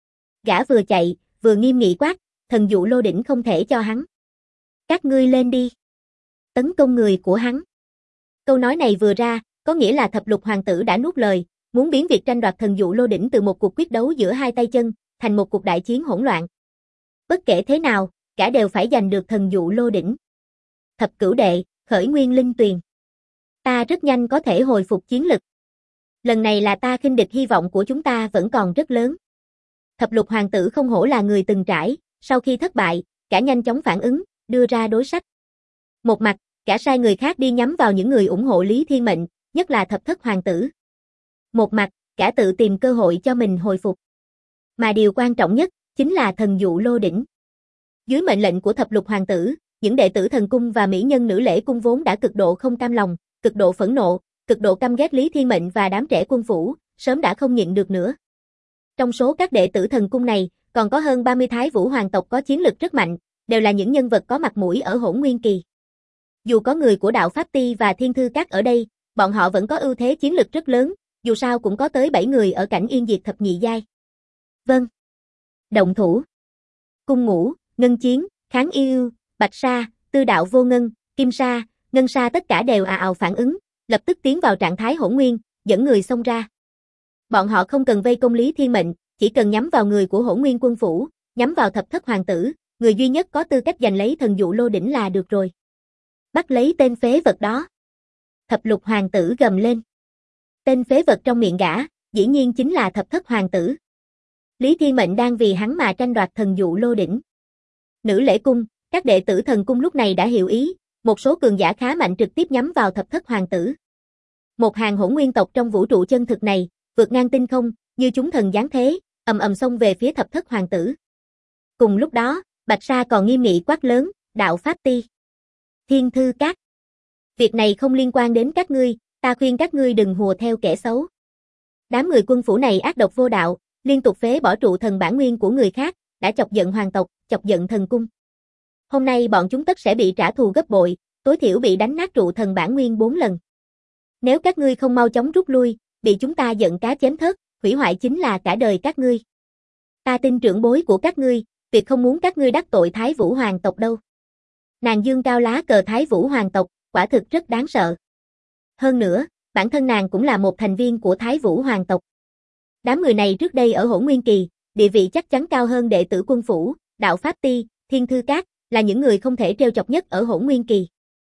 Gã vừa chạy, vừa nghiêm nghị quát, thần dụ lô đỉnh không thể cho hắn. Các ngươi lên đi. Tấn công người của hắn. Câu nói này vừa ra, có nghĩa là thập lục hoàng tử đã nuốt lời, muốn biến việc tranh đoạt thần dụ lô đỉnh từ một cuộc quyết đấu giữa hai tay chân, thành một cuộc đại chiến hỗn loạn. Bất kể thế nào, cả đều phải giành được thần dụ lô đỉnh. Thập cửu đệ, khởi nguyên linh tuyền. Ta rất nhanh có thể hồi phục chiến lực. Lần này là ta khinh địch, hy vọng của chúng ta vẫn còn rất lớn. Thập lục hoàng tử không hổ là người từng trải, sau khi thất bại, cả nhanh chóng phản ứng, đưa ra đối sách. Một mặt, cả sai người khác đi nhắm vào những người ủng hộ Lý Thiên Mệnh, nhất là thập thất hoàng tử. Một mặt, cả tự tìm cơ hội cho mình hồi phục. Mà điều quan trọng nhất, chính là thần dụ lô đỉnh. Dưới mệnh lệnh của thập lục hoàng tử, những đệ tử thần cung và mỹ nhân Nữ Lễ Cung vốn đã cực độ không cam lòng, cực độ phẫn nộ, cực độ căm ghét Lý Thiên Mệnh và đám trẻ quân phủ, sớm đã không nhịn được nữa. Trong số các đệ tử thần cung này, còn có hơn 30 thái vũ hoàng tộc có chiến lực rất mạnh, đều là những nhân vật có mặt mũi ở Hỗn Nguyên kỳ. Dù có người của đạo Pháp Ti và Thiên Thư Các ở đây, bọn họ vẫn có ưu thế chiến lực rất lớn, dù sao cũng có tới 7 người ở cảnh yên diệt thập nhị giai. Vâng. Động thủ. Cung Ngũ, Ngân Chiến, Kháng Yêu, Bạch Sa, Tư Đạo Vô Ngân, Kim Sa, Ngân Sa tất cả đều ào phản ứng, lập tức tiến vào trạng thái hỗn nguyên, dẫn người xông ra. Bọn họ không cần vây công Lý Thiên Mệnh, chỉ cần nhắm vào người của Hỗn Nguyên quân phủ, nhắm vào thập thất hoàng tử, người duy nhất có tư cách giành lấy thần dụ lô đỉnh là được rồi. Bắt lấy tên phế vật đó. Thập lục hoàng tử gầm lên. Tên phế vật trong miệng gã, dĩ nhiên chính là thập thất hoàng tử. Lý Thiên Mệnh đang vì hắn mà tranh đoạt thần dụ lô đỉnh. Nữ lễ cung, các đệ tử thần cung lúc này đã hiểu ý, một số cường giả khá mạnh trực tiếp nhắm vào thập thất hoàng tử. Một hàng hỗn nguyên tộc trong vũ trụ chân thực này, vượt ngang tinh không, như chúng thần giáng thế, ầm ầm xông về phía thập thất hoàng tử. Cùng lúc đó, Bạch Sa còn nghiêm nghị quát lớn, đạo pháp ti. Thiên thư các. Việc này không liên quan đến các ngươi, ta khuyên các ngươi đừng hùa theo kẻ xấu. Đám người quân phủ này ác độc vô đạo, liên tục phế bỏ trụ thần bản nguyên của người khác, đã chọc giận hoàng tộc, chọc giận thần cung. Hôm nay bọn chúng tất sẽ bị trả thù gấp bội, tối thiểu bị đánh nát trụ thần bản nguyên 4 lần. Nếu các ngươi không mau chóng rút lui, bị chúng ta giận cá chém thớt, hủy hoại chính là cả đời các ngươi. Ta tin trưởng bối của các ngươi, tuyệt không muốn các ngươi đắc tội Thái Vũ hoàng tộc đâu. Nàng dương cao lá cờ Thái Vũ hoàng tộc, quả thực rất đáng sợ. Hơn nữa, bản thân nàng cũng là một thành viên của Thái Vũ hoàng tộc. Đám người này trước đây ở Hỗn Nguyên Kỳ, địa vị chắc chắn cao hơn đệ tử quân phủ, đạo pháp ti, thiên thư các, là những người không thể trêu chọc nhất ở Hỗn Nguyên Kỳ.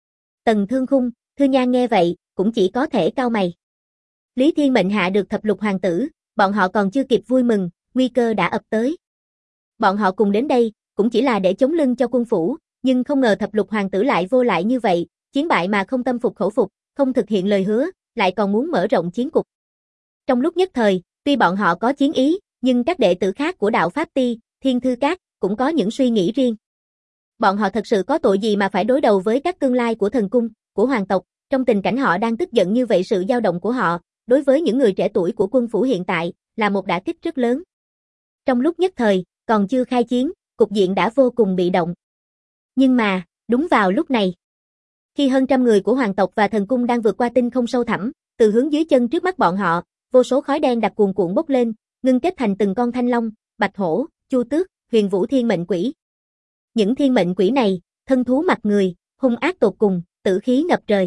Tần Thương Khung, Thư Nhan nghe vậy, cũng chỉ có thể cau mày. Lý Thiên Mệnh hạ được thập lục hoàng tử, bọn họ còn chưa kịp vui mừng, nguy cơ đã ập tới. Bọn họ cùng đến đây, cũng chỉ là để chống lưng cho quân phủ, nhưng không ngờ thập lục hoàng tử lại vô lại như vậy, chiến bại mà không tâm phục khẩu phục, không thực hiện lời hứa, lại còn muốn mở rộng chiến cục. Trong lúc nhất thời, tuy bọn họ có chiến ý, nhưng các đệ tử khác của đạo Pháp Ti, Thiên Thư Các, cũng có những suy nghĩ riêng. Bọn họ thật sự có tội gì mà phải đối đầu với các tương lai của thần cung, của hoàng tộc, trong tình cảnh họ đang tức giận như vậy, sự dao động của họ, đối với những người trẻ tuổi của quân phủ hiện tại, là một đả kích rất lớn. Trong lúc nhất thời, còn chưa khai chiến, cục diện đã vô cùng bị động. Nhưng mà, đúng vào lúc này, khi hơn trăm người của hoàng tộc và thần cung đang vượt qua tinh không sâu thẳm, từ hướng dưới chân trước mắt bọn họ, vô số khói đen đặc cuồn cuộn bốc lên, ngưng kết thành từng con thanh long, bạch hổ, chu tước, huyền vũ thiên mệnh quỷ. Những thiên mệnh quỷ này, thân thú mặt người, hung ác tột cùng, tử khí ngập trời.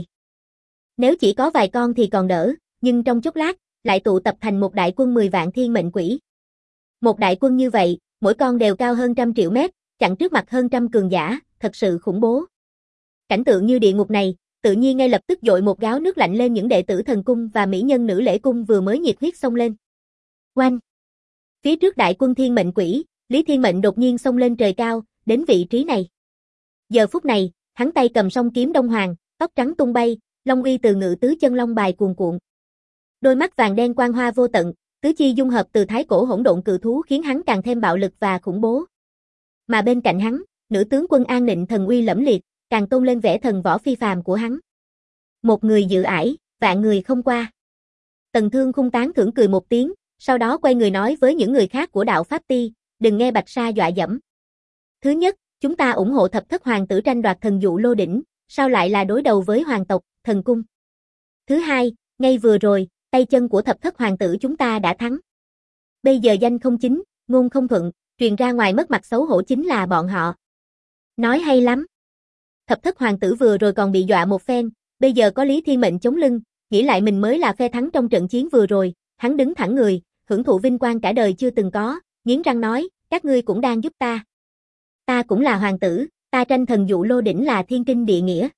Nếu chỉ có vài con thì còn đỡ, nhưng trong chốc lát, lại tụ tập thành một đại quân 10 vạn thiên mệnh quỷ. Một đại quân như vậy, mỗi con đều cao hơn 100 triệu mét, chặn trước mặt hơn trăm cường giả, thật sự khủng bố. Cảnh tượng như địa ngục này, tự nhiên ngay lập tức dội một gáo nước lạnh lên những đệ tử thần cung và mỹ nhân nữ lễ cung vừa mới nhiệt huyết xông lên. Oanh! Phía trước đại quân thiên mệnh quỷ, Lý Thiên Mệnh đột nhiên xông lên trời cao, đến vị trí này. Giờ phút này, hắn tay cầm song kiếm đông hoàng, tóc trắng tung bay, long uy từ ngự tứ chân long bài cuồn cuộn. Đôi mắt vàng đen quang hoa vô tận, tứ chi dung hợp từ thái cổ hỗn độn cự thú khiến hắn càng thêm bạo lực và khủng bố. Mà bên cạnh hắn, nữ tướng quân An Nịnh thần uy lẫm liệt, càng tôn lên vẻ thần võ phi phàm của hắn. Một người dự ải, vạn người không qua. Tần Thương Khung tán thưởng cười một tiếng, sau đó quay người nói với những người khác của đạo Pháp Ti, đừng nghe Bạch Sa dọa dẫm. Thứ nhất, chúng ta ủng hộ thập thất hoàng tử tranh đoạt thần dụ lô đỉnh, sao lại là đối đầu với hoàng tộc, thần cung. Thứ hai, ngay vừa rồi, tay chân của thập thất hoàng tử chúng ta đã thắng. Bây giờ danh không chính, ngôn không thuận, truyền ra ngoài mất mặt xấu hổ chính là bọn họ. Nói hay lắm. Thập thất hoàng tử vừa rồi còn bị dọa một phen, bây giờ có Lý Thiên Mệnh chống lưng, nghĩ lại mình mới là phe thắng trong trận chiến vừa rồi, hắn đứng thẳng người, hưởng thụ vinh quang cả đời chưa từng có, nghiến răng nói, các ngươi cũng đang giúp ta. Ta cũng là hoàng tử, ta tranh thần dụ lô đỉnh là thiên kinh địa nghĩa.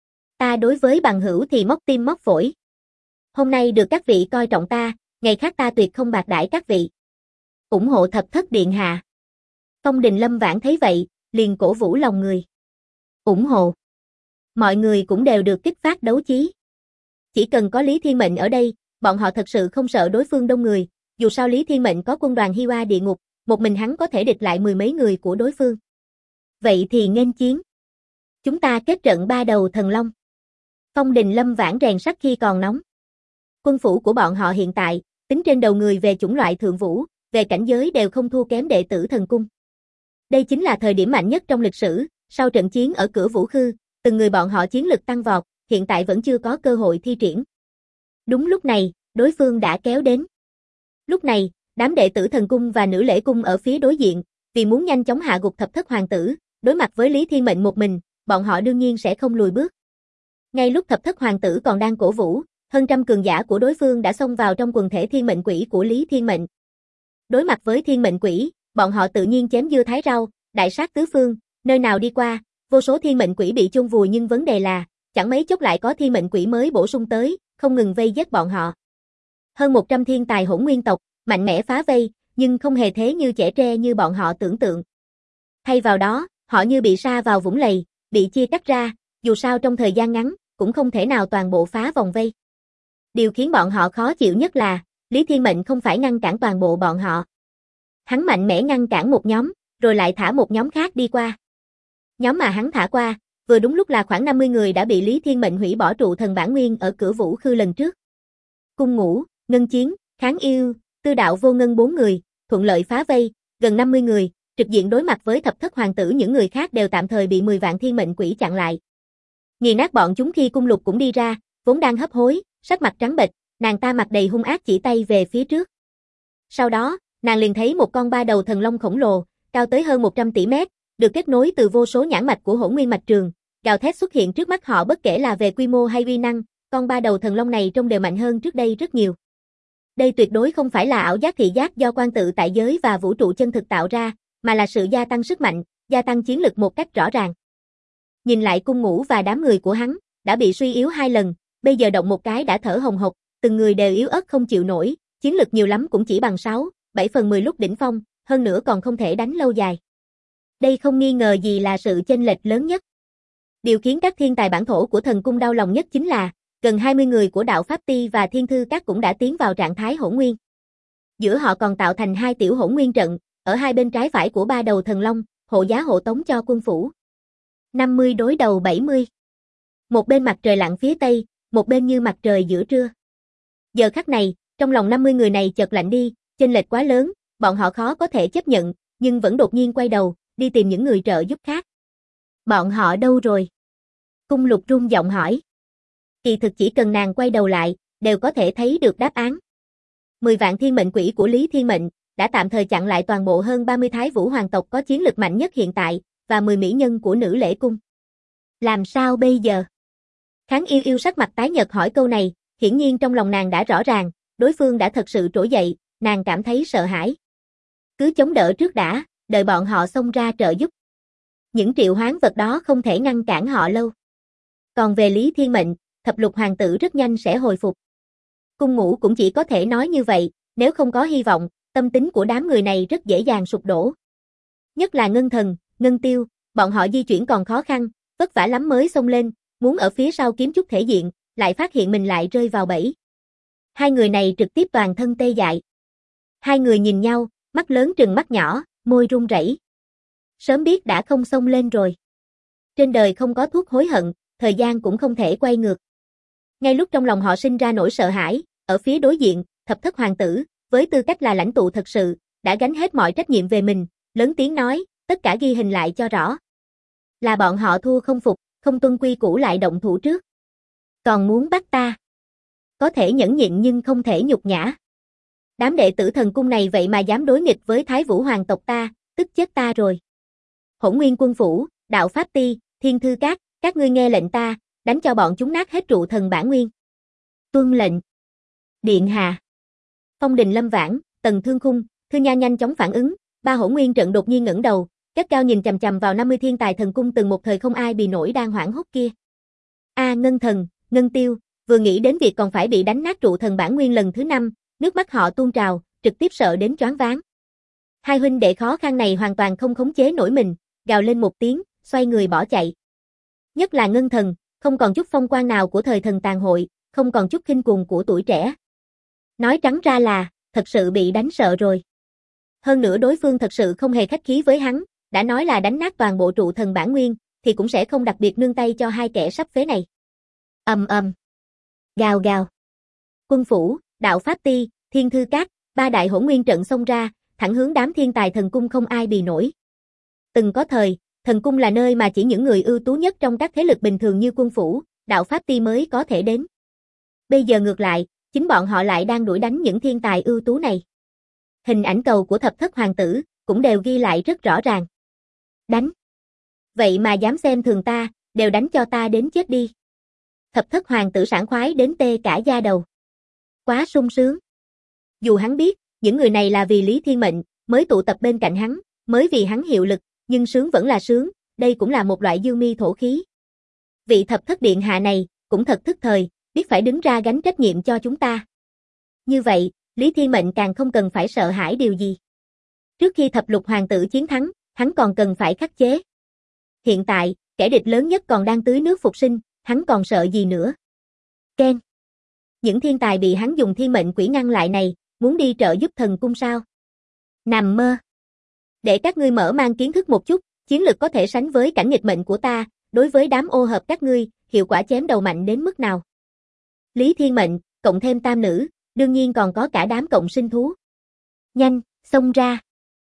Ta đối với bằng hữu thì móc tim móc phổi. Hôm nay được các vị coi trọng ta, ngày khác ta tuyệt không bạc đãi các vị. Ủng hộ thập thất điện hạ. Phong Đình Lâm Vãn thấy vậy, liền cổ vũ lòng người. Ủng hộ. Mọi người cũng đều được kích phát đấu chí. Chỉ cần có Lý Thiên Mệnh ở đây, bọn họ thật sự không sợ đối phương đông người, dù sao Lý Thiên Mệnh có quân đoàn Hi Oa địa ngục, một mình hắn có thể địch lại mười mấy người của đối phương. Vậy thì nghênh chiến. Chúng ta kết trận ba đầu thần long. Phong Đình Lâm Vãn rèn sắt khi còn nóng. Quân phủ của bọn họ hiện tại, tính trên đầu người về chủng loại thượng vũ, về cảnh giới đều không thua kém đệ tử thần cung. Đây chính là thời điểm mạnh nhất trong lịch sử, sau trận chiến ở cửa Vũ Khư, từng người bọn họ chiến lực tăng vọt, hiện tại vẫn chưa có cơ hội thi triển. Đúng lúc này, đối phương đã kéo đến. Lúc này, đám đệ tử thần cung và nữ lễ cung ở phía đối diện, vì muốn nhanh chóng hạ gục thập thất hoàng tử, đối mặt với Lý Thiên Mệnh một mình, bọn họ đương nhiên sẽ không lùi bước. Ngay lúc thập thất hoàng tử còn đang cổ vũ, hơn trăm cường giả của đối phương đã xông vào trong quần thể thiên mệnh quỷ của Lý Thiên Mệnh. Đối mặt với thiên mệnh quỷ, bọn họ tự nhiên chém dưa thái rau, đại sát tứ phương, nơi nào đi qua, vô số thiên mệnh quỷ bị chôn vùi, nhưng vấn đề là, chẳng mấy chốc lại có thiên mệnh quỷ mới bổ sung tới, không ngừng vây giết bọn họ. Hơn 100 thiên tài hỗn nguyên tộc, mạnh mẽ phá vây, nhưng không hề thế như chẻ tre như bọn họ tưởng tượng. Thay vào đó, họ như bị sa vào vũng lầy, bị chia cắt ra, dù sao trong thời gian ngắn, cũng không thể nào toàn bộ phá vòng vây. Điều khiến bọn họ khó chịu nhất là, Lý Thiên Mệnh không phải ngăn cản toàn bộ bọn họ. Hắn mạnh mẽ ngăn cản một nhóm, rồi lại thả một nhóm khác đi qua. Nhóm mà hắn thả qua, vừa đúng lúc là khoảng 50 người đã bị Lý Thiên Mệnh hủy bỏ trụ thần bản nguyên ở cửa Vũ Khư lần trước. Cung Ngũ, Ngân Chiến, Kháng Yêu, Tư Đạo Vô Ngân 4 người, thuận lợi phá vây, gần 50 người, trực diện đối mặt với thập thất hoàng tử, những người khác đều tạm thời bị 10 vạn thiên mệnh quỷ chặn lại. Nghiền nát bọn chúng khi Cung Lục cũng đi ra, vốn đang hấp hối, sắc mặt trắng bệch, nàng ta mặt đầy hung ác chỉ tay về phía trước. Sau đó, nàng liền thấy một con ba đầu thần long khổng lồ, cao tới hơn 100 tỷ mét, được kết nối từ vô số nhãn mạch của Hỗn Nguyên mạch trường, gào thét xuất hiện trước mắt họ. Bất kể là về quy mô hay uy năng, con ba đầu thần long này trông đều mạnh hơn trước đây rất nhiều. Đây tuyệt đối không phải là ảo giác thị giác do quan tự tại giới và vũ trụ chân thực tạo ra, mà là sự gia tăng sức mạnh, gia tăng chiến lực một cách rõ ràng. Nhìn lại Cung Ngũ và đám người của hắn, đã bị suy yếu 2 lần, bây giờ động một cái đã thở hồng hộc, từng người đều yếu ớt không chịu nổi, chiến lực nhiều lắm cũng chỉ bằng 6-7/10 lúc đỉnh phong, hơn nữa còn không thể đánh lâu dài. Đây không nghi ngờ gì là sự chênh lệch lớn nhất. Điều khiến các thiên tài bản thổ của thần cung đau lòng nhất chính là, gần 20 người của đạo Pháp Ti và Thiên Thư Các cũng đã tiến vào trạng thái hỗn nguyên. Giữa họ còn tạo thành 2 tiểu hỗn nguyên trận, ở hai bên trái phải của ba đầu thần long, hộ giá hộ tống cho quân phủ. 50 đối đầu 70. Một bên mặt trời lặn phía tây, một bên như mặt trời giữa trưa. Giờ khắc này, trong lòng 50 người này chợt lạnh đi, chênh lệch quá lớn, bọn họ khó có thể chấp nhận, nhưng vẫn đột nhiên quay đầu, đi tìm những người trợ giúp khác. Bọn họ đâu rồi? Cung Lục run giọng hỏi. Kỳ thực chỉ cần nàng quay đầu lại, đều có thể thấy được đáp án. 10 vạn thiên mệnh quỷ của Lý Thiên Mệnh đã tạm thời chặn lại toàn bộ hơn 30 thái vũ hoàng tộc có chiến lực mạnh nhất hiện tại, và 10 mỹ nhân của Nữ Lễ Cung. Làm sao bây giờ? Kháng Yêu Yêu sắc mặt tái nhợt hỏi câu này, hiển nhiên trong lòng nàng đã rõ ràng, đối phương đã thật sự trỗi dậy, nàng cảm thấy sợ hãi. Cứ chống đỡ trước đã, đợi bọn họ xông ra trợ giúp. Những triệu hoán vật đó không thể ngăn cản họ lâu. Còn về Lý Thiên Mệnh, thập lục hoàng tử rất nhanh sẽ hồi phục. Cung Ngũ cũng chỉ có thể nói như vậy, nếu không có hy vọng, tâm tính của đám người này rất dễ dàng sụp đổ. Nhất là Ngân Thần, Ngân Tiêu, bọn họ di chuyển còn khó khăn, vất vả lắm mới xông lên, muốn ở phía sau kiếm chút thể diện, lại phát hiện mình lại rơi vào bẫy. Hai người này trực tiếp toàn thân tê dại. Hai người nhìn nhau, mắt lớn trừng mắt nhỏ, môi run rẩy. Sớm biết đã không xông lên rồi. Trên đời không có thuốc hối hận, thời gian cũng không thể quay ngược. Ngay lúc trong lòng họ sinh ra nỗi sợ hãi, ở phía đối diện, thập thất hoàng tử, với tư cách là lãnh tụ thật sự, đã gánh hết mọi trách nhiệm về mình, lớn tiếng nói, tất cả ghi hình lại cho rõ. Là bọn họ thua không phục, không tuân quy củ lại động thủ trước. Còn muốn bắt ta. Có thể nhẫn nhịn nhưng không thể nhục nhã. Đám đệ tử thần cung này vậy mà dám đối nghịch với Thái Vũ hoàng tộc ta, tức chết ta rồi. Hỗn Nguyên quân phủ, đạo Pháp Ti, Thiên Thư các ngươi nghe lệnh ta, đánh cho bọn chúng nát hết trụ thần bản nguyên. Tuân lệnh. Điện hạ. Phong Đình Lâm Vãn, Tần Thương Khung, Thư Nha nhanh chóng phản ứng, ba hỗn nguyên trận đột nhiên ngẩng đầu, gắt cao nhìn chằm chằm vào 50 thiên tài thần cung từng một thời không ai bị nổi đang hoảng hốt kia. Ngân Thần, Ngân Tiêu, vừa nghĩ đến việc còn phải bị đánh nát trụ thần bản nguyên lần thứ 5, nước mắt họ tuôn trào, trực tiếp sợ đến choáng váng. Hai huynh đệ khó khăn này hoàn toàn không khống chế nổi mình, gào lên một tiếng, xoay người bỏ chạy. Nhất là Ngân Thần, không còn chút phong quang nào của thời thần tàn hội, không còn chút khinh cuồng của tuổi trẻ. Nói trắng ra là, thật sự bị đánh sợ rồi. Hơn nữa đối phương thật sự không hề khách khí với hắn, đã nói là đánh nát toàn bộ trụ thần bản nguyên, thì cũng sẽ không đặc biệt nương tay cho hai kẻ sắp phế này. Ầm ầm. Gào gào. Quân phủ, đạo Pháp Ti, Thiên Thư Các, ba đại hỗn nguyên trận xông ra, thẳng hướng đám thiên tài thần cung không ai bì nổi. Từng có thời, thần cung là nơi mà chỉ những người ưu tú nhất trong các thế lực bình thường như quân phủ, đạo Pháp Ti mới có thể đến. Bây giờ ngược lại, chính bọn họ lại đang đuổi đánh những thiên tài ưu tú này. Hình ảnh cầu của thập thất hoàng tử, cũng đều ghi lại rất rõ ràng. Đánh. Vậy mà dám xem thường ta, đều đánh cho ta đến chết đi. Thập thất hoàng tử sảng khoái đến tê cả da đầu. Quá sung sướng. Dù hắn biết, những người này là vì Lý Thiên Mệnh, mới tụ tập bên cạnh hắn, mới vì hắn hiệu lực, nhưng sướng vẫn là sướng, đây cũng là một loại dương mi thổ khí. Vị thập thất điện hạ này, cũng thật thức thời, biết phải đứng ra gánh trách nhiệm cho chúng ta. Như vậy, Lý Thiên Mệnh càng không cần phải sợ hãi điều gì. Trước khi thập lục hoàng tử chiến thắng, hắn còn cần phải khắc chế. Hiện tại, kẻ địch lớn nhất còn đang tưới nước phục sinh, hắn còn sợ gì nữa. Ken. Những thiên tài bị hắn dùng thiên mệnh quỷ ngăn lại này, muốn đi trợ giúp thần cung sao? Nằm mơ. Để các ngươi mở mang kiến thức một chút, chiến lực có thể sánh với cảnh nghịch mệnh của ta, đối với đám ô hợp các ngươi, hiệu quả chém đầu mạnh đến mức nào? Lý Thiên Mệnh, cộng thêm tam nữ, đương nhiên còn có cả đám cộng sinh thú. Nhanh, xông ra.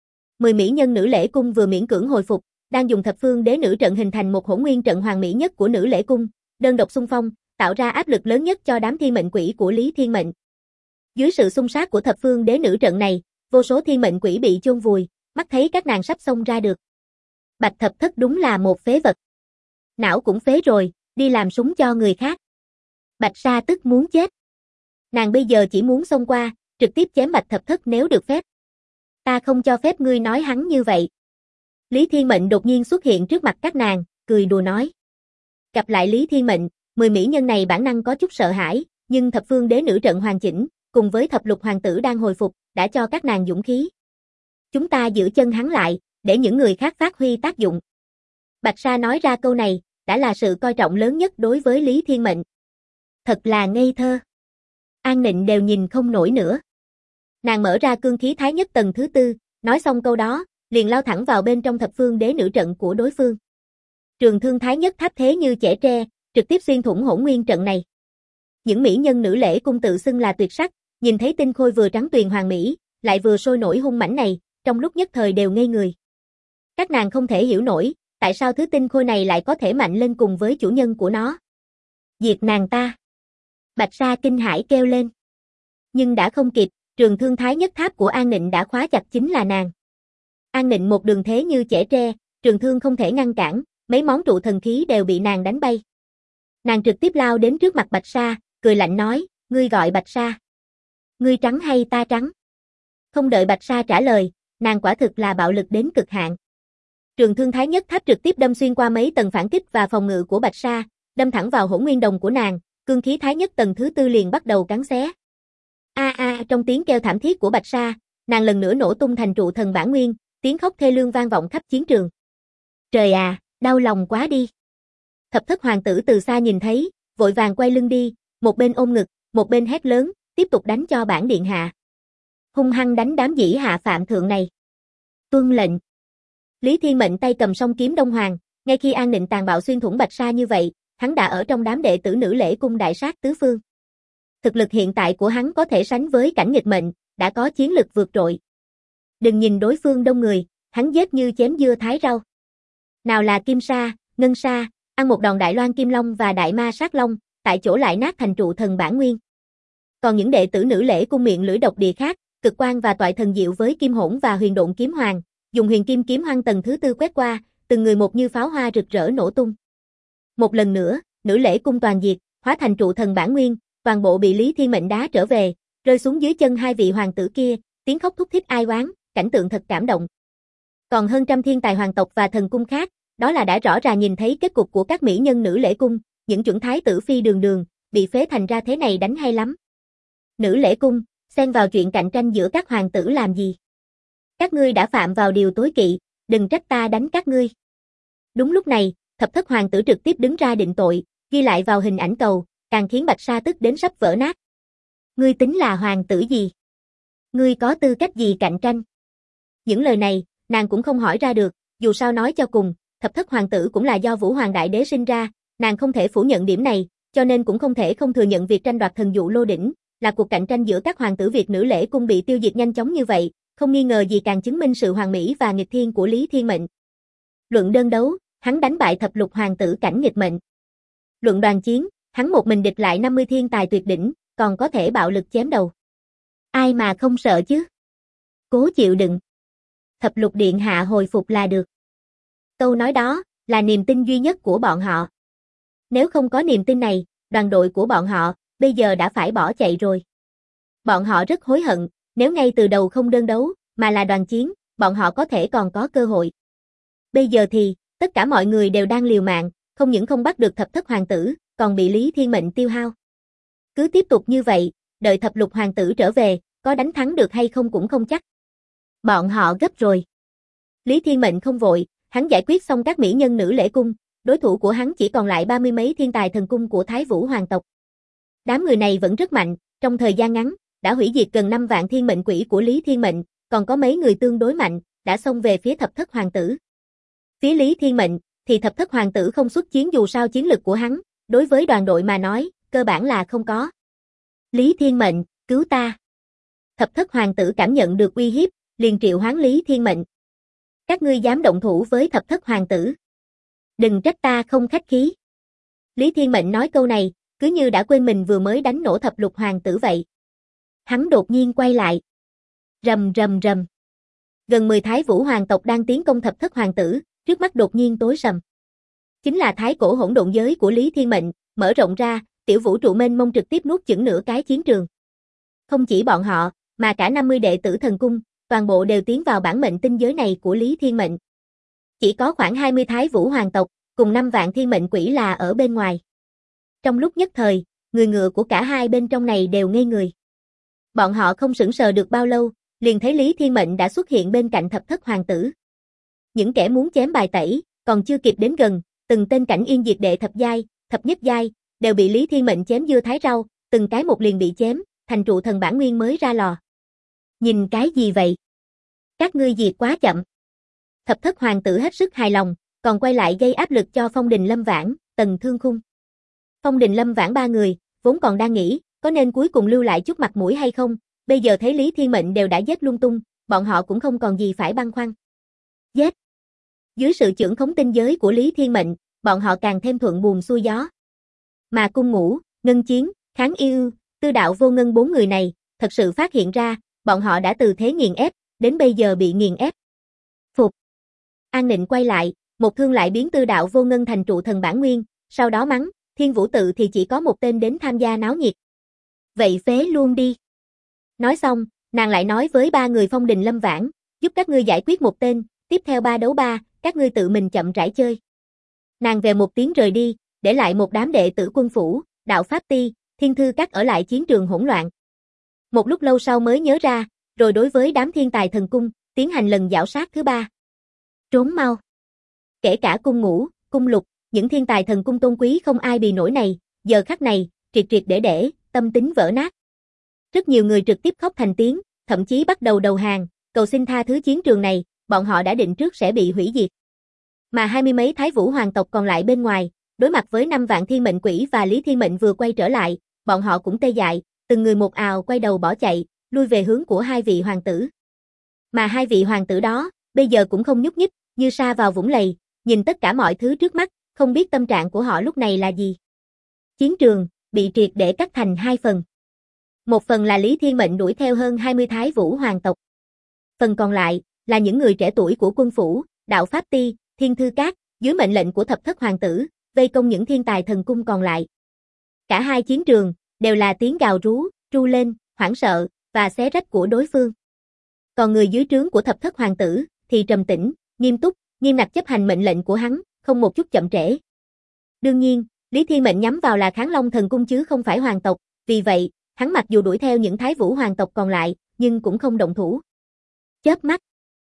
10 mỹ nhân nữ lễ cung vừa miễn cưỡng hồi phục, đang dùng thập phương đế nữ trận hình thành một hỗn nguyên trận hoàn mỹ nhất của nữ lễ cung, đơn độc xung phong, tạo ra áp lực lớn nhất cho đám thiên mệnh quỷ của Lý Thiên Mệnh. Dưới sự xung sát của thập phương đế nữ trận này, vô số thiên mệnh quỷ bị chôn vùi, mắt thấy các nàng sắp xông ra được. Bạch Thập Thất đúng là một phế vật. Não cũng phế rồi, đi làm súng cho người khác. Bạch Sa tức muốn chết. Nàng bây giờ chỉ muốn xông qua, trực tiếp chém Bạch Thập Thất nếu được phép. Ta không cho phép ngươi nói hắn như vậy. Lý Thiên Mệnh đột nhiên xuất hiện trước mặt các nàng, cười đùa nói. Gặp lại Lý Thiên Mệnh, 10 mỹ nhân này bản năng có chút sợ hãi, nhưng thập phương đế nữ trận hoàn chỉnh, cùng với thập lục hoàng tử đang hồi phục, đã cho các nàng dũng khí. Chúng ta giữ chân hắn lại, để những người khác phát huy tác dụng. Bạch Sa nói ra câu này, đã là sự coi trọng lớn nhất đối với Lý Thiên Mệnh. Thật là ngây thơ. An Nịnh đều nhìn không nổi nữa. Nàng mở ra cương khí thái nhất tầng thứ 4, nói xong câu đó, liền lao thẳng vào bên trong thập phương đế nữ trận của đối phương. Trường thương thái nhất tháp thế như chẻ tre, trực tiếp xuyên thủng hỗn nguyên trận này. Những mỹ nhân nữ lễ cung tự xưng là tuyệt sắc, nhìn thấy tinh khôi vừa trắng tuyền hoàng mỹ, lại vừa sôi nổi hung mãnh này, trong lúc nhất thời đều ngây người. Các nàng không thể hiểu nổi, tại sao thứ tinh khôi này lại có thể mạnh lên cùng với chủ nhân của nó. Diệt nàng ta. Bạch Sa kinh hãi kêu lên. Nhưng đã không kịp, trường thương thái nhất tháp của An Nịnh đã khóa chặt chính là nàng. An Nịnh một đường thế như chẻ tre, trường thương không thể ngăn cản, mấy món trụ thần khí đều bị nàng đánh bay. Nàng trực tiếp lao đến trước mặt Bạch Sa, cười lạnh nói, ngươi gọi Bạch Sa. Ngươi trắng hay ta trắng? Không đợi Bạch Sa trả lời, nàng quả thực là bạo lực đến cực hạn. Trường thương thái nhất tháp trực tiếp đâm xuyên qua mấy tầng phản kích và phòng ngự của Bạch Sa, đâm thẳng vào hỗn nguyên đồng của nàng, cương khí thái nhất tầng thứ 4 liền bắt đầu cắn xé. Trong tiếng kêu thảm thiết của Bạch Sa, nàng lần nữa nổ tung thành trụ thần bản nguyên, tiếng khóc thê lương vang vọng khắp chiến trường. Trời à, đau lòng quá đi. Thập thất hoàng tử từ xa nhìn thấy, vội vàng quay lưng đi, một bên ôm ngực, một bên hét lớn, tiếp tục đánh cho bản điện hạ. Hung hăng đánh đám dĩ hạ phạm thượng này. Tuân lệnh. Lý Thiên Mệnh tay cầm song kiếm Đông Hoàng, ngay khi An Nịnh tàn bạo xuyên thủng Bạch Sa như vậy, hắn đã ở trong đám đệ tử nữ lễ cung đại sát tứ phương. Thực lực hiện tại của hắn có thể sánh với cảnh nghịch mệnh, đã có chiến lực vượt trội. Đừng nhìn đối phương đông người, hắn giết như chém dưa thái rau. Nào là Kim Sa, Ngân Sa, ăn một đòn Đại Loan Kim Long và Đại Ma Sát Long, tại chỗ lại nát thành trụ thần bản nguyên. Còn những đệ tử nữ lễ cung miệng lưỡi độc địa khác, Cực Quang và Toại Thần Diệu với Kim Hỗn và Huyền Độn Kiếm Hoàng, dùng Huyền Kim Kiếm Hoang tầng thứ 4 quét qua, từng người một như pháo hoa rực rỡ nổ tung. Một lần nữa, nữ lễ cung toàn diệt, hóa thành trụ thần bản nguyên, toàn bộ bị Lý Thiên Mệnh đá trở về, rơi xuống dưới chân hai vị hoàng tử kia, tiếng khóc thút thít ai oán, cảnh tượng thật cảm động. Còn hơn trăm thiên tài hoàng tộc và thần cung khác, đó là đã rõ ràng nhìn thấy kết cục của các mỹ nhân nữ lễ cung, những chuẩn thái tử phi đường đường, bị phế thành ra thế này đánh hay lắm. Nữ lễ cung, xen vào chuyện cạnh tranh giữa các hoàng tử làm gì? Các ngươi đã phạm vào điều tối kỵ, đừng trách ta đánh các ngươi. Đúng lúc này, thập thất hoàng tử trực tiếp đứng ra định tội, ghi lại vào hình ảnh cầu, càng khiến Bạch Sa tức đến sắp vỡ nát. Ngươi tính là hoàng tử gì? Ngươi có tư cách gì cạnh tranh? Những lời này, nàng cũng không hỏi ra được, dù sao nói cho cùng, thập thất hoàng tử cũng là do Vũ Hoàng Đại Đế sinh ra, nàng không thể phủ nhận điểm này, cho nên cũng không thể không thừa nhận việc tranh đoạt thần dụ lô đỉnh, là cuộc cạnh tranh giữa các hoàng tử Việt nữ lễ cung bị tiêu diệt nhanh chóng như vậy, không nghi ngờ gì càng chứng minh sự hoàn mỹ và nghịch thiên của Lý Thiên Mệnh. Luận đơn đấu, hắn đánh bại thập lục hoàng tử cảnh nghịch mệnh. Luận đoàn chiến, hắn một mình địch lại 50 thiên tài tuyệt đỉnh, còn có thể bạo lực chém đầu. Ai mà không sợ chứ? Cố chịu đựng. Thập lục điện hạ hồi phục là được. Câu nói đó, là niềm tin duy nhất của bọn họ. Nếu không có niềm tin này, đoàn đội của bọn họ, bây giờ đã phải bỏ chạy rồi. Bọn họ rất hối hận, nếu ngay từ đầu không đơn đấu, mà là đoàn chiến, bọn họ có thể còn có cơ hội. Bây giờ thì, tất cả mọi người đều đang liều mạng, không những không bắt được thập thất hoàng tử, còn bị Lý Thiên Mệnh tiêu hao. Cứ tiếp tục như vậy, đợi thập lục hoàng tử trở về, có đánh thắng được hay không cũng không chắc. Bọn họ gấp rồi. Lý Thiên Mệnh không vội, hắn giải quyết xong các mỹ nhân nữ lễ cung, đối thủ của hắn chỉ còn lại 30 mấy thiên tài thần cung của Thái Vũ hoàng tộc. Đám người này vẫn rất mạnh, trong thời gian ngắn, đã hủy diệt gần 5 vạn thiên mệnh quỷ của Lý Thiên Mệnh, còn có mấy người tương đối mạnh, đã xông về phía thập thất hoàng tử. Phía Lý Thiên Mệnh, thì thập thất hoàng tử không xuất chiến dù sao chiến lực của hắn, đối với đoàn đội mà nói, cơ bản là không có. Lý Thiên Mệnh, cứu ta. Thập thất hoàng tử cảm nhận được uy hiếp, liền triệu hoán Lý Thiên Mệnh. Các ngươi dám động thủ với thập thất hoàng tử. Đừng trách ta không khách khí. Lý Thiên Mệnh nói câu này, cứ như đã quên mình vừa mới đánh nổ thập lục hoàng tử vậy. Hắn đột nhiên quay lại. Rầm rầm rầm. Gần 10 Thái Vũ hoàng tộc đang tiến công thập thất hoàng tử, trước mắt đột nhiên tối sầm. Chính là thái cổ hỗn độn giới của Lý Thiên Mệnh, mở rộng ra, tiểu vũ trụ mênh mông trực tiếp nuốt chửng nửa cái chiến trường. Không chỉ bọn họ, mà cả 50 đệ tử thần cung, toàn bộ đều tiến vào bản mệnh tinh giới này của Lý Thiên Mệnh. Chỉ có khoảng 20 Thái Vũ hoàng tộc, cùng 5 vạn thiên mệnh quỷ là ở bên ngoài. Trong lúc nhất thời, người ngựa của cả hai bên trong này đều ngây người. Bọn họ không sững sờ được bao lâu, liền thấy Lý Thiên Mệnh đã xuất hiện bên cạnh thập thất hoàng tử. Những kẻ muốn chém bài tẩy, còn chưa kịp đến gần, từng tên cảnh yên diệt đệ thập giai, thập nhất giai, đều bị Lý Thiên Mệnh chém dưa thái rau, từng cái một liền bị chém, thành trụ thần bản nguyên mới ra lò. Nhìn cái gì vậy? Các ngươi diệt quá chậm. Thập thất hoàng tử hết sức hài lòng, còn quay lại gây áp lực cho Phong Đình Lâm Vãn, Tần Thương Khung. Phong Đình Lâm Vãn ba người, vốn còn đang nghĩ, có nên cuối cùng lưu lại chút mặt mũi hay không, bây giờ thấy Lý Thiên Mệnh đều đã giết lung tung, bọn họ cũng không còn gì phải băn khoăn. Giết! Dưới sự chưởng khống tinh giới của Lý Thiên Mệnh, bọn họ càng thêm thuận buồm xuôi gió. Mà Cung Ngũ, Ngân Chiến, Kháng Yêu, Tư Đạo Vô Ngân 4 người này, thật sự phát hiện ra, bọn họ đã từ thế nghiền ép, đến bây giờ bị nghiền ép. Phục! An Nịnh quay lại, một thương lại biến Tư Đạo Vô Ngân thành trụ thần bản nguyên, sau đó mắng, Thiên Vũ tự thì chỉ có một tên đến tham gia náo nhiệt. Vậy phế luôn đi. Nói xong, nàng lại nói với ba người Phong Đình Lâm Vãn, giúp các ngươi giải quyết một tên, tiếp theo 3 đấu 3, các ngươi tự mình chậm rãi chơi. Nàng về một tiếng rời đi, để lại một đám đệ tử quân phủ, đạo pháp ti, thiên thư các ở lại chiến trường hỗn loạn. Một lúc lâu sau mới nhớ ra, rồi đối với đám thiên tài thần cung, tiến hành lần giảo sát thứ 3. Trốn mau. Kể cả Cung Ngũ, Cung Lục, những thiên tài thần cung tôn quý không ai bì nổi này, giờ khắc này, triệt triệt để, tâm tính vỡ nát. Rất nhiều người trực tiếp khóc thành tiếng, thậm chí bắt đầu đầu hàng, cầu xin tha thứ chiến trường này, bọn họ đã định trước sẽ bị hủy diệt. Mà 20 mấy Thái Vũ hoàng tộc còn lại bên ngoài, đối mặt với 5 vạn thiên mệnh quỷ và Lý Thiên Mệnh vừa quay trở lại, bọn họ cũng tê dại, từng người một ào quay đầu bỏ chạy, lui về hướng của hai vị hoàng tử. Mà hai vị hoàng tử đó, bây giờ cũng không nhúc nhích, như sa vào vũng lầy, nhìn tất cả mọi thứ trước mắt, không biết tâm trạng của họ lúc này là gì. Chiến trường, bị triệt để cắt thành 2 phần. Một phần là Lý Thiên Mệnh đuổi theo hơn 20 Thái Vũ hoàng tộc. Phần còn lại, là những người trẻ tuổi của quân phủ, đạo pháp ti, thiên thư các, dưới mệnh lệnh của thập thất hoàng tử, vây công những thiên tài thần cung còn lại. Cả hai chiến trường, đều là tiếng gào rú, tru lên, hoảng sợ, và xé rách của đối phương. Còn người dưới trướng của thập thất hoàng tử, thì trầm tĩnh, nghiêm túc, nghiêm ngặt chấp hành mệnh lệnh của hắn, không một chút chậm trễ. Đương nhiên, Lý Thiên Mệnh nhắm vào là Kháng Long thần cung chứ không phải hoàng tộc, vì vậy, hắn mặc dù đuổi theo những Thái Vũ hoàng tộc còn lại, nhưng cũng không động thủ. Chớp mắt,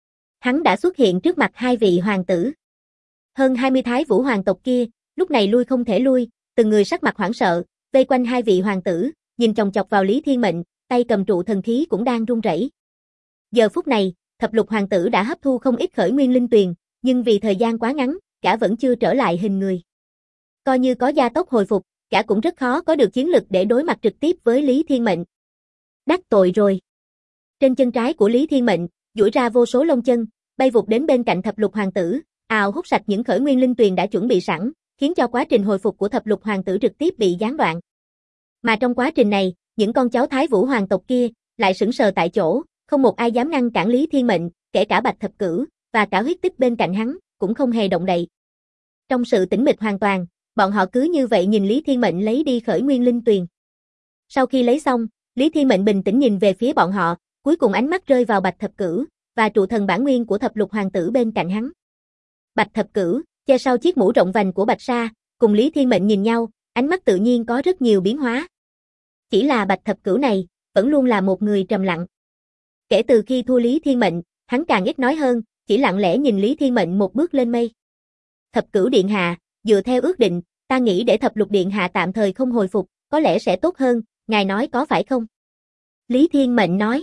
hắn đã xuất hiện trước mặt hai vị hoàng tử. Hơn 20 Thái Vũ hoàng tộc kia, lúc này lui không thể lui, từng người sắc mặt hoảng sợ, vây quanh hai vị hoàng tử, nhìn chòng chọc vào Lý Thiên Mệnh, tay cầm trụ thần khí cũng đang run rẩy. Giờ phút này, thập lục hoàng tử đã hấp thu không ít khởi nguyên linh tuyền, nhưng vì thời gian quá ngắn, cả vẫn chưa trở lại hình người. Coi như có gia tốc hồi phục, cả cũng rất khó có được chiến lực để đối mặt trực tiếp với Lý Thiên Mệnh. Đắc tội rồi. Trên chân trái của Lý Thiên Mệnh, duỗi ra vô số lông chân, bay vụt đến bên cạnh thập lục hoàng tử, ào hút sạch những khởi nguyên linh tuyền đã chuẩn bị sẵn, khiến cho quá trình hồi phục của thập lục hoàng tử trực tiếp bị gián đoạn. Mà trong quá trình này, những con cháu Thái Vũ hoàng tộc kia lại sững sờ tại chỗ, không một ai dám ngăn cản Lý Thiên Mệnh, kể cả Bạch Thập Cửu và cả huyết tích bên cạnh hắn, cũng không hề động đậy. Trong sự tĩnh mịch hoàn toàn, bọn họ cứ như vậy nhìn Lý Thiên Mệnh lấy đi khởi nguyên linh tuyền. Sau khi lấy xong, Lý Thiên Mệnh bình tĩnh nhìn về phía bọn họ, cuối cùng ánh mắt rơi vào Bạch Thập Cửu và trụ thần bản nguyên của thập lục hoàng tử bên cạnh hắn. Bạch Thập Cửu, che sau chiếc mũ rộng vành của Bạch Sa, cùng Lý Thiên Mệnh nhìn nhau, ánh mắt tự nhiên có rất nhiều biến hóa. Chỉ là Bạch Thập Cửu này, vẫn luôn là một người trầm lặng. Kể từ khi thua Lý Thiên Mệnh, hắn càng ít nói hơn, chỉ lặng lẽ nhìn Lý Thiên Mệnh một bước lên mây. Thập Cửu Điện Hạ, dựa theo ước định, ta nghĩ để Thập Lục Điện Hạ tạm thời không hồi phục, có lẽ sẽ tốt hơn, ngài nói có phải không? Lý Thiên Mệnh nói.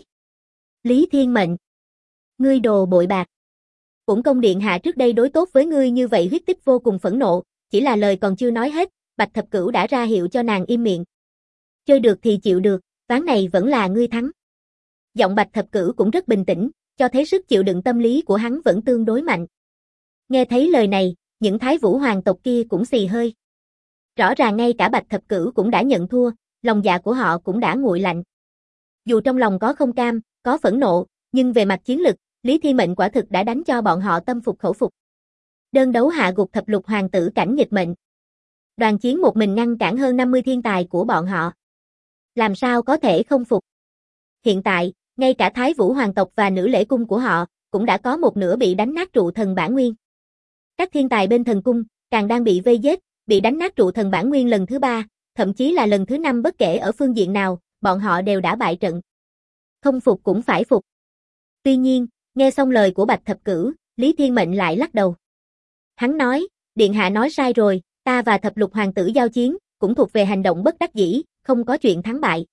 Lý Thiên Mệnh, ngươi đồ bội bạc. Uổng Công Điện Hạ trước đây đối tốt với ngươi như vậy, Huyết Tích vô cùng phẫn nộ, chỉ là lời còn chưa nói hết, Bạch Thập Cửu đã ra hiệu cho nàng im miệng. Chơi được thì chịu được, ván này vẫn là ngươi thắng. Giọng Bạch Thập Cửu cũng rất bình tĩnh, cho thấy sức chịu đựng tâm lý của hắn vẫn tương đối mạnh. Nghe thấy lời này, những Thái Vũ hoàng tộc kia cũng xì hơi. Rõ ràng ngay cả Bạch Thập Cửu cũng đã nhận thua, lòng dạ của họ cũng đã nguội lạnh. Dù trong lòng có không cam, có phẫn nộ, nhưng về mặt chiến lực, Lý Thiên Mệnh quả thực đã đánh cho bọn họ tâm phục khẩu phục. Đơn đấu hạ gục thập lục hoàng tử cảnh nghịch mệnh. Đoàn chiến một mình ngăn cản hơn 50 thiên tài của bọn họ. Làm sao có thể không phục? Hiện tại, ngay cả Thái Vũ hoàng tộc và nữ lễ cung của họ, cũng đã có một nửa bị đánh nát trụ thần bản nguyên. Các thiên tài bên thần cung, càng đang bị vây giết, bị đánh nát trụ thần bản nguyên lần thứ 3, thậm chí là lần thứ 5 bất kể ở phương diện nào, bọn họ đều đã bại trận. Không phục cũng phải phục. Tuy nhiên, nghe xong lời của Bạch Thập Cửu, Lý Thiên Mệnh lại lắc đầu. Hắn nói, Điện Hạ nói sai rồi, ta và thập lục hoàng tử giao chiến, cũng thuộc về hành động bất đắc dĩ, không có chuyện thắng bại.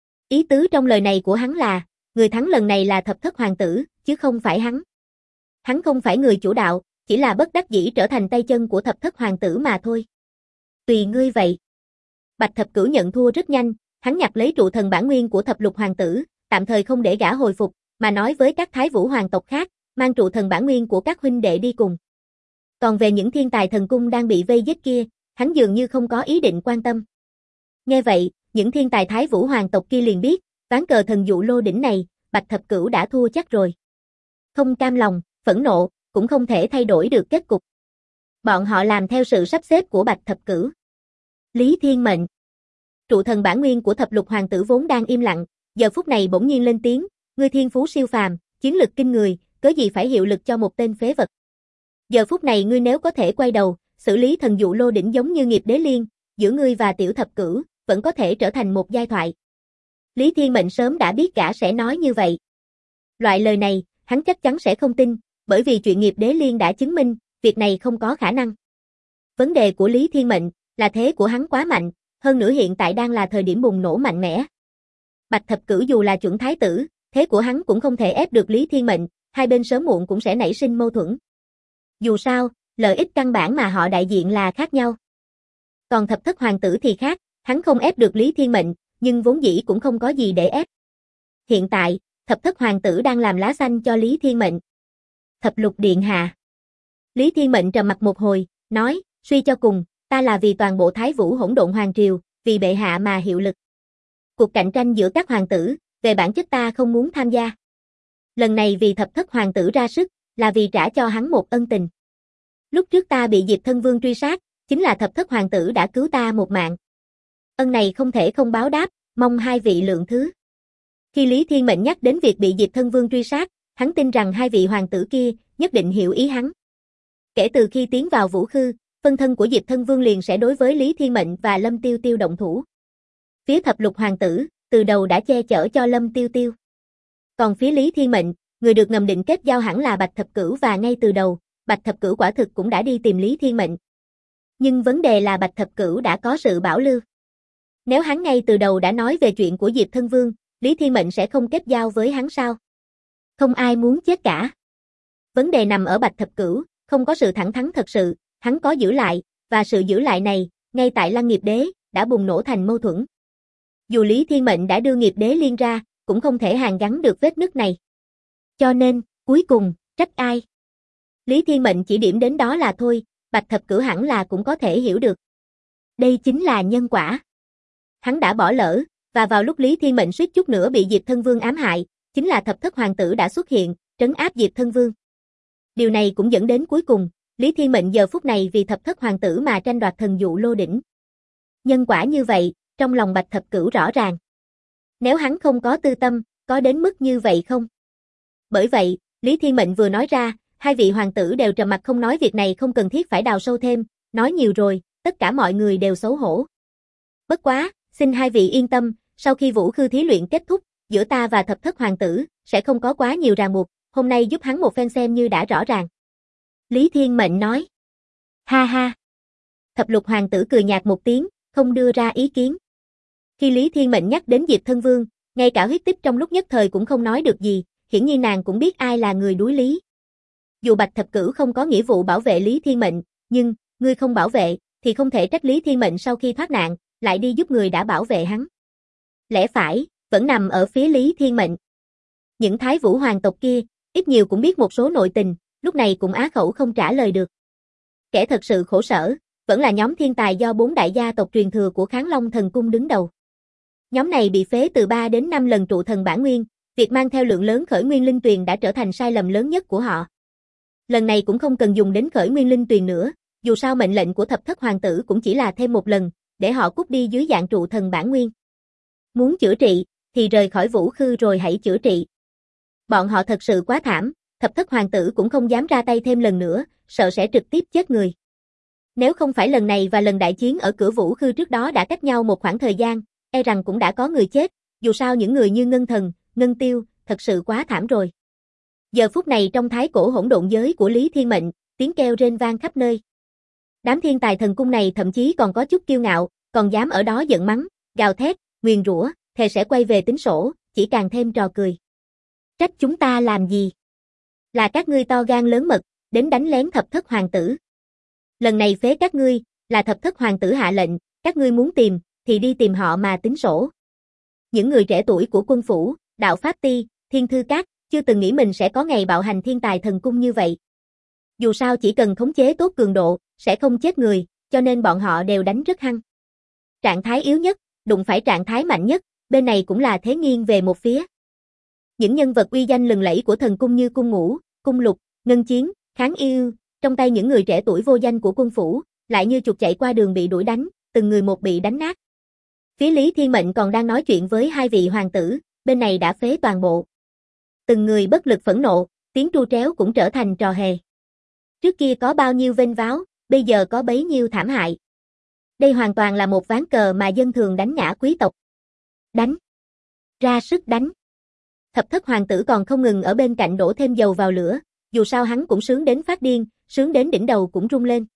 Ý tứ trong lời này của hắn là, người thắng lần này là thập thất hoàng tử, chứ không phải hắn. Hắn không phải người chủ đạo, chỉ là bất đắc dĩ trở thành tay chân của thập thất hoàng tử mà thôi. Tùy ngươi vậy. Bạch Thập Cửu nhận thua rất nhanh, hắn nhặt lấy trụ thần bản nguyên của thập lục hoàng tử, tạm thời không để gã hồi phục, mà nói với các Thái Vũ hoàng tộc khác, mang trụ thần bản nguyên của các huynh đệ đi cùng. Còn về những thiên tài thần cung đang bị vây giết kia, hắn dường như không có ý định quan tâm. Nghe vậy, những thiên tài Thái Vũ hoàng tộc kia liền biết, ván cờ thần dụ lô đỉnh này, Bạch Thập Cửu đã thua chắc rồi. Không cam lòng, phẫn nộ, cũng không thể thay đổi được kết cục. Bọn họ làm theo sự sắp xếp của Bạch Thập Cửu. Lý Thiên Mệnh. Trụ thần bản nguyên của thập lục hoàng tử vốn đang im lặng, giờ phút này bỗng nhiên lên tiếng, ngươi thiên phú siêu phàm, chiến lực kinh người, cớ gì phải hiệu lực cho một tên phế vật. Giờ phút này ngươi nếu có thể quay đầu, xử lý thần dụ lô đỉnh giống như nghiệp đế liên, giữa ngươi và tiểu thập cửu, vẫn có thể trở thành một giai thoại. Lý Thiên Mệnh sớm đã biết gã sẽ nói như vậy. Loại lời này, hắn chắc chắn sẽ không tin, bởi vì chuyện nghiệp đế liên đã chứng minh, việc này không có khả năng. Vấn đề của Lý Thiên Mệnh, là thế của hắn quá mạnh, hơn nữa hiện tại đang là thời điểm bùng nổ mạnh mẽ. Bạch Thập Cửu dù là chuẩn thái tử, thế của hắn cũng không thể ép được Lý Thiên Mệnh, hai bên sớm muộn cũng sẽ nảy sinh mâu thuẫn. Dù sao, lợi ích căn bản mà họ đại diện là khác nhau. Còn thập thất hoàng tử thì khác, hắn không ép được Lý Thiên Mệnh, nhưng vốn dĩ cũng không có gì để ép. Hiện tại, thập thất hoàng tử đang làm lá xanh cho Lý Thiên Mệnh. Thập lục điện hạ. Lý Thiên Mệnh trầm mặt một hồi, nói, suy cho cùng, ta là vì toàn bộ Thái Vũ hỗn độn hoàng triều, vì bệ hạ mà hiệu lực. Cuộc cạnh tranh giữa các hoàng tử, về bản chất ta không muốn tham gia. Lần này vì thập thất hoàng tử ra sức, là vì trả cho hắn một ân tình. Lúc trước ta bị Diệp Thân Vương truy sát, chính là thập thất hoàng tử đã cứu ta một mạng. Ân này không thể không báo đáp, mong hai vị lượng thứ. Khi Lý Thiên Mệnh nhắc đến việc bị Diệp Thân Vương truy sát, hắn tin rằng hai vị hoàng tử kia nhất định hiểu ý hắn. Kể từ khi tiến vào Vũ Khư, phân thân của Diệp Thân Vương liền sẽ đối với Lý Thiên Mệnh và Lâm Tiêu Tiêu động thủ. Phía thập lục hoàng tử, từ đầu đã che chở cho Lâm Tiêu Tiêu. Còn phía Lý Thiên Mệnh, người được ngầm định kết giao hẳn là Bạch Thập Cửu và ngay từ đầu, Bạch Thập Cửu quả thực cũng đã đi tìm Lý Thiên Mệnh. Nhưng vấn đề là Bạch Thập Cửu đã có sự bảo lưu. Nếu hắn ngay từ đầu đã nói về chuyện của Diệp Thân Vương, Lý Thiên Mệnh sẽ không kết giao với hắn sao? Không ai muốn chết cả. Vấn đề nằm ở Bạch Thập Cửu, không có sự thẳng thắn thật sự, hắn có giữ lại, và sự giữ lại này, ngay tại Lăng Nghiệp Đế, đã bùng nổ thành mâu thuẫn. Dù Lý Thiên Mệnh đã đưa Nghiệp Đế liên ra, cũng không thể hàn gắn được vết nứt này. Cho nên, cuối cùng, trách ai? Lý Thiên Mệnh chỉ điểm đến đó là thôi, Bạch Thập Cửu hẳn là cũng có thể hiểu được. Đây chính là nhân quả. Hắn đã bỏ lỡ, và vào lúc Lý Thiên Mệnh suýt chút nữa bị Diệp Thân Vương ám hại, chính là thập thất hoàng tử đã xuất hiện, trấn áp Diệp Thân Vương. Điều này cũng dẫn đến cuối cùng, Lý Thiên Mệnh giờ phút này vì thập thất hoàng tử mà tranh đoạt thần dụ lô đỉnh. Nhân quả như vậy, trong lòng Bạch Thập Cửu rõ ràng. Nếu hắn không có tư tâm, có đến mức như vậy không? Bởi vậy, Lý Thiên Mệnh vừa nói ra, hai vị hoàng tử đều trầm mặc không nói, việc này không cần thiết phải đào sâu thêm, nói nhiều rồi, tất cả mọi người đều xấu hổ. Bất quá, xin hai vị yên tâm, sau khi Vũ Khư thí luyện kết thúc, giữa ta và thập thất hoàng tử, sẽ không có quá nhiều ràng buộc, hôm nay giúp hắn một phen xem như đã rõ ràng. Lý Thiên Mệnh nói. Ha ha. Thập lục hoàng tử cười nhạt một tiếng, không đưa ra ý kiến. Khi Lý Thiên Mệnh nhắc đến Diệp Thân Vương, ngay cả Huyết Tích trong lúc nhất thời cũng không nói được gì, hiển nhiên nàng cũng biết ai là người đuối lý. Dù Bạch Thập Cửu không có nghĩa vụ bảo vệ Lý Thiên Mệnh, nhưng, ngươi không bảo vệ, thì không thể trách Lý Thiên Mệnh sau khi thoát nạn, lại đi giúp người đã bảo vệ hắn. Lẽ phải, vẫn nằm ở phía Lý Thiên Mệnh. Những Thái Vũ hoàng tộc kia, ít nhiều cũng biết một số nội tình, lúc này cũng á khẩu không trả lời được. Kẻ thật sự khổ sở, vẫn là nhóm thiên tài do 4 đại gia tộc truyền thừa của Kháng Long Thần Cung đứng đầu. Nhóm này bị phế từ 3 đến 5 lần trụ thần bản nguyên, việc mang theo lượng lớn khởi nguyên linh tuyền đã trở thành sai lầm lớn nhất của họ. Lần này cũng không cần dùng đến khởi nguyên linh tuyền nữa, dù sao mệnh lệnh của thập thất hoàng tử cũng chỉ là thêm một lần, để họ cút đi dưới dạng trụ thần bản nguyên. Muốn chữa trị, thì rời khỏi Vũ Khư rồi hãy chữa trị. Bọn họ thật sự quá thảm, thập thất hoàng tử cũng không dám ra tay thêm lần nữa, sợ sẽ trực tiếp chết người. Nếu không phải lần này và lần đại chiến ở cửa Vũ Khư trước đó đã cách nhau một khoảng thời gian, e rằng cũng đã có người chết, dù sao những người như Ngân Thần, Ngân Tiêu, thật sự quá thảm rồi. Giờ phút này trong thái cổ hỗn độn giới của Lý Thiên Mệnh, tiếng kêu rên vang khắp nơi. Đám thiên tài thần cung này thậm chí còn có chút kiêu ngạo, còn dám ở đó giận mắng, gào thét, nguyền rủa, thề sẽ quay về tính sổ, chỉ càng thêm trò cười. Trách chúng ta làm gì? Là các ngươi to gan lớn mật, đến đánh lén thập thất hoàng tử. Lần này phế các ngươi, là thập thất hoàng tử hạ lệnh, các ngươi muốn tìm, thì đi tìm họ mà tính sổ. Những người trẻ tuổi của quân phủ, đạo pháp ti, thiên thư các, chưa từng nghĩ mình sẽ có ngày bạo hành thiên tài thần cung như vậy. Dù sao chỉ cần khống chế tốt cường độ, sẽ không chết người, cho nên bọn họ đều đánh rất hăng. Trạng thái yếu nhất, đụng phải trạng thái mạnh nhất, bên này cũng là thế nghiêng về một phía. Những nhân vật uy danh lừng lẫy của thần cung như Cung Ngũ, Cung Lục, Ngân Chiến, Kháng Yêu, trong tay những người trẻ tuổi vô danh của quân phủ, lại như chuột chạy qua đường bị đuổi đánh, từng người một bị đánh nát. Phía Lý Thiên Mệnh còn đang nói chuyện với 2 vị hoàng tử, bên này đã phế toàn bộ. Từng người bất lực phẫn nộ, tiếng tru tréo cũng trở thành trò hề. Trước kia có bao nhiêu vênh váo, bây giờ có bấy nhiêu thảm hại. Đây hoàn toàn là một ván cờ mà dân thường đánh ngã quý tộc. Đánh. Ra sức đánh. Thập thất hoàng tử còn không ngừng ở bên cạnh đổ thêm dầu vào lửa, dù sao hắn cũng sướng đến phát điên, sướng đến đỉnh đầu cũng rung lên.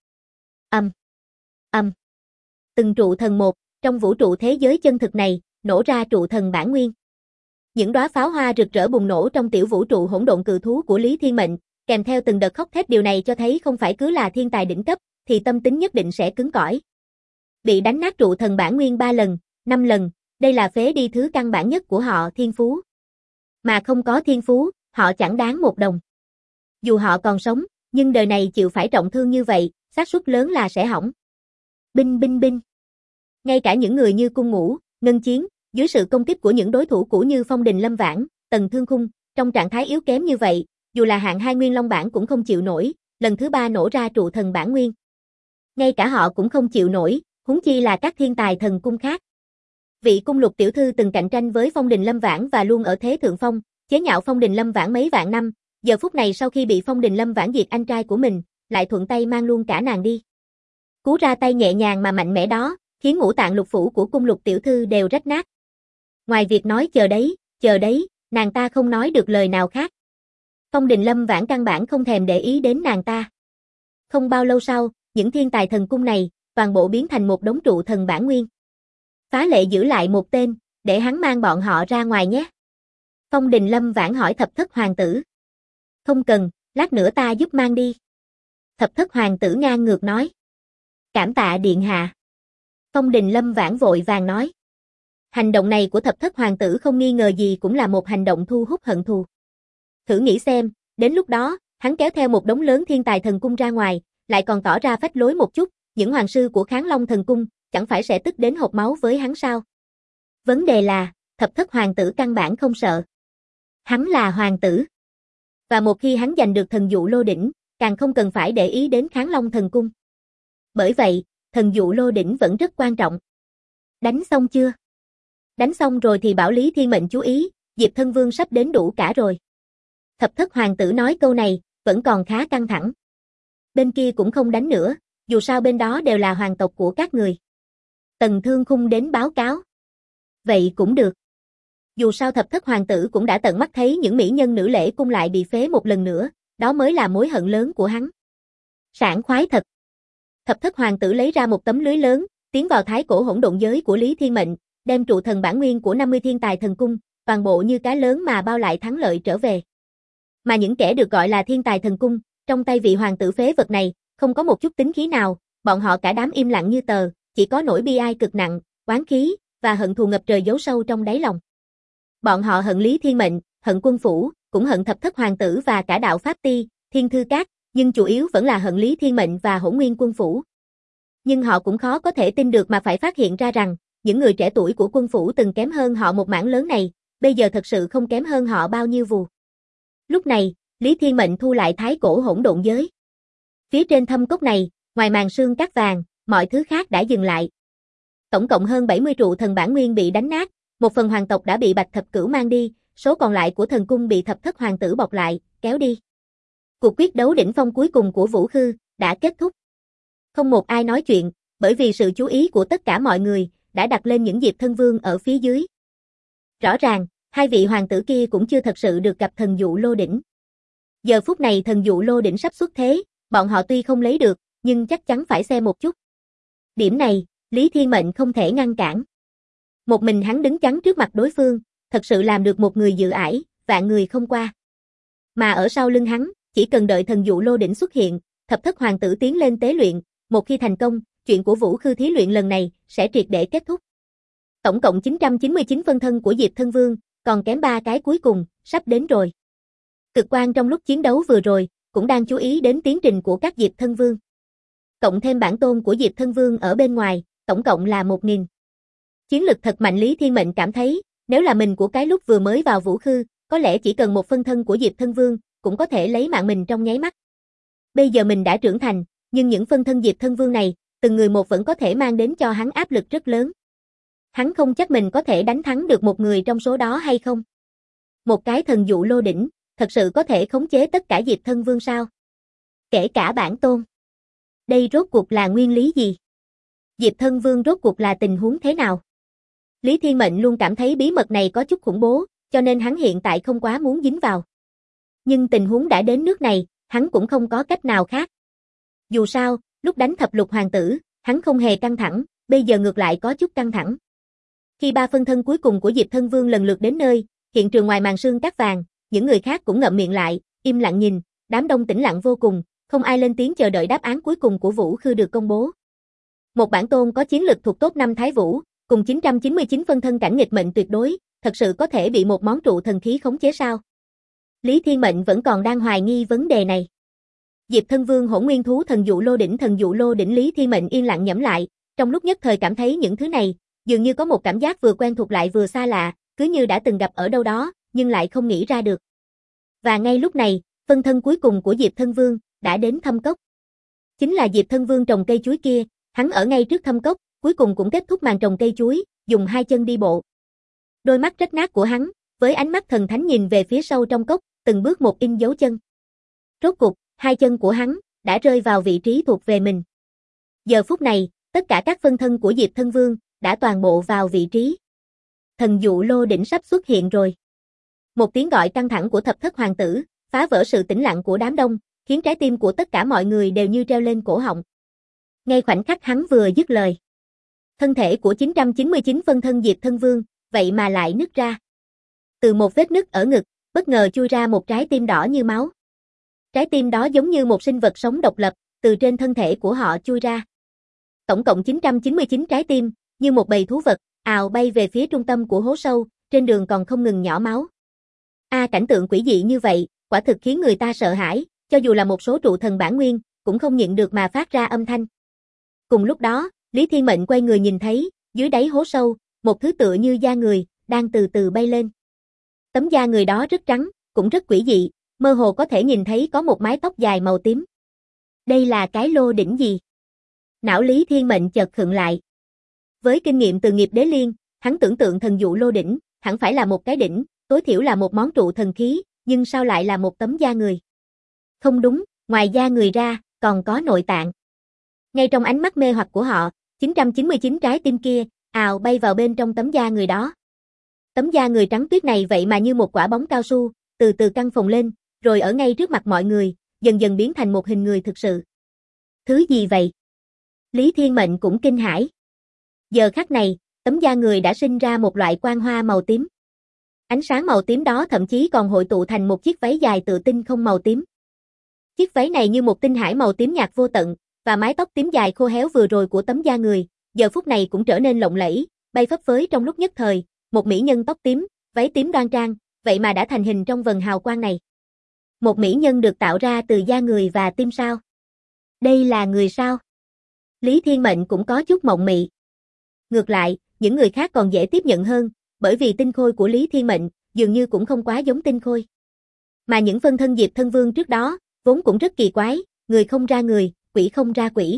Từng trụ thần một, trong vũ trụ thế giới chân thực này, nổ ra trụ thần bản nguyên. Những đóa pháo hoa rực rỡ bùng nổ trong tiểu vũ trụ hỗn độn cự thú của Lý Thiên Mệnh, kèm theo từng đợt khóc thét, điều này cho thấy không phải cứ là thiên tài đỉnh cấp, thì tâm tính nhất định sẽ cứng cỏi. Bị đánh nát trụ thần bản nguyên 3 lần, 5 lần, đây là phế đi thứ căn bản nhất của họ, thiên phú. Mà không có thiên phú, họ chẳng đáng một đồng. Dù họ còn sống, nhưng đời này chịu phải trọng thương như vậy, xác suất lớn là sẽ hỏng. Binh. Ngay cả những người như Cung Ngũ, Ngân Chiến, dưới sự công kích của những đối thủ cũ như Phong Đình Lâm Vãn, Tần Thương Khung, trong trạng thái yếu kém như vậy, dù là hạng 2 Nguyên Long bản cũng không chịu nổi, lần thứ 3 nổ ra trụ thần bản nguyên. Ngay cả họ cũng không chịu nổi, huống chi là các thiên tài thần cung khác. Vị Cung Lục tiểu thư từng cạnh tranh với Phong Đình Lâm Vãn và luôn ở thế thượng phong, chế nhạo Phong Đình Lâm Vãn mấy vạn năm, giờ phút này sau khi bị Phong Đình Lâm Vãn diệt anh trai của mình, lại thuận tay mang luôn cả nàng đi. Cú ra tay nhẹ nhàng mà mạnh mẽ đó, khiến ngũ tạng lục phủ của Cung Lục tiểu thư đều rách nát. Ngoài việc nói chờ đấy, nàng ta không nói được lời nào khác. Phong Đình Lâm Vãn căn bản không thèm để ý đến nàng ta. Không bao lâu sau, những thiên tài thần cung này, toàn bộ biến thành một đống trụ thần bản nguyên. Phá Lệ giữ lại một tên, để hắn mang bọn họ ra ngoài nhé. Phong Đình Lâm Vãn hỏi thập thất hoàng tử. Không cần, lát nữa ta giúp mang đi. Thập thất hoàng tử ngang ngược nói. Cảm tạ điện hạ. Phong Đình Lâm Vãn vội vàng nói. Hành động này của thập thất hoàng tử không nghi ngờ gì cũng là một hành động thu hút hận thù. Thử nghĩ xem, đến lúc đó, hắn kéo theo một đống lớn thiên tài thần cung ra ngoài, lại còn tỏ ra phách lối một chút, những hoàng sư của Kháng Long thần cung, chẳng phải sẽ tức đến hộc máu với hắn sao? Vấn đề là, thập thất hoàng tử căn bản không sợ. Hắn là hoàng tử. Và một khi hắn giành được thần dụ lô đỉnh, càng không cần phải để ý đến Kháng Long thần cung. Bởi vậy, thần dụ lô đỉnh vẫn rất quan trọng. Đánh xong chưa? Đánh xong rồi thì bảo Lý Thiên Mệnh chú ý, Diệp Thân Vương sắp đến đủ cả rồi. Thập thất hoàng tử nói câu này, vẫn còn khá căng thẳng. Bên kia cũng không đánh nữa, dù sao bên đó đều là hoàng tộc của các người. Tần Thương Khung đến báo cáo. Vậy cũng được. Dù sao thập thất hoàng tử cũng đã tận mắt thấy những mỹ nhân nữ lễ cung lại bị phế một lần nữa, đó mới là mối hận lớn của hắn. Sảng khoái thật. Thập thất hoàng tử lấy ra một tấm lưới lớn, tiến vào thái cổ hỗn độn giới của Lý Thiên Mệnh, đem trụ thần bản nguyên của 50 thiên tài thần cung, toàn bộ như cá lớn mà bao lại thắng lợi trở về. Mà những kẻ được gọi là thiên tài thần cung, trong tay vị hoàng tử phế vật này, không có một chút tính khí nào, bọn họ cả đám im lặng như tờ, chỉ có nỗi bi ai cực nặng, oán khí và hận thù ngập trời giấu sâu trong đáy lòng. Bọn họ hận Lý Thiên Mệnh, hận quân phủ, cũng hận thập thất hoàng tử và cả đạo Pháp Ti, Thiên Thư Các, nhưng chủ yếu vẫn là hận Lý Thiên Mệnh và Hỗn Nguyên quân phủ. Nhưng họ cũng khó có thể tin được mà phải phát hiện ra rằng, những người trẻ tuổi của quân phủ từng kém hơn họ một mảng lớn này, bây giờ thật sự không kém hơn họ bao nhiêu vù. Lúc này, Lý Thiên Mệnh thu lại thái cổ hỗn độn giới. Phía trên thâm cốc này, ngoài màn sương cát vàng, mọi thứ khác đã dừng lại. Tổng cộng hơn 70 trụ thần bản nguyên bị đánh nát, một phần hoàng tộc đã bị Bạch Thập Cửu mang đi, số còn lại của thần cung bị thập thất hoàng tử bọc lại, kéo đi. Cuộc quyết đấu đỉnh phong cuối cùng của Vũ Khư đã kết thúc. Không một ai nói chuyện, bởi vì sự chú ý của tất cả mọi người đã đặt lên những Diệp Thân Vương ở phía dưới. Rõ ràng, hai vị hoàng tử kia cũng chưa thật sự được gặp thần dụ lô đỉnh. Giờ phút này thần dụ lô đỉnh sắp xuất thế, bọn họ tuy không lấy được, nhưng chắc chắn phải xem một chút. Điểm này, Lý Thiên Mệnh không thể ngăn cản. Một mình hắn đứng chắn trước mặt đối phương, thật sự làm được một người dự ải, vạn người không qua. Mà ở sau lưng hắn, chỉ cần đợi thần dụ lô đỉnh xuất hiện, thập thất hoàng tử tiến lên tế luyện, một khi thành công, chuyện của Vũ Khư thí luyện lần này sẽ triệt để kết thúc. Tổng cộng 999 phân thân của Diệp Thân Vương, còn kém 3 cái cuối cùng, sắp đến rồi. Cực Quan trong lúc chiến đấu vừa rồi, cũng đang chú ý đến tiến trình của các Diệp Thân Vương. Cộng thêm bản tôn của Diệp Thân Vương ở bên ngoài, tổng cộng là 1000. Chiến lực thật mạnh. Lý Thiên Mệnh cảm thấy, nếu là mình của cái lúc vừa mới vào Vũ Khư, có lẽ chỉ cần một phân thân của Diệp Thân Vương, cũng có thể lấy mạng mình trong nháy mắt. Bây giờ mình đã trưởng thành, nhưng những phân thân Diệp Thân Vương này, từng người một vẫn có thể mang đến cho hắn áp lực rất lớn. Hắn không chắc mình có thể đánh thắng được một người trong số đó hay không. Một cái thần dụ lô đỉnh, thật sự có thể khống chế tất cả Diệp Thân Vương sao? Kể cả bản tôn. Đây rốt cuộc là nguyên lý gì? Diệp Thân Vương rốt cuộc là tình huống thế nào? Lý Thiên Mệnh luôn cảm thấy bí mật này có chút khủng bố, cho nên hắn hiện tại không quá muốn dính vào. Nhưng tình huống đã đến nước này, hắn cũng không có cách nào khác. Dù sao, lúc đánh thập lục hoàng tử, hắn không hề căng thẳng, bây giờ ngược lại có chút căng thẳng. Khi 3 phân thân cuối cùng của Diệp Thân Vương lần lượt đến nơi, hiện trường ngoài màn sương cát vàng, những người khác cũng ngậm miệng lại, im lặng nhìn, đám đông tĩnh lặng vô cùng, không ai lên tiếng chờ đợi đáp án cuối cùng của Vũ Khư được công bố. Một bản tôn có chiến lực thuộc top 5 Thái Vũ, cùng 999 phân thân cảnh nghịch mệnh tuyệt đối, thật sự có thể bị một món trụ thần khí khống chế sao? Lý Thiên Mệnh vẫn còn đang hoài nghi vấn đề này. Diệp Thân Vương Hỗn Nguyên thú thần dụ lô đỉnh Lý Thiên Mệnh yên lặng nhẩm lại, trong lúc nhất thời cảm thấy những thứ này, dường như có một cảm giác vừa quen thuộc lại vừa xa lạ, cứ như đã từng gặp ở đâu đó, nhưng lại không nghĩ ra được. Và ngay lúc này, phân thân cuối cùng của Diệp Thân Vương đã đến thâm cốc. Chính là Diệp Thân Vương trồng cây chuối kia, hắn ở ngay trước thâm cốc, cuối cùng cũng kết thúc màn trồng cây chuối, dùng 2 chân đi bộ. Đôi mắt rách nát của hắn, với ánh mắt thần thánh nhìn về phía sâu trong cốc, từng bước một in dấu chân. Rốt cục, 2 chân của hắn đã rơi vào vị trí thuộc về mình. Giờ phút này, tất cả các phân thân của Diệp Thân Vương đã toàn bộ vào vị trí. Thần dụ lô đỉnh sắp xuất hiện rồi. Một tiếng gọi căng thẳng của thập thất hoàng tử, phá vỡ sự tĩnh lặng của đám đông, khiến trái tim của tất cả mọi người đều như treo lên cổ họng. Ngay khoảnh khắc hắn vừa dứt lời, thân thể của 999 phân thân Diệp Thân Vương, vậy mà lại nứt ra. Từ một vết nứt ở ngực, bất ngờ chui ra một trái tim đỏ như máu. Trái tim đó giống như một sinh vật sống độc lập, từ trên thân thể của họ chui ra. Tổng cộng 999 trái tim, như một bầy thú vật, ào bay về phía trung tâm của hố sâu, trên đường còn không ngừng nhỏ máu. Cảnh tượng quỷ dị như vậy, quả thực khiến người ta sợ hãi, cho dù là một số trụ thần bản nguyên, cũng không nhịn được mà phát ra âm thanh. Cùng lúc đó, Lý Thiên Mệnh quay người nhìn thấy, dưới đáy hố sâu, một thứ tựa như da người, đang từ từ bay lên. Tấm da người đó rất trắng, cũng rất quỷ dị, mơ hồ có thể nhìn thấy có một mái tóc dài màu tím. Đây là cái lô đỉnh gì? Não Lý Thiên Mệnh chợt khựng lại. Với kinh nghiệm từ nghiệp đế liên, hắn tưởng tượng thần dụ lô đỉnh, hẳn phải là một cái đỉnh, tối thiểu là một món trụ thần khí, nhưng sao lại là một tấm da người? Không đúng, ngoài da người ra, còn có nội tạng. Ngay trong ánh mắt mê hoặc của họ, 999 trái tim kia, ào bay vào bên trong tấm da người đó. Tấm da người trắng tuyết này vậy mà như một quả bóng cao su, từ từ căng phồng lên, rồi ở ngay trước mặt mọi người, dần dần biến thành một hình người thực sự. Thứ gì vậy? Lý Thiên Mệnh cũng kinh hãi. Giờ khắc này, tấm da người đã sinh ra một loại quang hoa màu tím. Ánh sáng màu tím đó thậm chí còn hội tụ thành một chiếc váy dài tựa tinh không màu tím. Chiếc váy này như một tinh hải màu tím nhạt vô tận, và mái tóc tím dài khô héo vừa rồi của tấm da người, giờ phút này cũng trở nên lộng lẫy, bay phấp phới trong lúc nhất thời, một mỹ nhân tóc tím, váy tím đoan trang, vậy mà đã thành hình trong vầng hào quang này. Một mỹ nhân được tạo ra từ da người và tim sao? Đây là người sao? Lý Thiên Mệnh cũng có chút mộng mị. Ngược lại, những người khác còn dễ tiếp nhận hơn, bởi vì tinh khôi của Lý Thiên Mệnh dường như cũng không quá giống tinh khôi. Mà những phân thân Diệp Thân Vương trước đó, vốn cũng rất kỳ quái, người không ra người, quỷ không ra quỷ.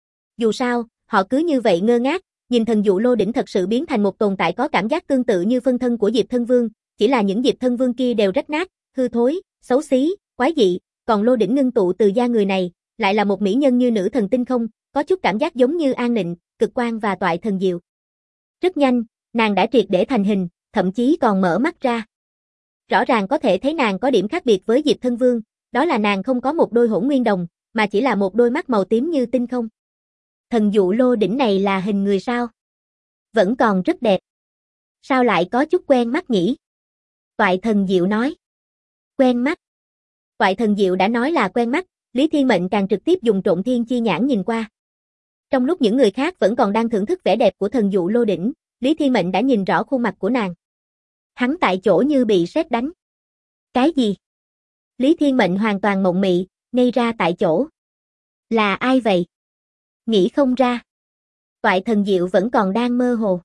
Dù sao, họ cứ như vậy ngơ ngác, nhìn thần dụ lô đỉnh thật sự biến thành một tồn tại có cảm giác tương tự như phân thân của Diệp Thân Vương, chỉ là những Diệp Thân Vương kia đều rách nát, hư thối, xấu xí, quái dị, còn lô đỉnh ngưng tụ từ da người này, lại là một mỹ nhân như nữ thần tinh không, có chút cảm giác giống như An Nịnh, Cực Quang và Toại Thần Diệu. Rất nhanh, nàng đã triệt để thành hình, thậm chí còn mở mắt ra. Rõ ràng có thể thấy nàng có điểm khác biệt với Diệp Thân Vương, đó là nàng không có một đôi hỗn nguyên đồng, mà chỉ là một đôi mắt màu tím như tinh không. Thần dụ lô đỉnh này là hình người sao? Vẫn còn rất đẹp. Sao lại có chút quen mắt nhỉ? Toại Thần Diệu nói. Quen mắt. Toại Thần Diệu đã nói là quen mắt, Lý Thiên Mệnh càng trực tiếp dùng Trộn Thiên Chi nhãn nhìn qua. Trong lúc những người khác vẫn còn đang thưởng thức vẻ đẹp của thần dụ lô đỉnh, Lý Thiên Mệnh đã nhìn rõ khuôn mặt của nàng. Hắn tại chỗ như bị sét đánh. Cái gì? Lý Thiên Mệnh hoàn toàn mộng mị, ngây ra tại chỗ. Là ai vậy? Nghĩ không ra. Toại Thần Diệu vẫn còn đang mơ hồ.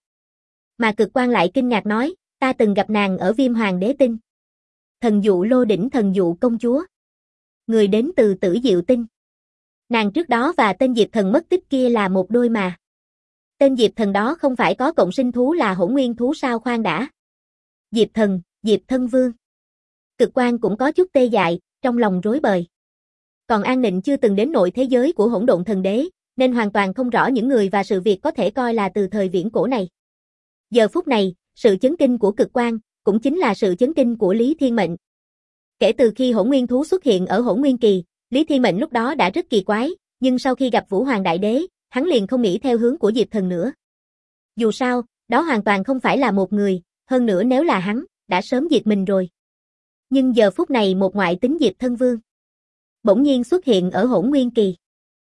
Mà Cực Quang lại kinh ngạc nói, ta từng gặp nàng ở Viêm Hoàng Đế Tinh. Thần dụ lô đỉnh thần dụ công chúa. Người đến từ Tử Diệu Tinh. Nàng trước đó và tên Diệp Thần mất tích kia là một đôi mà. Tên Diệp Thần đó không phải có cộng sinh thú là hỗn nguyên thú sao khoan đã. Diệp Thần, Diệp Thân Vương. Cực Quang cũng có chút tê dại, trong lòng rối bời. Còn An Nịnh chưa từng đến nội thế giới của Hỗn Độn Thần Đế, nên hoàn toàn không rõ những người và sự việc có thể coi là từ thời viễn cổ này. Giờ phút này, sự chấn kinh của Cực Quang cũng chính là sự chấn kinh của Lý Thiên Mệnh. Kể từ khi hỗn nguyên thú xuất hiện ở Hỗn Nguyên Kỳ, Lý Thiên Mệnh lúc đó đã rất kỳ quái, nhưng sau khi gặp Vũ Hoàng Đại Đế, hắn liền không nghĩ theo hướng của Diệp Thần nữa. Dù sao, đó hoàn toàn không phải là một người, hơn nữa nếu là hắn, đã sớm diệt mình rồi. Nhưng giờ phút này một ngoại tính Diệp Thân Vương bỗng nhiên xuất hiện ở Hỗn Nguyên Kỳ.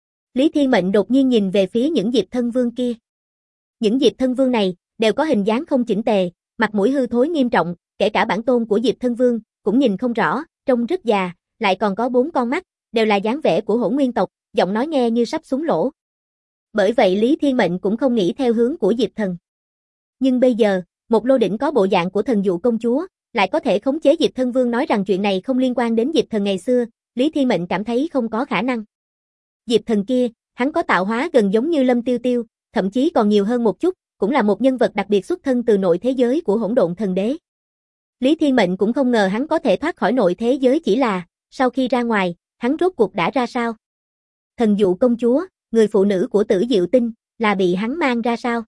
Lý Thiên Mệnh đột nhiên nhìn về phía những Diệp Thân Vương kia. Những Diệp Thân Vương này đều có hình dáng không chỉnh tề, mặt mũi hư thối nghiêm trọng, kể cả bản tôn của Diệp Thân Vương cũng nhìn không rõ, trông rất già, lại còn có 4 con mắt, đều là dáng vẻ của Hỗn Nguyên tộc, giọng nói nghe như sắp xuống lỗ. Bởi vậy Lý Thiên Mệnh cũng không nghĩ theo hướng của Diệp Thần. Nhưng bây giờ, một lô đỉnh có bộ dạng của thần dụ công chúa, lại có thể khống chế Diệp Thân Vương nói rằng chuyện này không liên quan đến Diệp Thần ngày xưa, Lý Thiên Mệnh cảm thấy không có khả năng. Diệp Thần kia, hắn có tạo hóa gần giống như Lâm Tiêu Tiêu, thậm chí còn nhiều hơn một chút, cũng là một nhân vật đặc biệt xuất thân từ nội thế giới của Hỗn Độn Thần Đế. Lý Thiên Mệnh cũng không ngờ hắn có thể thoát khỏi nội thế giới, chỉ là, sau khi ra ngoài, hắn rốt cuộc đã ra sao? Thần dụ công chúa, người phụ nữ của Tử Diệu Tinh, là bị hắn mang ra sao?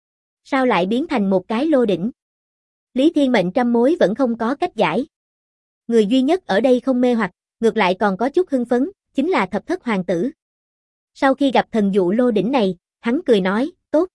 Sao lại biến thành một cái lô đỉnh? Lý Thiên Mệnh trăm mối vẫn không có cách giải. Người duy nhất ở đây không mê hoặc, ngược lại còn có chút hưng phấn, chính là Thập Thất Hoàng tử. Sau khi gặp thần dụ lô đỉnh này, hắn cười nói, tốt.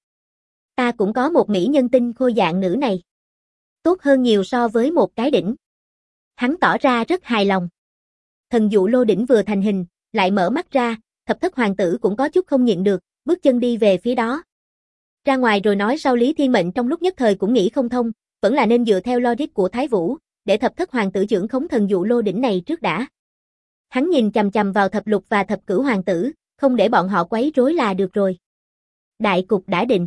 Ta cũng có một mỹ nhân tinh khôi dạng nữ này. Tốt hơn nhiều so với một cái đỉnh. Hắn tỏ ra rất hài lòng. Thần dụ lô đỉnh vừa thành hình, lại mở mắt ra, Thập Thất Hoàng tử cũng có chút không nhịn được, bước chân đi về phía đó. Ra ngoài rồi nói sau Lý Thiên Mệnh trong lúc nhất thời cũng nghĩ không thông, vẫn là nên dựa theo logic của Thái Vũ, để Thập Thất Hoàng tử trưởng khống thần dụ lô đỉnh này trước đã. Hắn nhìn chằm chằm vào Thập Lục và Thập Cửu Hoàng tử, không để bọn họ quấy rối là được rồi. Đại cục đã định.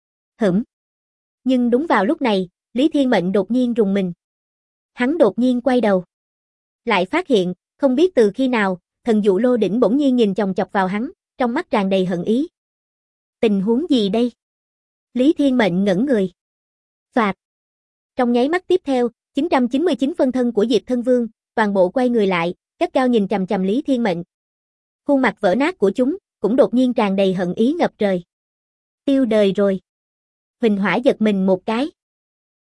Nhưng đúng vào lúc này, Lý Thiên Mệnh đột nhiên rùng mình. Hắn đột nhiên quay đầu. Lại phát hiện, không biết từ khi nào, thần dụ lô đỉnh bỗng nhiên nhìn chòng chọc vào hắn, trong mắt tràn đầy hận ý. Tình huống gì đây? Lý Thiên Mệnh ngẩn người. Phạt. Trong nháy mắt tiếp theo, 999 phân thân của Diệp Thân Vương, toàn bộ quay người lại, gắt gao nhìn chằm chằm Lý Thiên Mệnh. Khuôn mặt vỡ nát của chúng, cũng đột nhiên tràn đầy hận ý ngập trời. Tiêu đời rồi. Huỳnh Hỏa giật mình một cái.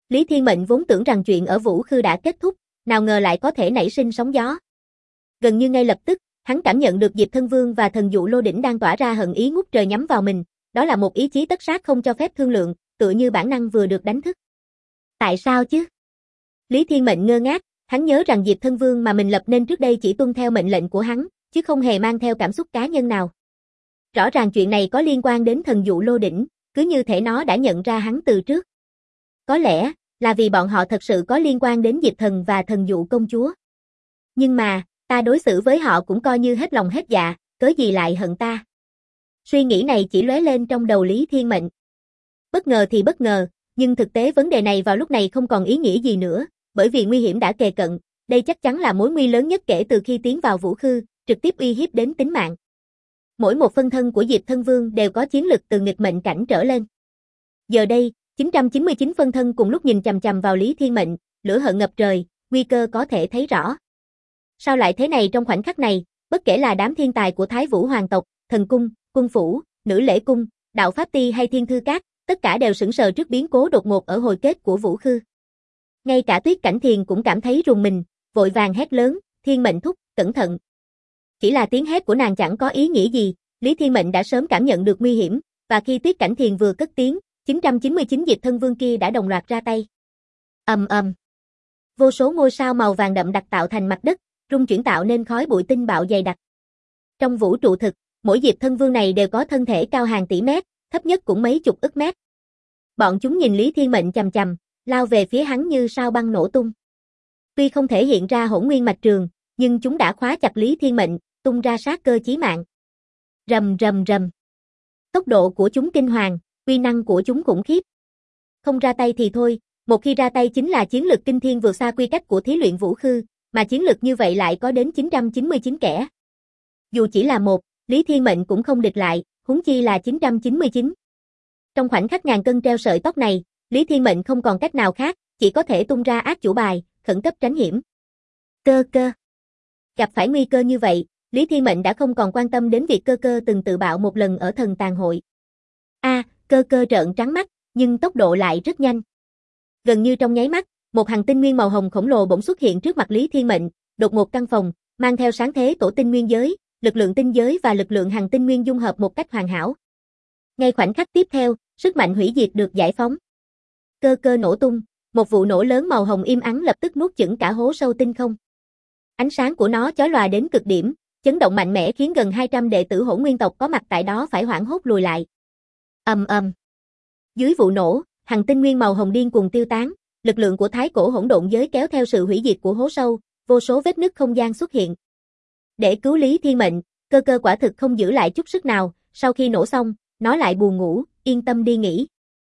Lý Thiên Mệnh vốn tưởng rằng chuyện ở Vũ Khư đã kết thúc, nào ngờ lại có thể nảy sinh sóng gió. Gần như ngay lập tức, hắn cảm nhận được Diệp Thân Vương và thần dụ lô đỉnh đang tỏa ra hận ý ngút trời nhắm vào mình, đó là một ý chí tất sát không cho phép thương lượng, tựa như bản năng vừa được đánh thức. Tại sao chứ? Lý Thiên Mệnh ngơ ngác, hắn nhớ rằng Diệp Thân Vương mà mình lập nên trước đây chỉ tuân theo mệnh lệnh của hắn, chứ không hề mang theo cảm xúc cá nhân nào. Rõ ràng chuyện này có liên quan đến thần dụ lô đỉnh, cứ như thể nó đã nhận ra hắn từ trước. Có lẽ là vì bọn họ thật sự có liên quan đến Diệp Thần và thần dụ công chúa. Nhưng mà, ta đối xử với họ cũng coi như hết lòng hết dạ, cớ gì lại hận ta. Suy nghĩ này chỉ lóe lên trong đầu Lý Thiên Mệnh. Bất ngờ thì bất ngờ, nhưng thực tế vấn đề này vào lúc này không còn ý nghĩa gì nữa, bởi vì nguy hiểm đã kề cận, đây chắc chắn là mối nguy lớn nhất kể từ khi tiến vào Vũ Khư, trực tiếp uy hiếp đến tính mạng. Mỗi một phân thân của Diệp Thân Vương đều có chiến lực từ nghịch mệnh cảnh trở lên. Giờ đây, 999 phân thân cùng lúc nhìn chằm chằm vào Lý Thiên Mệnh, lửa hận ngập trời, nguy cơ có thể thấy rõ. Sao lại thế này trong khoảnh khắc này, bất kể là đám thiên tài của Thái Vũ Hoàng tộc, Thần Cung, Quân Phủ, Nữ Lễ Cung, Đạo Pháp Ti hay Thiên Thư Các, tất cả đều sững sờ trước biến cố đột ngột ở hồi kết của Vũ Khư. Ngay cả Tuyết Cảnh Thiền cũng cảm thấy rùng mình, vội vàng hét lớn, Thiên Mệnh thúc, cẩn thận. Chỉ là tiếng hét của nàng chẳng có ý nghĩa gì, Lý Thiên Mệnh đã sớm cảm nhận được nguy hiểm, và khi Tuyết Cảnh Thiền vừa cất tiếng, 999 Diệp Thân Vương kia đã đồng loạt ra tay. Ầm ầm. Vô số ngôi sao màu vàng đậm đặc tạo thành mặt đất, rung chuyển tạo nên khói bụi tinh bạo dày đặc. Trong vũ trụ thực, mỗi Diệp Thân Vương này đều có thân thể cao hàng tỷ mét, thấp nhất cũng mấy chục ức mét. Bọn chúng nhìn Lý Thiên Mệnh chằm chằm, lao về phía hắn như sao băng nổ tung. Tuy không thể hiện ra hỗn nguyên mạch trường, nhưng chúng đã khóa chặt Lý Thiên Mệnh, tung ra sát cơ chí mạng. Rầm rầm rầm. Tốc độ của chúng kinh hoàng, uy năng của chúng khủng khiếp. Không ra tay thì thôi, một khi ra tay chính là chiến lực kinh thiên vượt xa quy cách của thí luyện Vũ Khư, mà chiến lực như vậy lại có đến 999 kẻ. Dù chỉ là một, Lý Thiên Mệnh cũng không địch lại, huống chi là 999. Trong khoảnh khắc ngàn cân treo sợi tóc này, Lý Thiên Mệnh không còn cách nào khác, chỉ có thể tung ra ác chủ bài, khẩn cấp tránh hiểm. Cơ cơ. Gặp phải nguy cơ như vậy, Lý Thiên Mệnh đã không còn quan tâm đến việc cơ cơ từng tự bạo một lần ở thần tàn hội. Cơ cơ trợn trắng mắt, nhưng tốc độ lại rất nhanh. Gần như trong nháy mắt, một hành tinh nguyên màu hồng khổng lồ bỗng xuất hiện trước mặt Lý Thiên Mệnh, đột ngột căn phòng, mang theo sáng thế tổ tinh nguyên giới, lực lượng tinh giới và lực lượng hành tinh nguyên dung hợp một cách hoàn hảo. Ngay khoảnh khắc tiếp theo, sức mạnh hủy diệt được giải phóng. Cơ cơ nổ tung, một vụ nổ lớn màu hồng im ắng lập tức nuốt chửng cả hố sâu tinh không. Ánh sáng của nó chói lòa đến cực điểm, chấn động mạnh mẽ khiến gần 200 đệ tử Hỗn Nguyên tộc có mặt tại đó phải hoảng hốt lùi lại. Ầm ầm. Dưới vụ nổ, hành tinh nguyên màu hồng điên cuồng tiêu tán, lực lượng của thái cổ hỗn độn giới kéo theo sự hủy diệt của hố sâu, vô số vết nứt không gian xuất hiện. Để cứu Lý Thiên Mệnh, cơ cơ quả thực không giữ lại chút sức nào, sau khi nổ xong, nó lại buồn ngủ, yên tâm đi nghỉ.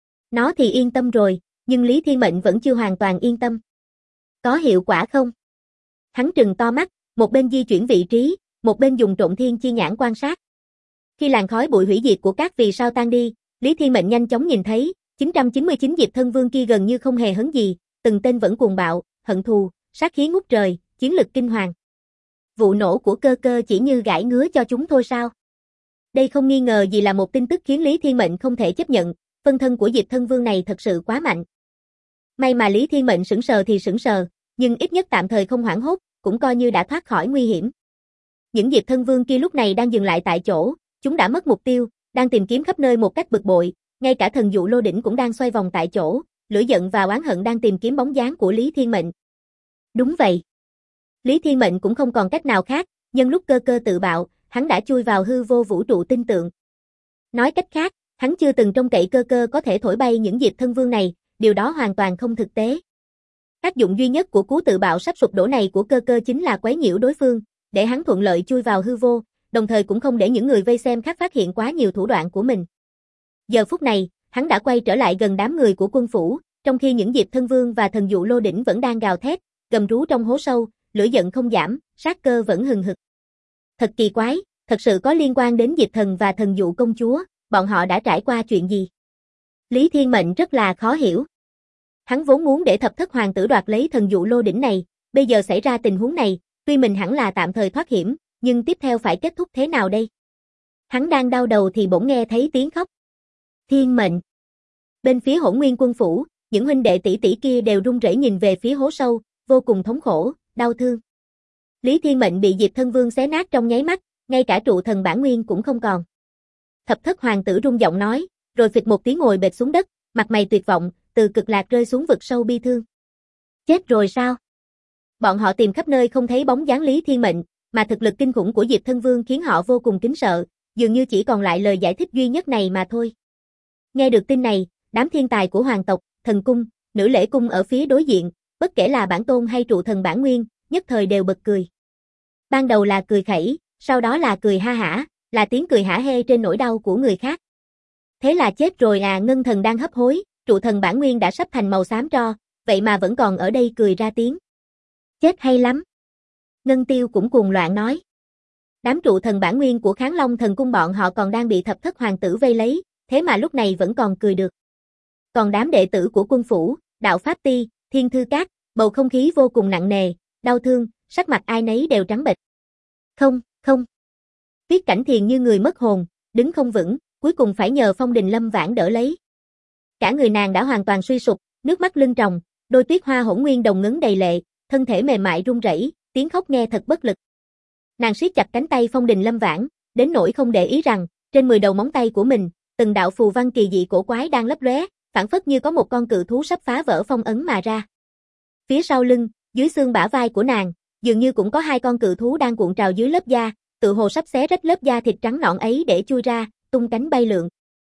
Nó thì yên tâm rồi, nhưng Lý Thiên Mệnh vẫn chưa hoàn toàn yên tâm. Có hiệu quả không? Hắn trừng to mắt, một bên di chuyển vị trí, một bên dùng trộn thiên chi nhãn quan sát. Khi làn khói bụi hủy diệt của các vì sao tan đi, Lý Thiên Mệnh nhanh chóng nhìn thấy, 999 Diệp Thân Vương kia gần như không hề hấn gì, từng tên vẫn cuồng bạo, hận thù, sát khí ngút trời, chiến lực kinh hoàng. Vụ nổ của cơ cơ chỉ như gãi ngứa cho chúng thôi sao? Đây không nghi ngờ gì là một tin tức khiến Lý Thiên Mệnh không thể chấp nhận, phân thân của Diệp Thân Vương này thật sự quá mạnh. May mà Lý Thiên Mệnh sững sờ thì sững sờ, nhưng ít nhất tạm thời không hoảng hốt, cũng coi như đã thoát khỏi nguy hiểm. Những Diệp Thân Vương kia lúc này đang dừng lại tại chỗ, chúng đã mất mục tiêu, đang tìm kiếm khắp nơi một cách bực bội, ngay cả thần dụ lô đỉnh cũng đang xoay vòng tại chỗ, lửa giận và oán hận đang tìm kiếm bóng dáng của Lý Thiên Mệnh. Đúng vậy. Lý Thiên Mệnh cũng không còn cách nào khác, nhân lúc cơ cơ tự bạo, hắn đã chui vào hư vô vũ trụ tinh tượng. Nói cách khác, hắn chưa từng trông cậy cơ cơ có thể thổi bay những Diệp Thân Vương này, điều đó hoàn toàn không thực tế. Tác dụng duy nhất của cú tự bạo sắp sụp đổ này của cơ cơ chính là quấy nhiễu đối phương, để hắn thuận lợi chui vào hư vô, đồng thời cũng không để những người vây xem khác phát hiện quá nhiều thủ đoạn của mình. Giờ phút này, hắn đã quay trở lại gần đám người của quân phủ, trong khi những Diệp Thân Vương và thần dụ lô đỉnh vẫn đang gào thét, gầm rú trong hố sâu, lửa giận không giảm, sát cơ vẫn hừng hực. Thật kỳ quái, thật sự có liên quan đến Diệp Thần và thần dụ công chúa, bọn họ đã trải qua chuyện gì? Lý Thiên Mệnh rất là khó hiểu. Hắn vốn muốn để thập thất hoàng tử đoạt lấy thần dụ lô đỉnh này, bây giờ xảy ra tình huống này, tuy mình hẳn là tạm thời thoát hiểm, nhưng tiếp theo phải kết thúc thế nào đây? Hắn đang đau đầu thì bỗng nghe thấy tiếng khóc. Thiên Mệnh. Bên phía Hỗn Nguyên quân phủ, những huynh đệ tỷ tỷ kia đều run rẩy nhìn về phía hố sâu, vô cùng thống khổ, đau thương. Lý Thiên Mệnh bị Diệp Thân Vương xé nát trong nháy mắt, ngay cả trụ thần bản nguyên cũng không còn. Thập thất hoàng tử rung giọng nói, rồi phịch một tiếng ngồi bệt xuống đất, mặt mày tuyệt vọng, từ cực lạc rơi xuống vực sâu bi thương. Chết rồi sao? Bọn họ tìm khắp nơi không thấy bóng dáng Lý Thiên Mệnh, mà thực lực kinh khủng của Diệp Thân Vương khiến họ vô cùng kính sợ, dường như chỉ còn lại lời giải thích duy nhất này mà thôi. Nghe được tin này, đám thiên tài của hoàng tộc, thần cung, nữ lễ cung ở phía đối diện, bất kể là bản tôn hay trụ thần bản nguyên, nhất thời đều bật cười. Ban đầu là cười khẩy, sau đó là cười ha hả, là tiếng cười hả hê trên nỗi đau của người khác. Thế là chết rồi à, ngân thần đang hấp hối, trụ thần bản nguyên đã sắp thành màu xám tro, vậy mà vẫn còn ở đây cười ra tiếng. Chết hay lắm. Ngân Tiêu cũng cuồng loạn nói. Đám trụ thần bản nguyên của Kháng Long thần cung bọn họ còn đang bị thập thất hoàng tử vây lấy, thế mà lúc này vẫn còn cười được. Còn đám đệ tử của quân phủ, đạo pháp ti, thiên thư các, bầu không khí vô cùng nặng nề, đau thương, sắc mặt ai nấy đều trắng bệch. Không. Tuyết Cảnh Thiền như người mất hồn, đứng không vững, cuối cùng phải nhờ Phong Đình Lâm Vãn đỡ lấy. Cả người nàng đã hoàn toàn suy sụp, nước mắt lưng tròng, đôi tuyết hoa hỗn nguyên đồng ngấn đầy lệ, thân thể mềm mại run rẩy, tiếng khóc nghe thật bất lực. Nàng siết chặt cánh tay Phong Đình Lâm Vãn, đến nỗi không để ý rằng, trên 10 đầu móng tay của mình, từng đạo phù văn kỳ dị cổ quái đang lấp lóe, phảng phất như có một con cự thú sắp phá vỡ phong ấn mà ra. Phía sau lưng, dưới xương bả vai của nàng, dường như cũng có hai con cự thú đang cuộn trào dưới lớp da, tự hồ sắp xé rách lớp da thịt trắng nõn ấy để chui ra, tung cánh bay lượn.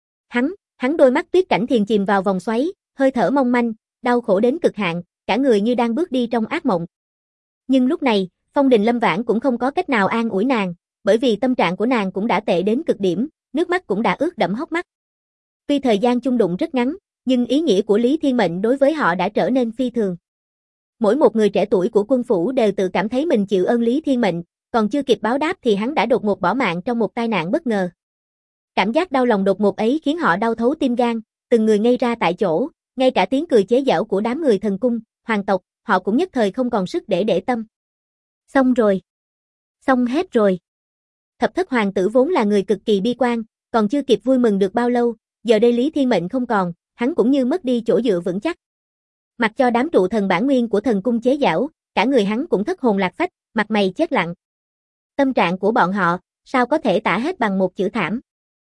Hắn đôi mắt Tuyết Cảnh Thiền chìm vào vòng xoáy, hơi thở mong manh, đau khổ đến cực hạn, cả người như đang bước đi trong ác mộng. Nhưng lúc này, Phong Đình Lâm Vãn cũng không có cách nào an ủi nàng, bởi vì tâm trạng của nàng cũng đã tệ đến cực điểm, nước mắt cũng đã ướt đẫm hốc mắt. Tuy thời gian chung đụng rất ngắn, nhưng ý nghĩa của Lý Thiên Mệnh đối với họ đã trở nên phi thường. Mỗi một người trẻ tuổi của quân phủ đều tự cảm thấy mình chịu ơn Lý Thiên Mệnh, còn chưa kịp báo đáp thì hắn đã đột ngột bỏ mạng trong một tai nạn bất ngờ. Cảm giác đau lòng đột ngột ấy khiến họ đau thấu tim gan, từng người ngây ra tại chỗ, ngay cả tiếng cười chế giễu của đám người thần cung, hoàng tộc, họ cũng nhất thời không còn sức để tâm. Xong rồi. Xong hết rồi. Thập thất hoàng tử vốn là người cực kỳ bi quan, còn chưa kịp vui mừng được bao lâu, giờ đây Lý Thiên Mệnh không còn, hắn cũng như mất đi chỗ dựa vững chắc. Mặc cho đám trụ thần bản nguyên của thần cung chế giễu, cả người hắn cũng thất hồn lạc phách, mặt mày chết lặng. Tâm trạng của bọn họ, sao có thể tả hết bằng một chữ thảm.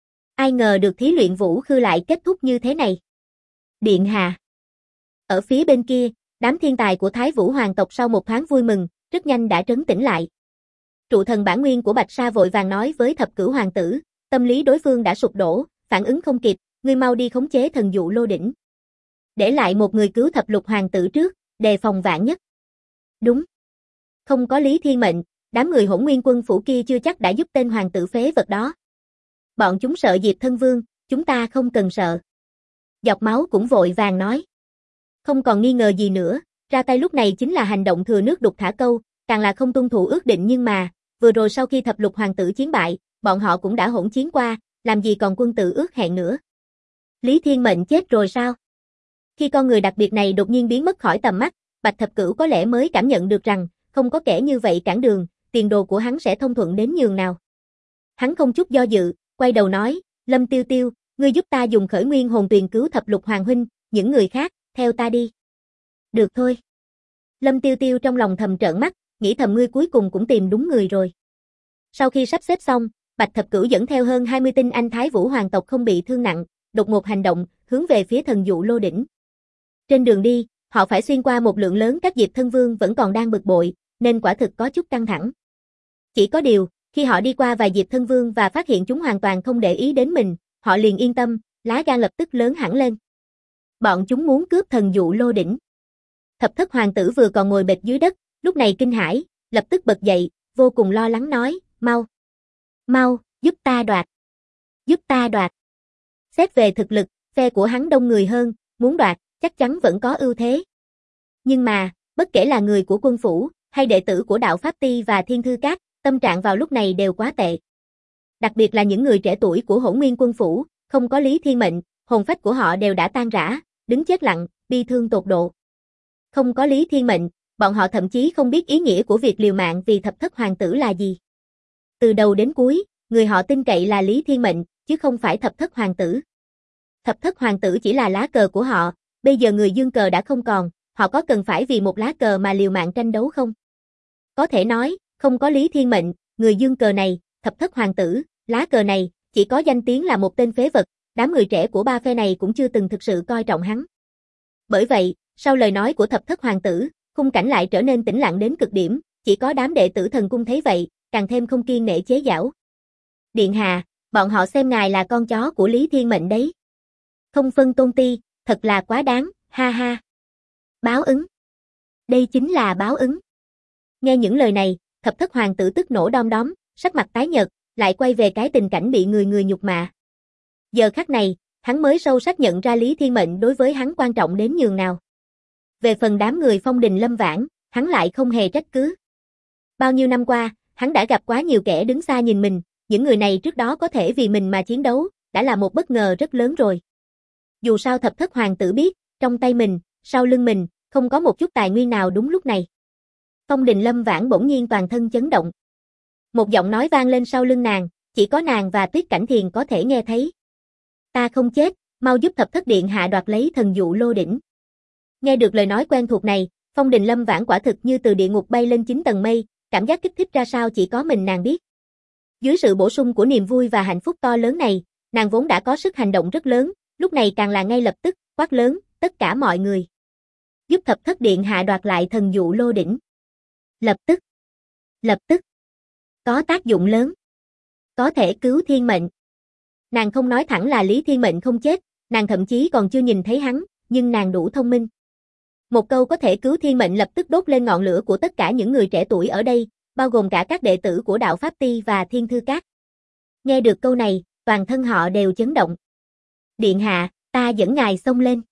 Ai ngờ được thí luyện vũ khư lại kết thúc như thế này. Điện hạ. Ở phía bên kia, đám thiên tài của Thái Vũ hoàng tộc sau một thoáng vui mừng, rất nhanh đã trấn tĩnh lại. Trụ thần bản nguyên của Bạch Sa vội vàng nói với thập cửu hoàng tử, tâm lý đối phương đã sụp đổ, phản ứng không kịp, ngươi mau đi khống chế thần dụ lô đỉnh. Để lại một người cứu thập lục hoàng tử trước, đề phòng vạn nhất. Đúng. Không có Lý Thiên Mệnh, đám người Hỗn Nguyên quân phủ kia chưa chắc đã giúp tên hoàng tử phế vật đó. Bọn chúng sợ Diệp Thân Vương, chúng ta không cần sợ. Dọc Máu cũng vội vàng nói. Không còn nghi ngờ gì nữa, ra tay lúc này chính là hành động thừa nước đục thả câu, càng là không tuân thủ ước định nhưng mà, vừa rồi sau khi thập lục hoàng tử chiến bại, bọn họ cũng đã hỗn chiến qua, làm gì còn quân tử ước hẹn nữa. Lý Thiên Mệnh chết rồi sao? Khi con người đặc biệt này đột nhiên biến mất khỏi tầm mắt, Bạch Thập Cửu có lẽ mới cảm nhận được rằng, không có kẻ như vậy cản đường, tiền đồ của hắn sẽ thông thuận đến nhường nào. Hắn không chút do dự, quay đầu nói, Lâm Tiêu Tiêu, ngươi giúp ta dùng khởi nguyên hồn tuyền cứu thập lục hoàng huynh, những người khác, theo ta đi. Được thôi. Lâm Tiêu Tiêu trong lòng thầm trợn mắt, nghĩ thầm ngươi cuối cùng cũng tìm đúng người rồi. Sau khi sắp xếp xong, Bạch Thập Cửu dẫn theo hơn 20 tinh anh Thái Vũ hoàng tộc không bị thương nặng, đột ngột hành động, hướng về phía thần dụ lô đỉnh. Trên đường đi, họ phải xuyên qua một lượng lớn các Diệp Thân Vương vẫn còn đang bực bội, nên quả thực có chút căng thẳng. Chỉ có điều, khi họ đi qua vài Diệp Thân Vương và phát hiện chúng hoàn toàn không để ý đến mình, họ liền yên tâm, lá gan lập tức lớn hẳn lên. Bọn chúng muốn cướp thần dụ lô đỉnh. Thập thất hoàng tử vừa còn ngồi bệt dưới đất, lúc này kinh hãi, lập tức bật dậy, vô cùng lo lắng nói, mau, giúp ta đoạt. Giúp ta đoạt. Xét về thực lực, phe của hắn đông người hơn, muốn đoạt, chắc chắn vẫn có ưu thế. Nhưng mà, bất kể là người của quân phủ, hay đệ tử của đạo Pháp Ti và Thiên Thư Các, tâm trạng vào lúc này đều quá tệ. Đặc biệt là những người trẻ tuổi của Hỗn Nguyên quân phủ, không có Lý Thiên Mệnh, hồn phách của họ đều đã tan rã, đứng chết lặng, bi thương tột độ. Không có Lý Thiên Mệnh, bọn họ thậm chí không biết ý nghĩa của việc liều mạng vì thập thất hoàng tử là gì. Từ đầu đến cuối, người họ tin cậy là Lý Thiên Mệnh, chứ không phải thập thất hoàng tử. Thập thất hoàng tử chỉ là lá cờ của họ, Bây giờ người dương cờ đã không còn, họ có cần phải vì một lá cờ mà liều mạng tranh đấu không? Có thể nói, không có Lý Thiên Mệnh, người dương cờ này, thập thất hoàng tử, lá cờ này, chỉ có danh tiếng là một tên phế vật, đám người trẻ của ba phe này cũng chưa từng thực sự coi trọng hắn. Bởi vậy, sau lời nói của thập thất hoàng tử, khung cảnh lại trở nên tĩnh lặng đến cực điểm, chỉ có đám đệ tử thần cung thấy vậy, càng thêm không kiêng nể chế giễu. Điện hạ, bọn họ xem ngài là con chó của Lý Thiên Mệnh đấy. Không phân tôn ti, thật là quá đáng, ha ha. Báo ứng. Đây chính là báo ứng. Nghe những lời này, thập thất hoàng tử tức nổ đom đóm, sắc mặt tái nhợt, lại quay về cái tình cảnh bị người người nhục mạ. Giờ khắc này, hắn mới sâu sắc nhận ra Lý Thiên Mệnh đối với hắn quan trọng đến nhường nào. Về phần đám người Phong Đình Lâm Vãn, hắn lại không hề trách cứ. Bao nhiêu năm qua, hắn đã gặp quá nhiều kẻ đứng xa nhìn mình, những người này trước đó có thể vì mình mà chiến đấu, đã là một bất ngờ rất lớn rồi. Dù sao thập thất hoàng tử biết, trong tay mình, sau lưng mình, không có một chút tài nguyên nào đúng lúc này. Phong Đình Lâm Vãn bỗng nhiên toàn thân chấn động. Một giọng nói vang lên sau lưng nàng, chỉ có nàng và Tuyết Cảnh Thiền có thể nghe thấy. Ta không chết, mau giúp thập thất điện hạ đoạt lấy thần dụ lô đỉnh. Nghe được lời nói quen thuộc này, Phong Đình Lâm Vãn quả thực như từ địa ngục bay lên 9 tầng mây, cảm giác kích thích ra sao chỉ có mình nàng biết. Dưới sự bổ sung của niềm vui và hạnh phúc to lớn này, nàng vốn đã có sức hành động rất lớn, lúc này càng là ngay lập tức, quát lớn, tất cả mọi người. Giúp thập thất điện hạ đoạt lại thần dụ lô đỉnh. Lập tức. Lập tức. Có tác dụng lớn. Có thể cứu thiên mệnh. Nàng không nói thẳng là Lý Thiên Mệnh không chết, nàng thậm chí còn chưa nhìn thấy hắn, nhưng nàng đủ thông minh. Một câu có thể cứu thiên mệnh lập tức đốt lên ngọn lửa của tất cả những người trẻ tuổi ở đây, bao gồm cả các đệ tử của Đạo Pháp Ti và Thiên Thư Các. Nghe được câu này, toàn thân họ đều chấn động. Điện hạ, ta dẫn ngài xông lên.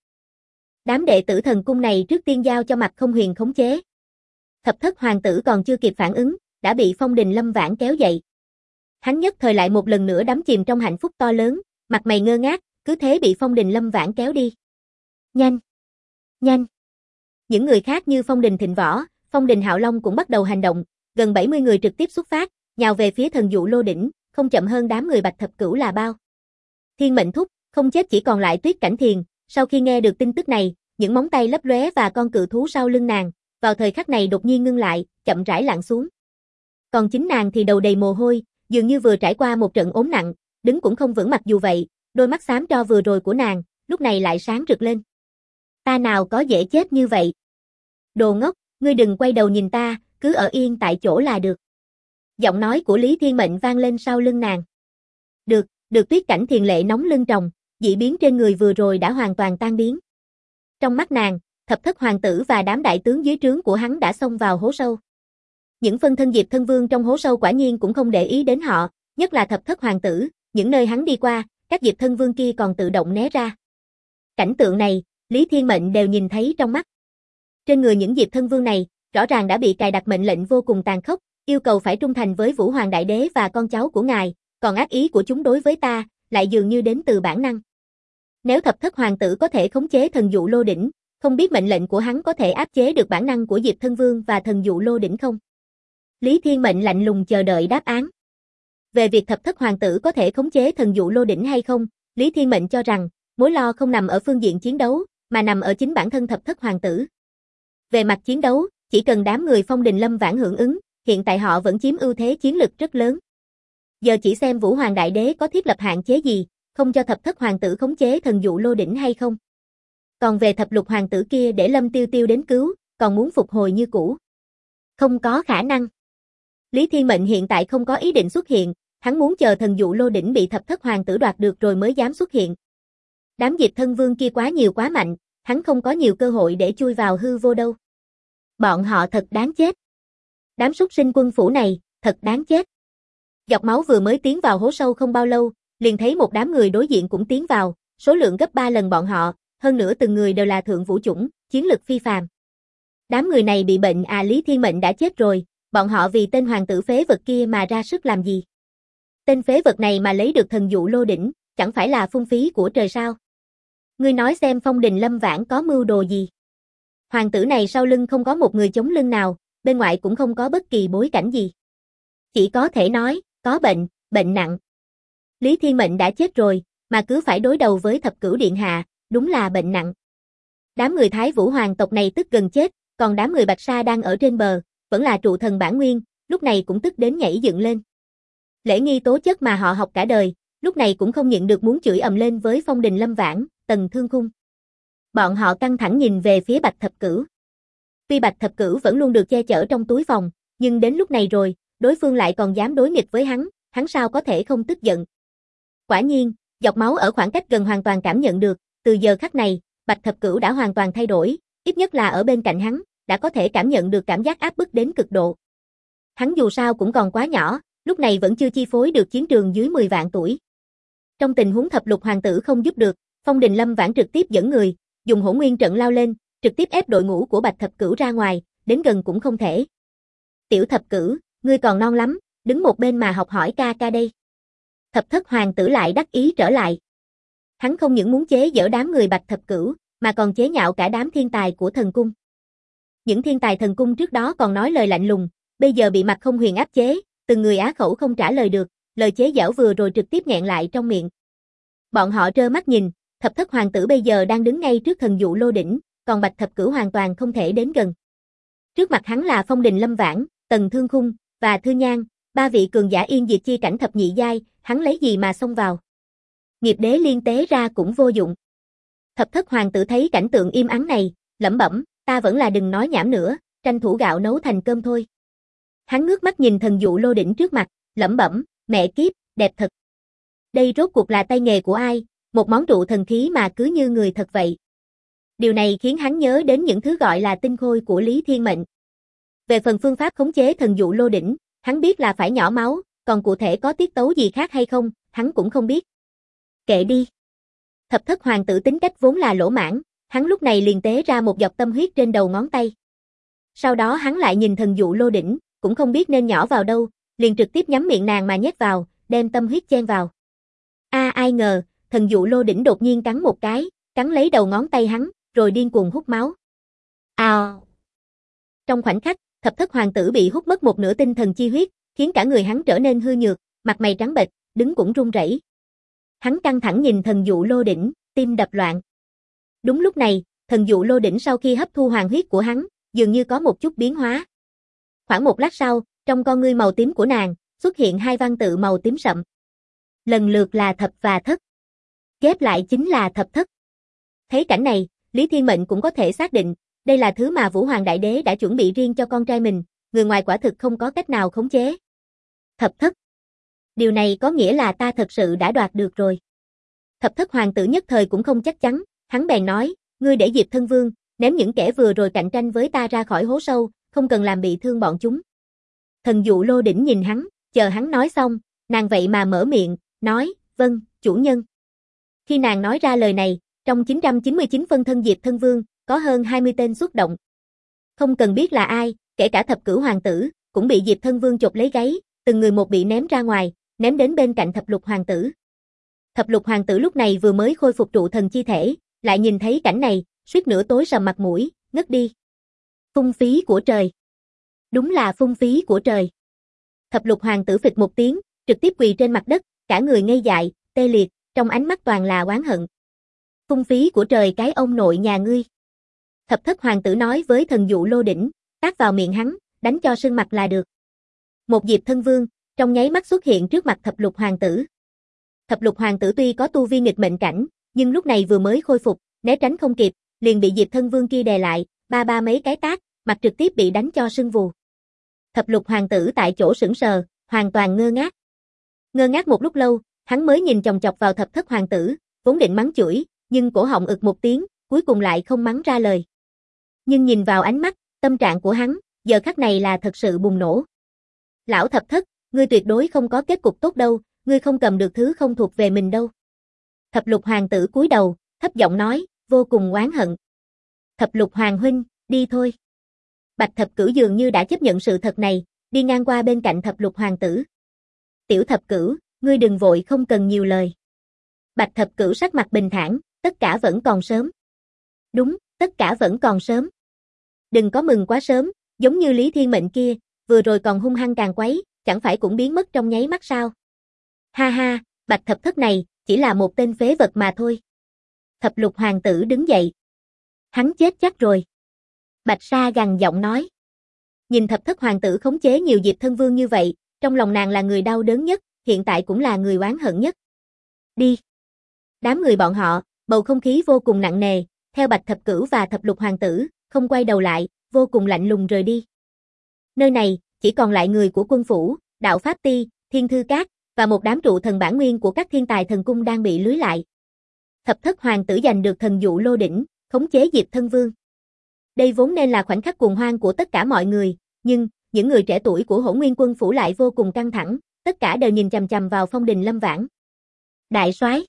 Đám đệ tử thần cung này trước tiên giao cho Mạc Không Huyền khống chế. Thập thất hoàng tử còn chưa kịp phản ứng, đã bị Phong Đình Lâm Vãn kéo dậy. Hắn nhất thời lại một lần nữa đắm chìm trong hạnh phúc to lớn, mặt mày ngơ ngác, cứ thế bị Phong Đình Lâm Vãn kéo đi. Nhanh! Nhanh! Những người khác như Phong Đình Thịnh Võ, Phong Đình Hạo Long cũng bắt đầu hành động, gần 70 người trực tiếp xuất phát, nhào về phía thần dụ lô đỉnh, không chậm hơn đám người Bạch Thập Cửu là bao. Thiên Mệnh thúc, không chết chỉ còn lại Tuyết Cảnh Thiền, sau khi nghe được tin tức này, những móng tay lấp lóe và con cự thú sau lưng nàng, vào thời khắc này đột nhiên ngưng lại, chậm rãi lặn xuống. Còn chính nàng thì đầu đầy mồ hôi, dường như vừa trải qua một trận ốm nặng, đứng cũng không vững mặc dù vậy, đôi mắt xám tro vừa rồi của nàng, lúc này lại sáng rực lên. Ta nào có dễ chết như vậy? Đồ ngốc, ngươi đừng quay đầu nhìn ta, cứ ở yên tại chỗ là được. Giọng nói của Lý Thiên Mệnh vang lên sau lưng nàng. Được Tuyết Cảnh Thiền lệ nóng lưng tròng, dị biến trên người vừa rồi đã hoàn toàn tan biến. Trong mắt nàng, thập thất hoàng tử và đám đại tướng dưới trướng của hắn đã xông vào hố sâu. Những phân thân Diệp Thân Vương trong hố sâu quả nhiên cũng không để ý đến họ, nhất là thập thất hoàng tử, những nơi hắn đi qua, các Diệp Thân Vương kia còn tự động né ra. Cảnh tượng này, Lý Thiên Mệnh đều nhìn thấy trong mắt. Trên người những Diệp Thân Vương này, rõ ràng đã bị cài đặt mệnh lệnh vô cùng tàn khốc, yêu cầu phải trung thành với Vũ Hoàng Đại Đế và con cháu của ngài, còn ác ý của chúng đối với ta, lại dường như đến từ bản năng. Nếu thập thất hoàng tử có thể khống chế thần dụ lô đỉnh, không biết mệnh lệnh của hắn có thể áp chế được bản năng của Diệp Thân Vương và thần dụ lô đỉnh không? Lý Thiên Mệnh lạnh lùng chờ đợi đáp án. Về việc thập thất hoàng tử có thể khống chế thần dụ lô đỉnh hay không, Lý Thiên Mệnh cho rằng, mối lo không nằm ở phương diện chiến đấu, mà nằm ở chính bản thân thập thất hoàng tử. Về mặt chiến đấu, chỉ cần đám người Phong Đình Lâm Vãn hưởng ứng, hiện tại họ vẫn chiếm ưu thế chiến lực rất lớn. Giờ chỉ xem Vũ Hoàng Đại Đế có thiết lập hạn chế gì, không cho thập thất hoàng tử khống chế thần dụ lô đỉnh hay không. Còn về thập lục hoàng tử kia để Lâm Tiêu Tiêu đến cứu, còn muốn phục hồi như cũ. Không có khả năng. Lý Thiên Mệnh hiện tại không có ý định xuất hiện, hắn muốn chờ thần dụ lô đỉnh bị thập thất hoàng tử đoạt được rồi mới dám xuất hiện. Đám Diệp Thân Vương kia quá nhiều quá mạnh, hắn không có nhiều cơ hội để chui vào hư vô đâu. Bọn họ thật đáng chết. Đám súc sinh quân phủ này, thật đáng chết. Giọt máu vừa mới tiến vào hố sâu không bao lâu, liền thấy một đám người đối diện cũng tiến vào, số lượng gấp 3 lần bọn họ, hơn nữa từng người đều là thượng vũ chủng, chiến lực phi phàm. Đám người này bị bệnh à? Lý Thiên Mệnh đã chết rồi, bọn họ vì tên hoàng tử phế vật kia mà ra sức làm gì? Tên phế vật này mà lấy được thần dụ lô đỉnh, chẳng phải là phung phí của trời sao? Ngươi nói xem Phong Đình Lâm Vãn có mưu đồ gì? Hoàng tử này sau lưng không có một người chống lưng nào, bên ngoài cũng không có bất kỳ bối cảnh gì. Chỉ có thể nói, có bệnh, bệnh nặng. Lý Thiên Mệnh đã chết rồi, mà cứ phải đối đầu với Thập Cửu Điện Hạ, đúng là bệnh nặng. Đám người Thái Vũ hoàng tộc này tức gần chết, còn đám người Bạch Sa đang ở trên bờ, vẫn là trụ thần bản nguyên, lúc này cũng tức đến nhảy dựng lên. Lễ nghi tố chất mà họ học cả đời, lúc này cũng không nhịn được muốn chửi ầm lên với Phong Đình Lâm Vãn, Tần Thương Khung. Bọn họ căng thẳng nhìn về phía Bạch Thập Cửu. Tuy Bạch Thập Cửu vẫn luôn được che chở trong túi phòng, nhưng đến lúc này rồi, đối phương lại còn dám đối nghịch với hắn sao có thể không tức giận. Quả nhiên, giọt máu ở khoảng cách gần hoàn toàn cảm nhận được, từ giờ khắc này, Bạch Thập Cửu đã hoàn toàn thay đổi, ít nhất là ở bên cạnh hắn, đã có thể cảm nhận được cảm giác áp bức đến cực độ. Hắn dù sao cũng còn quá nhỏ, lúc này vẫn chưa chi phối được chiến trường dưới 10 vạn tuổi. Trong tình huống thập lục hoàng tử không giúp được, Phong Đình Lâm Vãn trực tiếp dẫn người, dùng Hỗn Nguyên trận lao lên, trực tiếp ép đội ngũ của Bạch Thập Cửu ra ngoài, đến gần cũng không thể. Tiểu Thập Cửu, ngươi còn non lắm, đứng một bên mà học hỏi ca ca đây. Thập thất hoàng tử lại đắc ý trở lại. Hắn không những muốn chế giễu đám người Bạch Thập Cửu, mà còn chế nhạo cả đám thiên tài của thần cung. Những thiên tài thần cung trước đó còn nói lời lạnh lùng, bây giờ bị Mạc Không Huyền áp chế, từng người á khẩu không trả lời được, lời chế giễu vừa rồi trực tiếp nghẹn lại trong miệng. Bọn họ trơ mắt nhìn, thập thất hoàng tử bây giờ đang đứng ngay trước thần dụ lô đỉnh, còn Bạch Thập Cửu hoàn toàn không thể đến gần. Trước mặt hắn là Phong Đình Lâm Vãn, Tần Thương Khung và Thư Nhan, ba vị cường giả yên diệt chi cảnh thập nhị giai, hắn lấy gì mà xông vào? Nghiệp đế liên tế ra cũng vô dụng. Thập thất hoàng tử thấy cảnh tượng im ắng này, lẩm bẩm, ta vẫn là đừng nói nhảm nữa, tranh thủ gạo nấu thành cơm thôi. Hắn ngước mắt nhìn thần dụ lô đỉnh trước mặt, lẩm bẩm, mẹ kiếp, đẹp thật. Đây rốt cuộc là tay nghề của ai, một món trụ thần khí mà cứ như người thật vậy. Điều này khiến hắn nhớ đến những thứ gọi là tinh khôi của Lý Thiên Mệnh. Về phần phương pháp khống chế thần dụ lô đỉnh, hắn biết là phải nhỏ máu, còn cụ thể có tiết tấu gì khác hay không, hắn cũng không biết. Kệ đi. Thập thất hoàng tử tính cách vốn là lỗ mãng, hắn lúc này liền tế ra một giọt tâm huyết trên đầu ngón tay. Sau đó hắn lại nhìn thần dụ lô đỉnh, cũng không biết nên nhỏ vào đâu, liền trực tiếp nhắm miệng nàng mà nhét vào, đem tâm huyết chen vào. Ai ngờ, thần dụ lô đỉnh đột nhiên cắn một cái, cắn lấy đầu ngón tay hắn, rồi điên cuồng hút máu. Ào! Trong khoảnh khắc, thập thất hoàng tử bị hút mất một nửa tinh thần chi huyết, khiến cả người hắn trở nên hư nhược, mặt mày trắng bệch, đứng cũng run rẩy. Hắn căng thẳng nhìn thần dụ lô đỉnh, tim đập loạn. Đúng lúc này, thần dụ lô đỉnh sau khi hấp thu hoàng huyết của hắn, dường như có một chút biến hóa. Khoảng một lát sau, trong con ngươi màu tím của nàng, xuất hiện hai văn tự màu tím sậm. Lần lượt là thập và thất. Ghép lại chính là thập thất. Thấy cảnh này, Lý Thiên Mệnh cũng có thể xác định, đây là thứ mà Vũ Hoàng Đại Đế đã chuẩn bị riêng cho con trai mình, người ngoài quả thực không có cách nào khống chế. Thập thất. Điều này có nghĩa là ta thật sự đã đoạt được rồi. Thập thất hoàng tử nhất thời cũng không chắc chắn, hắn bèn nói, ngươi để Diệp Thân Vương, ném những kẻ vừa rồi cạnh tranh với ta ra khỏi hố sâu, không cần làm bị thương bọn chúng. Thần dụ lô đỉnh nhìn hắn, chờ hắn nói xong, nàng vậy mà mở miệng, nói, vâng, chủ nhân. Khi nàng nói ra lời này, trong 999 phân thân Diệp Thân Vương, có hơn 20 tên xuất động. Không cần biết là ai, kể cả thập cửu hoàng tử, cũng bị Diệp Thân Vương chộp lấy gáy, từng người một bị ném ra ngoài, ném đến bên cạnh thập lục hoàng tử. Thập lục hoàng tử lúc này vừa mới khôi phục trụ thần chi thể, lại nhìn thấy cảnh này, suýt nữa tối sầm mặt mũi, ngất đi. Phung phí của trời. Đúng là phung phí của trời. Thập lục hoàng tử phịch một tiếng, trực tiếp quỳ trên mặt đất, cả người ngây dại, tê liệt, trong ánh mắt toàn là oán hận. Phung phí của trời cái ông nội nhà ngươi. Thập thất hoàng tử nói với thần dụ lô đỉnh, tát vào miệng hắn, đánh cho sưng mặt là được. Một Diệp Thân Vương, trong nháy mắt xuất hiện trước mặt thập lục hoàng tử. Thập lục hoàng tử tuy có tu vi nghịch mệnh cảnh, nhưng lúc này vừa mới khôi phục, né tránh không kịp, liền bị Diệp Thân Vương kia đè lại, ba mấy cái tát, mặt trực tiếp bị đánh cho sưng vù. Thập lục hoàng tử tại chỗ sững sờ, hoàn toàn ngơ ngác. Ngơ ngác một lúc lâu, hắn mới nhìn chòng chọc vào thập thất hoàng tử, vốn định mắng chửi, nhưng cổ họng ực một tiếng, cuối cùng lại không mắng ra lời. Nhưng nhìn vào ánh mắt, tâm trạng của hắn, giờ khắc này là thật sự bùng nổ. Lão thập thất, ngươi tuyệt đối không có kết cục tốt đâu, ngươi không cầm được thứ không thuộc về mình đâu. Thập lục hoàng tử cúi đầu, thấp giọng nói, vô cùng oán hận. Thập lục hoàng huynh, đi thôi. Bạch thập cửu dường như đã chấp nhận sự thật này, đi ngang qua bên cạnh thập lục hoàng tử. Tiểu thập cửu, ngươi đừng vội không cần nhiều lời. Bạch thập cửu sắc mặt bình thản, tất cả vẫn còn sớm. Đúng, tất cả vẫn còn sớm. Đừng có mừng quá sớm, giống như Lý Thiên Mệnh kia, vừa rồi còn hung hăng càng quấy, chẳng phải cũng biến mất trong nháy mắt sao? Ha ha, Bạch thập thất này, chỉ là một tên phế vật mà thôi. Thập lục hoàng tử đứng dậy. Hắn chết chắc rồi. Bạch Sa gằn giọng nói. Nhìn thập thất hoàng tử khống chế nhiều Diệp Thân Vương như vậy, trong lòng nàng là người đau đớn nhất, hiện tại cũng là người oán hận nhất. Đi. Đám người bọn họ, bầu không khí vô cùng nặng nề, theo Bạch Thập Cửu và Thập Lục hoàng tử, không quay đầu lại, vô cùng lạnh lùng rời đi. Nơi này, chỉ còn lại người của quân phủ, Đạo Pháp Ti, Thiên Thư Các, và một đám trụ thần bản nguyên của các thiên tài thần cung đang bị lưới lại. Thập thất hoàng tử giành được thần dụ lô đỉnh, khống chế Diệp Thân Vương. Đây vốn nên là khoảnh khắc cuồng hoang của tất cả mọi người, nhưng những người trẻ tuổi của Hỗn Nguyên quân phủ lại vô cùng căng thẳng, tất cả đều nhìn chằm chằm vào Phong Đình Lâm Vãn. Đại soái,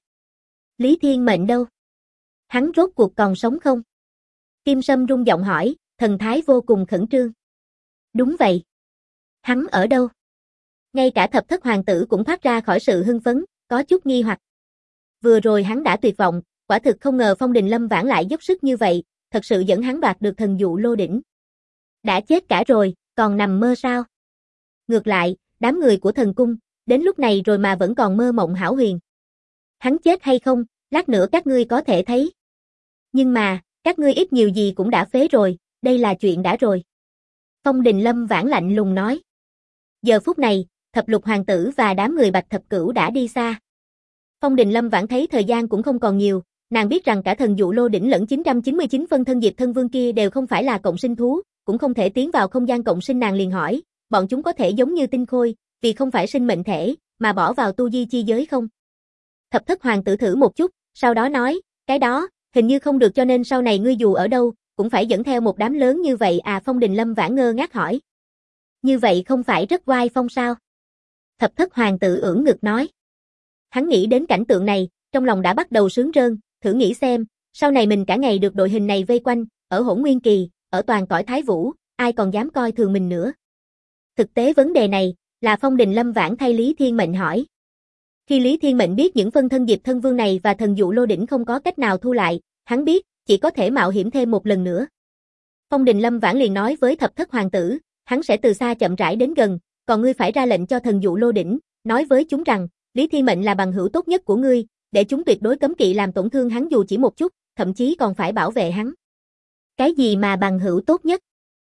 Lý Thiên Mệnh đâu? Hắn rốt cuộc còn sống không? Kim Sâm rung giọng hỏi, thần thái vô cùng khẩn trương. Đúng vậy. Hắn ở đâu? Ngay cả thập thất hoàng tử cũng thoát ra khỏi sự hưng phấn, có chút nghi hoặc. Vừa rồi hắn đã tuyệt vọng, quả thực không ngờ Phong Đình Lâm Vãn lại dốc sức như vậy, thật sự dẫn hắn đoạt được thần dụ lô đỉnh. Đã chết cả rồi, còn nằm mơ sao? Ngược lại, đám người của thần cung, đến lúc này rồi mà vẫn còn mơ mộng hão huyền. Hắn chết hay không, lát nữa các ngươi có thể thấy. Nhưng mà, các ngươi ít nhiều gì cũng đã phế rồi, đây là chuyện đã rồi. Phong Đình Lâm Vãn lạnh lùng nói. Giờ phút này, Thập Lục hoàng tử và đám người Bạch Thập Cửu đã đi xa. Phong Đình Lâm Vãn thấy thời gian cũng không còn nhiều, nàng biết rằng cả thần dụ lô đỉnh lẫn 999 phân thân Diệp Thân Vương kia đều không phải là cộng sinh thú, cũng không thể tiến vào không gian cộng sinh. Nàng liền hỏi, bọn chúng có thể giống như tinh khôi, vì không phải sinh mệnh thể, mà bỏ vào tu di chi giới không? Thập thất hoàng tử thử một chút, sau đó nói, cái đó, hình như không được, cho nên sau này ngươi dù ở đâu, cũng phải dẫn theo một đám lớn như vậy à? Phong Đình Lâm Vãn ngơ ngác hỏi. Như vậy không phải rất oai phong sao? Thập thất hoàng tử ưỡn ngực nói. Hắn nghĩ đến cảnh tượng này, trong lòng đã bắt đầu sướng rơn, thử nghĩ xem, sau này mình cả ngày được đội hình này vây quanh, ở Hỗn Nguyên Kỳ, ở toàn cõi Thái Vũ, ai còn dám coi thường mình nữa. Thực tế vấn đề này, là Phong Đình Lâm Vãn thay Lý Thiên Mệnh hỏi. Khi Lý Thiên Mệnh biết những phân thân Diệp Thân Vương này và thần dụ lô đỉnh không có cách nào thu lại, hắn biết, chỉ có thể mạo hiểm thêm một lần nữa. Phong Đình Lâm Vãn liền nói với thập thất hoàng tử, hắn sẽ từ xa chậm rãi đến gần, còn ngươi phải ra lệnh cho thần dụ lô đỉnh, nói với chúng rằng, Lý Thiên Mệnh là bằng hữu tốt nhất của ngươi, để chúng tuyệt đối cấm kỵ làm tổn thương hắn dù chỉ một chút, thậm chí còn phải bảo vệ hắn. Cái gì mà bằng hữu tốt nhất?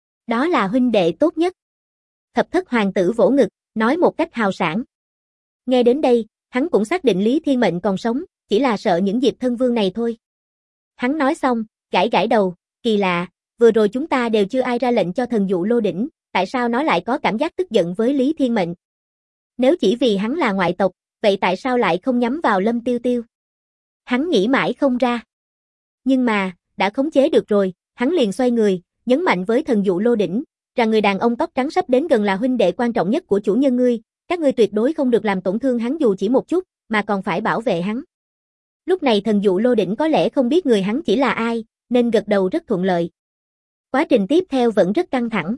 Đó là huynh đệ tốt nhất. Thập thất hoàng tử vỗ ngực, nói một cách hào sảng. Nghe đến đây, hắn cũng xác định Lý Thiên Mệnh còn sống, chỉ là sợ những Diệp Thân Vương này thôi. Hắn nói xong, gãi gãi đầu, kỳ lạ, vừa rồi chúng ta đều chưa ai ra lệnh cho thần dụ lô đỉnh, tại sao nó lại có cảm giác tức giận với Lý Thiên Mệnh? Nếu chỉ vì hắn là ngoại tộc, vậy tại sao lại không nhắm vào Lâm Tiêu Tiêu? Hắn nghĩ mãi không ra. Nhưng mà, đã khống chế được rồi, hắn liền xoay người, nhấn mạnh với thần dụ lô đỉnh, rằng người đàn ông tóc trắng sắp đến gần là huynh đệ quan trọng nhất của chủ nhân ngươi, các ngươi tuyệt đối không được làm tổn thương hắn dù chỉ một chút, mà còn phải bảo vệ hắn. Lúc này thần dụ lô đỉnh có lẽ không biết người hắn chỉ là ai, nên gật đầu rất thuận lợi. Quá trình tiếp theo vẫn rất căng thẳng.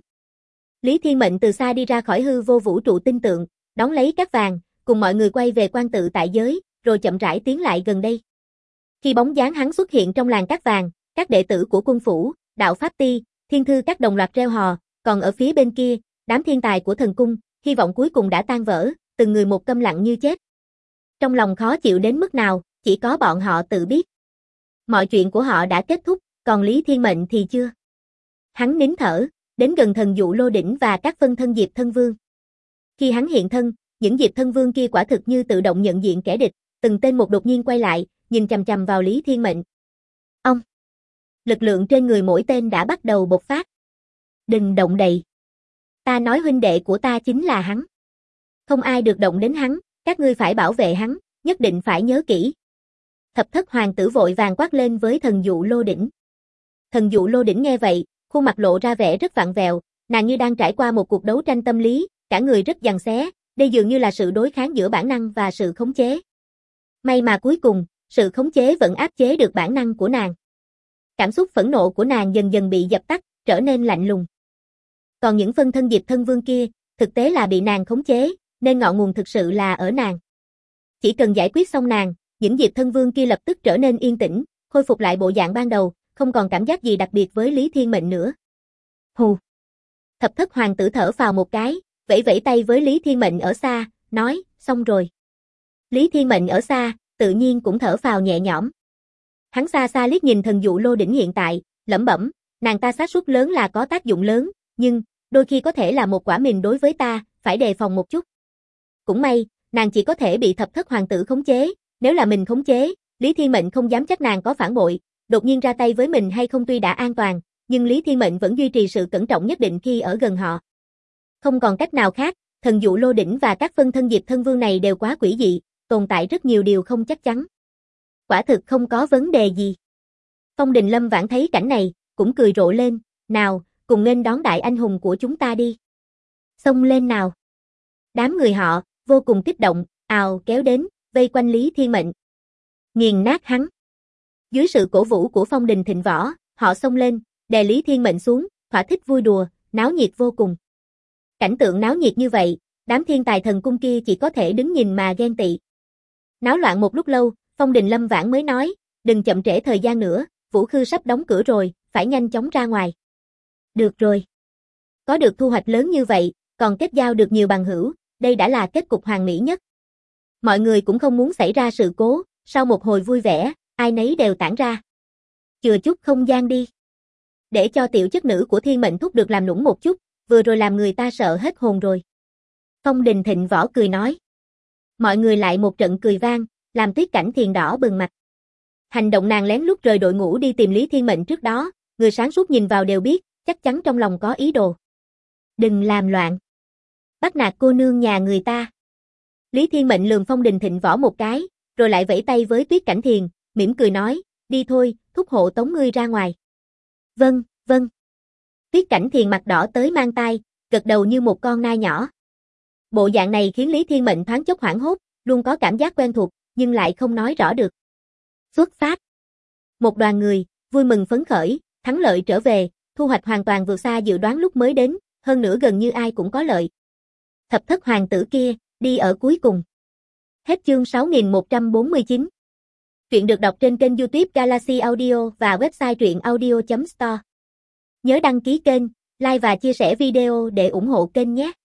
Lý Thiên Mệnh từ xa đi ra khỏi hư vô vũ trụ tinh tượng, đón lấy cát vàng, cùng mọi người quay về quan tự tại giới, rồi chậm rãi tiến lại gần đây. Khi bóng dáng hắn xuất hiện trong làng cát vàng, các đệ tử của quân phủ, Đạo Pháp Ti, Thiên Thư Các đồng loạt reo hò, còn ở phía bên kia, đám thiên tài của thần cung, hy vọng cuối cùng đã tan vỡ, từng người một câm lặng như chết. Trong lòng khó chịu đến mức nào, chỉ có bọn họ tự biết. Mọi chuyện của họ đã kết thúc, còn Lý Thiên Mệnh thì chưa. Hắn nín thở, đến gần thần dụ lô đỉnh và các phân thân Diệp Thân Vương. Khi hắn hiện thân, những Diệp Thân Vương kia quả thực như tự động nhận diện kẻ địch, từng tên một đột nhiên quay lại, nhìn chằm chằm vào Lý Thiên Mệnh. Ông! Lực lượng trên người mỗi tên đã bắt đầu bộc phát. Đừng động đậy. Ta nói huynh đệ của ta chính là hắn. Không ai được động đến hắn, các ngươi phải bảo vệ hắn, nhất định phải nhớ kỹ. Thập thất hoàng tử vội vàng quát lên với thần dụ lô đỉnh. Thần dụ lô đỉnh nghe vậy, khuôn mặt lộ ra vẻ rất vặn vẹo, nàng như đang trải qua một cuộc đấu tranh tâm lý, cả người rất giằng xé, đây dường như là sự đối kháng giữa bản năng và sự khống chế. May mà cuối cùng, sự khống chế vẫn áp chế được bản năng của nàng. Cảm xúc phẫn nộ của nàng dần dần bị dập tắt, trở nên lạnh lùng. Còn những phân thân Diệp Thân Vương kia, thực tế là bị nàng khống chế, nên ngọn nguồn thực sự là ở nàng. Chỉ cần giải quyết xong nàng, những Diệp Thân Vương kia lập tức trở nên yên tĩnh, khôi phục lại bộ dạng ban đầu, không còn cảm giác gì đặc biệt với Lý Thiên Mệnh nữa. Hù! Thập thất hoàng tử thở phào một cái, vẫy vẫy tay với Lý Thiên Mệnh ở xa, nói, xong rồi. Lý Thiên Mệnh ở xa, tự nhiên cũng thở phào nhẹ nhõm. Hắn xa xa liếc nhìn thần dụ lô đỉnh hiện tại, lẩm bẩm, nàng ta xác suất lớn là có tác dụng lớn, nhưng, đôi khi có thể là một quả mìn đối với ta, phải đề phòng một chút. Cũng may, nàng chỉ có thể bị thập thất hoàng tử khống chế, nếu là mình khống chế, Lý Thiên Mệnh không dám chắc nàng có phản bội, đột nhiên ra tay với mình hay không tuy đã an toàn, nhưng Lý Thiên Mệnh vẫn duy trì sự cẩn trọng nhất định khi ở gần họ. Không còn cách nào khác, thần dụ lô đỉnh và các phân thân Diệp Thân Vương này đều quá quỷ dị, tồn tại rất nhiều điều không chắc chắn. Quả thực không có vấn đề gì. Phong Đình Lâm Vãn thấy cảnh này, cũng cười rộ lên, nào, cùng nghênh đón đại anh hùng của chúng ta đi. Xông lên nào. Đám người họ, vô cùng kích động, ào kéo đến, vây quanh Lý Thiên Mệnh. Nghiền nát hắn. Dưới sự cổ vũ của Phong Đình Thịnh Võ, họ xông lên, đè Lý Thiên Mệnh xuống, thỏa thích vui đùa, náo nhiệt vô cùng. Cảnh tượng náo nhiệt như vậy, đám thiên tài thần cung kia chỉ có thể đứng nhìn mà ghen tị. Náo loạn một lúc lâu, Phong Đình Lâm Vãn mới nói, đừng chậm trễ thời gian nữa, Vũ Khư sắp đóng cửa rồi, phải nhanh chóng ra ngoài. Được rồi. Có được thu hoạch lớn như vậy, còn kết giao được nhiều bằng hữu, đây đã là kết cục hoàn mỹ nhất. Mọi người cũng không muốn xảy ra sự cố, sau một hồi vui vẻ, ai nấy đều tản ra. Chừa chút không gian đi. Để cho tiểu chất nữ của Thiên Mệnh Thúc được làm nũng một chút, vừa rồi làm người ta sợ hết hồn rồi. Phong Đình Thịnh Võ cười nói. Mọi người lại một trận cười vang, làm Tuyết Cảnh Thiền đỏ bừng mặt. Hành động nàng lén lút rời đội ngũ đi tìm Lý Thiên Mệnh trước đó, người sáng suốt nhìn vào đều biết, chắc chắn trong lòng có ý đồ. Đừng làm loạn. Bắt nạt cô nương nhà người ta. Lý Thiên Mệnh lườm Phong Đình Thịnh Võ một cái, rồi lại vẫy tay với Tuyết Cảnh Thiền, mỉm cười nói, đi thôi, thúc hộ tống ngươi ra ngoài. Vâng, vâng. Tuyết Cảnh Thiền mặt đỏ tới mang tai, gật đầu như một con nai nhỏ. Bộ dạng này khiến Lý Thiên Mệnh thoáng chốc hoảng hốt, luôn có cảm giác quen thuộc, nhưng lại không nói rõ được. Xuất phát. Một đoàn người, vui mừng phấn khởi, thắng lợi trở về, thu hoạch hoàn toàn vượt xa dự đoán lúc mới đến, hơn nữa gần như ai cũng có lợi. Thập thất hoàng tử kia, đi ở cuối cùng. Hết chương 6149. Truyện được đọc trên kênh YouTube Galaxy Audio và website truyệnaudio.store. Nhớ đăng ký kênh, like và chia sẻ video để ủng hộ kênh nhé.